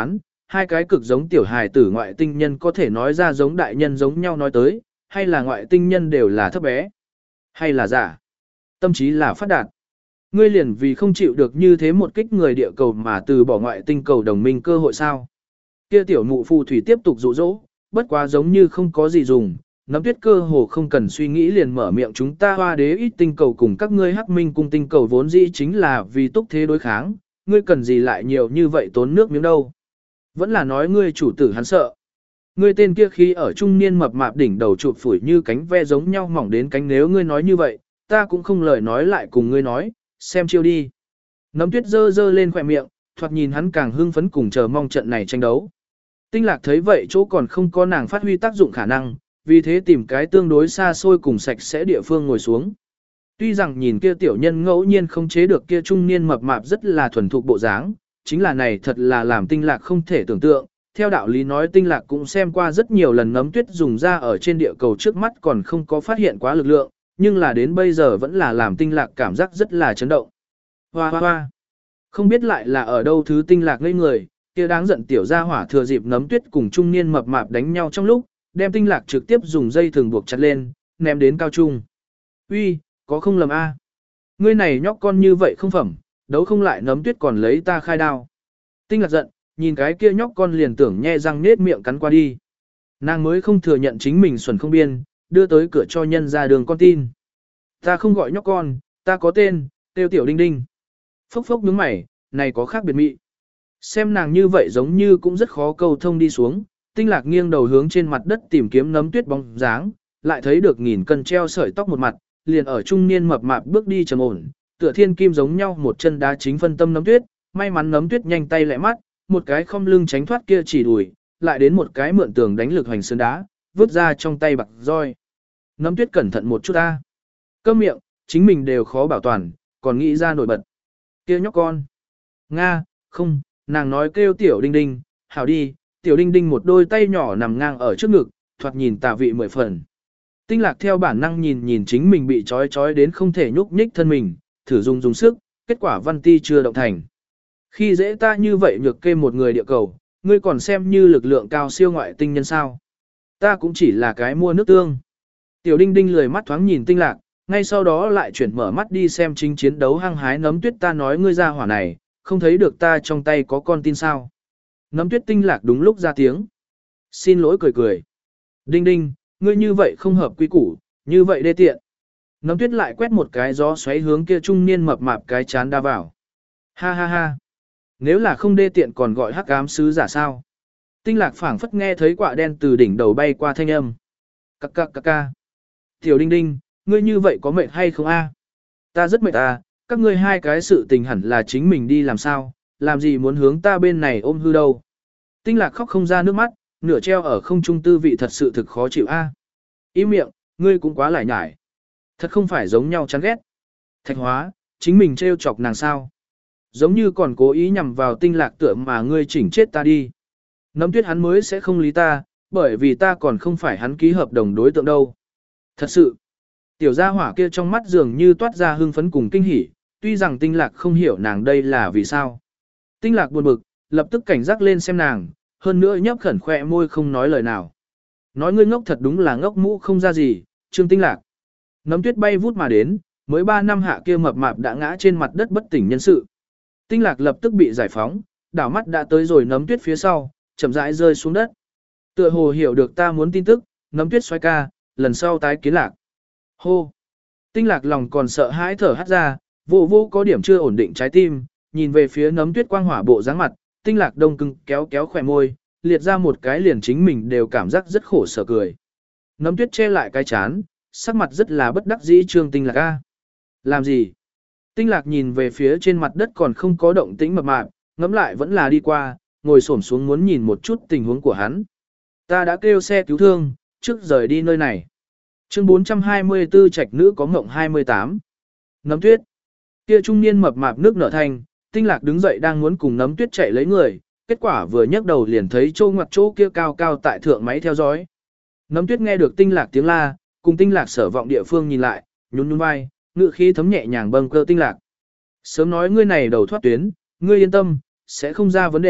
[SPEAKER 1] hai cái cực giống tiểu hài tử ngoại tinh nhân có thể nói ra giống đại nhân giống nhau nói tới, hay là ngoại tinh nhân đều là thấp bé, hay là giả, tâm trí là phát đạt. Ngươi liền vì không chịu được như thế một kích người địa cầu mà từ bỏ ngoại tinh cầu đồng minh cơ hội sao? Kia tiểu mụ phù thủy tiếp tục dụ dỗ, bất quá giống như không có gì dùng, nắm tuyết cơ hồ không cần suy nghĩ liền mở miệng, chúng ta hoa đế ít tinh cầu cùng các ngươi hắc minh cung tinh cầu vốn dĩ chính là vì túc thế đối kháng, ngươi cần gì lại nhiều như vậy tốn nước miếng đâu. Vẫn là nói ngươi chủ tử hắn sợ. Ngươi tên kia khi ở trung niên mập mạp đỉnh đầu chụp phủi như cánh ve giống nhau mỏng đến cánh, nếu ngươi nói như vậy, ta cũng không lời nói lại cùng ngươi nói, xem chiêu đi. Nắm tuyết dơ dơ lên khỏe miệng, thoạt nhìn hắn càng hưng phấn cùng chờ mong trận này tranh đấu. Tinh lạc thấy vậy chỗ còn không có nàng phát huy tác dụng khả năng, vì thế tìm cái tương đối xa xôi cùng sạch sẽ địa phương ngồi xuống. Tuy rằng nhìn kia tiểu nhân ngẫu nhiên không chế được kia trung niên mập mạp rất là thuần thục bộ dáng, chính là này thật là làm tinh lạc không thể tưởng tượng. Theo đạo lý nói tinh lạc cũng xem qua rất nhiều lần nấm tuyết dùng ra ở trên địa cầu trước mắt còn không có phát hiện quá lực lượng, nhưng là đến bây giờ vẫn là làm tinh lạc cảm giác rất là chấn động. Hoa hoa hoa! Không biết lại là ở đâu thứ tinh lạc ngây người, kia đáng giận tiểu gia hỏa thừa dịp nấm tuyết cùng trung niên mập mạp đánh nhau trong lúc, đem tinh lạc trực tiếp dùng dây thường buộc chặt lên, ném đến cao trung. Uy, có không lầm a? Ngươi này nhóc con như vậy không phẩm, đấu không lại nấm tuyết còn lấy ta khai đao. Tinh lạc giận, nhìn cái kia nhóc con liền tưởng nhe răng nết miệng cắn qua đi. Nàng mới không thừa nhận chính mình xuẩn không biên, đưa tới cửa cho nhân ra đường con tin. Ta không gọi nhóc con, ta có tên, tiêu tiểu đinh đinh. Phốc phốc nhướng mày, này có khác biệt mị. Xem nàng như vậy giống như cũng rất khó câu thông đi xuống, tinh lạc nghiêng đầu hướng trên mặt đất tìm kiếm nấm tuyết bóng dáng, lại thấy được nghìn cân treo sợi tóc một mặt, liền ở trung niên mập mạp bước đi trầm ổn, tựa thiên kim giống nhau một chân đá chính phân tâm nấm tuyết, may mắn nấm tuyết nhanh tay lẹ mắt, một cái không lưng tránh thoát kia chỉ đùi, lại đến một cái mượn tường đánh lực hoành sơn đá, vứt ra trong tay bạc roi. Nấm tuyết cẩn thận một chút ta. Câm miệng, chính mình đều khó bảo toàn, còn nghĩ ra nổi bật. Kia nhóc con. Nga, không, nàng nói kêu tiểu đinh đinh, hảo đi, tiểu đinh đinh một đôi tay nhỏ nằm ngang ở trước ngực, thoạt nhìn tà vị mười phần. Tinh lạc theo bản năng nhìn nhìn chính mình bị trói trói đến không thể nhúc nhích thân mình, thử dùng dùng sức, kết quả văn ti chưa động thành. Khi dễ ta như vậy nhược kê một người địa cầu, ngươi còn xem như lực lượng cao siêu ngoại tinh nhân sao. Ta cũng chỉ là cái mua nước tương. Tiểu đinh đinh lười mắt thoáng nhìn tinh lạc, ngay sau đó lại chuyển mở mắt đi xem chính chiến đấu hăng hái nấm tuyết, ta nói ngươi ra hỏa này, không thấy được ta trong tay có con tin sao. Nấm tuyết tinh lạc đúng lúc ra tiếng. Xin lỗi cười cười. Đinh đinh, ngươi như vậy không hợp quy củ, như vậy đê tiện. Nấm tuyết lại quét một cái gió xoáy hướng kia trung niên mập mạp cái chán đa vào. Ha ha ha. Nếu là không đê tiện còn gọi hắc ám sứ giả sao. Tinh lạc phảng phất nghe thấy quạ đen từ đỉnh đầu bay qua thanh âm. Cắc cắc cắc ca. Tiểu đinh đinh, ngươi như vậy có mệt hay không a? Ta rất mệt à, các ngươi hai cái sự tình hẳn là chính mình đi làm sao, làm gì muốn hướng ta bên này ôm hư đâu. Tinh lạc khóc không ra nước mắt, nửa treo ở không trung tư vị thật sự thực khó chịu a. À. Im miệng, ngươi cũng quá lải nhải. Thật không phải giống nhau chán ghét. Thạch hóa, chính mình trêu chọc nàng sao. Giống như còn cố ý nhằm vào tinh lạc tựa mà ngươi chỉnh chết ta đi. Nấm tuyết hắn mới sẽ không lý ta, bởi vì ta còn không phải hắn ký hợp đồng đối tượng đâu. Thật sự, tiểu gia hỏa kia trong mắt dường như toát ra hưng phấn cùng kinh hỉ, tuy rằng tinh lạc không hiểu nàng đây là vì sao. Tinh lạc buồn bực, lập tức cảnh giác lên xem nàng, hơn nữa nhấp khẩn khỏe môi không nói lời nào. Nói ngươi ngốc thật đúng là ngốc mũ không ra gì, Trương Tinh Lạc. Nấm tuyết bay vút mà đến, mới ba năm hạ kia mập mạp đã ngã trên mặt đất bất tỉnh nhân sự. Tinh Lạc lập tức bị giải phóng, đảo mắt đã tới rồi nấm tuyết phía sau, chậm rãi rơi xuống đất. Tựa hồ hiểu được ta muốn tin tức, nấm tuyết xoay ca, lần sau tái kiến lạc. Hô! Tinh Lạc lòng còn sợ hãi thở hắt ra, vô vô có điểm chưa ổn định trái tim, nhìn về phía nấm tuyết quang hỏa bộ dáng mặt, Tinh Lạc đông cưng kéo kéo khỏe môi, liệt ra một cái liền chính mình đều cảm giác rất khổ sở cười. Nấm tuyết che lại cái chán, sắc mặt rất là bất đắc dĩ. Trương Tinh Lạc a, làm gì? Tinh Lạc nhìn về phía trên mặt đất còn không có động tĩnh mập mạp, ngẫm lại vẫn là đi qua, ngồi xổm xuống muốn nhìn một chút tình huống của hắn. Ta đã kêu xe cứu thương, trước rời đi nơi này. Chương bốn trăm hai mươi tư trạch nữ có ngộng hai mươi tám. Nấm tuyết. Kia trung niên mập mạp nước nở thành, Tinh Lạc đứng dậy đang muốn cùng nấm tuyết chạy lấy người, kết quả vừa nhấc đầu liền thấy chỗ ngoặt chỗ kia cao cao tại thượng máy theo dõi. Nấm tuyết nghe được Tinh Lạc tiếng la, cùng Tinh Lạc sở vọng địa phương nhìn lại, nhún nhún vai, ngự khí thấm nhẹ nhàng bâng cơ Tinh Lạc. Sớm nói ngươi này đầu thoát tuyến, ngươi yên tâm, sẽ không ra vấn đề,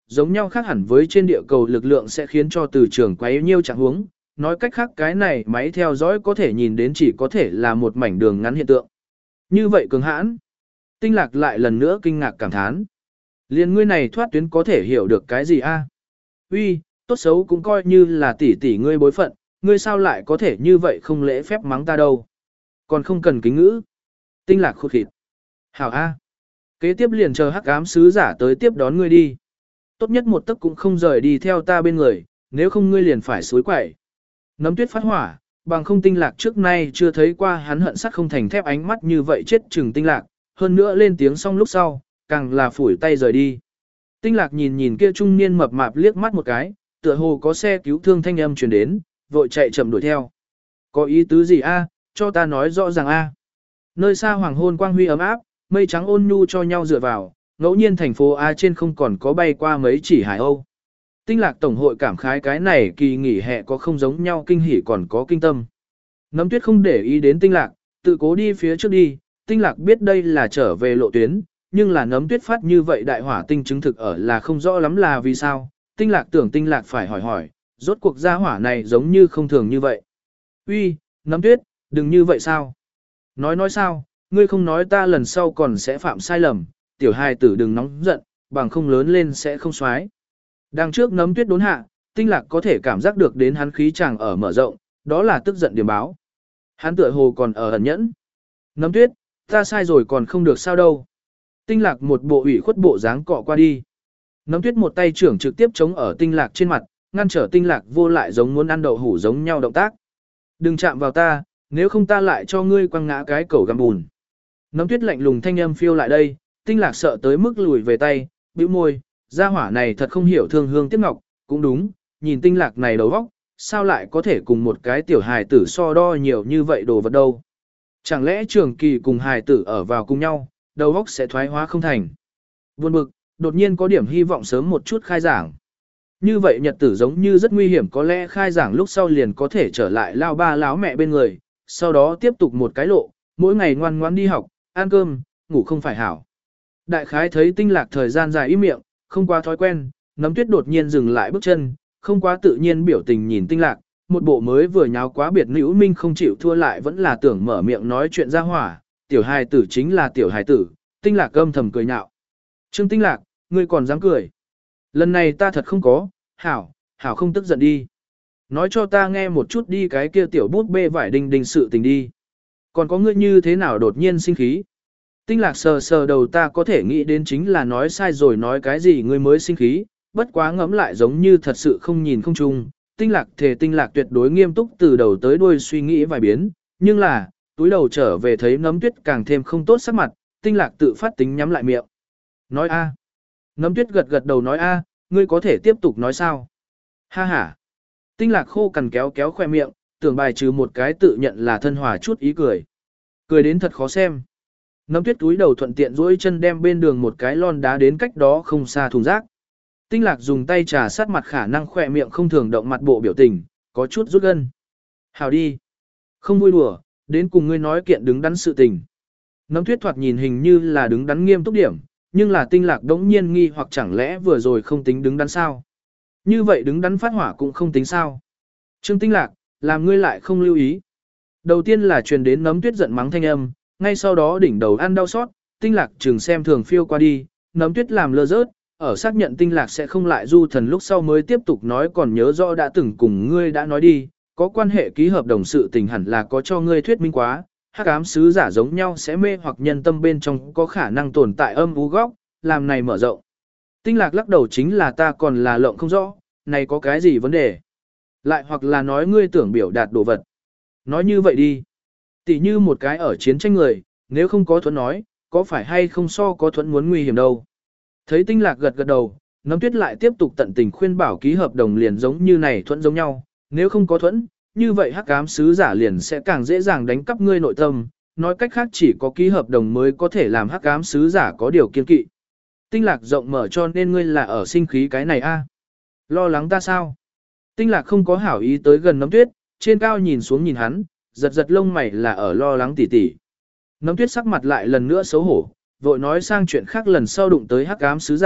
[SPEAKER 1] giống nhau khác hẳn với trên địa cầu lực lượng sẽ khiến cho từ trường quấy nhiêu trạng huống. Nói cách khác cái này máy theo dõi có thể nhìn đến chỉ có thể là một mảnh đường ngắn hiện tượng. Như vậy cường hãn. Tinh lạc lại lần nữa kinh ngạc cảm thán. Liên ngươi này thoát tuyến có thể hiểu được cái gì a? Uy, tốt xấu cũng coi như là tỷ tỷ ngươi bối phận, ngươi sao lại có thể như vậy không lễ phép mắng ta đâu. Còn không cần kính ngữ. Tinh lạc khụt khịt. Hảo a. Kế tiếp liền chờ hắc ám sứ giả tới tiếp đón ngươi đi. Tốt nhất một tấc cũng không rời đi theo ta bên người, nếu không ngươi liền phải suối quẩy. Nấm tuyết phát hỏa, bằng không tinh lạc trước nay chưa thấy qua hắn hận sắt không thành thép ánh mắt như vậy chết chừng tinh lạc, hơn nữa lên tiếng xong lúc sau, càng là phủi tay rời đi. Tinh lạc nhìn nhìn kia trung niên mập mạp liếc mắt một cái, tựa hồ có xe cứu thương thanh âm truyền đến, vội chạy chậm đuổi theo. Có ý tứ gì a? Cho ta nói rõ ràng a. Nơi xa hoàng hôn quang huy ấm áp, mây trắng ôn nhu cho nhau dựa vào, ngẫu nhiên thành phố A trên không còn có bay qua mấy chỉ hải âu. Tinh lạc tổng hội cảm khái cái này kỳ nghỉ hè có không giống nhau kinh hỉ còn có kinh tâm. Nấm tuyết không để ý đến tinh lạc, tự cố đi phía trước đi, tinh lạc biết đây là trở về lộ tuyến, nhưng là nấm tuyết phát như vậy đại hỏa tinh chứng thực ở là không rõ lắm là vì sao, tinh lạc tưởng tinh lạc phải hỏi hỏi, rốt cuộc gia hỏa này giống như không thường như vậy. Uy, nấm tuyết, đừng như vậy sao? Nói nói sao, ngươi không nói ta lần sau còn sẽ phạm sai lầm, tiểu hài tử đừng nóng giận, bằng không lớn lên sẽ không xoái. Đằng trước nấm tuyết đốn hạ, tinh lạc có thể cảm giác được đến hắn khí chàng ở mở rộng, đó là tức giận điểm báo. Hắn tựa hồ còn ở ẩn nhẫn. Nấm tuyết, ta sai rồi còn không được sao đâu. Tinh lạc một bộ ủy khuất bộ dáng cọ qua đi. Nấm tuyết một tay trưởng trực tiếp chống ở tinh lạc trên mặt, ngăn trở tinh lạc vô lại giống muốn ăn đậu hủ giống nhau động tác. Đừng chạm vào ta, nếu không ta lại cho ngươi quăng ngã cái cẩu găm bùn. Nấm tuyết lạnh lùng thanh âm phiêu lại đây, tinh lạc sợ tới mức lùi về tay, bĩu môi, gia hỏa này thật không hiểu thương hương tiếc ngọc, cũng đúng, nhìn tinh lạc này đầu óc, sao lại có thể cùng một cái tiểu hài tử so đo nhiều như vậy đồ vật đâu. Chẳng lẽ trường kỳ cùng hài tử ở vào cùng nhau, đầu óc sẽ thoái hóa không thành. Buồn bực, đột nhiên có điểm hy vọng sớm một chút khai giảng. Như vậy nhật tử giống như rất nguy hiểm, có lẽ khai giảng lúc sau liền có thể trở lại lao ba láo mẹ bên người, sau đó tiếp tục một cái lộ, mỗi ngày ngoan ngoãn đi học, ăn cơm, ngủ không phải hảo. Đại khái thấy tinh lạc thời gian dài im miệng, không quá thói quen, nấm tuyết đột nhiên dừng lại bước chân, không quá tự nhiên biểu tình nhìn tinh lạc, một bộ mới vừa nháo quá biệt nữ minh không chịu thua lại vẫn là tưởng mở miệng nói chuyện ra hỏa, tiểu hài tử chính là tiểu hài tử, tinh lạc âm thầm cười nhạo. Trương tinh lạc, ngươi còn dám cười. Lần này ta thật không có, hảo, hảo không tức giận đi. Nói cho ta nghe một chút đi cái kia tiểu bút bê vải đinh đinh sự tình đi. Còn có ngươi như thế nào đột nhiên sinh khí. Tinh lạc sờ sờ đầu ta có thể nghĩ đến chính là nói sai rồi nói cái gì ngươi mới sinh khí, bất quá ngẫm lại giống như thật sự không nhìn không chung. Tinh lạc thề tinh lạc tuyệt đối nghiêm túc từ đầu tới đuôi suy nghĩ vài biến, nhưng là, túi đầu trở về thấy nấm tuyết càng thêm không tốt sắc mặt, tinh lạc tự phát tính nhắm lại miệng. Nói a. Nấm tuyết gật gật đầu nói a, ngươi có thể tiếp tục nói sao? Ha ha. Tinh lạc khô cằn kéo kéo khoe miệng, tưởng bài trừ một cái tự nhận là thân hòa chút ý cười. Cười đến thật khó xem. Nấm tuyết túi đầu thuận tiện duỗi chân đem bên đường một cái lon đá đến cách đó không xa thùng rác. Tinh lạc dùng tay trà sát mặt khả năng khoe miệng không thường động mặt bộ biểu tình, có chút rút gân. Hào đi. Không vui đùa, đến cùng ngươi nói kiện đứng đắn sự tình. Nấm tuyết thoạt nhìn hình như là đứng đắn nghiêm túc điểm, nhưng là tinh lạc đống nhiên nghi hoặc chẳng lẽ vừa rồi không tính đứng đắn sao. Như vậy đứng đắn phát hỏa cũng không tính sao. Trương tinh lạc, làm ngươi lại không lưu ý. Đầu tiên là truyền đến nấm tuyết giận mắng thanh âm, ngay sau đó đỉnh đầu ăn đau xót, tinh lạc chừng xem thường phiêu qua đi, nấm tuyết làm lơ rớt, ở xác nhận tinh lạc sẽ không lại du thần lúc sau mới tiếp tục nói còn nhớ rõ đã từng cùng ngươi đã nói đi, có quan hệ ký hợp đồng sự tình hẳn là có cho ngươi thuyết minh quá, hắc ám sứ giả giống nhau sẽ mê hoặc nhân tâm bên trong có khả năng tồn tại âm u góc, làm này mở rộng. Tinh lạc lắc đầu chính là ta còn là lộng không rõ, này có cái gì vấn đề? Lại hoặc là nói ngươi tưởng biểu đạt đồ vật. Nói như vậy đi. Tỷ như một cái ở chiến tranh người, nếu không có thuẫn nói, có phải hay không so có thuẫn muốn nguy hiểm đâu. Thấy tinh lạc gật gật đầu, nấm tuyết lại tiếp tục tận tình khuyên bảo ký hợp đồng liền giống như này thuẫn giống nhau, nếu không có thuẫn, như vậy hắc ám sứ giả liền sẽ càng dễ dàng đánh cắp ngươi nội tâm, nói cách khác chỉ có ký hợp đồng mới có thể làm hắc ám sứ giả có điều kiên kỵ. Tinh lạc rộng mở cho nên ngươi là ở sinh khí cái này a. Lo lắng ta sao? Tinh lạc không có hảo ý tới gần nấm tuyết, trên cao nhìn xuống nhìn hắn, giật giật lông mày là ở lo lắng tỉ tỉ. Nấm tuyết sắc mặt lại lần nữa xấu hổ, vội nói sang chuyện khác lần sau đụng tới hắc ám sứ giả,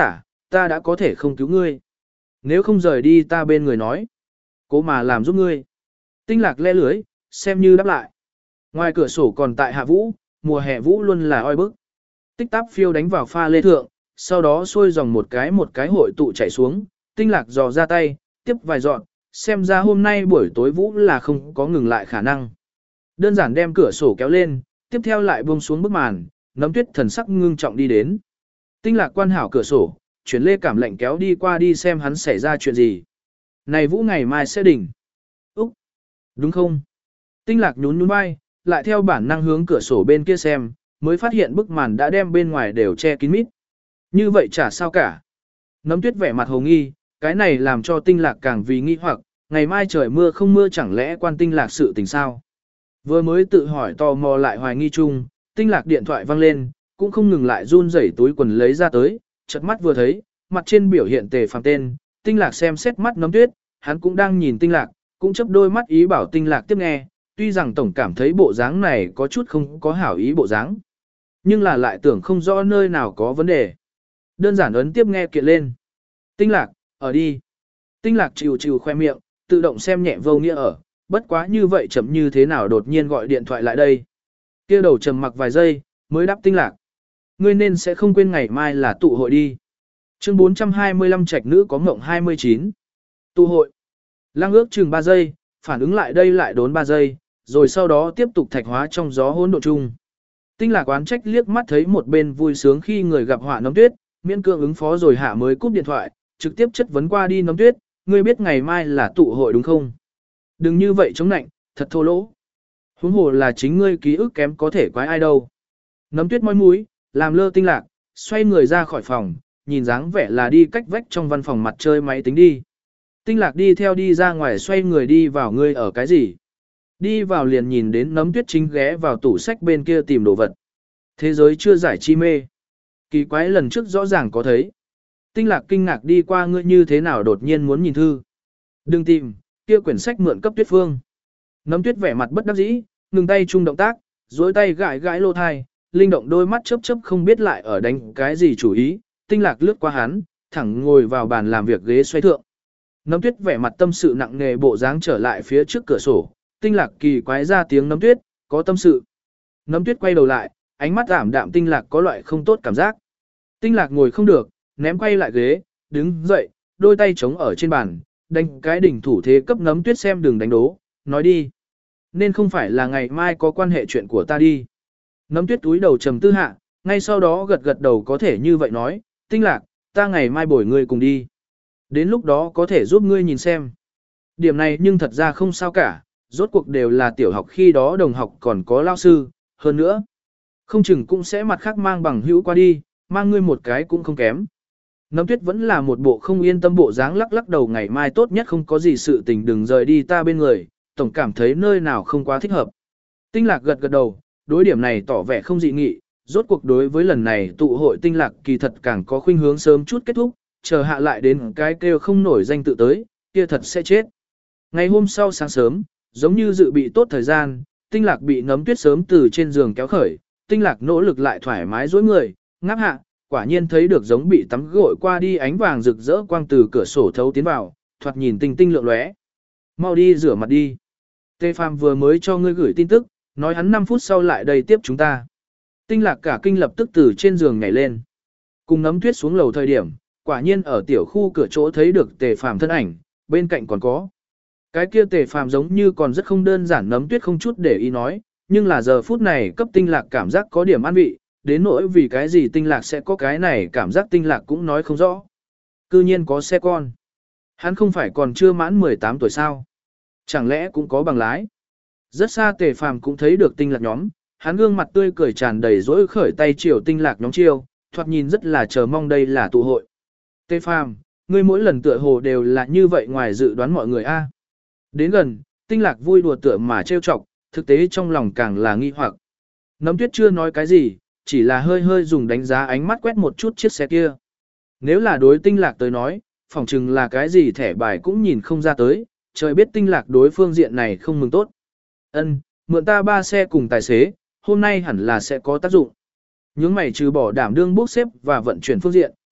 [SPEAKER 1] ta đã có thể không cứu ngươi. Nếu không rời đi ta bên người nói. Cố mà làm giúp ngươi. Tinh lạc le lưới, xem như đáp lại. Ngoài cửa sổ còn tại hạ vũ, mùa hè vũ luôn là oi bức. Tích táp phiêu đánh vào pha lê thượng, sau đó xuôi dòng một cái một cái hội tụ chảy xuống, tinh lạc dò ra tay, tiếp vài dọn, xem ra hôm nay buổi tối vũ là không có ngừng lại khả năng. Đơn giản đem cửa sổ kéo lên, tiếp theo lại buông xuống bức màn, Nấm Tuyết thần sắc ngưng trọng đi đến. Tinh lạc quan hảo cửa sổ, chuyển lê cảm lạnh kéo đi qua đi xem hắn xảy ra chuyện gì. Này vũ ngày mai sẽ đỉnh. Úc! Đúng không? Tinh lạc nhún nhún vai, lại theo bản năng hướng cửa sổ bên kia xem, mới phát hiện bức màn đã đem bên ngoài đều che kín mít. Như vậy chả sao cả. Nấm Tuyết vẻ mặt hồ nghi, cái này làm cho tinh lạc càng vì nghi hoặc, ngày mai trời mưa không mưa chẳng lẽ quan tinh lạc sự tình sao. Vừa mới tự hỏi tò mò lại hoài nghi chung, tinh lạc điện thoại vang lên, cũng không ngừng lại run rẩy túi quần lấy ra tới, chợt mắt vừa thấy, mặt trên biểu hiện Tề Phàm tên, tinh lạc xem xét mắt Nấm Tuyết, hắn cũng đang nhìn tinh lạc, cũng chớp đôi mắt ý bảo tinh lạc tiếp nghe, tuy rằng tổng cảm thấy bộ dáng này có chút không có hảo ý bộ dáng, nhưng là lại tưởng không rõ nơi nào có vấn đề. Đơn giản ấn tiếp nghe kiện lên. Tinh lạc, ở đi. Tinh lạc chịu chịu khoe miệng, tự động xem nhẹ vô nghĩa ở, bất quá như vậy chậm như thế nào đột nhiên gọi điện thoại lại đây. Kia đầu trầm mặc vài giây, mới đáp tinh lạc. Ngươi nên sẽ không quên ngày mai là tụ hội đi. Chương bốn trăm hai mươi lăm trạch nữ có ngộng hai mươi chín. Tụ hội. Lăng ước chừng ba giây, phản ứng lại đây lại đốn ba giây, rồi sau đó tiếp tục thạch hóa trong gió hỗn độn chung. Tinh lạc oán trách liếc mắt thấy một bên vui sướng khi người gặp họa Nấm Tuyết, miễn cưỡng ứng phó rồi hạ mới cúp điện thoại, trực tiếp chất vấn qua đi Nấm Tuyết, ngươi biết ngày mai là tụ hội đúng không? Đừng như vậy chống nạnh, thật thô lỗ. Huống hồ là chính ngươi ký ức kém có thể quái ai đâu. Nấm Tuyết môi mũi, làm lơ tinh lạc, xoay người ra khỏi phòng, nhìn dáng vẻ là đi cách vách trong văn phòng mặt chơi máy tính đi. Tinh lạc đi theo đi ra ngoài xoay người đi vào ngươi ở cái gì? Đi vào liền nhìn đến Nấm Tuyết chính ghé vào tủ sách bên kia tìm đồ vật. Thế giới chưa giải chi mê. Kỳ quái lần trước rõ ràng có thấy. Tinh lạc kinh ngạc đi qua ngươi như thế nào đột nhiên muốn nhìn thư. Đừng tìm, kia quyển sách mượn cấp Tuyết Phương. Nấm Tuyết vẻ mặt bất đắc dĩ, ngừng tay chung động tác, duỗi tay gãi gãi lô thai, linh động đôi mắt chớp chớp không biết lại ở đánh cái gì chủ ý. Tinh lạc lướt qua hắn, thẳng ngồi vào bàn làm việc ghế xoay thượng. Nấm Tuyết vẻ mặt tâm sự nặng nề bộ dáng trở lại phía trước cửa sổ. Tinh lạc kỳ quái ra tiếng Nấm Tuyết, có tâm sự. Nấm Tuyết quay đầu lại, ánh mắt ảm đạm tinh lạc có loại không tốt cảm giác. Tinh lạc ngồi không được, ném quay lại ghế, đứng dậy, đôi tay chống ở trên bàn, đánh cái đỉnh thủ thế cấp Nấm Tuyết xem đừng đánh đố, nói đi. Nên không phải là ngày mai có quan hệ chuyện của ta đi. Nấm Tuyết túi đầu trầm tư hạ, ngay sau đó gật gật đầu có thể như vậy nói, tinh lạc, ta ngày mai bồi ngươi cùng đi. Đến lúc đó có thể giúp ngươi nhìn xem. Điểm này nhưng thật ra không sao cả, rốt cuộc đều là tiểu học khi đó đồng học còn có lao sư, hơn nữa. Không chừng cũng sẽ mặt khác mang bằng hữu qua đi, mang ngươi một cái cũng không kém. Nấm Tuyết vẫn là một bộ không yên tâm bộ dáng lắc lắc đầu ngày mai tốt nhất không có gì sự tình đừng rời đi ta bên người, tổng cảm thấy nơi nào không quá thích hợp. Tinh lạc gật gật đầu, đối điểm này tỏ vẻ không dị nghị, rốt cuộc đối với lần này tụ hội tinh lạc kỳ thật càng có khuynh hướng sớm chút kết thúc, chờ hạ lại đến cái kêu không nổi danh tự tới, kia thật sẽ chết. Ngày hôm sau sáng sớm, giống như dự bị tốt thời gian, tinh lạc bị Nấm Tuyết sớm từ trên giường kéo khởi, tinh lạc nỗ lực lại thoải mái dối người, ngáp hạ, quả nhiên thấy được giống bị tắm gội qua đi ánh vàng rực rỡ quang từ cửa sổ thấu tiến vào, thoạt nhìn tinh tinh lượng lóe. Mau đi rửa mặt đi. Tề Phàm vừa mới cho ngươi gửi tin tức, nói hắn năm phút sau lại đây tiếp chúng ta. Tinh lạc cả kinh lập tức từ trên giường nhảy lên. Cùng Nấm Tuyết xuống lầu thời điểm, quả nhiên ở tiểu khu cửa chỗ thấy được Tề Phàm thân ảnh, bên cạnh còn có. Cái kia Tề Phàm giống như còn rất không đơn giản Nấm Tuyết không chút để ý nói, nhưng là giờ phút này cấp tinh lạc cảm giác có điểm an vị, đến nỗi vì cái gì tinh lạc sẽ có cái này cảm giác tinh lạc cũng nói không rõ. Cư nhiên có xe con. Hắn không phải còn chưa mãn mười tám tuổi sao? Chẳng lẽ cũng có bằng lái? Rất xa Tề Phàm cũng thấy được tinh lạc nhóm, hắn gương mặt tươi cười tràn đầy dỗi khởi tay chiều tinh lạc nhóm chiêu, thoạt nhìn rất là chờ mong đây là tụ hội. Tề Phàm, ngươi mỗi lần tựa hồ đều là như vậy ngoài dự đoán mọi người a. Đến gần, tinh lạc vui đùa tựa mà trêu chọc, thực tế trong lòng càng là nghi hoặc. Nấm Tuyết chưa nói cái gì, chỉ là hơi hơi dùng đánh giá ánh mắt quét một chút chiếc xe kia. Nếu là đối tinh lạc tới nói, phỏng chừng là cái gì thẻ bài cũng nhìn không ra tới, trời biết tinh lạc đối phương diện này không mừng tốt. Ân, mượn ta ba xe cùng tài xế, hôm nay hẳn là sẽ có tác dụng. Những mày trừ bỏ đảm đương bốc xếp và vận chuyển phương diện,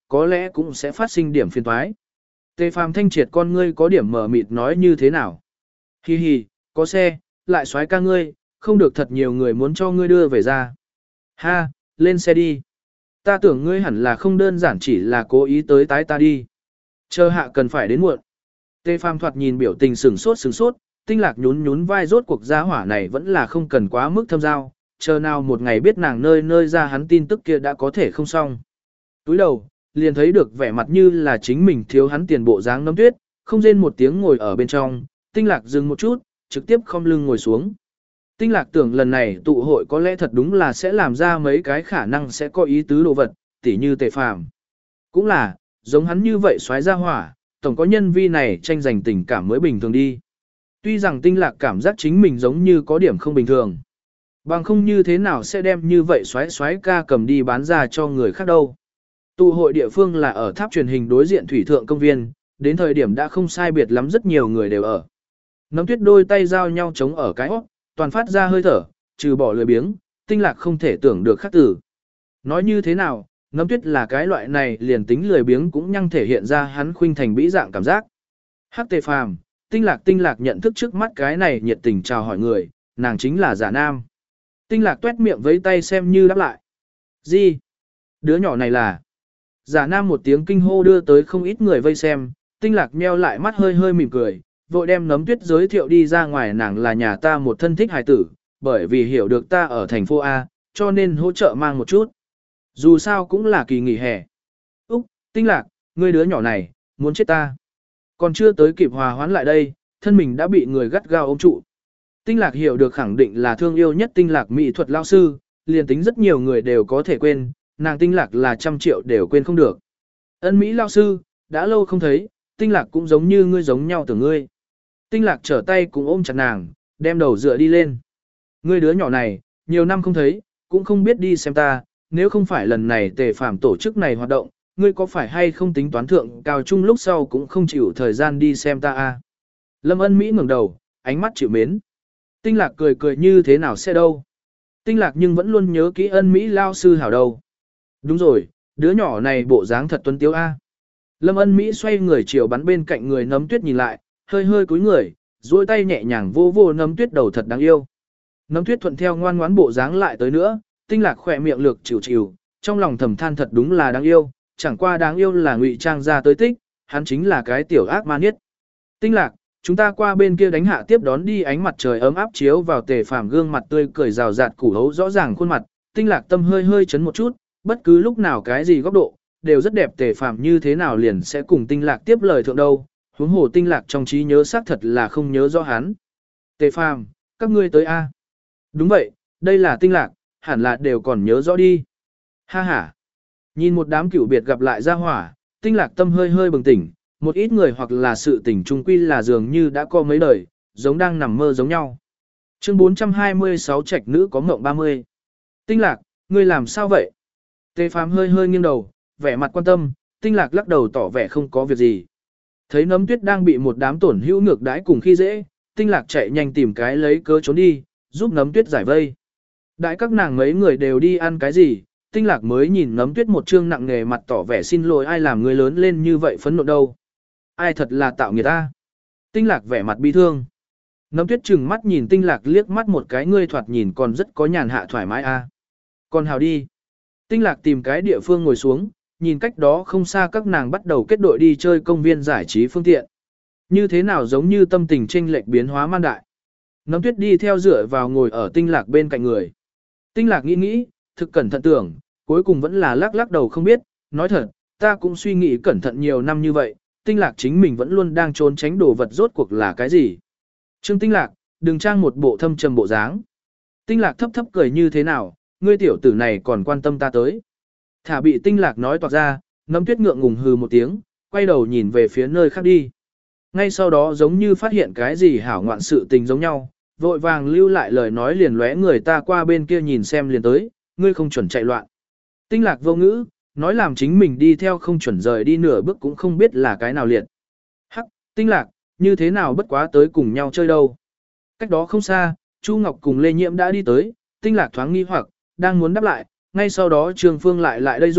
[SPEAKER 1] có lẽ cũng sẽ phát sinh điểm phiền toái. Tề Phàm thanh triệt con ngươi có điểm mở mịt nói như thế nào. Hi hi, có xe, lại xoái ca ngươi, không được thật nhiều người muốn cho ngươi đưa về ra. Ha, lên xe đi. Ta tưởng ngươi hẳn là không đơn giản chỉ là cố ý tới tái ta đi. Chờ hạ cần phải đến muộn. Tề Phàm thoạt nhìn biểu tình sửng sốt sửng sốt, Tinh Lạc nhún nhún vai rốt cuộc gia hỏa này vẫn là không cần quá mức thâm giao, chờ nào một ngày biết nàng nơi nơi ra hắn tin tức kia đã có thể không xong. Túi đầu, liền thấy được vẻ mặt như là chính mình thiếu hắn tiền bộ dáng Nấm Tuyết, không rên một tiếng ngồi ở bên trong, Tinh Lạc dừng một chút, trực tiếp khom lưng ngồi xuống. Tinh Lạc tưởng lần này tụ hội có lẽ thật đúng là sẽ làm ra mấy cái khả năng sẽ có ý tứ đồ vật, tỉ như Tề Phàm. Cũng là, giống hắn như vậy xoáy ra hỏa, tổng có nhân vi này tranh giành tình cảm mới bình thường đi. Tuy rằng Tinh Lạc cảm giác chính mình giống như có điểm không bình thường. Bằng không như thế nào sẽ đem như vậy xoáy xoáy ca cầm đi bán ra cho người khác đâu. Tụ hội địa phương là ở tháp truyền hình đối diện thủy thượng công viên, đến thời điểm đã không sai biệt lắm rất nhiều người đều ở. Nấm Tuyết đôi tay giao nhau chống ở cái hót, toàn phát ra hơi thở, trừ bỏ lười biếng, Tinh Lạc không thể tưởng được khác từ. Nói như thế nào, Nấm Tuyết là cái loại này liền tính lười biếng cũng nhăng thể hiện ra hắn khuynh thành bĩ dạng cảm giác. Hắc Tề Phàm, Tinh Lạc Tinh Lạc nhận thức trước mắt cái này nhiệt tình chào hỏi người, nàng chính là Giả Nam. Tinh Lạc tuét miệng với tay xem như đáp lại. Gì? Đứa nhỏ này là... Giả Nam một tiếng kinh hô đưa tới không ít người vây xem, Tinh Lạc nheo lại mắt hơi hơi mỉm cười, vội đem Nấm Tuyết giới thiệu đi ra ngoài, nàng là nhà ta một thân thích hài tử, bởi vì hiểu được ta ở thành phố A, cho nên hỗ trợ mang một chút. Dù sao cũng là kỳ nghỉ hè. Úc, Tinh Lạc, ngươi đứa nhỏ này, muốn chết ta. Còn chưa tới kịp hòa hoãn lại đây, thân mình đã bị người gắt gao ôm trụ. Tinh Lạc hiểu được khẳng định là thương yêu nhất Tinh Lạc mỹ thuật lao sư, liền tính rất nhiều người đều có thể quên, nàng Tinh Lạc là trăm triệu đều quên không được. Ân Mỹ lao sư, đã lâu không thấy, Tinh Lạc cũng giống như ngươi giống nhau tưởng ngươi. Tinh Lạc trở tay cũng ôm chặt nàng, đem đầu dựa đi lên. Ngươi đứa nhỏ này, nhiều năm không thấy, cũng không biết đi xem ta, nếu không phải lần này Tề Phàm tổ chức này hoạt động, ngươi có phải hay không tính toán thượng cao trung lúc sau cũng không chịu thời gian đi xem ta a? Lâm Ân Mỹ ngẩng đầu, ánh mắt chịu mến. Tinh Lạc cười cười như thế nào sẽ đâu. Tinh Lạc nhưng vẫn luôn nhớ kỹ Ân Mỹ lao sư hảo đâu. Đúng rồi, đứa nhỏ này bộ dáng thật tuấn tiếu a. Lâm Ân Mỹ xoay người chiều bắn bên cạnh người Nấm Tuyết nhìn lại, hơi hơi cúi người, duỗi tay nhẹ nhàng vô vô Nấm Tuyết đầu thật đáng yêu. Nấm Tuyết thuận theo ngoan ngoãn bộ dáng lại tới nữa, Tinh Lạc khỏe miệng lược chịu chịu, trong lòng thầm than thật đúng là đáng yêu, chẳng qua đáng yêu là ngụy trang ra tới tích, hắn chính là cái tiểu ác ma niết. Tinh Lạc, chúng ta qua bên kia đánh hạ tiếp đón đi, ánh mặt trời ấm áp chiếu vào Tề Phàm gương mặt tươi cười rào rạt củ hấu rõ ràng khuôn mặt, Tinh Lạc tâm hơi hơi chấn một chút, bất cứ lúc nào cái gì góc độ, đều rất đẹp. Tề Phàm như thế nào liền sẽ cùng Tinh Lạc tiếp lời thượng đâu, huống hồ Tinh Lạc trong trí nhớ xác thật là không nhớ rõ hắn. Tề Phàm, các ngươi tới a? Đúng vậy, đây là Tinh Lạc, hẳn là đều còn nhớ rõ đi. Ha ha. Nhìn một đám cửu biệt gặp lại ra hỏa, Tinh Lạc tâm hơi hơi bừng tỉnh, một ít người hoặc là sự tình trung quy là dường như đã có mấy đời, giống đang nằm mơ giống nhau. Chương bốn trăm hai mươi sáu trạch nữ có ngộng ba mươi. Tinh Lạc, ngươi làm sao vậy? Tề Phàm hơi hơi nghiêng đầu, vẻ mặt quan tâm, Tinh Lạc lắc đầu tỏ vẻ không có việc gì. Thấy Nấm Tuyết đang bị một đám tổn hữu ngược đãi cùng khi dễ, Tinh Lạc chạy nhanh tìm cái lấy cớ trốn đi, giúp Nấm Tuyết giải vây. Đãi các nàng mấy người đều đi ăn cái gì, Tinh Lạc mới nhìn Nấm Tuyết một trương nặng nề mặt tỏ vẻ xin lỗi, ai làm người lớn lên như vậy phẫn nộ đâu. Ai thật là tạo nghiệt ta. Tinh Lạc vẻ mặt bi thương. Nấm Tuyết chừng mắt nhìn Tinh Lạc liếc mắt một cái, ngươi thoạt nhìn còn rất có nhàn hạ thoải mái a. Còn hào đi. Tinh Lạc tìm cái địa phương ngồi xuống, nhìn cách đó không xa các nàng bắt đầu kết đội đi chơi công viên giải trí phương tiện. Như thế nào giống như tâm tình chênh lệch biến hóa man đại. Nấm Tuyết đi theo dựa vào ngồi ở Tinh Lạc bên cạnh người. Tinh Lạc nghĩ nghĩ, thực cẩn thận tưởng, cuối cùng vẫn là lắc lắc đầu không biết, nói thật, ta cũng suy nghĩ cẩn thận nhiều năm như vậy, Tinh Lạc chính mình vẫn luôn đang trốn tránh đồ vật rốt cuộc là cái gì. Trương Tinh Lạc, đừng trang một bộ thâm trầm bộ dáng. Tinh Lạc thấp thấp cười như thế nào, ngươi tiểu tử này còn quan tâm ta tới. Thả bị Tinh Lạc nói toạc ra, Nấm Tuyết ngượng ngùng hừ một tiếng, quay đầu nhìn về phía nơi khác đi. Ngay sau đó giống như phát hiện cái gì hảo ngoạn sự tình giống nhau, vội vàng lưu lại lời nói liền lóe người ta qua bên kia nhìn xem liền tới, ngươi không chuẩn chạy loạn. Tinh Lạc vô ngữ, nói làm chính mình đi theo không chuẩn rời đi nửa bước cũng không biết là cái nào liệt. Hắc, Tinh Lạc, như thế nào bất quá tới cùng nhau chơi đâu. Cách đó không xa, Chu Ngọc cùng Lê Nhiễm đã đi tới, Tinh Lạc thoáng nghi hoặc, đang muốn đáp lại, ngay sau đó Trương Phương lại lại đây rủ,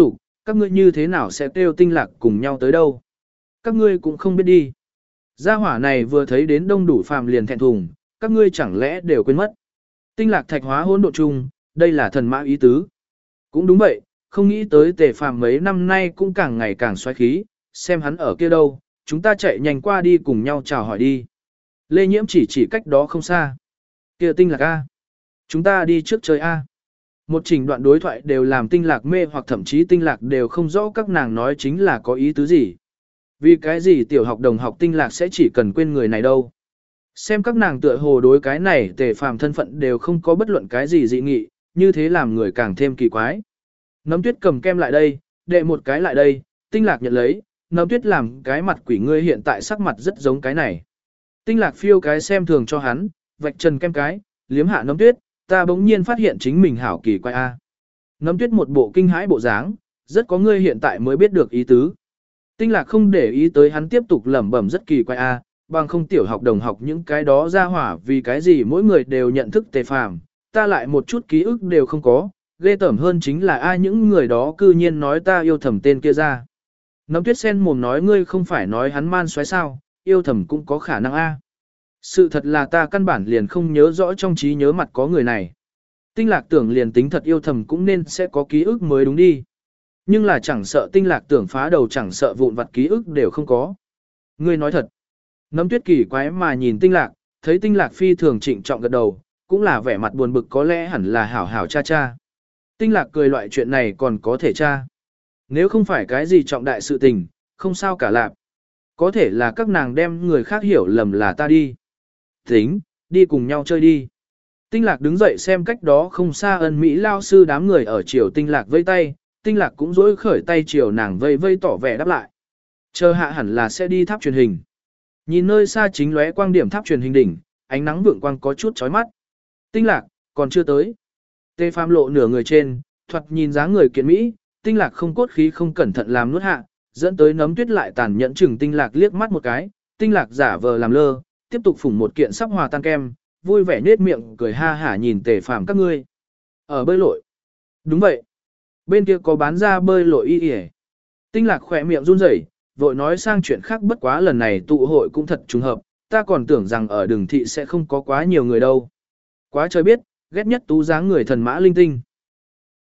[SPEAKER 1] các ngươi như thế nào sẽ kêu tinh lạc cùng nhau tới đâu? Các ngươi cũng không biết đi. Gia hỏa này vừa thấy đến đông đủ phàm liền thẹn thùng, các ngươi chẳng lẽ đều quên mất. Tinh lạc thạch hóa hỗn độn chung, đây là thần mã ý tứ. Cũng đúng vậy, không nghĩ tới tề phàm mấy năm nay cũng càng ngày càng xoáy khí, xem hắn ở kia đâu, chúng ta chạy nhanh qua đi cùng nhau chào hỏi đi. Lê Nhiễm chỉ chỉ cách đó không xa. Kia tinh lạc A. Chúng ta đi trước chơi A. Một trình đoạn đối thoại đều làm tinh lạc mê hoặc thậm chí tinh lạc đều không rõ các nàng nói chính là có ý tứ gì. Vì cái gì tiểu học đồng học tinh lạc sẽ chỉ cần quên người này đâu. Xem các nàng tựa hồ đối cái này tề phàm thân phận đều không có bất luận cái gì dị nghị, như thế làm người càng thêm kỳ quái. Nấm tuyết cầm kem lại đây, đệ một cái lại đây, tinh lạc nhận lấy, nấm tuyết làm cái mặt quỷ ngươi hiện tại sắc mặt rất giống cái này. Tinh lạc phiêu cái xem thường cho hắn, vạch trần kem cái, liếm hạ nấm tuyết, ta bỗng nhiên phát hiện chính mình hảo kỳ quái a. Nấm tuyết một bộ kinh hãi bộ dáng, rất có ngươi hiện tại mới biết được ý tứ. Tinh lạc không để ý tới hắn tiếp tục lẩm bẩm rất kỳ quái a, bằng không tiểu học đồng học những cái đó ra hỏa vì cái gì mỗi người đều nhận thức tề phàm, ta lại một chút ký ức đều không có, ghê tởm hơn chính là ai những người đó cư nhiên nói ta yêu thầm tên kia ra. Nấm tuyết sen mồm nói ngươi không phải nói hắn man xoáy sao, yêu thầm cũng có khả năng a. Sự thật là ta căn bản liền không nhớ rõ trong trí nhớ mặt có người này. Tinh lạc tưởng liền tính thật yêu thầm cũng nên sẽ có ký ức mới đúng đi. Nhưng là chẳng sợ tinh lạc tưởng phá đầu chẳng sợ vụn vặt ký ức đều không có. Ngươi nói thật. Nấm tuyết kỳ quái mà nhìn tinh lạc, thấy tinh lạc phi thường trịnh trọng gật đầu, cũng là vẻ mặt buồn bực có lẽ hẳn là hảo hảo cha cha. Tinh lạc cười loại chuyện này còn có thể cha. Nếu không phải cái gì trọng đại sự tình, không sao cả lạc. Có thể là các nàng đem người khác hiểu lầm là ta đi. Tính, đi cùng nhau chơi đi. Tinh lạc đứng dậy xem cách đó không xa ân Mỹ lao sư đám người ở chiều tinh lạc vây tay, tinh lạc cũng dối khởi tay chiều nàng vây vây tỏ vẻ đáp lại. Chờ hạ hẳn là sẽ đi tháp truyền hình. Nhìn nơi xa chính lóe quang điểm tháp truyền hình đỉnh, ánh nắng vượng quang có chút chói mắt. Tinh lạc, còn chưa tới. Tê Phàm lộ nửa người trên, thoạt nhìn dáng người kiện Mỹ, tinh lạc không cốt khí không cẩn thận làm nuốt hạ, dẫn tới nấm tuyết lại tàn nhẫn chừng tinh lạc liếc mắt một cái, tinh lạc giả vờ làm lơ, tiếp tục phủng một kiện sắp hòa tan kem, vui vẻ nết miệng cười ha hả nhìn Tề Phàm các ngươi. Ở bơi lội. Đúng vậy. Bên kia có bán ra bơi lội y y. Tinh lạc khỏe miệng run rẩy, vội nói sang chuyện khác bất quá lần này tụ hội cũng thật trùng hợp, ta còn tưởng rằng ở đường thị sẽ không có quá nhiều người đâu. Quá trời biết, ghét nhất tú dáng người thần mã linh tinh.